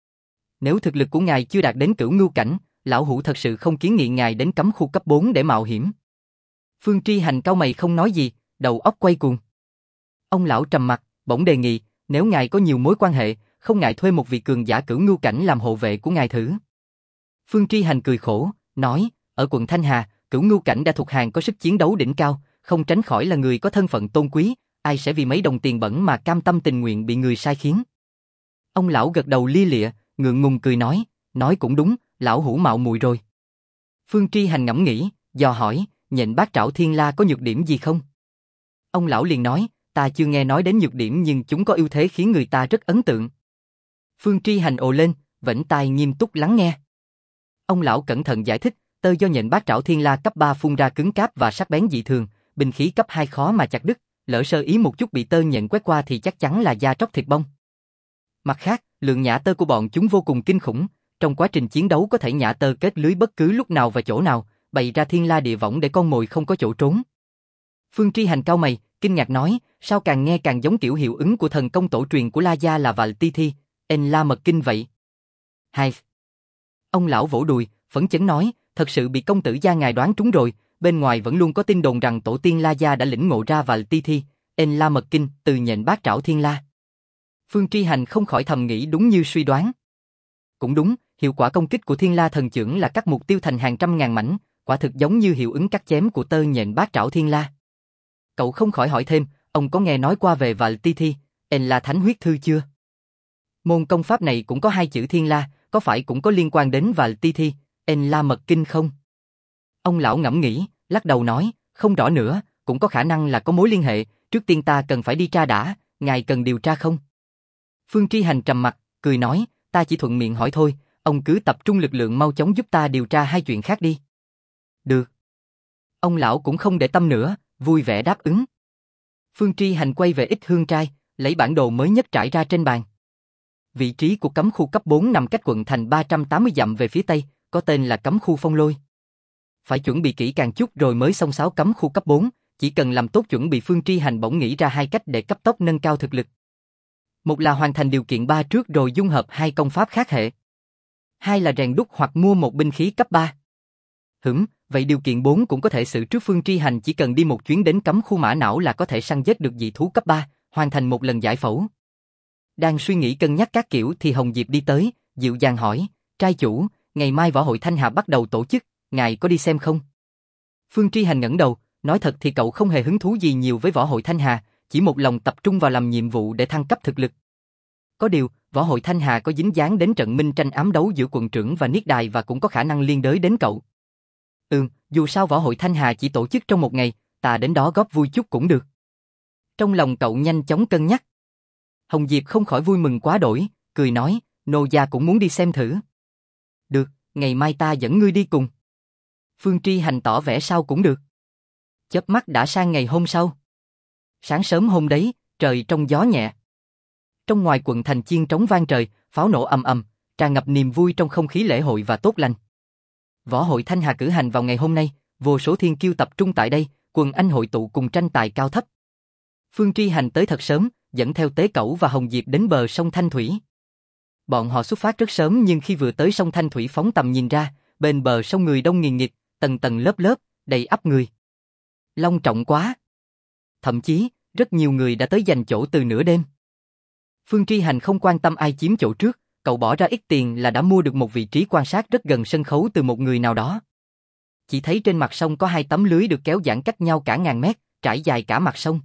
Nếu thực lực của ngài chưa đạt đến cửu ngưu cảnh, lão hủ thật sự không kiến nghị ngài đến cấm khu cấp 4 để mạo hiểm. Phương Tri Hành cau mày không nói gì, đầu óc quay cuồng. Ông lão trầm mặt, bỗng đề nghị, nếu ngài có nhiều mối quan hệ, không ngại thuê một vị cường giả cửu ngưu cảnh làm hộ vệ của ngài thử. Phương Tri Hành cười khổ, nói, ở quận Thanh Hà, cửu ngưu cảnh đã thuộc hàng có sức chiến đấu đỉnh cao, không tránh khỏi là người có thân phận tôn quý, ai sẽ vì mấy đồng tiền bẩn mà cam tâm tình nguyện bị người sai khiến. Ông lão gật đầu lia lịa, ngượng ngùng cười nói cũng đúng, lão hủ mạo muội rồi. Phương Tri Hành ngẫm nghĩ, dò hỏi, nhện bát trảo thiên la có nhược điểm gì không? Ông lão liền nói, ta chưa nghe nói đến nhược điểm nhưng chúng có ưu thế khiến người ta rất ấn tượng. Phương Tri Hành ồ lên, vểnh tai nghiêm túc lắng nghe. Ông lão cẩn thận giải thích, tơ do nhện bát trảo thiên la cấp 3 phun ra cứng cáp và sắc bén dị thường, binh khí cấp 2 khó mà chặt đứt, lỡ sơ ý một chút bị tơ nhện quét qua thì chắc chắn là da tróc thịt bong. Mặt khác, lượng nhả tơ của bọn chúng vô cùng kinh khủng, trong quá trình chiến đấu có thể nhả tơ kết lưới bất cứ lúc nào và chỗ nào, bày ra thiên la địa võng để con mồi không có chỗ trốn. Phương Tri Hành cau mày, kinh ngạc nói, sao càng nghe càng giống kiểu hiệu ứng của thần công tổ truyền của La Gia là Vạn Ti Thi, En La Mật Kinh vậy. Hai. Ông lão vỗ đùi, phấn chấn nói, thật sự bị công tử gia ngài đoán trúng rồi, bên ngoài vẫn luôn có tin đồn rằng tổ tiên La Gia đã lĩnh ngộ ra Vạn Ti Thi, En La Mật Kinh từ nhện bát trảo thiên la. Phương Tri Hành không khỏi thầm nghĩ đúng như suy đoán. Cũng đúng, hiệu quả công kích của Thiên La Thần Chưởng là cắt mục tiêu thành hàng trăm ngàn mảnh, quả thực giống như hiệu ứng cắt chém của tơ nhện bát trảo thiên la. Cậu không khỏi hỏi thêm, ông có nghe nói qua về Vạn Ti Thi, En La Thánh Huyết Thư chưa? Môn công pháp này cũng có hai chữ thiên la, có phải cũng có liên quan đến Vạn Ti Thi, En La Mật Kinh không? Ông lão ngẫm nghĩ, lắc đầu nói, không rõ nữa, cũng có khả năng là có mối liên hệ, trước tiên ta cần phải đi tra đã, ngài cần điều tra không? Phương Tri Hành trầm mặt, cười nói, ta chỉ thuận miệng hỏi thôi, ông cứ tập trung lực lượng mau chóng giúp ta điều tra hai chuyện khác đi. Được. Ông lão cũng không để tâm nữa, vui vẻ đáp ứng. Phương Tri Hành quay về Ích Hương Trai, lấy bản đồ mới nhất trải ra trên bàn. Vị trí của cấm khu cấp 4 nằm cách quận thành 380 dặm về phía tây, có tên là cấm khu Phong Lôi. Phải chuẩn bị kỹ càng chút rồi mới xông xáo cấm khu cấp 4, chỉ cần làm tốt chuẩn bị. Phương Tri Hành bỗng nghĩ ra hai cách để cấp tốc nâng cao thực lực. Một là hoàn thành điều kiện 3 trước rồi dung hợp hai công pháp khác hệ. Hai là rèn đúc hoặc mua một binh khí cấp 3. Vậy điều kiện 4 cũng có thể xử trước. Phương Tri Hành chỉ cần đi một chuyến đến cấm khu Mã Não là có thể săn giết được dị thú cấp 3, hoàn thành một lần giải phẫu. Đang suy nghĩ cân nhắc các kiểu thì Hồng Diệp đi tới, dịu dàng hỏi, trai chủ, ngày mai võ hội Thanh Hà bắt đầu tổ chức, ngài có đi xem không? Phương Tri Hành ngẩng đầu, nói thật thì cậu không hề hứng thú gì nhiều với võ hội Thanh Hà, chỉ một lòng tập trung vào làm nhiệm vụ để thăng cấp thực lực. Có điều, võ hội Thanh Hà có dính dáng đến trận minh tranh ám đấu giữa quận trưởng và Niết Đài và cũng có khả năng liên đới đến cậu. Dù sao võ hội Thanh Hà chỉ tổ chức trong một ngày, ta đến đó góp vui chút cũng được. Trong lòng cậu nhanh chóng cân nhắc. Hồng Diệp không khỏi vui mừng quá đổi, cười nói, nô gia cũng muốn đi xem thử. Được, ngày mai ta dẫn ngươi đi cùng. Phương Tri Hành tỏ vẻ sao cũng được. Chớp mắt đã sang ngày hôm sau. Sáng sớm hôm đấy, trời trong gió nhẹ. Trong ngoài quận thành chiên trống vang trời, pháo nổ ầm ầm, tràn ngập niềm vui trong không khí lễ hội và tốt lành. Võ hội Thanh Hà cử hành vào ngày hôm nay, vô số thiên kiêu tập trung tại đây, quần anh hội tụ cùng tranh tài cao thấp. Phương Tri Hành tới thật sớm, dẫn theo Tế Cẩu và Hồng Diệp đến bờ sông Thanh Thủy. Bọn họ xuất phát rất sớm nhưng khi vừa tới sông Thanh Thủy phóng tầm nhìn ra, bên bờ sông người đông nghìn nghịt, tầng tầng lớp lớp, đầy ắp người. Long trọng quá. Thậm chí, rất nhiều người đã tới giành chỗ từ nửa đêm. Phương Tri Hành không quan tâm ai chiếm chỗ trước, cậu bỏ ra ít tiền là đã mua được một vị trí quan sát rất gần sân khấu từ một người nào đó. Chỉ thấy trên mặt sông có 2 tấm lưới được kéo giãn cách nhau cả ngàn mét, trải dài cả mặt sông.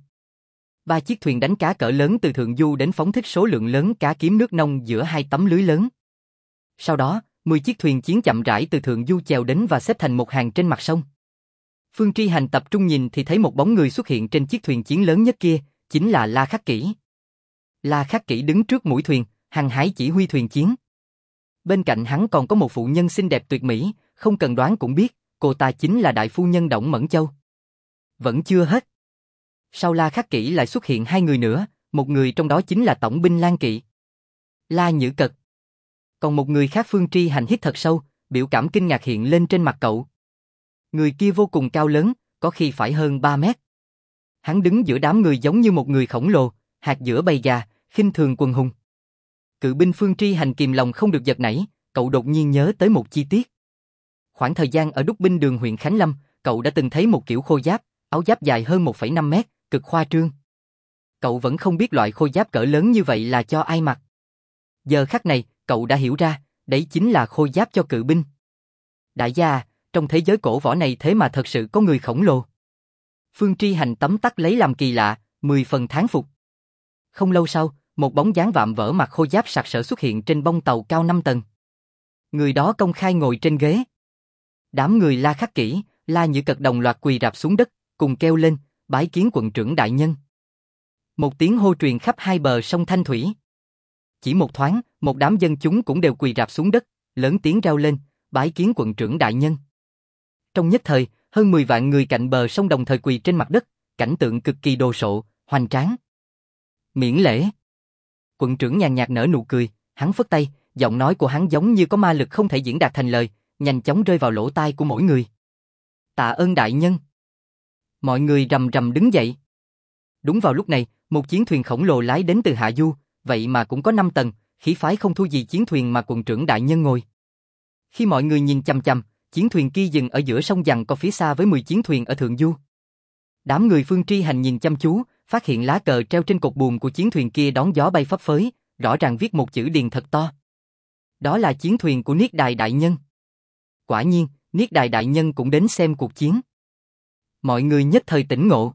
3 chiếc thuyền đánh cá cỡ lớn từ thượng du đến phóng thích số lượng lớn cá kiếm nước nông giữa 2 tấm lưới lớn. Sau đó, 10 chiếc thuyền chiến chậm rãi từ thượng du chèo đến và xếp thành một hàng trên mặt sông. Phương Tri Hành tập trung nhìn thì thấy một bóng người xuất hiện trên chiếc thuyền chiến lớn nhất kia, chính là La Khắc Kỷ. La Khắc Kỷ đứng trước mũi thuyền, hăng hái chỉ huy thuyền chiến. Bên cạnh hắn còn có một phụ nhân xinh đẹp tuyệt mỹ, không cần đoán cũng biết, cô ta chính là đại phu nhân Đổng Mẫn Châu. Vẫn chưa hết. Sau La Khắc Kỷ lại xuất hiện 2 người nữa, một người trong đó chính là tổng binh Lan Kỵ, La Nhữ Cật. Còn một người khác Phương Tri Hành hít thật sâu, biểu cảm kinh ngạc hiện lên trên mặt cậu. Người kia vô cùng cao lớn, có khi phải hơn 3 mét. Hắn đứng giữa đám người giống như một người khổng lồ, hạt giữa bầy gà, khinh thường quần hùng. Cự binh Phương Tri Hành kìm lòng không được giật nảy, cậu đột nhiên nhớ tới một chi tiết. Khoảng thời gian ở đúc binh đường huyện Khánh Lâm, cậu đã từng thấy một kiểu khôi giáp, áo giáp dài hơn 1,5 mét, cực khoa trương. Cậu vẫn không biết loại khôi giáp cỡ lớn như vậy là cho ai mặc. Giờ khắc này, cậu đã hiểu ra, đấy chính là khôi giáp cho cự binh. Đại gia, trong thế giới cổ võ này thế mà thật sự có người khổng lồ. Phương Tri Hành tấm tắc lấy làm kỳ lạ, 10 phần thán phục. Không lâu sau, một bóng dáng vạm vỡ mặc khôi giáp sặc sỡ xuất hiện trên bông tàu cao 5 tầng. Người đó công khai ngồi trên ghế. Đám người La Khắc Kỷ, La Nhữ Cật đồng loạt quỳ rạp xuống đất, cùng kêu lên, bái kiến quận trưởng đại nhân. Một tiếng hô truyền khắp hai bờ sông Thanh Thủy. Chỉ một thoáng, một đám dân chúng cũng đều quỳ rạp xuống đất, lớn tiếng reo lên, bái kiến quận trưởng đại nhân. Trong nhất thời, hơn 10 vạn người cạnh bờ sông đồng thời quỳ trên mặt đất, cảnh tượng cực kỳ đồ sộ, hoành tráng. Miễn lễ. Quận trưởng nhàn nhạt nở nụ cười, hắn phất tay, giọng nói của hắn giống như có ma lực không thể diễn đạt thành lời, nhanh chóng rơi vào lỗ tai của mỗi người. Tạ ơn đại nhân. Mọi người rầm rầm đứng dậy. Đúng vào lúc này, một chiến thuyền khổng lồ lái đến từ hạ du, vậy mà cũng có 5 tầng, khí phái không thua gì chiến thuyền mà quận trưởng đại nhân ngồi. Khi mọi người nhìn chằm chằm, chiến thuyền kia dừng ở giữa sông giằng co phía xa với 10 chiến thuyền ở thượng du. Đám người Phương Tri Hành nhìn chăm chú, phát hiện lá cờ treo trên cột buồm của chiến thuyền kia đón gió bay phấp phới, rõ ràng viết một chữ điền thật to. Đó là chiến thuyền của Niết Đài đại nhân. Quả nhiên, Niết Đài đại nhân cũng đến xem cuộc chiến. Mọi người nhất thời tỉnh ngộ.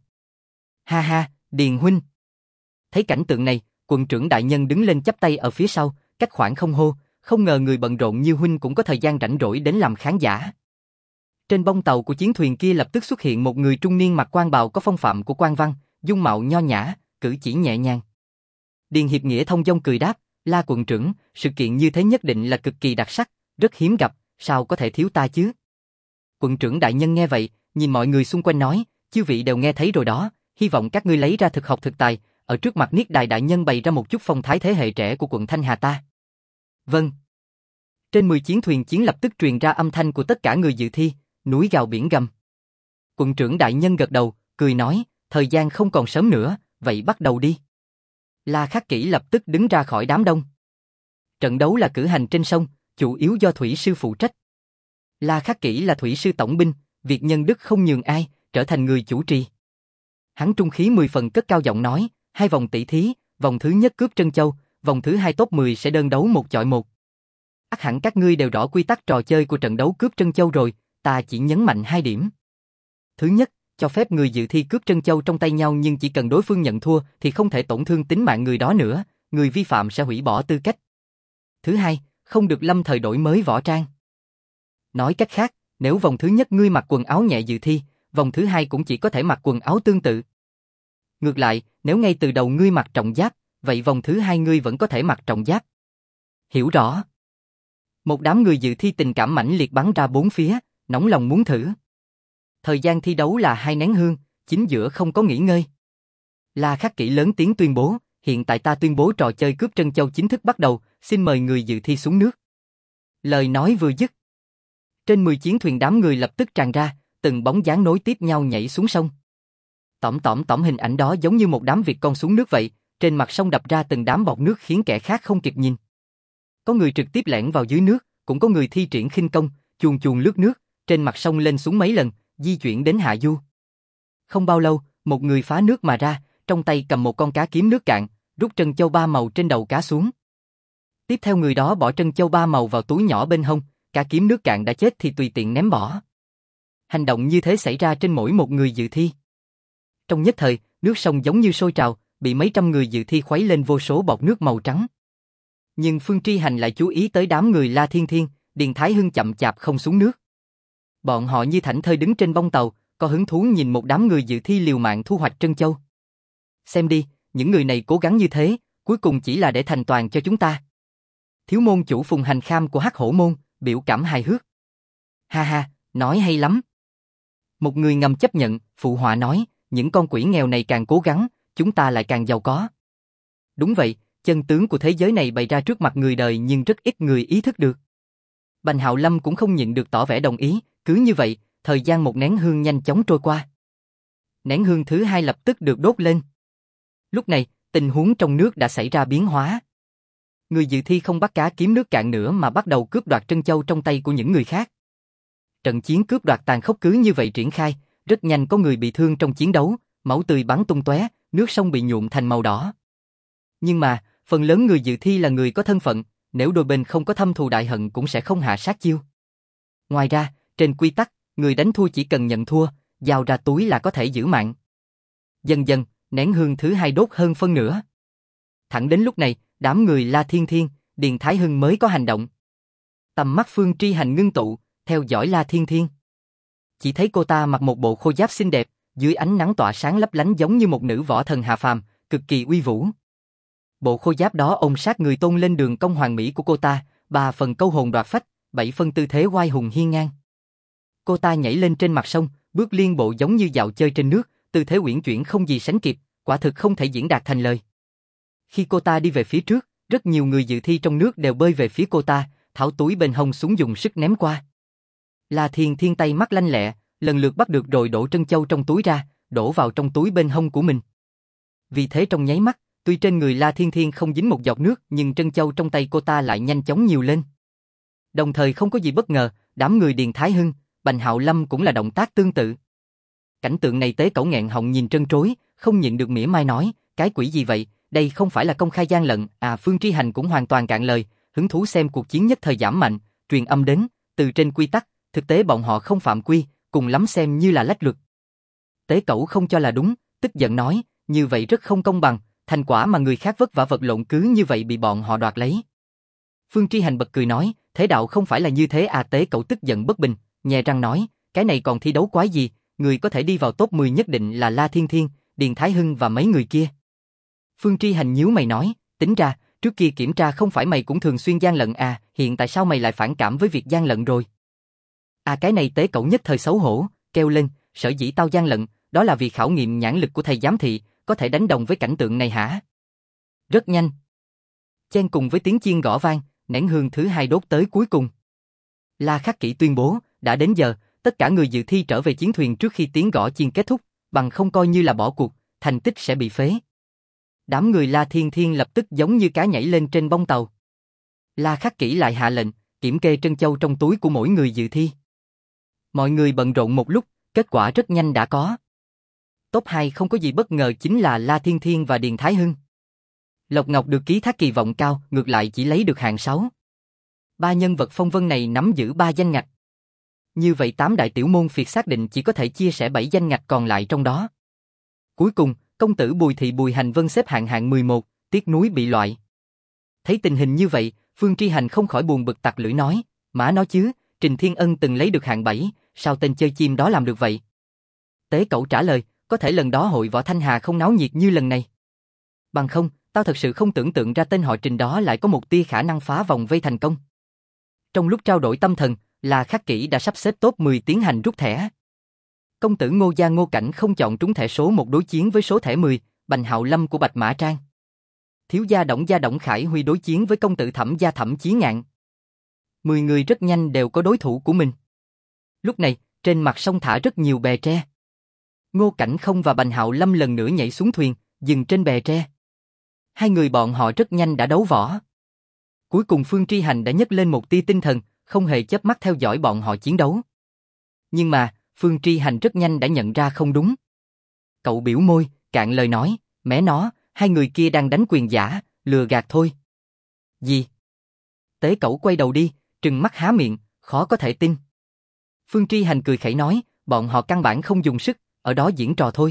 Ha ha, Điền huynh. Thấy cảnh tượng này, quận trưởng đại nhân đứng lên chắp tay ở phía sau, cách khoảng không hô, không ngờ người bận rộn như huynh cũng có thời gian rảnh rỗi đến làm khán giả. Trên bông tàu của chiến thuyền kia lập tức xuất hiện một người trung niên mặc quan bào có phong phạm của quan văn, dung mạo nho nhã, cử chỉ nhẹ nhàng. Điền Hiệp Nghĩa thông dong cười đáp, La quận trưởng, sự kiện như thế nhất định là cực kỳ đặc sắc, rất hiếm gặp, sao có thể thiếu ta chứ? Quận trưởng đại nhân nghe vậy, nhìn mọi người xung quanh nói, chư vị đều nghe thấy rồi đó, hy vọng các ngươi lấy ra thực học thực tài, ở trước mặt Niết Đài đại nhân bày ra một chút phong thái thế hệ trẻ của quận Thanh Hà ta. Vâng. Trên 10 chiến thuyền chiến lập tức truyền ra âm thanh của tất cả người dự thi, núi gào biển gầm. Quận trưởng đại nhân gật đầu, cười nói, thời gian không còn sớm nữa, vậy bắt đầu đi. La Khắc Kỷ lập tức đứng ra khỏi đám đông. Trận đấu là cử hành trên sông, chủ yếu do thủy sư phụ trách. La Khắc Kỷ là thủy sư tổng binh, việc nhân đức không nhường ai, trở thành người chủ trì. Hắn trung khí 10 phần cất cao giọng nói, 2 vòng tỷ thí, vòng thứ nhất cướp Trân Châu, vòng thứ 2 top 10 sẽ đơn đấu 1 chọi 1. Ắt hẳn các ngươi đều rõ quy tắc trò chơi của trận đấu cướp Trân Châu rồi, ta chỉ nhấn mạnh 2 điểm. Thứ nhất, cho phép người dự thi cướp Trân Châu trong tay nhau nhưng chỉ cần đối phương nhận thua thì không thể tổn thương tính mạng người đó nữa, người vi phạm sẽ hủy bỏ tư cách. Thứ hai, không được lâm thời đổi mới võ trang. Nói cách khác, nếu vòng thứ nhất ngươi mặc quần áo nhẹ dự thi, vòng thứ 2 cũng chỉ có thể mặc quần áo tương tự. Ngược lại, nếu ngay từ đầu ngươi mặc trọng giáp, vậy vòng thứ 2 ngươi vẫn có thể mặc trọng giáp. Hiểu rõ. Một đám người dự thi tình cảm mãnh liệt bắn ra bốn phía, nóng lòng muốn thử. Thời gian thi đấu là 2 nén hương, chính giữa không có nghỉ ngơi. La Khắc Kỷ lớn tiếng tuyên bố, hiện tại ta tuyên bố trò chơi cướp trân châu chính thức bắt đầu, xin mời người dự thi xuống nước. Lời nói vừa dứt, trên 10 chiến thuyền đám người lập tức tràn ra, từng bóng dáng nối tiếp nhau nhảy xuống sông. Tỏm hình ảnh đó giống như một đám vịt con xuống nước vậy, trên mặt sông đập ra từng đám bọt nước khiến kẻ khác không kịp nhìn. Có người trực tiếp lẻn vào dưới nước, cũng có người thi triển khinh công, chuồn lướt nước, trên mặt sông lên xuống mấy lần, di chuyển đến hạ du. Không bao lâu, một người phá nước mà ra, trong tay cầm một con cá kiếm nước cạn, rút trân châu 3 màu trên đầu cá xuống. Tiếp theo người đó bỏ trân châu 3 màu vào túi nhỏ bên hông, cá kiếm nước cạn đã chết thì tùy tiện ném bỏ. Hành động như thế xảy ra trên mỗi một người dự thi. Trong nhất thời, nước sông giống như sôi trào, bị mấy trăm người dự thi khuấy lên vô số bọt nước màu trắng. Nhưng Phương Tri Hành lại chú ý tới đám người La Thiên Thiên, Điền Thái Hưng chậm chạp không xuống nước. Bọn họ như thảnh thơi đứng trên bông tàu, có hứng thú nhìn một đám người dự thi liều mạng thu hoạch trân châu. Xem đi, những người này cố gắng như thế, cuối cùng chỉ là để thành toàn cho chúng ta. Thiếu môn chủ Phùng Hành Kham của Hắc Hổ môn, biểu cảm hài hước. Ha ha, nói hay lắm. Một người ngầm chấp nhận, phụ họa nói, những con quỷ nghèo này càng cố gắng, chúng ta lại càng giàu có. Đúng vậy, chân tướng của thế giới này bày ra trước mặt người đời nhưng rất ít người ý thức được. Bành Hạo Lâm cũng không nhịn được tỏ vẻ đồng ý, cứ như vậy, thời gian một nén hương nhanh chóng trôi qua. Nén hương thứ hai lập tức được đốt lên. Lúc này, tình huống trong nước đã xảy ra biến hóa. Người dự thi không bắt cá kiếm nước cạn nữa mà bắt đầu cướp đoạt trân châu trong tay của những người khác. Trận chiến cướp đoạt tàn khốc cứ như vậy triển khai, rất nhanh có người bị thương trong chiến đấu, máu tươi bắn tung tóe, nước sông bị nhuộm thành màu đỏ. Nhưng mà, phần lớn người dự thi là người có thân phận, nếu đôi bên không có thâm thù đại hận cũng sẽ không hạ sát chiêu. Ngoài ra, trên quy tắc, người đánh thua chỉ cần nhận thua, giao ra túi là có thể giữ mạng. Dần dần, nén hương thứ hai đốt hơn phân nửa. Thẳng đến lúc này, đám người La Thiên Thiên, Điền Thái Hưng mới có hành động. Tầm mắt Phương Tri Hành ngưng tụ, theo dõi La Thiên Thiên. Chỉ thấy cô ta mặc một bộ khôi giáp xinh đẹp, dưới ánh nắng tỏa sáng lấp lánh giống như một nữ võ thần hạ phàm, cực kỳ uy vũ. Bộ khôi giáp đó ôm sát người tôn lên đường cong hoàn mỹ của cô ta, 3 phần câu hồn đoạt phách, 7 phần tư thế oai hùng hiên ngang. Cô ta nhảy lên trên mặt sông, bước liên bộ giống như dạo chơi trên nước, tư thế uyển chuyển không gì sánh kịp, quả thực không thể diễn đạt thành lời. Khi cô ta đi về phía trước, rất nhiều người dự thi trong nước đều bơi về phía cô ta, tháo túi bên hông xuống dùng sức ném qua. La Thiên Thiên tay mắt lanh lẹ, lần lượt bắt được rồi đổ trân châu trong túi ra, đổ vào trong túi bên hông của mình. Vì thế trong nháy mắt, tuy trên người La Thiên Thiên không dính một giọt nước, nhưng trân châu trong tay cô ta lại nhanh chóng nhiều lên. Đồng thời không có gì bất ngờ, đám người Điền Thái Hưng, Bành Hạo Lâm cũng là động tác tương tự. Cảnh tượng này Tế Cẩu nghẹn họng nhìn trân trối, không nhịn được mỉa mai nói, cái quỷ gì vậy, đây không phải là công khai gian lận. Phương Tri Hành cũng hoàn toàn cạn lời, hứng thú xem cuộc chiến nhất thời giảm mạnh, truyền âm đến, từ trên quy tắc, thực tế bọn họ không phạm quy, cùng lắm xem như là lách luật. Tế Cẩu không cho là đúng, tức giận nói, như vậy rất không công bằng, thành quả mà người khác vất vả vật lộn cứ như vậy bị bọn họ đoạt lấy. Phương Tri Hành bật cười nói, thế đạo không phải là như thế. Tế Cẩu tức giận bất bình, nhè răng nói, cái này còn thi đấu quái gì, người có thể đi vào top 10 nhất định là La Thiên Thiên, Điền Thái Hưng và mấy người kia. Phương Tri Hành nhíu mày nói, tính ra, trước kia kiểm tra không phải mày cũng thường xuyên gian lận hiện tại sao mày lại phản cảm với việc gian lận rồi? Cái này Tế Cẩu nhất thời xấu hổ, kêu lên, sở dĩ tao gian lận, đó là vì khảo nghiệm nhãn lực của thầy giám thị, có thể đánh đồng với cảnh tượng này hả? Rất nhanh. Chen cùng với tiếng chiên gõ vang, nén hương thứ hai đốt tới cuối cùng. La Khắc Kỷ tuyên bố, đã đến giờ, tất cả người dự thi trở về chiến thuyền trước khi tiếng gõ chiên kết thúc, bằng không coi như là bỏ cuộc, thành tích sẽ bị phế. Đám người La Thiên Thiên lập tức giống như cá nhảy lên trên bông tàu. La Khắc Kỷ lại hạ lệnh, kiểm kê trân châu trong túi của mỗi người dự thi. Mọi người bận rộn một lúc, kết quả rất nhanh đã có. Top 2 không có gì bất ngờ chính là La Thiên Thiên và Điền Thái Hưng. Lộc Ngọc được ký thác kỳ vọng cao, ngược lại chỉ lấy được hạng 6. 3 nhân vật phong vân này nắm giữ 3 danh ngạch. Như vậy 8 đại tiểu môn phiệt xác định chỉ có thể chia sẻ 7 danh ngạch còn lại trong đó. Cuối cùng, công tử Bùi Thị Bùi Hành Vân xếp hạng 11, tiếc nuối bị loại. Thấy tình hình như vậy, Phương Tri Hành không khỏi buồn bực tặc lưỡi nói, mã nói chứ, Trình Thiên Ân từng lấy được hạng 7, sao tên chơi chim đó làm được vậy? Tế Cẩu trả lời, có thể lần đó hội võ Thanh Hà không náo nhiệt như lần này. Bằng không, tao thật sự không tưởng tượng ra tên họ Trình đó lại có một tia khả năng phá vòng vây thành công. Trong lúc trao đổi tâm thần, La Khắc Kỷ đã sắp xếp top 10 tiến hành rút thẻ. Công tử Ngô Gia Ngô Cảnh không chọn trúng thẻ số 1 đối chiến với số thẻ 10, Bành Hạo Lâm của Bạch Mã Trang. thiếu gia Đổng Khải Huy đối chiến với công tử Thẩm gia Thẩm Chí Ngạn. 10 người rất nhanh đều có đối thủ của mình. Lúc này, trên mặt sông thả rất nhiều bè tre. Ngô Cảnh Không và Bành Hạo Lâm lần nữa nhảy xuống thuyền, dừng trên bè tre. Hai người bọn họ rất nhanh đã đấu võ. Cuối cùng Phương Tri Hành đã nhấc lên một tia tinh thần, không hề chớp mắt theo dõi bọn họ chiến đấu. Nhưng mà, Phương Tri Hành rất nhanh đã nhận ra không đúng. Cậu biểu môi, cạn lời nói, mẹ nó, hai người kia đang đánh quyền giả, lừa gạt thôi. Gì? Tế Cẩu quay đầu đi, trừng mắt há miệng, khó có thể tin. Phương Tri Hành cười khẩy nói, bọn họ căn bản không dùng sức, ở đó diễn trò thôi.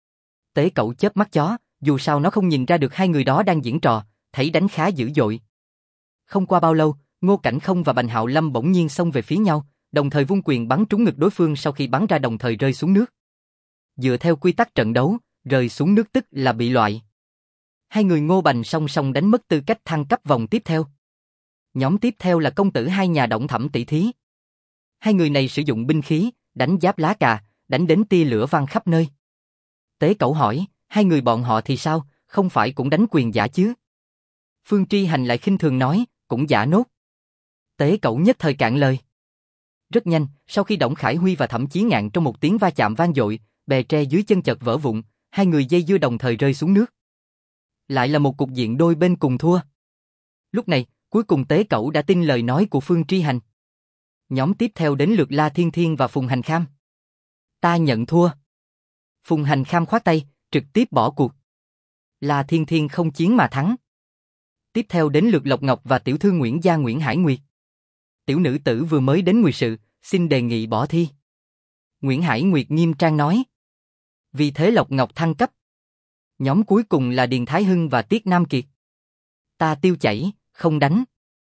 Tế Cẩu chớp mắt chó, dù sao nó không nhìn ra được hai người đó đang diễn trò, thấy đánh khá dữ dội. Không qua bao lâu, Ngô Cảnh Không và Bành Hạo Lâm bỗng nhiên xông về phía nhau, đồng thời vung quyền bắn trúng ngực đối phương sau khi bắn ra đồng thời rơi xuống nước. Dựa theo quy tắc trận đấu, rơi xuống nước tức là bị loại. Hai người Ngô Bành song song đánh mất tư cách thăng cấp vòng tiếp theo. Nhóm tiếp theo là công tử hai nhà Đổng Thẩm tỷ thí. Hai người này sử dụng binh khí, đánh giáp lá cà, đánh đến tia lửa văng khắp nơi. Tế Cẩu hỏi, hai người bọn họ thì sao, không phải cũng đánh quyền giả chứ? Phương Tri Hành lại khinh thường nói, cũng giả nốt. Tế Cẩu nhất thời cạn lời. Rất nhanh, sau khi Đổng Khải Huy và Thẩm Chí Ngạn trong một tiếng va chạm vang dội, bè tre dưới chân chợt vỡ vụn, hai người dây dưa đồng thời rơi xuống nước. Lại là một cục diện đôi bên cùng thua. Lúc này, cuối cùng Tế Cẩu đã tin lời nói của Phương Tri Hành. Nhóm tiếp theo đến lượt La Thiên Thiên và Phùng Hành Kham. Ta nhận thua. Phùng Hành Kham khoát tay, trực tiếp bỏ cuộc. La Thiên Thiên không chiến mà thắng. Tiếp theo đến lượt Lộc Ngọc và tiểu thư Nguyễn Gia Nguyễn Hải Nguyệt. Tiểu nữ tử vừa mới đến nguyệt sự, xin đề nghị bỏ thi. Nguyễn Hải Nguyệt nghiêm trang nói. Vì thế Lộc Ngọc thăng cấp. Nhóm cuối cùng là Điền Thái Hưng và Tiết Nam Kiệt. Ta tiêu chảy, không đánh.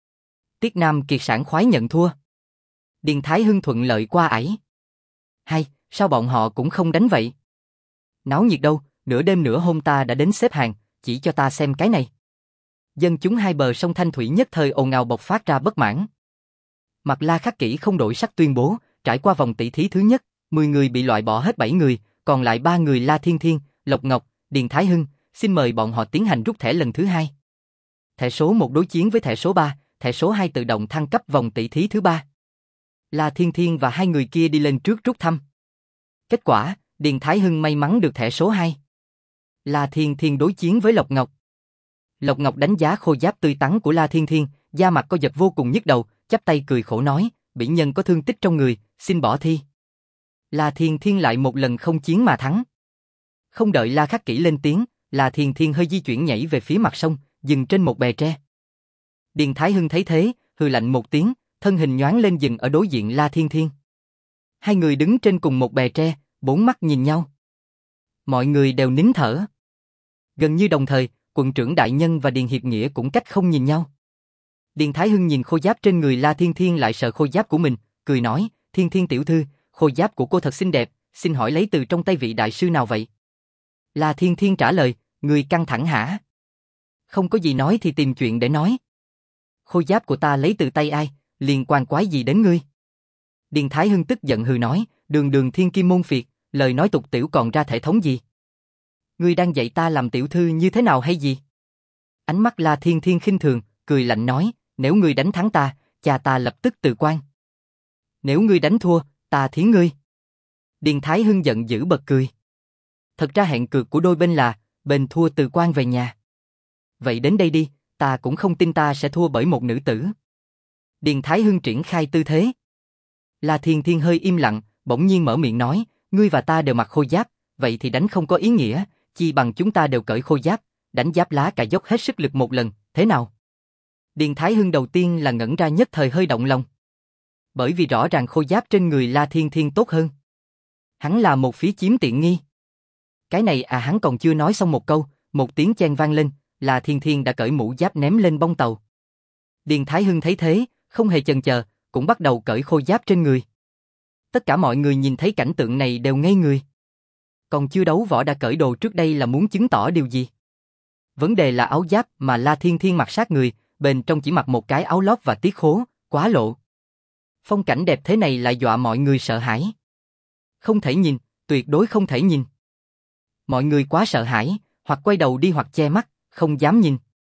Tiết Nam Kiệt sảng khoái nhận thua. Điền Thái Hưng thuận lợi qua ải. Hay, sao bọn họ cũng không đánh vậy? Náo nhiệt đâu, nửa đêm nửa hôm ta đã đến xếp hàng, chỉ cho ta xem cái này. Dân chúng hai bờ sông Thanh Thủy nhất thời ồn ào bộc phát ra bất mãn. Mặt La Khắc Kỷ không đổi sắc tuyên bố, trải qua vòng tỷ thí thứ nhất, 10 người bị loại bỏ hết 7 người, còn lại 3 người La Thiên Thiên, Lộc Ngọc, Điền Thái Hưng, xin mời bọn họ tiến hành rút thẻ lần thứ 2. Thẻ số 1 đối chiến với thẻ số 3, thẻ số 2 tự động thăng cấp vòng tỷ thí thứ 3. La Thiên Thiên và hai người kia đi lên trước rút thăm. Kết quả, Điền Thái Hưng may mắn được thẻ số 2. La Thiên Thiên đối chiến với Lộc Ngọc. Lộc Ngọc đánh giá khôi giáp tươi tắn của La Thiên Thiên, da mặt co giật vô cùng nhức đầu, chắp tay cười khổ nói, bỉ nhân có thương tích trong người, xin bỏ thi. La Thiên Thiên lại một lần không chiến mà thắng. Không đợi La Khắc Kỷ lên tiếng, La Thiên Thiên hơi di chuyển nhảy về phía mặt sông, dừng trên một bè tre. Điền Thái Hưng thấy thế, hừ lạnh một tiếng, thân hình nhoáng lên dừng ở đối diện La Thiên Thiên. Hai người đứng trên cùng một bè tre, bốn mắt nhìn nhau. Mọi người đều nín thở. Gần như đồng thời, quận trưởng đại nhân và Điền Hiệp Nghĩa cũng cách không nhìn nhau. Điền Thái Hưng nhìn khôi giáp trên người La Thiên Thiên lại sợ khôi giáp của mình, cười nói, Thiên Thiên tiểu thư, khôi giáp của cô thật xinh đẹp, xin hỏi lấy từ trong tay vị đại sư nào vậy? La Thiên Thiên trả lời, người căng thẳng hả? Không có gì nói thì tìm chuyện để nói. Khôi giáp của ta lấy từ tay ai, liên quan quái gì đến ngươi? Điền Thái Hưng tức giận hừ nói, đường đường thiên kim môn phiệt, lời nói tục tiểu còn ra thể thống gì? Ngươi đang dạy ta làm tiểu thư như thế nào hay gì? Ánh mắt La Thiên Thiên khinh thường, cười lạnh nói, nếu ngươi đánh thắng ta, cha ta lập tức từ quan. Nếu ngươi đánh thua, ta thiến ngươi. Điền Thái Hưng giận dữ bật cười. Thật ra hẹn cược của đôi bên là, bên thua từ quan về nhà. Vậy đến đây đi, ta cũng không tin ta sẽ thua bởi một nữ tử. Điền Thái Hưng triển khai tư thế. La Thiên Thiên hơi im lặng, bỗng nhiên mở miệng nói, ngươi và ta đều mặc khôi giáp, vậy thì đánh không có ý nghĩa, chi bằng chúng ta đều cởi khôi giáp, đánh giáp lá cà dốc hết sức lực một lần, thế nào? Điền Thái Hưng đầu tiên là ngẩn ra nhất thời hơi động lòng. Bởi vì rõ ràng khôi giáp trên người La Thiên Thiên tốt hơn. Hắn là một phía chiếm tiện nghi. Cái này hắn còn chưa nói xong một câu, một tiếng chen vang lên, La Thiên Thiên đã cởi mũ giáp ném lên bông tàu. Điền Thái Hưng thấy thế, không hề chần chờ, cũng bắt đầu cởi khôi giáp trên người. Tất cả mọi người nhìn thấy cảnh tượng này đều ngây người. Còn chưa đấu võ đã cởi đồ trước đây là muốn chứng tỏ điều gì? Vấn đề là áo giáp mà La Thiên Thiên mặc sát người, bên trong chỉ mặc một cái áo lót và tiết khố, quá lộ. Phong cảnh đẹp thế này lại dọa mọi người sợ hãi. Không thể nhìn, tuyệt đối không thể nhìn. Mọi người quá sợ hãi, hoặc quay đầu đi hoặc che mắt, không dám nhìn.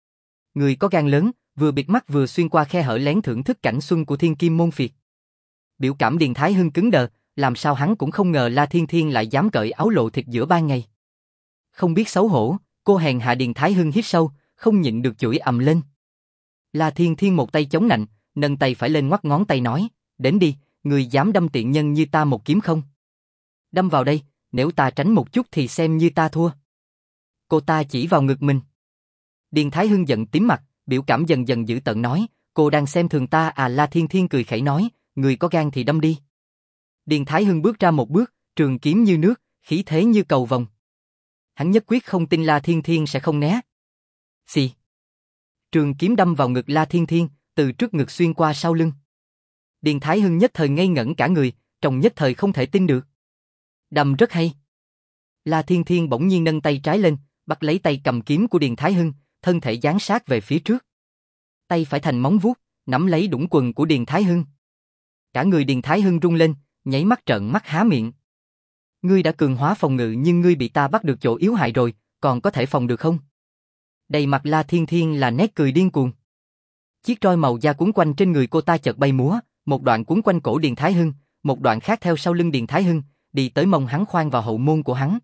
người có gan lớn, vừa bịt mắt vừa xuyên qua khe hở lén thưởng thức cảnh xuân của thiên kim môn phiệt. Biểu cảm Điền Thái Hưng cứng đờ, làm sao hắn cũng không ngờ La Thiên Thiên lại dám cởi áo lộ thịt giữa ban ngày. Không biết xấu hổ, cô hèn hạ Điền Thái Hưng hít sâu, không nhịn được chửi ầm lên. La Thiên Thiên một tay chống nạnh, nâng tay phải lên ngoắc ngón tay nói, đến đi, người dám đâm tiện nhân như ta một kiếm không? Đâm vào đây, nếu ta tránh một chút thì xem như ta thua. Cô ta chỉ vào ngực mình. Điền Thái Hưng giận tím mặt, biểu cảm dần dần dữ tợn nói, cô đang xem thường ta à? La Thiên Thiên cười khẩy nói, người có gan thì đâm đi. Điền Thái Hưng bước ra một bước, trường kiếm như nước, khí thế như cầu vồng. Hắn nhất quyết không tin La Thiên Thiên sẽ không né. Xì. Trường kiếm đâm vào ngực La Thiên Thiên, từ trước ngực xuyên qua sau lưng. Điền Thái Hưng nhất thời ngây ngẩn cả người, trong nhất thời không thể tin được. Đâm rất hay. La Thiên Thiên bỗng nhiên nâng tay trái lên, bắt lấy tay cầm kiếm của Điền Thái Hưng, thân thể giáng sát về phía trước. Tay phải thành móng vuốt, nắm lấy đũng quần của Điền Thái Hưng. Cả người Điền Thái Hưng rung lên, nháy mắt trợn mắt há miệng. Ngươi đã cường hóa phòng ngự nhưng ngươi bị ta bắt được chỗ yếu hại rồi, còn có thể phòng được không? Đầy mặt La Thiên Thiên là nét cười điên cuồng. Chiếc roi màu da cuốn quanh trên người cô ta chợt bay múa, một đoạn cuốn quanh cổ Điền Thái Hưng, một đoạn khác theo sau lưng Điền Thái Hưng, đi tới mông hắn khoan vào hậu môn của hắn.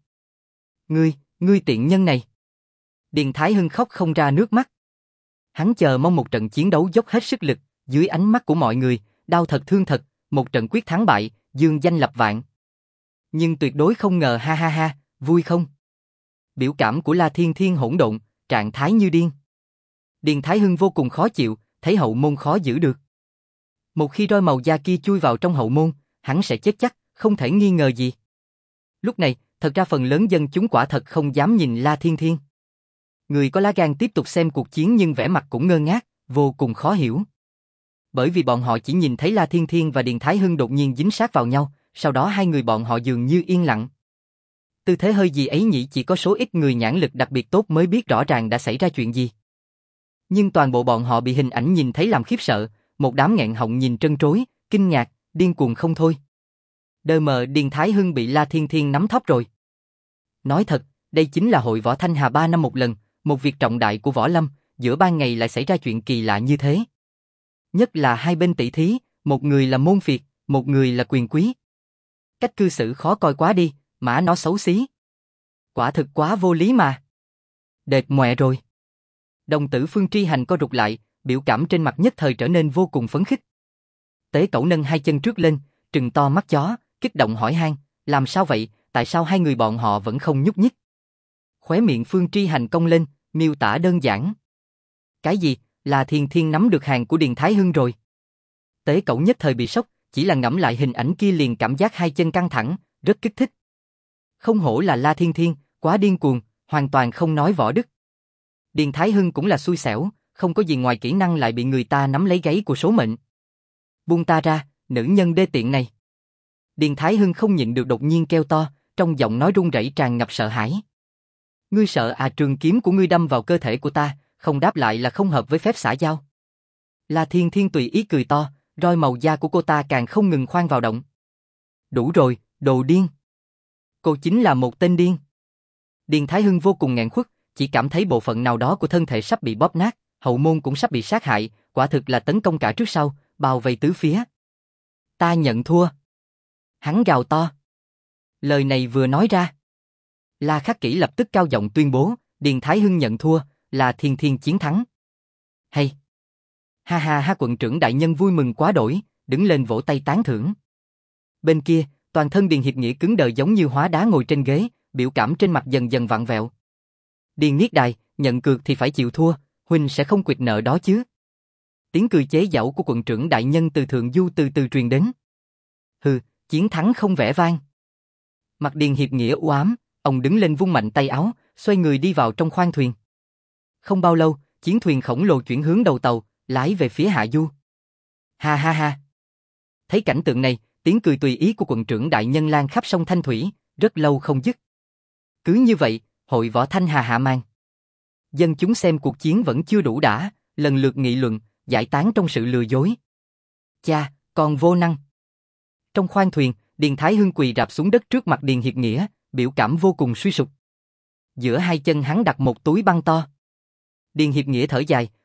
Ngươi tiện nhân này. Điền Thái Hưng khóc không ra nước mắt. Hắn chờ mong một trận chiến đấu dốc hết sức lực, dưới ánh mắt của mọi người, đau thật thương thật, một trận quyết thắng bại, dương danh lập vạn. Nhưng tuyệt đối không ngờ ha ha ha, vui không? Biểu cảm của La Thiên Thiên hỗn độn, trạng thái như điên. Điền Thái Hưng vô cùng khó chịu, thấy hậu môn khó giữ được. Một khi roi màu da kia chui vào trong hậu môn, hắn sẽ chết chắc, không thể nghi ngờ gì. Lúc này, thật ra phần lớn dân chúng quả thật không dám nhìn La Thiên Thiên. Người có lá gan tiếp tục xem cuộc chiến nhưng vẻ mặt cũng ngơ ngác, vô cùng khó hiểu. Bởi vì bọn họ chỉ nhìn thấy La Thiên Thiên và Điền Thái Hưng đột nhiên dính sát vào nhau, sau đó hai người bọn họ dường như yên lặng. Tư thế hơi gì ấy nhỉ, chỉ có số ít người nhãn lực đặc biệt tốt mới biết rõ ràng đã xảy ra chuyện gì. Nhưng toàn bộ bọn họ bị hình ảnh nhìn thấy làm khiếp sợ, một đám nghẹn họng nhìn trân trối, kinh ngạc, điên cuồng không thôi. Đờ mờ Điền Thái Hưng bị La Thiên Thiên nắm thóp rồi. Nói thật, đây chính là hội võ Thanh Hà 3 năm một lần, một việc trọng đại của võ lâm, giữa ban ngày lại xảy ra chuyện kỳ lạ như thế. Nhất là hai bên tỷ thí, một người là môn phiệt, một người là quyền quý. Cách cư xử khó coi quá đi, mã nó xấu xí. Quả thực quá vô lý mà. Đệt mòe rồi. Đồng tử Phương Tri Hành co rụt lại, biểu cảm trên mặt nhất thời trở nên vô cùng phấn khích. Tế Cẩu nâng hai chân trước lên, trừng to mắt chó, kích động hỏi han, làm sao vậy, tại sao hai người bọn họ vẫn không nhúc nhích? Khóe miệng Phương Tri Hành cong lên, miêu tả đơn giản. Cái gì, là Thiên Thiên nắm được hàng của Điền Thái Hưng rồi? Tế Cẩu nhất thời bị sốc, chỉ là ngẫm lại hình ảnh kia liền cảm giác hai chân căng thẳng, rất kích thích. Không hổ là La Thiên Thiên, quá điên cuồng, hoàn toàn không nói võ đức. Điền Thái Hưng cũng là xui xẻo, không có gì ngoài kỹ năng lại bị người ta nắm lấy gáy của số mệnh. Buông ta ra, nữ nhân đê tiện này. Điền Thái Hưng không nhịn được đột nhiên kêu to, trong giọng nói run rẩy tràn ngập sợ hãi. Ngươi sợ à? Trường kiếm của ngươi đâm vào cơ thể của ta, không đáp lại là không hợp với phép xã giao. La Thiên Thiên tùy ý cười to, roi màu da của cô ta càng không ngừng khoan vào động. Đủ rồi, đồ điên. Cô chính là một tên điên. Điền Thái Hưng vô cùng nghẹn khuất, chỉ cảm thấy bộ phận nào đó của thân thể sắp bị bóp nát, hậu môn cũng sắp bị sát hại, quả thực là tấn công cả trước sau, bao vây tứ phía. Ta nhận thua. Hắn gào to. Lời này vừa nói ra, La Khắc Kỷ lập tức cao giọng tuyên bố, Điền Thái Hưng nhận thua, là Thiên Thiên chiến thắng. Hay. Ha ha ha, quận trưởng đại nhân vui mừng quá đổi, đứng lên vỗ tay tán thưởng. Bên kia, toàn thân Điền Hiệp Nghĩa cứng đờ giống như hóa đá ngồi trên ghế, biểu cảm trên mặt dần dần vặn vẹo. Điền Niết Đài, nhận cược thì phải chịu thua, huynh sẽ không quỵt nợ đó chứ? Tiếng cười chế giễu của quận trưởng đại nhân từ thượng du từ từ truyền đến. Hừ, chiến thắng không vẻ vang. Mặt Điền Hiệp Nghĩa u ám, ông đứng lên vung mạnh tay áo, xoay người đi vào trong khoang thuyền. Không bao lâu, chiến thuyền khổng lồ chuyển hướng đầu tàu, lái về phía hạ du. Ha ha ha. Thấy cảnh tượng này, tiếng cười tùy ý của quận trưởng đại nhân lan khắp sông Thanh Thủy, rất lâu không dứt. Cứ như vậy, hội võ Thanh Hà hạ màn. Dân chúng xem cuộc chiến vẫn chưa đủ đã, lần lượt nghị luận, giải tán trong sự lừa dối. Cha, còn vô năng. Trong khoang thuyền, Điền Thái Hưng quỳ rạp xuống đất trước mặt Điền Hiệp Nghĩa, biểu cảm vô cùng suy sụp. Giữa hai chân hắn đặt một túi băng to. Điền Hiệp Nghĩa thở dài,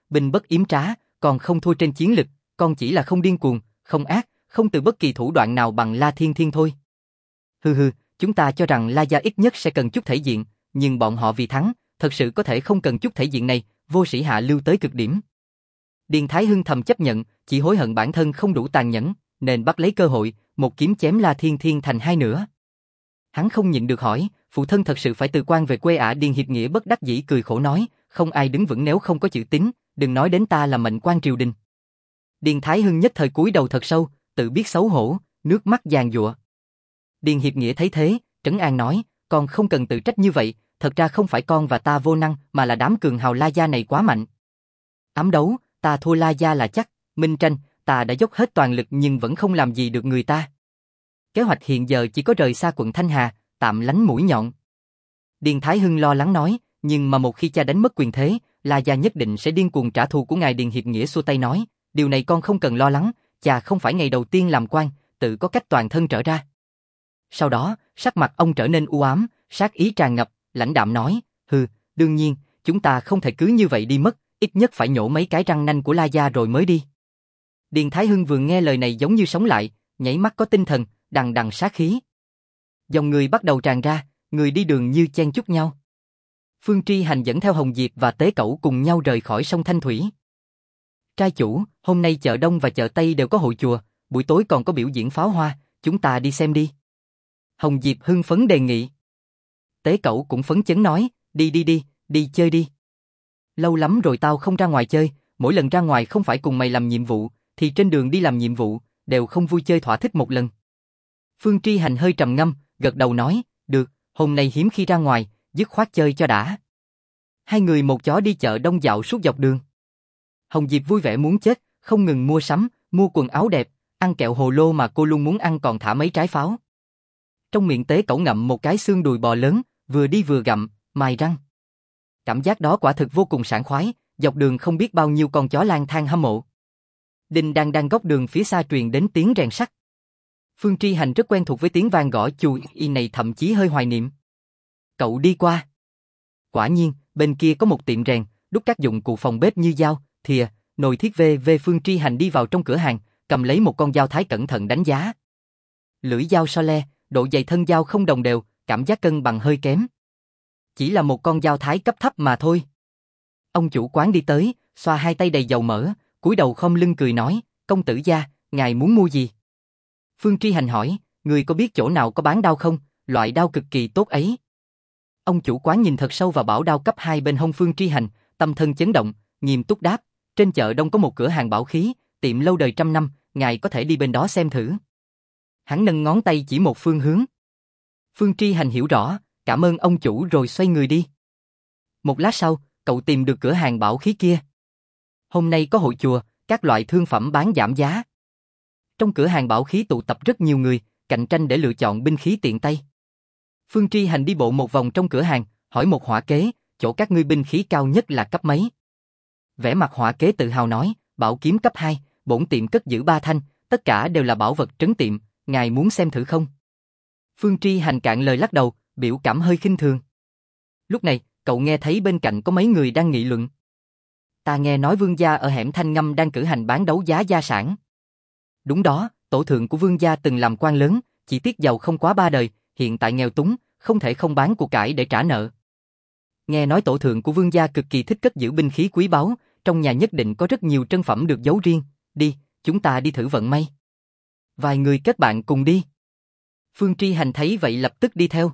binh bất yếm trá, còn không thua trên chiến lực, con chỉ là không điên cuồng, không ác, không từ bất kỳ thủ đoạn nào bằng La Thiên Thiên thôi. Hừ, chúng ta cho rằng La Gia ít nhất sẽ cần chút thể diện, nhưng bọn họ vì thắng, thật sự có thể không cần chút thể diện này, vô sĩ hạ lưu tới cực điểm. Điền Thái Hưng thầm chấp nhận, chỉ hối hận bản thân không đủ tàn nhẫn, nên bắt lấy cơ hội, một kiếm chém La Thiên Thiên thành hai nửa. Hắn không nhịn được hỏi, phụ thân thật sự phải từ quan về quê ạ? Điền Hiệp Nghĩa bất đắc dĩ cười khổ nói, không ai đứng vững nếu không có chữ tín, đừng nói đến ta là mệnh quan triều đình. Điền Thái Hưng nhất thời cúi đầu thật sâu, tự biết xấu hổ, nước mắt giàn giụa. Điền Hiệp Nghĩa thấy thế, trấn an nói, con không cần tự trách như vậy, thật ra không phải con và ta vô năng mà là đám cường hào La Gia này quá mạnh. Ám đấu, ta thua La Gia là chắc, minh tranh, ta đã dốc hết toàn lực nhưng vẫn không làm gì được người ta. Kế hoạch hiện giờ chỉ có rời xa quận Thanh Hà, tạm lánh mũi nhọn. Điền Thái Hưng lo lắng nói, nhưng mà một khi cha đánh mất quyền thế, La Gia nhất định sẽ điên cuồng trả thù của ngài. Điền Hiệp Nghĩa xua tay nói, điều này con không cần lo lắng, cha không phải ngày đầu tiên làm quan, tự có cách toàn thân trở ra. Sau đó, sắc mặt ông trở nên u ám, sát ý tràn ngập, lãnh đạm nói, đương nhiên, chúng ta không thể cứ như vậy đi mất, ít nhất phải nhổ mấy cái răng nanh của La Gia rồi mới đi. Điền Thái Hưng vừa nghe lời này giống như sống lại, nhảy mắt có tinh thần, đằng đằng sát khí. Dòng người bắt đầu tràn ra, người đi đường như chen chúc nhau. Phương Tri Hành dẫn theo Hồng Diệp và Tế Cẩu cùng nhau rời khỏi sông Thanh Thủy. Trai chủ, hôm nay chợ Đông và chợ Tây đều có hội chùa, buổi tối còn có biểu diễn pháo hoa, chúng ta đi xem đi. Hồng Diệp hưng phấn đề nghị. Tế Cẩu cũng phấn chấn nói, đi chơi đi. Lâu lắm rồi tao không ra ngoài chơi, mỗi lần ra ngoài không phải cùng mày làm nhiệm vụ, thì trên đường đi làm nhiệm vụ, đều không vui chơi thỏa thích một lần. Phương Tri Hành hơi trầm ngâm, gật đầu nói, được, hôm nay hiếm khi ra ngoài, dứt khoát chơi cho đã. Hai người một chó đi chợ Đông dạo suốt dọc đường. Hồng Diệp vui vẻ muốn chết, không ngừng mua sắm, mua quần áo đẹp, ăn kẹo hồ lô mà cô luôn muốn ăn, còn thả mấy trái pháo. Trong miệng Tế Cẩu ngậm một cái xương đùi bò lớn, vừa đi vừa gặm, mài răng. Cảm giác đó quả thực vô cùng sảng khoái, dọc đường không biết bao nhiêu con chó lang thang hâm mộ. Đinh đang góc đường phía xa truyền đến tiếng rèn sắt. Phương Tri Hành rất quen thuộc với tiếng vang gõ chùi này, thậm chí hơi hoài niệm. Cậu đi qua. Quả nhiên, bên kia có một tiệm rèn, đúc các dụng cụ phòng bếp như dao, thìa, nồi thiết v. Phương Tri Hành đi vào trong cửa hàng, cầm lấy một con dao thái cẩn thận đánh giá. Lưỡi dao so le, độ dày thân dao không đồng đều, cảm giác cân bằng hơi kém. Chỉ là một con dao thái cấp thấp mà thôi. Ông chủ quán đi tới, xoa hai tay đầy dầu mỡ, cúi đầu khom lưng cười nói, công tử gia, ngài muốn mua gì? Phương Tri Hành hỏi, người có biết chỗ nào có bán đao không, loại đao cực kỳ tốt ấy. Ông chủ quán nhìn thật sâu vào bảo đao cấp 2 bên hông Phương Tri Hành, tâm thân chấn động, nghiêm túc đáp, trên chợ Đông có một cửa hàng bảo khí, tiệm lâu đời trăm năm, ngài có thể đi bên đó xem thử. Hắn nâng ngón tay chỉ một phương hướng. Phương Tri Hành hiểu rõ, cảm ơn ông chủ rồi xoay người đi. Một lát sau, cậu tìm được cửa hàng bảo khí kia. Hôm nay có hội chùa, các loại thương phẩm bán giảm giá. Trong cửa hàng bảo khí tụ tập rất nhiều người, cạnh tranh để lựa chọn binh khí tiện tay. Phương Tri Hành đi bộ một vòng trong cửa hàng, hỏi một hỏa kế, chỗ các ngươi binh khí cao nhất là cấp mấy? Vẻ mặt hỏa kế tự hào nói, bảo kiếm cấp 2, bổn tiệm cất giữ 3 thanh, tất cả đều là bảo vật trấn tiệm, ngài muốn xem thử không? Phương Tri Hành cạn lời lắc đầu, biểu cảm hơi khinh thường. Lúc này, cậu nghe thấy bên cạnh có mấy người đang nghị luận. Ta nghe nói Vương gia ở hẻm Thanh Ngâm đang cử hành bán đấu giá gia sản. Đúng đó, tổ thượng của Vương gia từng làm quan lớn, chỉ tiếc giàu không quá 3 đời, hiện tại nghèo túng, không thể không bán của cải để trả nợ. Nghe nói tổ thượng của Vương gia cực kỳ thích cất giữ binh khí quý báu, trong nhà nhất định có rất nhiều trân phẩm được giấu riêng, đi, chúng ta đi thử vận may. Vài người kết bạn cùng đi. Phương Tri Hành thấy vậy lập tức đi theo.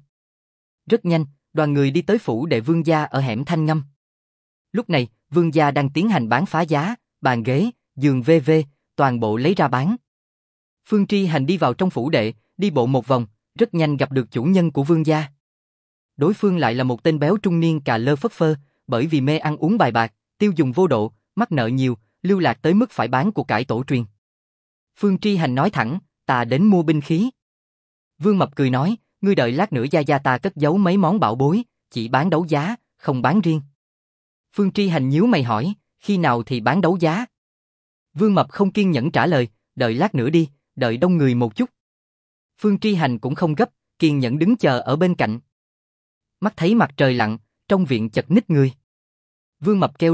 Rất nhanh, đoàn người đi tới phủ đệ Vương gia ở hẻm Thanh Ngâm. Lúc này, Vương gia đang tiến hành bán phá giá, bàn ghế, giường v.v, toàn bộ lấy ra bán. Phương Tri Hành đi vào trong phủ đệ, đi bộ một vòng, rất nhanh gặp được chủ nhân của Vương gia. Đối phương lại là một tên béo trung niên cà lơ phất phơ, bởi vì mê ăn uống bài bạc, tiêu dùng vô độ, mắc nợ nhiều, lưu lạc tới mức phải bán của cải tổ truyền. Phương Tri Hành nói thẳng, ta đến mua binh khí. Vương Mập cười nói, ngươi đợi lát nữa gia gia ta cất giấu mấy món bảo bối, chỉ bán đấu giá, không bán riêng. Phương Tri Hành nhíu mày hỏi, khi nào thì bán đấu giá? Vương Mập không kiên nhẫn trả lời, đợi lát nữa đi, đợi đông người một chút. Phương Tri Hành cũng không gấp, kiên nhẫn đứng chờ ở bên cạnh. Mắt thấy mặt trời lặn, trong viện chật ních người. Vương Mập kêu lên,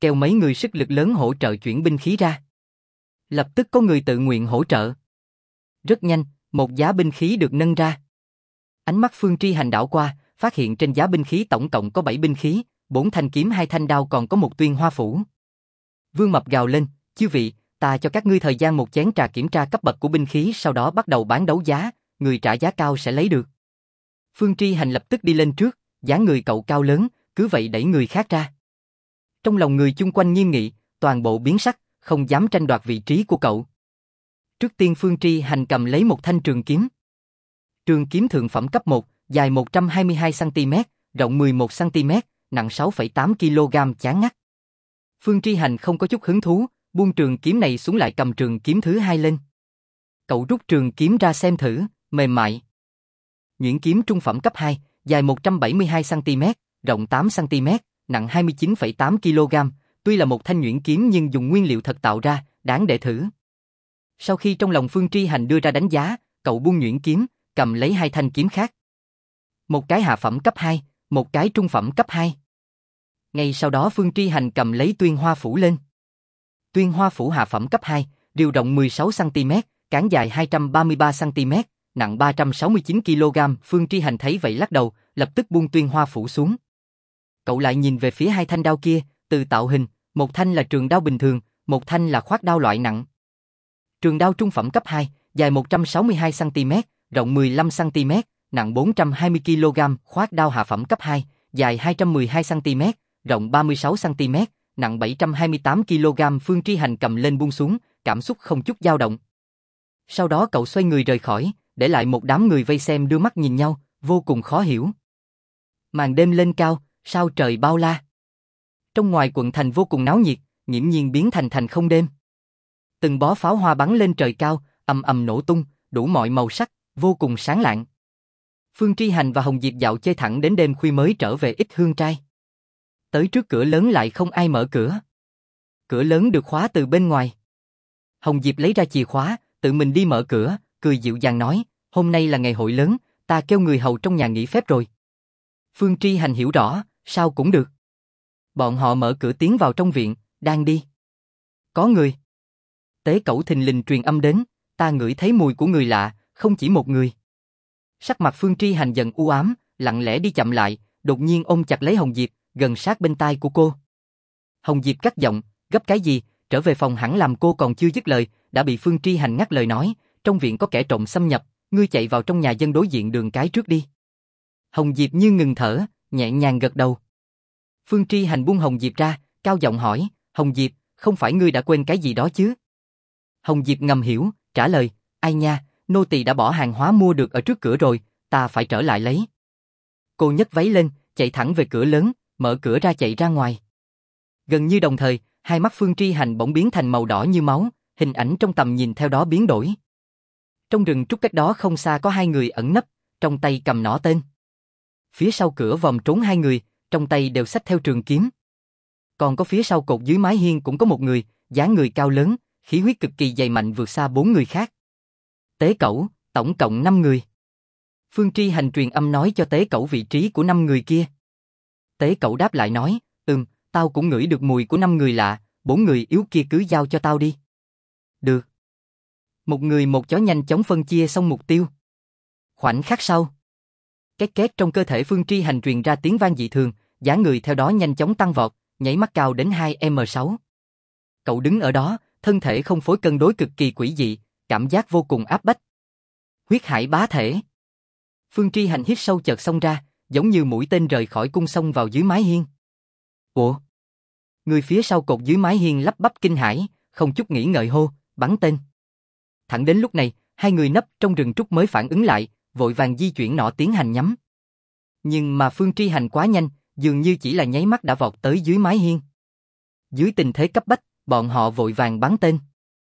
kêu mấy người sức lực lớn hỗ trợ chuyển binh khí ra. Lập tức có người tự nguyện hỗ trợ. Rất nhanh, một giá binh khí được nâng ra. Ánh mắt Phương Tri Hành đảo qua, phát hiện trên giá binh khí tổng cộng có 7 binh khí, 4 thanh kiếm 2 thanh đao còn có một tuyên hoa phủ. Vương Mập gào lên, chư vị, ta cho các ngươi thời gian một chén trà kiểm tra cấp bậc của binh khí, sau đó bắt đầu bán đấu giá, người trả giá cao sẽ lấy được. Phương Tri Hành lập tức đi lên trước, dáng người cậu cao lớn, cứ vậy đẩy người khác ra. Trong lòng người chung quanh nghiêm nghị, toàn bộ biến sắc, không dám tranh đoạt vị trí của cậu. Trước tiên Phương Tri Hành cầm lấy một thanh trường kiếm. Trường kiếm thượng phẩm cấp 1, dài 122cm, rộng 11cm, nặng 6,8 kg, chán ngắt. Phương Tri Hành không có chút hứng thú, buông trường kiếm này xuống lại cầm trường kiếm thứ hai lên. Cậu rút trường kiếm ra xem thử, mềm mại. Nhuyễn kiếm trung phẩm cấp 2, dài 172cm, rộng 8cm, nặng 29,8 kg, tuy là một thanh nhuyễn kiếm nhưng dùng nguyên liệu thật tạo ra, đáng để thử. Sau khi trong lòng Phương Tri Hành đưa ra đánh giá, cậu buông nhuyễn kiếm, cầm lấy hai thanh kiếm khác. Một cái hạ phẩm cấp 2, một cái trung phẩm cấp 2. Ngay sau đó Phương Tri Hành cầm lấy tuyên hoa phủ lên. Tuyên hoa phủ hạ phẩm cấp 2, rìu rộng 16cm, cán dài 233cm, nặng 369 kg. Phương Tri Hành thấy vậy lắc đầu, lập tức buông tuyên hoa phủ xuống. Cậu lại nhìn về phía hai thanh đao kia, từ tạo hình, một thanh là trường đao bình thường, một thanh là khoát đao loại nặng. Trường đao trung phẩm cấp 2, dài 162cm, rộng 15cm, nặng 420 kg. Khoát đao hạ phẩm cấp 2, dài 212cm, rộng 36cm, nặng 728 kg. Phương Tri Hành cầm lên buông xuống, cảm xúc không chút dao động. Sau đó cậu xoay người rời khỏi, để lại một đám người vây xem đưa mắt nhìn nhau, vô cùng khó hiểu. Màn đêm lên cao, sao trời bao la. Trong ngoài quận thành vô cùng náo nhiệt, nghiễm nhiên biến thành không đêm. Từng bó pháo hoa bắn lên trời cao, ầm ầm nổ tung, đủ mọi màu sắc, vô cùng sáng lạng. Phương Tri Hành và Hồng Diệp dạo chơi thẳng đến đêm khuya mới trở về Ích Hương Trai. Tới trước cửa lớn lại không ai mở cửa. Cửa lớn được khóa từ bên ngoài. Hồng Diệp lấy ra chìa khóa, tự mình đi mở cửa, cười dịu dàng nói, hôm nay là ngày hội lớn, ta kêu người hầu trong nhà nghỉ phép rồi. Phương Tri Hành hiểu rõ, sao cũng được. Bọn họ mở cửa tiến vào trong viện, đang đi. Có người. Tế Cẩu thình lình truyền âm đến, ta ngửi thấy mùi của người lạ, không chỉ một người. Sắc mặt Phương Tri Hành dần u ám, lặng lẽ đi chậm lại, đột nhiên ôm chặt lấy Hồng Diệp, gần sát bên tai của cô. Hồng Diệp cất giọng, gấp cái gì, trở về phòng hẳn làm cô còn chưa dứt lời, đã bị Phương Tri Hành ngắt lời nói, trong viện có kẻ trộm xâm nhập, ngươi chạy vào trong nhà dân đối diện đường cái trước đi. Hồng Diệp như ngừng thở, nhẹ nhàng gật đầu. Phương Tri Hành buông Hồng Diệp ra, cao giọng hỏi, Hồng Diệp, không phải ngươi đã quên cái gì đó chứ? Hồng Diệp ngầm hiểu, trả lời, ai nha, nô tỳ đã bỏ hàng hóa mua được ở trước cửa rồi, ta phải trở lại lấy. Cô nhấc váy lên, chạy thẳng về cửa lớn, mở cửa ra chạy ra ngoài. Gần như đồng thời, hai mắt Phương Tri Hành bỗng biến thành màu đỏ như máu, hình ảnh trong tầm nhìn theo đó biến đổi. Trong rừng trúc cách đó không xa có hai người ẩn nấp, trong tay cầm nỏ tên. Phía sau cửa vòng trốn hai người, trong tay đều xách theo trường kiếm. Còn có phía sau cột dưới mái hiên cũng có một người, dáng người cao lớn, khí huyết cực kỳ dày mạnh vượt xa 4 người khác. Tế Cẩu, tổng cộng 5 người. Phương Tri Hành truyền âm nói cho Tế Cẩu vị trí của 5 người kia. Tế Cẩu đáp lại nói, tao cũng ngửi được mùi của 5 người lạ, 4 người yếu kia cứ giao cho tao đi. Được. Một người một chó nhanh chóng phân chia xong mục tiêu. Khoảnh khắc sau, két két trong cơ thể Phương Tri Hành truyền ra tiếng vang dị thường, dáng người theo đó nhanh chóng tăng vọt, nhảy mắt cao đến 2m6. Cậu đứng ở đó, thân thể không phối cân đối cực kỳ quỷ dị, cảm giác vô cùng áp bách. Huyết hải bá thể. Phương Tri Hành hít sâu chợt xông ra, giống như mũi tên rời khỏi cung xông vào dưới mái hiên. Ủa? Người phía sau cột dưới mái hiên lắp bắp kinh hãi, không chút nghĩ ngợi hô, bắn tên. Thẳng đến lúc này, hai người nấp trong rừng trúc mới phản ứng lại, vội vàng di chuyển nỏ tiến hành nhắm. Nhưng mà Phương Tri Hành quá nhanh, dường như chỉ là nháy mắt đã vọt tới dưới mái hiên. Dưới tình thế cấp bách, bọn họ vội vàng bắn tên.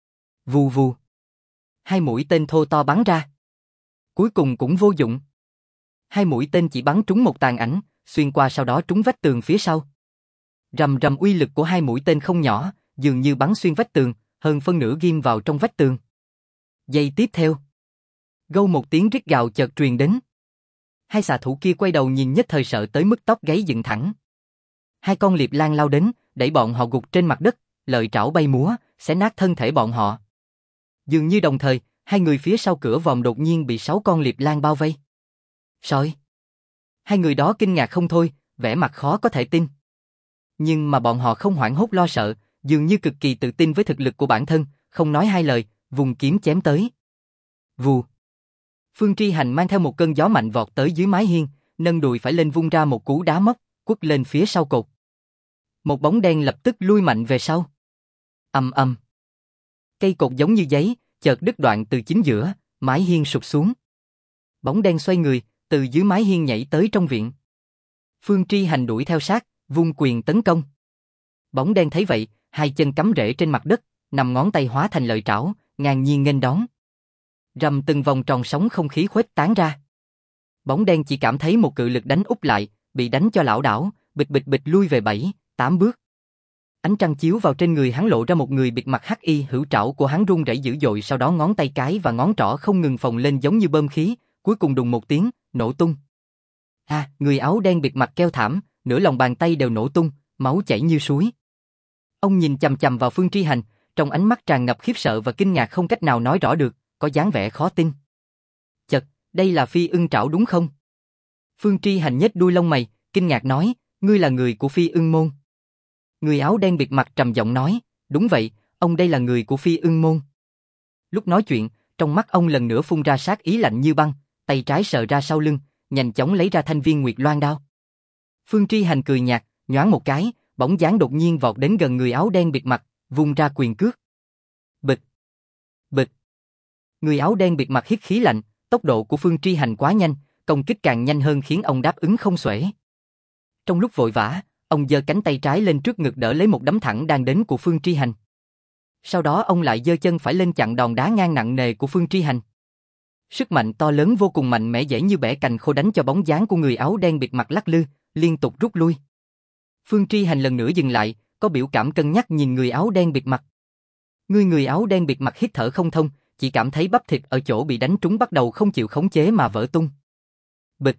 Vù vù. Hai mũi tên thô to bắn ra. Cuối cùng cũng vô dụng. Hai mũi tên chỉ bắn trúng một tàn ảnh, xuyên qua sau đó trúng vách tường phía sau. Rầm rầm, uy lực của hai mũi tên không nhỏ, dường như bắn xuyên vách tường, hơn phân nửa ghim vào trong vách tường. Giây tiếp theo, gâu một tiếng rít gào chợt truyền đến. Hai xạ thủ kia quay đầu nhìn nhất thời sợ tới mức tóc gáy dựng thẳng. Hai con liệp lang lao đến, đẩy bọn họ gục trên mặt đất, lợi trảo bay múa, xé nát thân thể bọn họ. Dường như đồng thời, hai người phía sau cửa vòm đột nhiên bị 6 con liệp lang bao vây. Sói! Hai người đó kinh ngạc không thôi, vẻ mặt khó có thể tin. Nhưng mà bọn họ không hoảng hốt lo sợ, dường như cực kỳ tự tin với thực lực của bản thân, không nói hai lời, vùng kiếm chém tới. Vù! Phương Tri Hành mang theo một cơn gió mạnh vọt tới dưới mái hiên, nâng đùi phải lên vung ra một cú đá móc, quất lên phía sau cột. Một bóng đen lập tức lui mạnh về sau. Ầm ầm. Cây cột giống như giấy, chợt đứt đoạn từ chính giữa, mái hiên sụp xuống. Bóng đen xoay người, từ dưới mái hiên nhảy tới trong viện. Phương Tri Hành đuổi theo sát, vung quyền tấn công. Bóng đen thấy vậy, hai chân cắm rễ trên mặt đất, nằm ngón tay hóa thành lợi trảo, ngang nhiên nghênh đón. Rầm từng vòng tròn sóng không khí khuếch tán ra. Bóng đen chỉ cảm thấy một cự lực đánh úp lại, bị đánh cho lảo đảo, bịch bịch bịch lui về 7, 8 bước. Ánh trăng chiếu vào trên người hắn lộ ra một người bịt mặt hắc y, hữu trảo của hắn rung rẩy dữ dội, sau đó ngón tay cái và ngón trỏ không ngừng phồng lên giống như bơm khí, cuối cùng đùng một tiếng, nổ tung. Người áo đen bịt mặt kêu thảm, nửa lòng bàn tay đều nổ tung, máu chảy như suối. Ông nhìn chằm chằm vào Phương Tri Hành, trong ánh mắt tràn ngập khiếp sợ và kinh ngạc không cách nào nói rõ được, có dáng vẻ khó tin. Chật, đây là Phi Ưng Trảo đúng không? Phương Tri Hành nhếch đuôi lông mày, kinh ngạc nói, ngươi là người của Phi Ưng môn. Người áo đen bịt mặt trầm giọng nói, đúng vậy, ông đây là người của Phi Ưng môn. Lúc nói chuyện, trong mắt ông lần nữa phun ra sát ý lạnh như băng, tay trái sờ ra sau lưng, nhanh chóng lấy ra thanh viên Nguyệt Loan đao. Phương Tri Hành cười nhạt, nhoáng một cái, bóng dáng đột nhiên vọt đến gần người áo đen bịt mặt, vung ra quyền cước. Bịch, bịch. Người áo đen bịt mặt hít khí lạnh, tốc độ của Phương Tri Hành quá nhanh, công kích càng nhanh hơn khiến ông đáp ứng không xuể. Trong lúc vội vã, ông giơ cánh tay trái lên trước ngực đỡ lấy một đấm thẳng đang đến của Phương Tri Hành. Sau đó ông lại giơ chân phải lên chặn đòn đá ngang nặng nề của Phương Tri Hành. Sức mạnh to lớn vô cùng mạnh mẽ dễ như bẻ cành khô đánh cho bóng dáng của người áo đen bịt mặt lắc lư, liên tục rút lui. Phương Tri Hành lần nữa dừng lại, có biểu cảm cân nhắc nhìn người áo đen bịt mặt. Người áo đen bịt mặt hít thở không thông, chỉ cảm thấy bắp thịt ở chỗ bị đánh trúng bắt đầu không chịu khống chế mà vỡ tung. Bịch.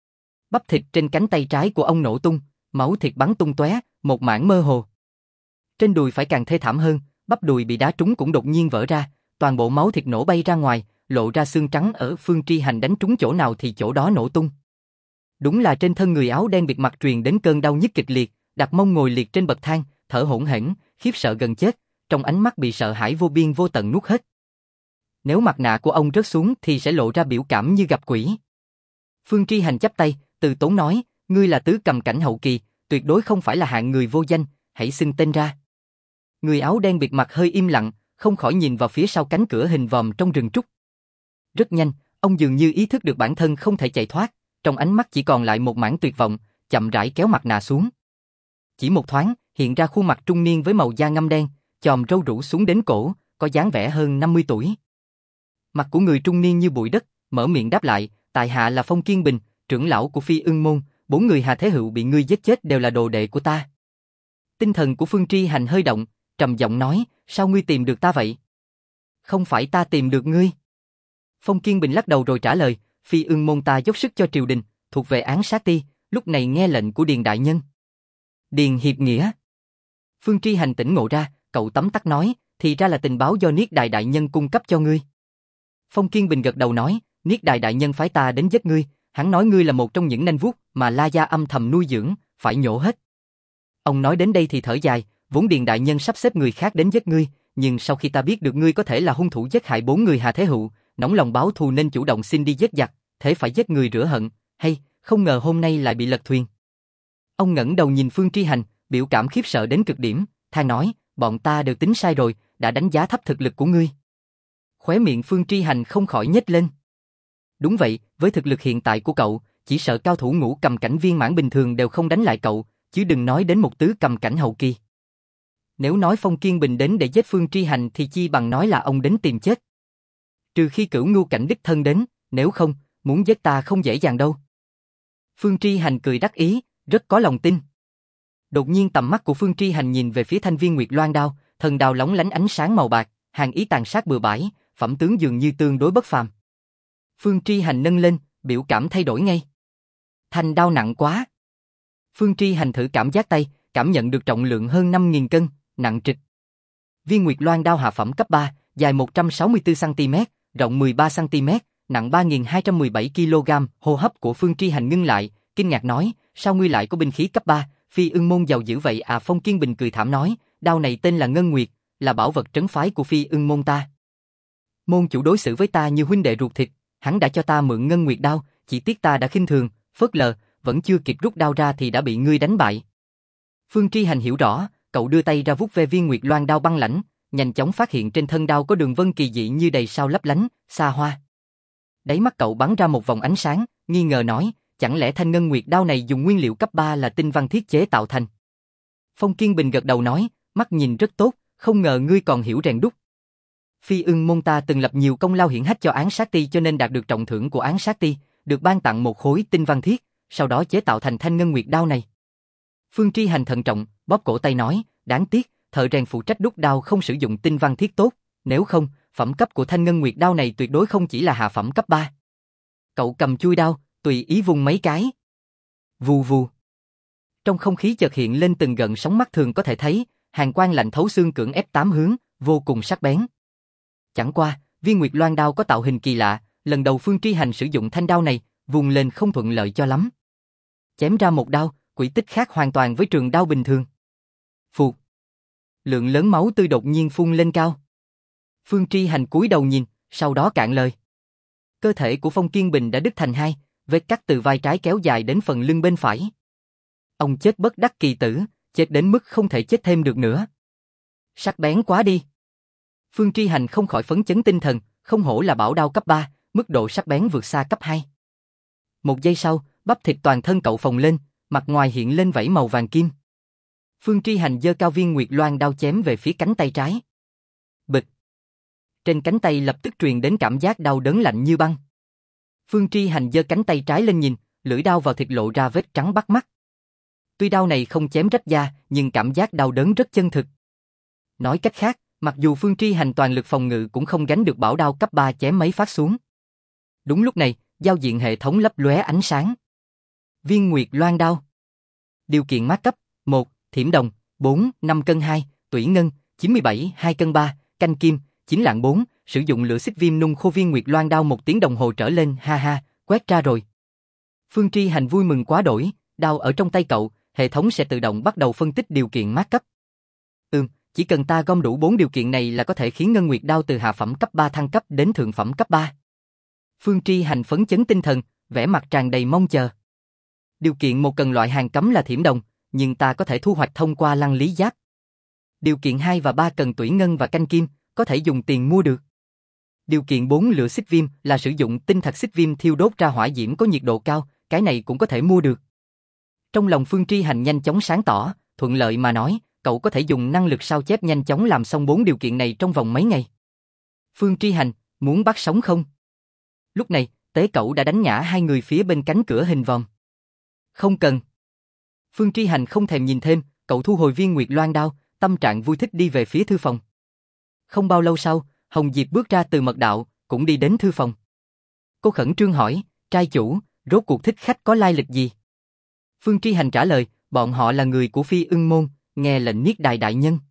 Bắp thịt trên cánh tay trái của ông nổ tung, máu thịt bắn tung tóe, một mảng mơ hồ. Trên đùi phải càng thê thảm hơn, bắp đùi bị đá trúng cũng đột nhiên vỡ ra, toàn bộ máu thịt nổ bay ra ngoài, lộ ra xương trắng ở Phương Tri Hành đánh trúng chỗ nào thì chỗ đó nổ tung. Đúng là trên thân người áo đen bịt mặt truyền đến cơn đau nhức kịch liệt, đặt mông ngồi liệt trên bậc thang, thở hổn hển, khiếp sợ gần chết, trong ánh mắt bị sợ hãi vô biên vô tận nuốt hết. Nếu mặt nạ của ông rớt xuống thì sẽ lộ ra biểu cảm như gặp quỷ. Phương Tri Hành chắp tay, từ tốn nói, ngươi là tứ cầm cảnh hậu kỳ, tuyệt đối không phải là hạng người vô danh, hãy xưng tên ra. Người áo đen bịt mặt hơi im lặng, không khỏi nhìn vào phía sau cánh cửa hình vòm trong rừng trúc. Rất nhanh, ông dường như ý thức được bản thân không thể chạy thoát, trong ánh mắt chỉ còn lại một mảng tuyệt vọng, chậm rãi kéo mặt nạ xuống. Chỉ một thoáng, hiện ra khuôn mặt trung niên với màu da ngăm đen, chòm râu rủ xuống đến cổ, có dáng vẻ hơn 50 tuổi. Mặt của người trung niên như bụi đất, mở miệng đáp lại, tại hạ là Phong Kiên Bình, trưởng lão của Phi Ưng môn, 4 người Hà Thế Hựu bị ngươi giết chết đều là đồ đệ của ta. Tinh thần của Phương Tri Hành hơi động, trầm giọng nói, sao ngươi tìm được ta vậy? Không phải ta tìm được ngươi. Phong Kiên Bình lắc đầu rồi trả lời, Phi Ưng môn ta dốc sức cho triều đình, thuộc về án sát ti, lúc này nghe lệnh của Điền đại nhân. Điền hiệp nghĩa. Phương Tri Hành tỉnh ngộ ra, cậu tấm tắc nói, thì ra là tình báo do Niết Đài đại nhân cung cấp cho ngươi. Phong Kiên Bình gật đầu nói, Niết Đài đại nhân phái ta đến giết ngươi, hắn nói ngươi là một trong những nanh vuốt mà La gia âm thầm nuôi dưỡng, phải nhổ hết. Ông nói đến đây thì thở dài, vốn Điền đại nhân sắp xếp người khác đến giết ngươi, nhưng sau khi ta biết được ngươi có thể là hung thủ giết hại 4 người Hà Thế Hựu, nóng lòng báo thù nên chủ động xin đi giết giặc, thế phải giết người rửa hận, hay không ngờ hôm nay lại bị lật thuyền. Ông ngẩng đầu nhìn Phương Tri Hành, biểu cảm khiếp sợ đến cực điểm, than nói, bọn ta đều tính sai rồi, đã đánh giá thấp thực lực của ngươi. Khóe miệng Phương Tri Hành không khỏi nhếch lên. Đúng vậy, với thực lực hiện tại của cậu, chỉ sợ cao thủ ngũ cầm cảnh viên mãn bình thường đều không đánh lại cậu, chứ đừng nói đến một tứ cầm cảnh hậu kỳ. Nếu nói Phong Kiên Bình đến để giết Phương Tri Hành thì chi bằng nói là ông đến tìm chết. Trừ khi Cửu Ngưu cảnh đích thân đến, nếu không, muốn giết ta không dễ dàng đâu. Phương Tri Hành cười đắc ý, rất có lòng tin. Đột nhiên tầm mắt của Phương Tri Hành nhìn về phía thanh viên Nguyệt Loan đao, thần đao lóng lánh ánh sáng màu bạc, hàn ý tàn sát bừa bãi, phẩm tướng dường như tương đối bất phàm. Phương Tri Hành nâng lên, biểu cảm thay đổi ngay. Thanh đao nặng quá. Phương Tri Hành thử cảm giác tay, cảm nhận được trọng lượng hơn 5.000 cân, nặng trịch. Viên Nguyệt Loan đao hạ phẩm cấp 3, dài 164cm, rộng 13cm, nặng 3.217 kg. Hô hấp của Phương Tri Hành ngưng lại, kinh ngạc nói, sao ngươi lại có binh khí cấp 3, Phi Ưng Môn giàu dữ vậy à? Phong Kiên Bình cười thảm nói, đao này tên là Ngân Nguyệt, là bảo vật trấn phái của Phi Ưng Môn ta. Môn chủ đối xử với ta như huynh đệ ruột thịt, hắn đã cho ta mượn Ngân Nguyệt đao, chỉ tiếc ta đã khinh thường, phớt lờ, vẫn chưa kịp rút đao ra thì đã bị ngươi đánh bại. Phương Tri Hành hiểu rõ, cậu đưa tay ra vuốt ve viên Nguyệt Loan đao băng lãnh, nhanh chóng phát hiện trên thân đao có đường vân kỳ dị như đầy sao lấp lánh, xa hoa. Đáy mắt cậu bắn ra một vòng ánh sáng, nghi ngờ nói, chẳng lẽ thanh Ngân Nguyệt đao này dùng nguyên liệu cấp 3 là tinh văn thiết chế tạo thành? Phong Kiên Bình gật đầu nói, mắt nhìn rất tốt, không ngờ ngươi còn hiểu rèn đúc. Phi Ưng Môn ta từng lập nhiều công lao hiển hách cho Án Sát Ti cho nên đạt được trọng thưởng của Án Sát Ti, được ban tặng một khối tinh văn thiết, sau đó chế tạo thành thanh Ngân Nguyệt đao này. Phương Tri Hành thận trọng, bóp cổ tay nói, đáng tiếc, thợ rèn phụ trách đúc đao không sử dụng tinh văn thiết tốt, nếu không, phẩm cấp của thanh Ngân Nguyệt đao này tuyệt đối không chỉ là hạ phẩm cấp 3. Cậu cầm chuôi đao, tùy ý vung mấy cái. Vù vù. Trong không khí chợt hiện lên từng gợn sóng mắt thường có thể thấy, hàn quang lạnh thấu xương cưỡng ép 8 hướng, vô cùng sắc bén. Chẳng qua, viên Nguyệt Loan đao có tạo hình kỳ lạ, lần đầu Phương Tri Hành sử dụng thanh đao này, vùng lên không thuận lợi cho lắm. Chém ra một đao, quỹ tích khác hoàn toàn với trường đao bình thường. Phụt. Lượng lớn máu tươi đột nhiên phun lên cao. Phương Tri Hành cúi đầu nhìn, sau đó cạn lời. Cơ thể của Phong Kiên Bình đã đứt thành hai, vết cắt từ vai trái kéo dài đến phần lưng bên phải. Ông chết bất đắc kỳ tử, chết đến mức không thể chết thêm được nữa. Sắc bén quá đi. Phương Tri Hành không khỏi phấn chấn tinh thần, không hổ là bảo đao cấp 3, mức độ sắc bén vượt xa cấp 2. Một giây sau, bắp thịt toàn thân cậu phồng lên, mặt ngoài hiện lên vảy màu vàng kim. Phương Tri Hành giơ cao viên Nguyệt Loan đao chém về phía cánh tay trái. Bịch. Trên cánh tay lập tức truyền đến cảm giác đau đớn lạnh như băng. Phương Tri Hành giơ cánh tay trái lên nhìn, lưỡi đao vào thịt lộ ra vết trắng bắt mắt. Tuy đao này không chém rách da, nhưng cảm giác đau đớn rất chân thực. Nói cách khác, mặc dù Phương Tri Hành toàn lực phòng ngự cũng không gánh được bảo đao cấp 3 chém mấy phát xuống. Đúng lúc này, giao diện hệ thống lấp lóe ánh sáng. Viên Nguyệt Loan đao. Điều kiện mát cấp: 1. Thiểm đồng, 4, 5 cân 2, tủy ngân, 97, 2 cân 3, canh kim, 9 lạng 4, sử dụng lửa xích viêm nung khô viên Nguyệt Loan đao 1 tiếng đồng hồ trở lên, ha ha, quét ra rồi. Phương Tri Hành vui mừng quá đỗi, đao ở trong tay cậu, hệ thống sẽ tự động bắt đầu phân tích điều kiện mát cấp. Chỉ cần ta gom đủ 4 điều kiện này là có thể khiến Ngân Nguyệt đao từ hạ phẩm cấp 3 thăng cấp đến thượng phẩm cấp 3. Phương Tri Hành phấn chấn tinh thần, vẻ mặt tràn đầy mong chờ. Điều kiện 1 cần loại hàng cấm là thiểm đồng, nhưng ta có thể thu hoạch thông qua Lăng Lý Giáp. Điều kiện 2 và 3 cần tủy ngân và canh kim, có thể dùng tiền mua được. Điều kiện 4 lửa xích viêm là sử dụng tinh thạch xích viêm thiêu đốt ra hỏa diễm có nhiệt độ cao, cái này cũng có thể mua được. Trong lòng Phương Tri Hành nhanh chóng sáng tỏ, thuận lợi mà nói, cậu có thể dùng năng lực sao chép nhanh chóng làm xong 4 điều kiện này trong vòng mấy ngày. Phương Tri Hành, muốn bắt sống không? Lúc này, Tế Cẩu đã đánh ngã hai người phía bên cánh cửa hình vòm. Không cần. Phương Tri Hành không thèm nhìn thêm, cậu thu hồi viên Nguyệt Loan đao, tâm trạng vui thích đi về phía thư phòng. Không bao lâu sau, Hồng Diệp bước ra từ mật đạo, cũng đi đến thư phòng. Cô khẩn trương hỏi, trai chủ, rốt cuộc thích khách có lai lịch gì? Phương Tri Hành trả lời, bọn họ là người của Phi Ưng Môn, nghe lệnh Niết Đài đại nhân.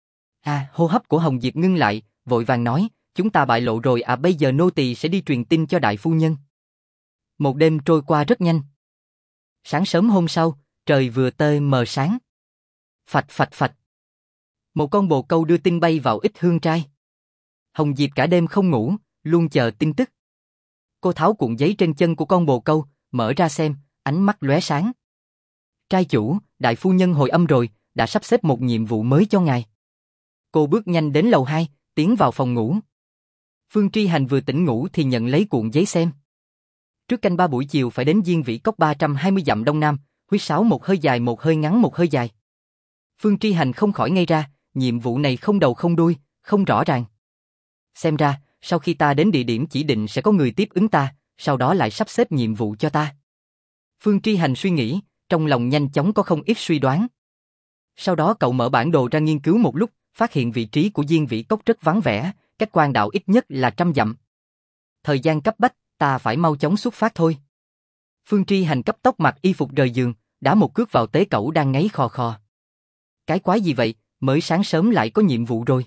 Hô hấp của Hồng Diệp ngưng lại, vội vàng nói, chúng ta bại lộ rồi à, bây giờ nô tỳ sẽ đi truyền tin cho đại phu nhân. Một đêm trôi qua rất nhanh. Sáng sớm hôm sau, trời vừa tơ mờ sáng. Phạch phạch phạch. Một con bồ câu đưa tin bay vào Ích Hương Trai. Hồng Diệp cả đêm không ngủ, luôn chờ tin tức. Cô tháo cuộn giấy trên chân của con bồ câu, mở ra xem, ánh mắt lóe sáng. Trai chủ, đại phu nhân hồi âm rồi, đã sắp xếp một nhiệm vụ mới cho ngài. Cô bước nhanh đến lầu 2, tiến vào phòng ngủ. Phương Tri Hành vừa tỉnh ngủ thì nhận lấy cuộn giấy xem. Trước canh 3 buổi chiều phải đến Diên Vĩ Cốc 320 dặm đông nam, huyết sáo một hơi dài một hơi ngắn một hơi dài. Phương Tri Hành không khỏi ngây ra, nhiệm vụ này không đầu không đuôi, không rõ ràng. Xem ra, sau khi ta đến địa điểm chỉ định sẽ có người tiếp ứng ta, sau đó lại sắp xếp nhiệm vụ cho ta. Phương Tri Hành suy nghĩ, trong lòng nhanh chóng có không ít suy đoán. Sau đó cậu mở bản đồ ra nghiên cứu một lúc, phát hiện vị trí của Diên Vĩ Cốc rất vắng vẻ, cách quan đạo ít nhất là 100 dặm. Thời gian cấp bách, ta phải mau chóng xuất phát thôi. Phương Tri Hành cấp tốc mặc y phục rời giường, đá một cước vào Tế Cẩu đang ngáy khò khò. Cái quái gì vậy, mới sáng sớm lại có nhiệm vụ rồi.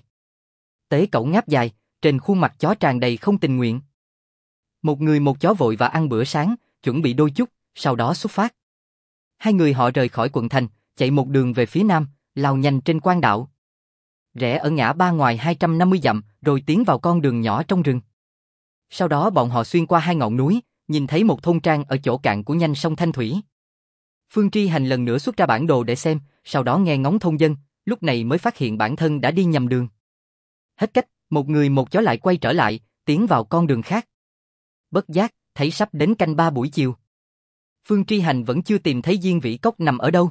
Tế Cẩu ngáp dài, trên khuôn mặt chó tràn đầy không tình nguyện. Một người một chó vội và ăn bữa sáng, chuẩn bị đôi chút, sau đó xuất phát. Hai người họ rời khỏi quận thành, chạy một đường về phía nam, lao nhanh trên quan đạo. Rẽ ở ngã ba ngoài 250 dặm, rồi tiến vào con đường nhỏ trong rừng. Sau đó bọn họ xuyên qua hai ngọn núi, nhìn thấy một thôn trang ở chỗ cạn của nhánh sông Thanh Thủy. Phương Tri Hành lần nữa xuất ra bản đồ để xem, sau đó nghe ngóng thôn dân, lúc này mới phát hiện bản thân đã đi nhầm đường. Hết cách, một người một chó lại quay trở lại, tiến vào con đường khác. Bất giác, thấy sắp đến canh 3 buổi chiều. Phương Tri Hành vẫn chưa tìm thấy Diên Vĩ Cốc nằm ở đâu.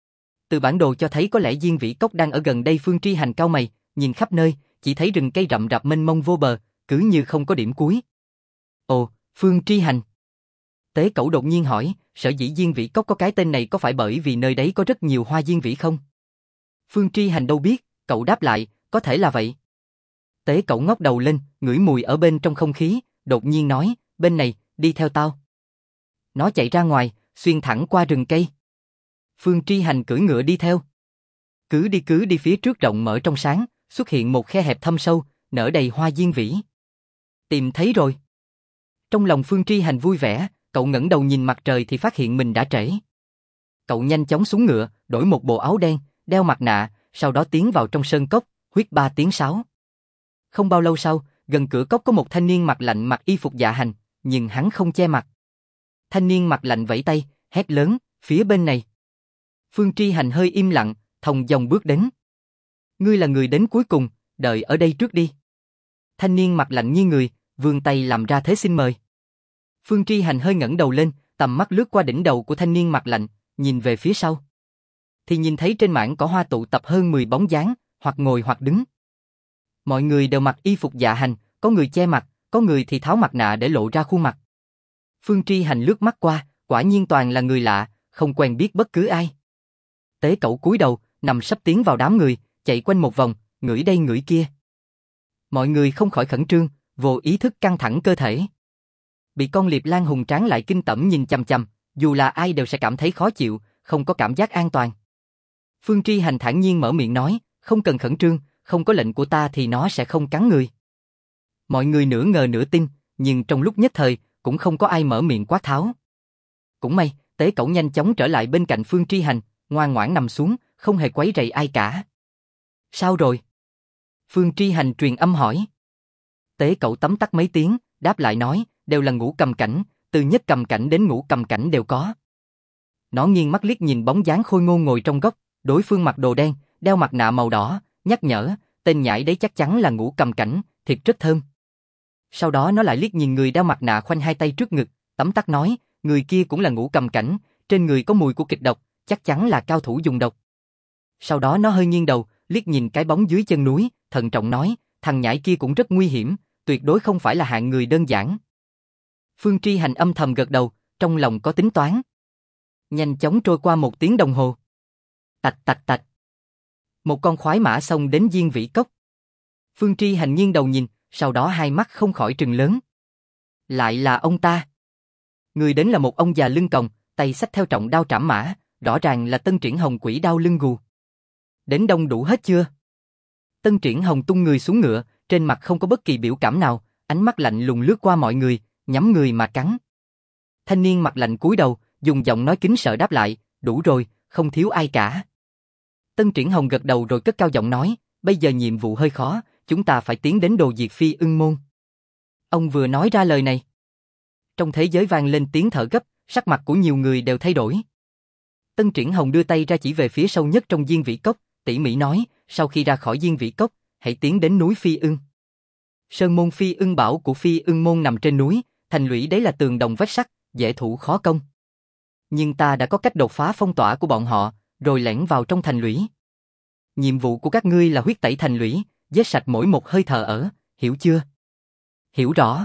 Từ bản đồ cho thấy có lẽ Diên Vĩ Cốc đang ở gần đây. Phương Tri Hành cau mày, nhìn khắp nơi, chỉ thấy rừng cây rậm rạp mênh mông vô bờ, cứ như không có điểm cuối. Ồ, Phương Tri Hành. Tế Cẩu đột nhiên hỏi, sở dĩ Diên Vĩ Cốc có cái tên này có phải bởi vì nơi đấy có rất nhiều hoa diên vĩ không? Phương Tri Hành đâu biết, cậu đáp lại, có thể là vậy. Tế Cẩu ngóc đầu lên, ngửi mùi ở bên trong không khí, đột nhiên nói, bên này, đi theo tao. Nó chạy ra ngoài, xuyên thẳng qua rừng cây. Phương Tri Hành cưỡi ngựa đi theo. Cứ đi phía trước rộng mở trong sáng, xuất hiện một khe hẹp thâm sâu, nở đầy hoa diên vĩ. Tìm thấy rồi. Trong lòng Phương Tri Hành vui vẻ, cậu ngẩng đầu nhìn mặt trời thì phát hiện mình đã trễ. Cậu nhanh chóng xuống ngựa, đổi một bộ áo đen, đeo mặt nạ, sau đó tiến vào trong sơn cốc, huýt 3 tiếng sáo. Không bao lâu sau, gần cửa cốc có một thanh niên mặt lạnh mặc y phục dạ hành, nhưng hắn không che mặt. Thanh niên mặt lạnh vẫy tay, hét lớn, phía bên này. Phương Tri Hành hơi im lặng, thong dong bước đến. Ngươi là người đến cuối cùng, đợi ở đây trước đi. Thanh niên mặt lạnh như người, vươn tay làm ra thế xin mời. Phương Tri Hành hơi ngẩng đầu lên, tầm mắt lướt qua đỉnh đầu của thanh niên mặt lạnh, nhìn về phía sau. Thì nhìn thấy trên mảng cỏ hoa tụ tập hơn 10 bóng dáng, hoặc ngồi hoặc đứng. Mọi người đều mặc y phục dạ hành, có người che mặt, có người thì tháo mặt nạ để lộ ra khuôn mặt. Phương Tri Hành lướt mắt qua, quả nhiên toàn là người lạ, không quen biết bất cứ ai. Tế Cẩu cúi đầu, nằm sấp tiến vào đám người, chạy quanh một vòng, ngửi đây ngửi kia. Mọi người không khỏi khẩn trương, vô ý thức căng thẳng cơ thể. Bị con liệp lang hùng tráng lại kinh tởm nhìn chằm chằm, dù là ai đều sẽ cảm thấy khó chịu, không có cảm giác an toàn. Phương Tri Hành thản nhiên mở miệng nói, không cần khẩn trương, không có lệnh của ta thì nó sẽ không cắn người. Mọi người nửa ngờ nửa tin, nhưng trong lúc nhất thời, cũng không có ai mở miệng quát tháo. Cũng may, Tế Cẩu nhanh chóng trở lại bên cạnh Phương Tri Hành, ngoan ngoãn nằm xuống, không hề quấy rầy ai cả. Sao rồi? Phương Tri Hành truyền âm hỏi. Tế Cẩu tấm tắc mấy tiếng, đáp lại nói, đều là ngũ cầm cảnh, từ nhất cầm cảnh đến ngũ cầm cảnh đều có. Nó nghiêng mắt liếc nhìn bóng dáng khôi ngô ngồi trong góc, đối phương mặc đồ đen, đeo mặt nạ màu đỏ, nhắc nhở, tên nhãi đấy chắc chắn là ngũ cầm cảnh, thịt rất thơm. Sau đó nó lại liếc nhìn người đeo mặt nạ khoanh hai tay trước ngực, tấm tắc nói, người kia cũng là ngũ cầm cảnh, trên người có mùi của kịch độc, chắc chắn là cao thủ dùng độc. Sau đó nó hơi nghiêng đầu, liếc nhìn cái bóng dưới chân núi, thận trọng nói, thằng nhãi kia cũng rất nguy hiểm, tuyệt đối không phải là hạng người đơn giản. Phương Tri Hành âm thầm gật đầu, trong lòng có tính toán. Nhanh chóng trôi qua 1 tiếng đồng hồ. Tạch tạch tạch. Một con khoái mã xông đến Diên Vĩ Cốc. Phương Tri Hành nghiêng đầu nhìn, sau đó hai mắt không khỏi trừng lớn. Lại là ông ta. Người đến là một ông già lưng còng, tay xách theo trọng đao trảm mã, rõ ràng là Tân Triển Hồng quỷ đao lưng gù. Đến đông đủ hết chưa? Tân Triển Hồng tung người xuống ngựa, trên mặt không có bất kỳ biểu cảm nào, ánh mắt lạnh lùng lướt qua mọi người, nhắm người mà cắn. Thanh niên mặt lạnh cúi đầu, dùng giọng nói kính sợ đáp lại, đủ rồi, không thiếu ai cả. Tân Triển Hồng gật đầu rồi cất cao giọng nói, bây giờ nhiệm vụ hơi khó, chúng ta phải tiến đến đồ diệt Phi Ưng Môn. Ông vừa nói ra lời này. Trong thế giới vang lên tiếng thở gấp, sắc mặt của nhiều người đều thay đổi. Tân Triển Hồng đưa tay ra chỉ về phía sâu nhất trong Diên Vĩ Cốc, tỉ mỉ nói, sau khi ra khỏi Diên Vĩ Cốc, hãy tiến đến núi Phi Ưng. Sơn môn Phi Ưng Bảo của Phi Ưng Môn nằm trên núi, thành lũy đấy là tường đồng vách sắt, dễ thủ khó công. Nhưng ta đã có cách đột phá phong tỏa của bọn họ, rồi lẻn vào trong thành lũy. Nhiệm vụ của các ngươi là huyết tẩy thành lũy, giết sạch mỗi một hơi thở ở, hiểu chưa? Hiểu rõ.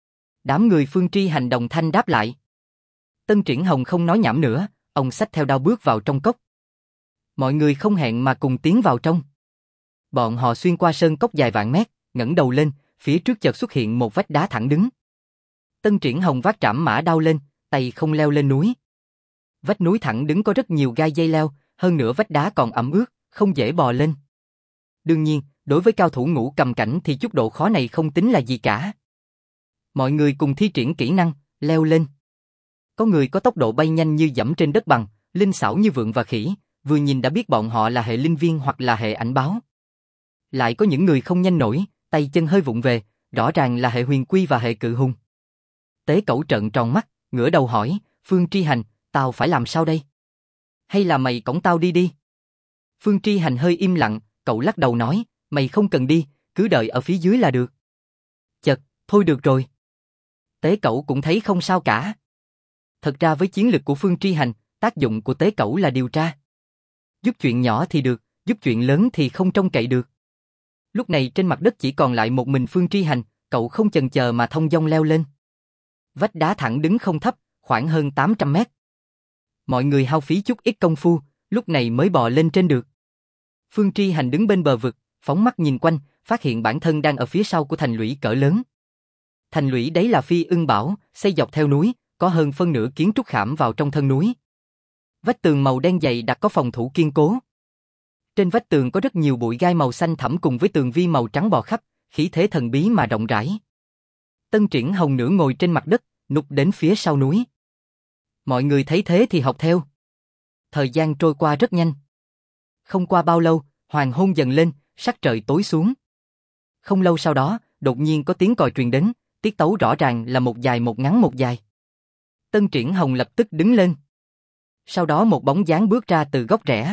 Đám người Phương Tri Hành đồng thanh đáp lại. Tân Triển Hồng không nói nhảm nữa, ông xách theo đao bước vào trong cốc. Mọi người không hẹn mà cùng tiến vào trong. Bọn họ xuyên qua sơn cốc dài vạn mét, ngẩng đầu lên, phía trước chợt xuất hiện một vách đá thẳng đứng. Tân Triển Hồng vác trảm mã đao lên, tay không leo lên núi. Vách núi thẳng đứng có rất nhiều gai dây leo, hơn nữa vách đá còn ẩm ướt, không dễ bò lên. Đương nhiên, đối với cao thủ ngũ cầm cảnh thì chút độ khó này không tính là gì cả. Mọi người cùng thi triển kỹ năng, leo lên. Có người có tốc độ bay nhanh như giẫm trên đất bằng, linh xảo như vượn và khỉ, vừa nhìn đã biết bọn họ là hệ linh viên hoặc là hệ ảnh báo. Lại có những người không nhanh nổi, tay chân hơi vụng về, rõ ràng là hệ huyền quy và hệ cự hung. Tế Cẩu trợn tròn mắt, ngửa đầu hỏi, Phương Tri Hành, tao phải làm sao đây? Hay là mày cõng tao đi đi? Phương Tri Hành hơi im lặng, cậu lắc đầu nói, mày không cần đi, cứ đợi ở phía dưới là được. Chật, thôi được rồi. Tế Cẩu cũng thấy không sao cả. Thật ra với chiến lực của Phương Tri Hành, tác dụng của Tế Cẩu là điều tra. Giúp chuyện nhỏ thì được, giúp chuyện lớn thì không trông cậy được. Lúc này trên mặt đất chỉ còn lại một mình Phương Tri Hành, cậu không chần chờ mà thong dong leo lên. Vách đá thẳng đứng không thấp, khoảng hơn 800 mét. Mọi người hao phí chút ít công phu, lúc này mới bò lên trên được. Phương Tri Hành đứng bên bờ vực, phóng mắt nhìn quanh, phát hiện bản thân đang ở phía sau của thành lũy cỡ lớn. Thành lũy đấy là Phi Ưng Bảo, xây dọc theo núi, có hơn phân nửa kiến trúc khảm vào trong thân núi. Vách tường màu đen dày đặc có phòng thủ kiên cố. Trên vách tường có rất nhiều bụi gai màu xanh thẳm cùng với tường vi màu trắng bò khắp, khí thế thần bí mà rộng rãi. Tân Triển Hồng nửa ngồi trên mặt đất, núp đến phía sau núi. Mọi người thấy thế thì học theo. Thời gian trôi qua rất nhanh. Không qua bao lâu, hoàng hôn dần lên, sắc trời tối xuống. Không lâu sau đó, đột nhiên có tiếng còi truyền đến, tiết tấu rõ ràng là một dài một ngắn một dài. Tân Triển Hồng lập tức đứng lên. Sau đó một bóng dáng bước ra từ góc rẽ.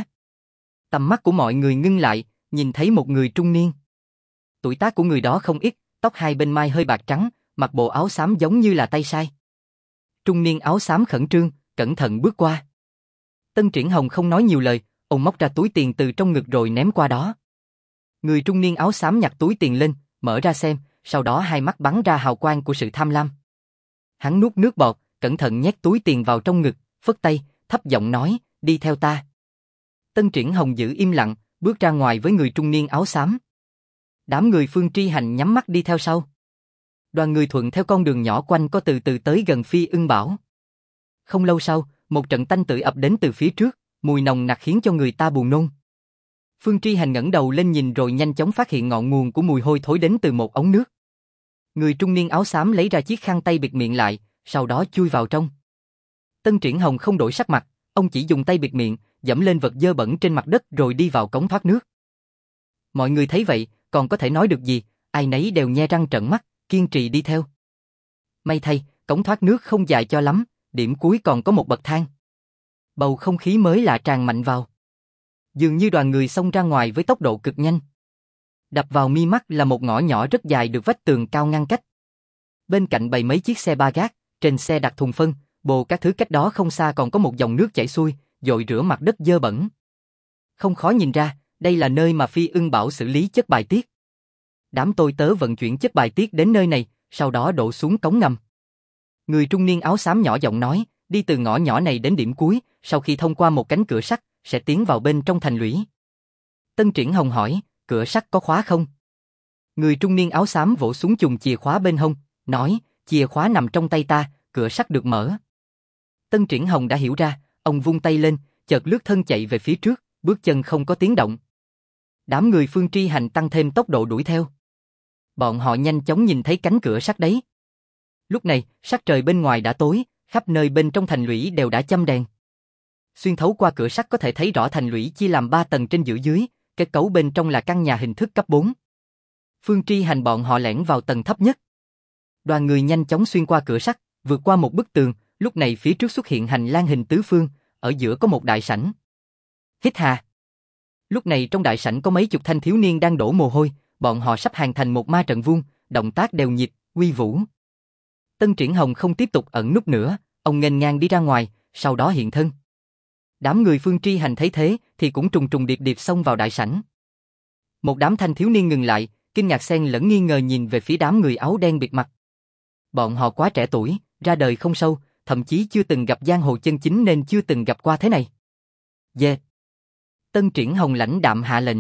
Tầm mắt của mọi người ngưng lại, nhìn thấy một người trung niên. Tuổi tác của người đó không ít, tóc hai bên mai hơi bạc trắng, mặc bộ áo xám giống như là tay sai. Trung niên áo xám khẩn trương, cẩn thận bước qua. Tân Triển Hồng không nói nhiều lời, ông móc ra túi tiền từ trong ngực rồi ném qua đó. Người trung niên áo xám nhặt túi tiền lên, mở ra xem, sau đó hai mắt bắn ra hào quang của sự tham lam. Hắn nuốt nước bọt, cẩn thận nhét túi tiền vào trong ngực, phất tay, thấp giọng nói, đi theo ta. Tân Triển Hồng giữ im lặng, bước ra ngoài với người trung niên áo xám. Đám người Phương Tri Hành nhắm mắt đi theo sau. Đoàn người thuận theo con đường nhỏ quanh co từ từ tới gần Phi Ưng Bảo. Không lâu sau, một trận tanh tưởi ập đến từ phía trước, mùi nồng nặc khiến cho người ta buồn nôn. Phương Tri Hành ngẩng đầu lên nhìn rồi nhanh chóng phát hiện ngọn nguồn của mùi hôi thối đến từ một ống nước. Người trung niên áo xám lấy ra chiếc khăn tay bịt miệng lại, sau đó chui vào trong. Tân Triển Hồng không đổi sắc mặt, ông chỉ dùng tay bịt miệng, dẫm lên vật dơ bẩn trên mặt đất rồi đi vào cống thoát nước. Mọi người thấy vậy, còn có thể nói được gì, ai nấy đều nhe răng trợn mắt, kiên trì đi theo. May thay, cống thoát nước không dài cho lắm, điểm cuối còn có một bậc thang. Bầu không khí mới lạ tràn mạnh vào. Dường như đoàn người xông ra ngoài với tốc độ cực nhanh. Đập vào mi mắt là một ngõ nhỏ rất dài được vách tường cao ngăn cách. Bên cạnh bày mấy chiếc xe ba gác, trên xe đặt thùng phân, bồ các thứ, cách đó không xa còn có một dòng nước chảy xuôi, dội rửa mặt đất dơ bẩn. Không khó nhìn ra, đây là nơi mà Phi Ưng Bảo xử lý chất bài tiết. Đám tôi tớ vận chuyển chất bài tiết đến nơi này, sau đó đổ xuống cống ngầm. Người trung niên áo xám nhỏ giọng nói, đi từ ngõ nhỏ này đến điểm cuối, sau khi thông qua một cánh cửa sắt, sẽ tiến vào bên trong thành lũy. Tân Triển Hồng hỏi, cửa sắt có khóa không? Người trung niên áo xám vỗ xuống chùm chìa khóa bên hông, nói, chìa khóa nằm trong tay ta, cửa sắt được mở. Tân Triển Hồng đã hiểu ra, ông vung tay lên, chợt lướt thân chạy về phía trước, bước chân không có tiếng động. Đám người Phương Tri Hành tăng thêm tốc độ đuổi theo. Bọn họ nhanh chóng nhìn thấy cánh cửa sắt đấy. Lúc này, sắc trời bên ngoài đã tối, khắp nơi bên trong thành lũy đều đã châm đèn. Xuyên thấu qua cửa sắt có thể thấy rõ thành lũy chia làm 3 tầng trên giữa dưới, kết cấu bên trong là căn nhà hình thức cấp 4. Phương Tri Hành bọn họ lẻn vào tầng thấp nhất. Đoàn người nhanh chóng xuyên qua cửa sắt, vượt qua một bức tường, lúc này phía trước xuất hiện hành lang hình tứ phương, ở giữa có một đại sảnh. Hít hà. Lúc này trong đại sảnh có mấy chục thanh thiếu niên đang đổ mồ hôi, bọn họ sắp hàng thành một ma trận vuông, động tác đều nhịp, uy vũ. Tân Triển Hồng không tiếp tục ẩn núp nữa, ông nghênh ngang đi ra ngoài, sau đó hiện thân. Đám người Phương Tri Hành thấy thế thì cũng trùng trùng điệp điệp xông vào đại sảnh. Một đám thanh thiếu niên ngừng lại, kinh ngạc xen lẫn nghi ngờ nhìn về phía đám người áo đen bịt mặt. Bọn họ quá trẻ tuổi, ra đời không sâu, thậm chí chưa từng gặp giang hồ chân chính nên chưa từng gặp qua thế này. Yeah. Tân Triển Hồng lãnh đạm hạ lệnh.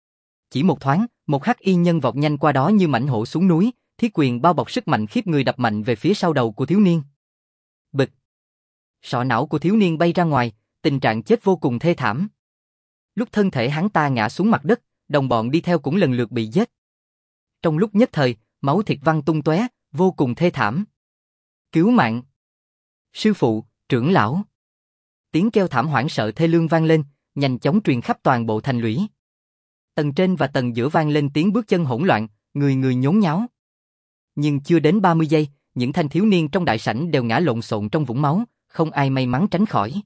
Chỉ một thoáng, một hắc y nhân vọt nhanh qua đó như mãnh hổ xuống núi, thiết quyền bao bọc sức mạnh khiếp người đập mạnh về phía sau đầu của thiếu niên. Bịch. Sọ não của thiếu niên bay ra ngoài, tình trạng chết vô cùng thê thảm. Lúc thân thể hắn ta ngã xuống mặt đất, đồng bọn đi theo cũng lần lượt bị giết. Trong lúc nhất thời, máu thịt văng tung tóe, vô cùng thê thảm. Cứu mạng! Sư phụ, trưởng lão! Tiếng kêu thảm hoảng sợ thê lương vang lên, nhanh chóng truyền khắp toàn bộ thành lũy. Tầng trên và tầng giữa vang lên tiếng bước chân hỗn loạn, người người nhốn nháo. Nhưng chưa đến 30 giây, những thanh thiếu niên trong đại sảnh đều ngã lộn xộn trong vũng máu, không ai may mắn tránh khỏi.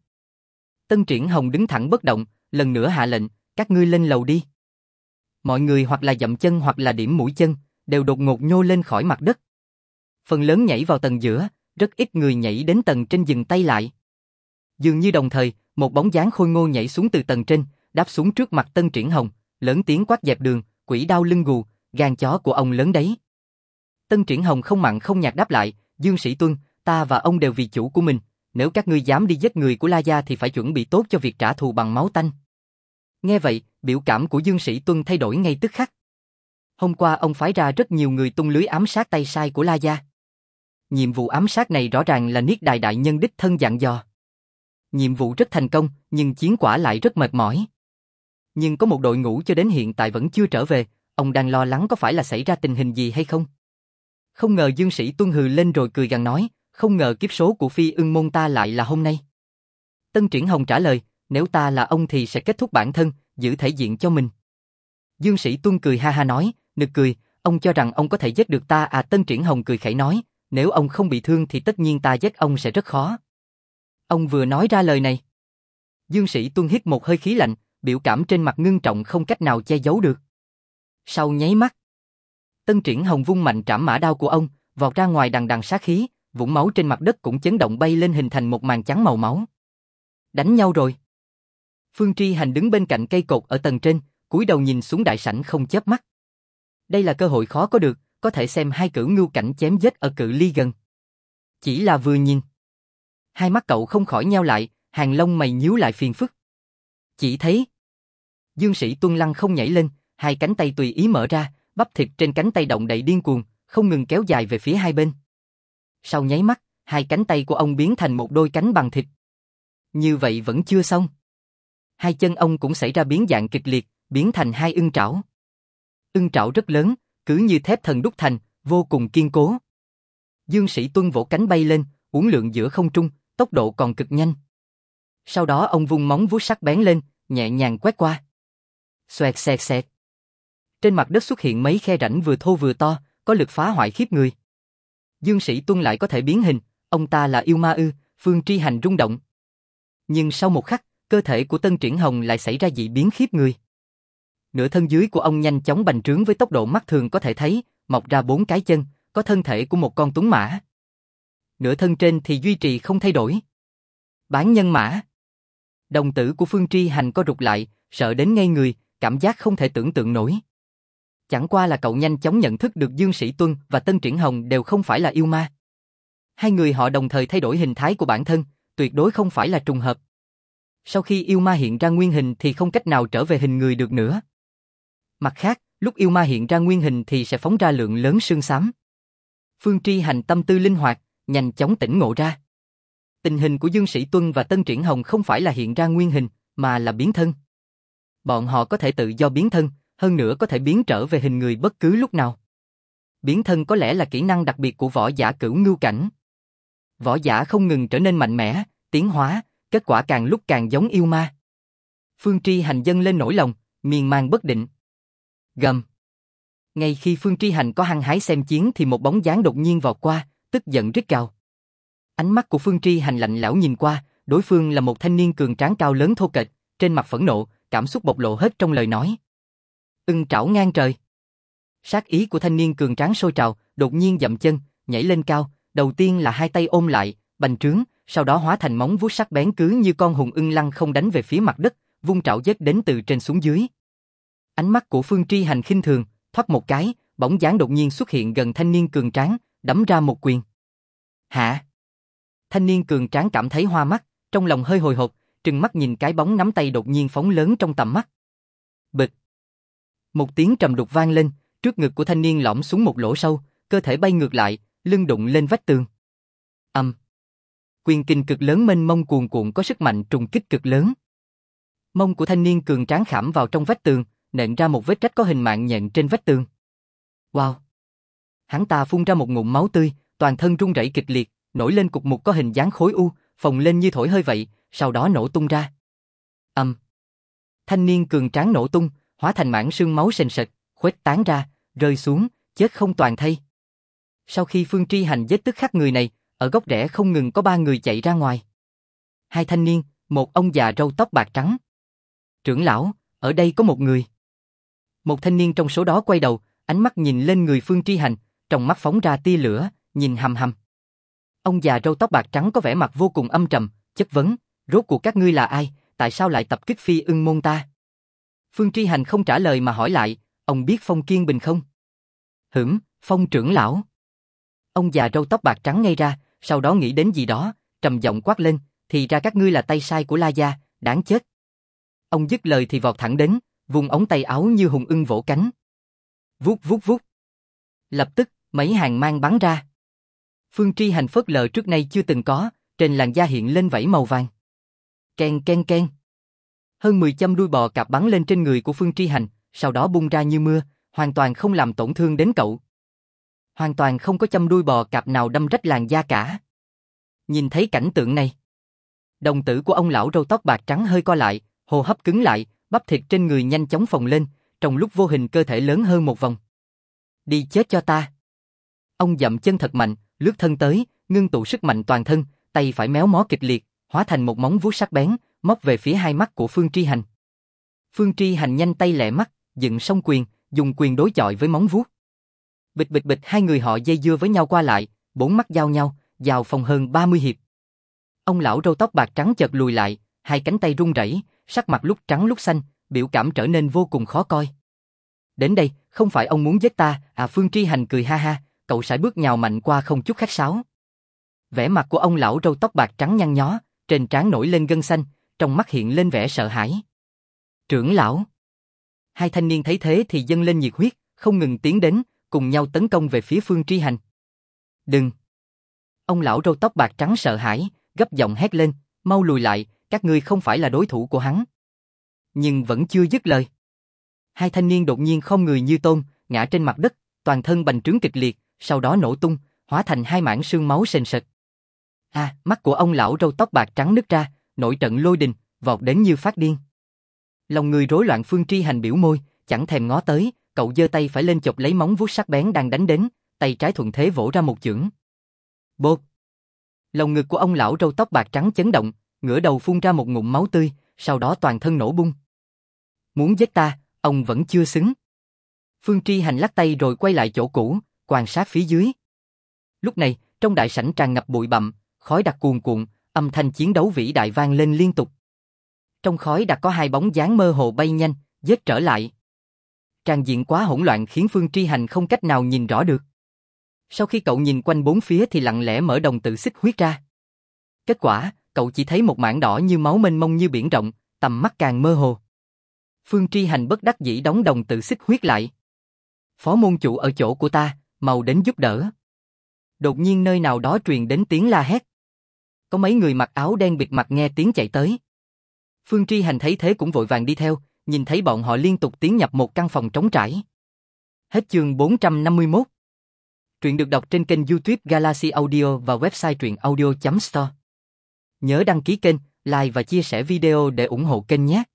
Tân Triển Hồng đứng thẳng bất động, lần nữa hạ lệnh, các ngươi lên lầu đi. Mọi người hoặc là dậm chân hoặc là điểm mũi chân, đều đột ngột nhô lên khỏi mặt đất. Phần lớn nhảy vào tầng giữa, rất ít người nhảy đến tầng trên dừng tay lại. Dường như đồng thời, một bóng dáng khôi ngô nhảy xuống từ tầng trên, đáp xuống trước mặt Tân Triển Hồng, lớn tiếng quát dẹp đường, quỷ đao lưng gù, gan chó của ông lớn đấy. Tân Triển Hồng không mặn không nhạt đáp lại, Dương Sĩ Tuân, ta và ông đều vì chủ của mình, nếu các ngươi dám đi giết người của La Gia thì phải chuẩn bị tốt cho việc trả thù bằng máu tanh. Nghe vậy, biểu cảm của Dương Sĩ Tuân thay đổi ngay tức khắc. Hôm qua ông phái ra rất nhiều người tung lưới ám sát tay sai của La Gia. Nhiệm vụ ám sát này rõ ràng là Niết Đài đại nhân đích thân dặn dò. Nhiệm vụ rất thành công, nhưng chiến quả lại rất mệt mỏi. Nhưng có một đội ngũ cho đến hiện tại vẫn chưa trở về, ông đang lo lắng có phải là xảy ra tình hình gì hay không? Không ngờ Dương Sĩ Tuân hừ lên rồi cười gằn nói, không ngờ kiếp số của Phi Ưng môn ta lại là hôm nay. Tân Triển Hồng trả lời, nếu ta là ông thì sẽ kết thúc bản thân, giữ thể diện cho mình. Dương Sĩ Tuân cười ha ha nói, nực cười, ông cho rằng ông có thể giết được ta à? Tân Triển Hồng cười khẩy nói, nếu ông không bị thương thì tất nhiên ta giết ông sẽ rất khó. Ông vừa nói ra lời này. Dương Sĩ Tuân hít một hơi khí lạnh, biểu cảm trên mặt ngưng trọng không cách nào che giấu được. Sau nháy mắt, Tân Triển Hồng vung mạnh trảm mã đao của ông, vọt ra ngoài đằng đằng sát khí, vũng máu trên mặt đất cũng chấn động bay lên hình thành một màn trắng màu máu. Đánh nhau rồi. Phương Tri Hành đứng bên cạnh cây cột ở tầng trên, cúi đầu nhìn xuống đại sảnh không chớp mắt. Đây là cơ hội khó có được, có thể xem hai cửu ngưu cảnh chém giết ở cự ly gần. Chỉ là vừa nhìn, hai mắt cậu không khỏi nheo lại, hàng lông mày nhíu lại phiền phức. Chỉ thấy Dương Sĩ Tuân lăng không nhảy lên, hai cánh tay tùy ý mở ra, bắp thịt trên cánh tay động đậy điên cuồng, không ngừng kéo dài về phía hai bên. Sau nháy mắt, hai cánh tay của ông biến thành một đôi cánh bằng thịt. Như vậy vẫn chưa xong. Hai chân ông cũng xảy ra biến dạng kịch liệt, biến thành hai ưng trảo. Ưng trảo rất lớn, cứ như thép thần đúc thành, vô cùng kiên cố. Dương Sĩ Tuân vỗ cánh bay lên, uốn lượn giữa không trung, tốc độ còn cực nhanh. Sau đó ông vung móng vuốt sắc bén lên, nhẹ nhàng quét qua. Xoẹt xẹt xẹt. Trên mặt đất xuất hiện mấy khe rãnh vừa thô vừa to, có lực phá hoại khiếp người. Dương Sĩ Tuân lại có thể biến hình, ông ta là yêu ma ư? Phương Tri Hành rung động. Nhưng sau một khắc, cơ thể của Tân Triển Hồng lại xảy ra dị biến khiếp người. Nửa thân dưới của ông nhanh chóng bành trướng với tốc độ mắt thường có thể thấy, mọc ra 4 cái chân, có thân thể của một con tuấn mã. Nửa thân trên thì duy trì không thay đổi. Bán nhân mã. Đồng tử của Phương Tri Hành co rụt lại, sợ đến ngây người, cảm giác không thể tưởng tượng nổi. Chẳng qua là cậu nhanh chóng nhận thức được Dương Sĩ Tuân và Tân Triển Hồng đều không phải là yêu ma. Hai người họ đồng thời thay đổi hình thái của bản thân, tuyệt đối không phải là trùng hợp. Sau khi yêu ma hiện ra nguyên hình thì không cách nào trở về hình người được nữa. Mặt khác, lúc yêu ma hiện ra nguyên hình thì sẽ phóng ra lượng lớn sương xám. Phương Tri Hành tâm tư linh hoạt, nhanh chóng tỉnh ngộ ra. Tình hình của Dương Sĩ Tuân và Tân Triển Hồng không phải là hiện ra nguyên hình, mà là biến thân. Bọn họ có thể tự do biến thân, hơn nữa có thể biến trở về hình người bất cứ lúc nào. Biến thân có lẽ là kỹ năng đặc biệt của võ giả cửu ngưu cảnh. Võ giả không ngừng trở nên mạnh mẽ, tiến hóa, kết quả càng lúc càng giống yêu ma. Phương Tri Hành dâng lên nỗi lòng, miên man bất định. Gầm. Ngay khi Phương Tri Hành có hăng hái xem chiến thì một bóng dáng đột nhiên vọt qua, tức giận rít gào. Ánh mắt của Phương Tri Hành lạnh lẽo nhìn qua, đối phương là một thanh niên cường tráng cao lớn thô kệch, trên mặt phẫn nộ, cảm xúc bộc lộ hết trong lời nói. Ưng trảo ngang trời. Sát ý của thanh niên cường tráng sôi trào, đột nhiên dậm chân, nhảy lên cao, đầu tiên là hai tay ôm lại, bành trướng, sau đó hóa thành móng vuốt sắc bén cứ như con hùng ưng lăng không đánh về phía mặt đất, vung trảo giết đến từ trên xuống dưới. Ánh mắt của Phương Tri Hành khinh thường, thoát một cái, bóng dáng đột nhiên xuất hiện gần thanh niên cường tráng, đấm ra một quyền. Hả? Thanh niên cường tráng cảm thấy hoa mắt, trong lòng hơi hồi hộp, trừng mắt nhìn cái bóng nắm tay đột nhiên phóng lớn trong tầm mắt. Bịch. Một tiếng trầm đục vang lên, trước ngực của thanh niên lõm xuống một lỗ sâu, cơ thể bay ngược lại, lưng đụng lên vách tường. Quyền kình cực lớn mênh mông cuồn cuộn có sức mạnh trùng kích cực lớn. Mông của thanh niên cường tráng khảm vào trong vách tường, nện ra một vết rách có hình mạng nhện trên vách tường. Wow! Hắn ta phun ra một ngụm máu tươi, toàn thân run rẩy kịch liệt, nổi lên cục mục có hình dáng khối u, phồng lên như thổi hơi vậy, sau đó nổ tung ra. Thanh niên cường tráng nổ tung, hóa thành mảng sương máu sền sệt, khuếch tán ra, rơi xuống, chết không toàn thây. Sau khi Phương Tri Hành giết tức khắc người này, ở góc rẽ không ngừng có 3 người chạy ra ngoài. 2 thanh niên, một ông già râu tóc bạc trắng. Trưởng lão, ở đây có một người. Một thanh niên trong số đó quay đầu, ánh mắt nhìn lên người Phương Tri Hành, trong mắt phóng ra tia lửa, nhìn hằm hằm. Ông già râu tóc bạc trắng có vẻ mặt vô cùng âm trầm, chất vấn, rốt cuộc các ngươi là ai, tại sao lại tập kích Phi Ưng môn ta? Phương Tri Hành không trả lời mà hỏi lại, ông biết Phong Kiên Bình không? Phong trưởng lão. Ông già râu tóc bạc trắng ngây ra, sau đó nghĩ đến gì đó, trầm giọng quát lên, thì ra các ngươi là tay sai của La Gia, đáng chết. Ông dứt lời thì vọt thẳng đến, vùng ống tay áo như hùng ưng vỗ cánh. Vút vút vút. Lập tức, mấy hàng mang bắn ra. Phương Tri Hành phớt lờ trước nay chưa từng có, trên làn da hiện lên vảy màu vàng. Ken ken ken. Hơn 10 châm đuôi bò cạp bắn lên trên người của Phương Tri Hành, sau đó bung ra như mưa, hoàn toàn không làm tổn thương đến cậu. Hoàn toàn không có châm đuôi bò cạp nào đâm rách làn da cả. Nhìn thấy cảnh tượng này, đồng tử của ông lão râu tóc bạc trắng hơi co lại, hô hấp cứng lại, bắp thịt trên người nhanh chóng phồng lên, trong lúc vô hình cơ thể lớn hơn một vòng. Đi chết cho ta. Ông dậm chân thật mạnh, lướt thân tới, ngưng tụ sức mạnh toàn thân, tay phải méo mó kịch liệt, hóa thành một móng vuốt sắc bén, móc về phía hai mắt của Phương Tri Hành. Phương Tri Hành nhanh tay lẹ mắt, dựng song quyền, dùng quyền đối chọi với móng vuốt. Bịch bịch bịch, hai người họ dây dưa với nhau qua lại, 4 mắt giao nhau, vào phòng hơn 30 hiệp. Ông lão râu tóc bạc trắng chợt lùi lại, hai cánh tay run rẩy, sắc mặt lúc trắng lúc xanh, biểu cảm trở nên vô cùng khó coi. Đến đây, không phải ông muốn giết ta, à? Phương Tri Hành cười ha ha, cậu sải bước nhào mạnh qua không chút khách sáo. Vẻ mặt của ông lão râu tóc bạc trắng nhăn nhó, trên trán nổi lên gân xanh, trong mắt hiện lên vẻ sợ hãi. Trưởng lão. Hai thanh niên thấy thế thì dâng lên nhiệt huyết, không ngừng tiến đến, cùng nhau tấn công về phía Phương Tri Hành. Đừng! Ông lão râu tóc bạc trắng sợ hãi, gấp giọng hét lên, mau lùi lại, các ngươi không phải là đối thủ của hắn. Nhưng vẫn chưa dứt lời. Hai thanh niên đột nhiên khom người như tôm, ngã trên mặt đất, toàn thân bành trướng kịch liệt, sau đó nổ tung, hóa thành hai mảng xương máu sền sệt. Mắt của ông lão râu tóc bạc trắng nứt ra, nổi trận lôi đình, vọt đến như phát điên. Lòng người rối loạn. Phương Tri Hành biểu môi, chẳng thèm ngó tới, cậu giơ tay phải lên chộp lấy móng vuốt sắc bén đang đánh đến, tay trái thuận thế vỗ ra một chưởng. Bột! Lồng ngực của ông lão râu tóc bạc trắng chấn động, ngửa đầu phun ra một ngụm máu tươi, sau đó toàn thân nổ bung. Muốn giết ta, ông vẫn chưa xứng. Phương Tri Hành lắc tay rồi quay lại chỗ cũ, quan sát phía dưới. Lúc này, trong đại sảnh tràn ngập bụi bặm, khói đặc cuồn cuộn, âm thanh chiến đấu vĩ đại vang lên liên tục. Trong khói đặc có hai bóng dáng mơ hồ bay nhanh, giết trở lại. Tràn diện quá hỗn loạn khiến Phương Tri Hành không cách nào nhìn rõ được. Sau khi cậu nhìn quanh bốn phía thì lặng lẽ mở đồng tử xích huyết ra. Kết quả, cậu chỉ thấy một mảng đỏ như máu mênh mông như biển rộng, tầm mắt càng mơ hồ. Phương Tri Hành bất đắc dĩ đóng đồng tử xích huyết lại. Phó môn chủ ở chỗ của ta, mau đến giúp đỡ. Đột nhiên nơi nào đó truyền đến tiếng la hét. Có mấy người mặc áo đen bịt mặt nghe tiếng chạy tới. Phương Tri Hành thấy thế cũng vội vàng đi theo, nhìn thấy bọn họ liên tục tiến nhập một căn phòng trống trải. Hết chương 451. Truyện được đọc trên kênh YouTube Galaxy Audio và website truyệnaudio.store. Nhớ đăng ký kênh, like và chia sẻ video để ủng hộ kênh nhé.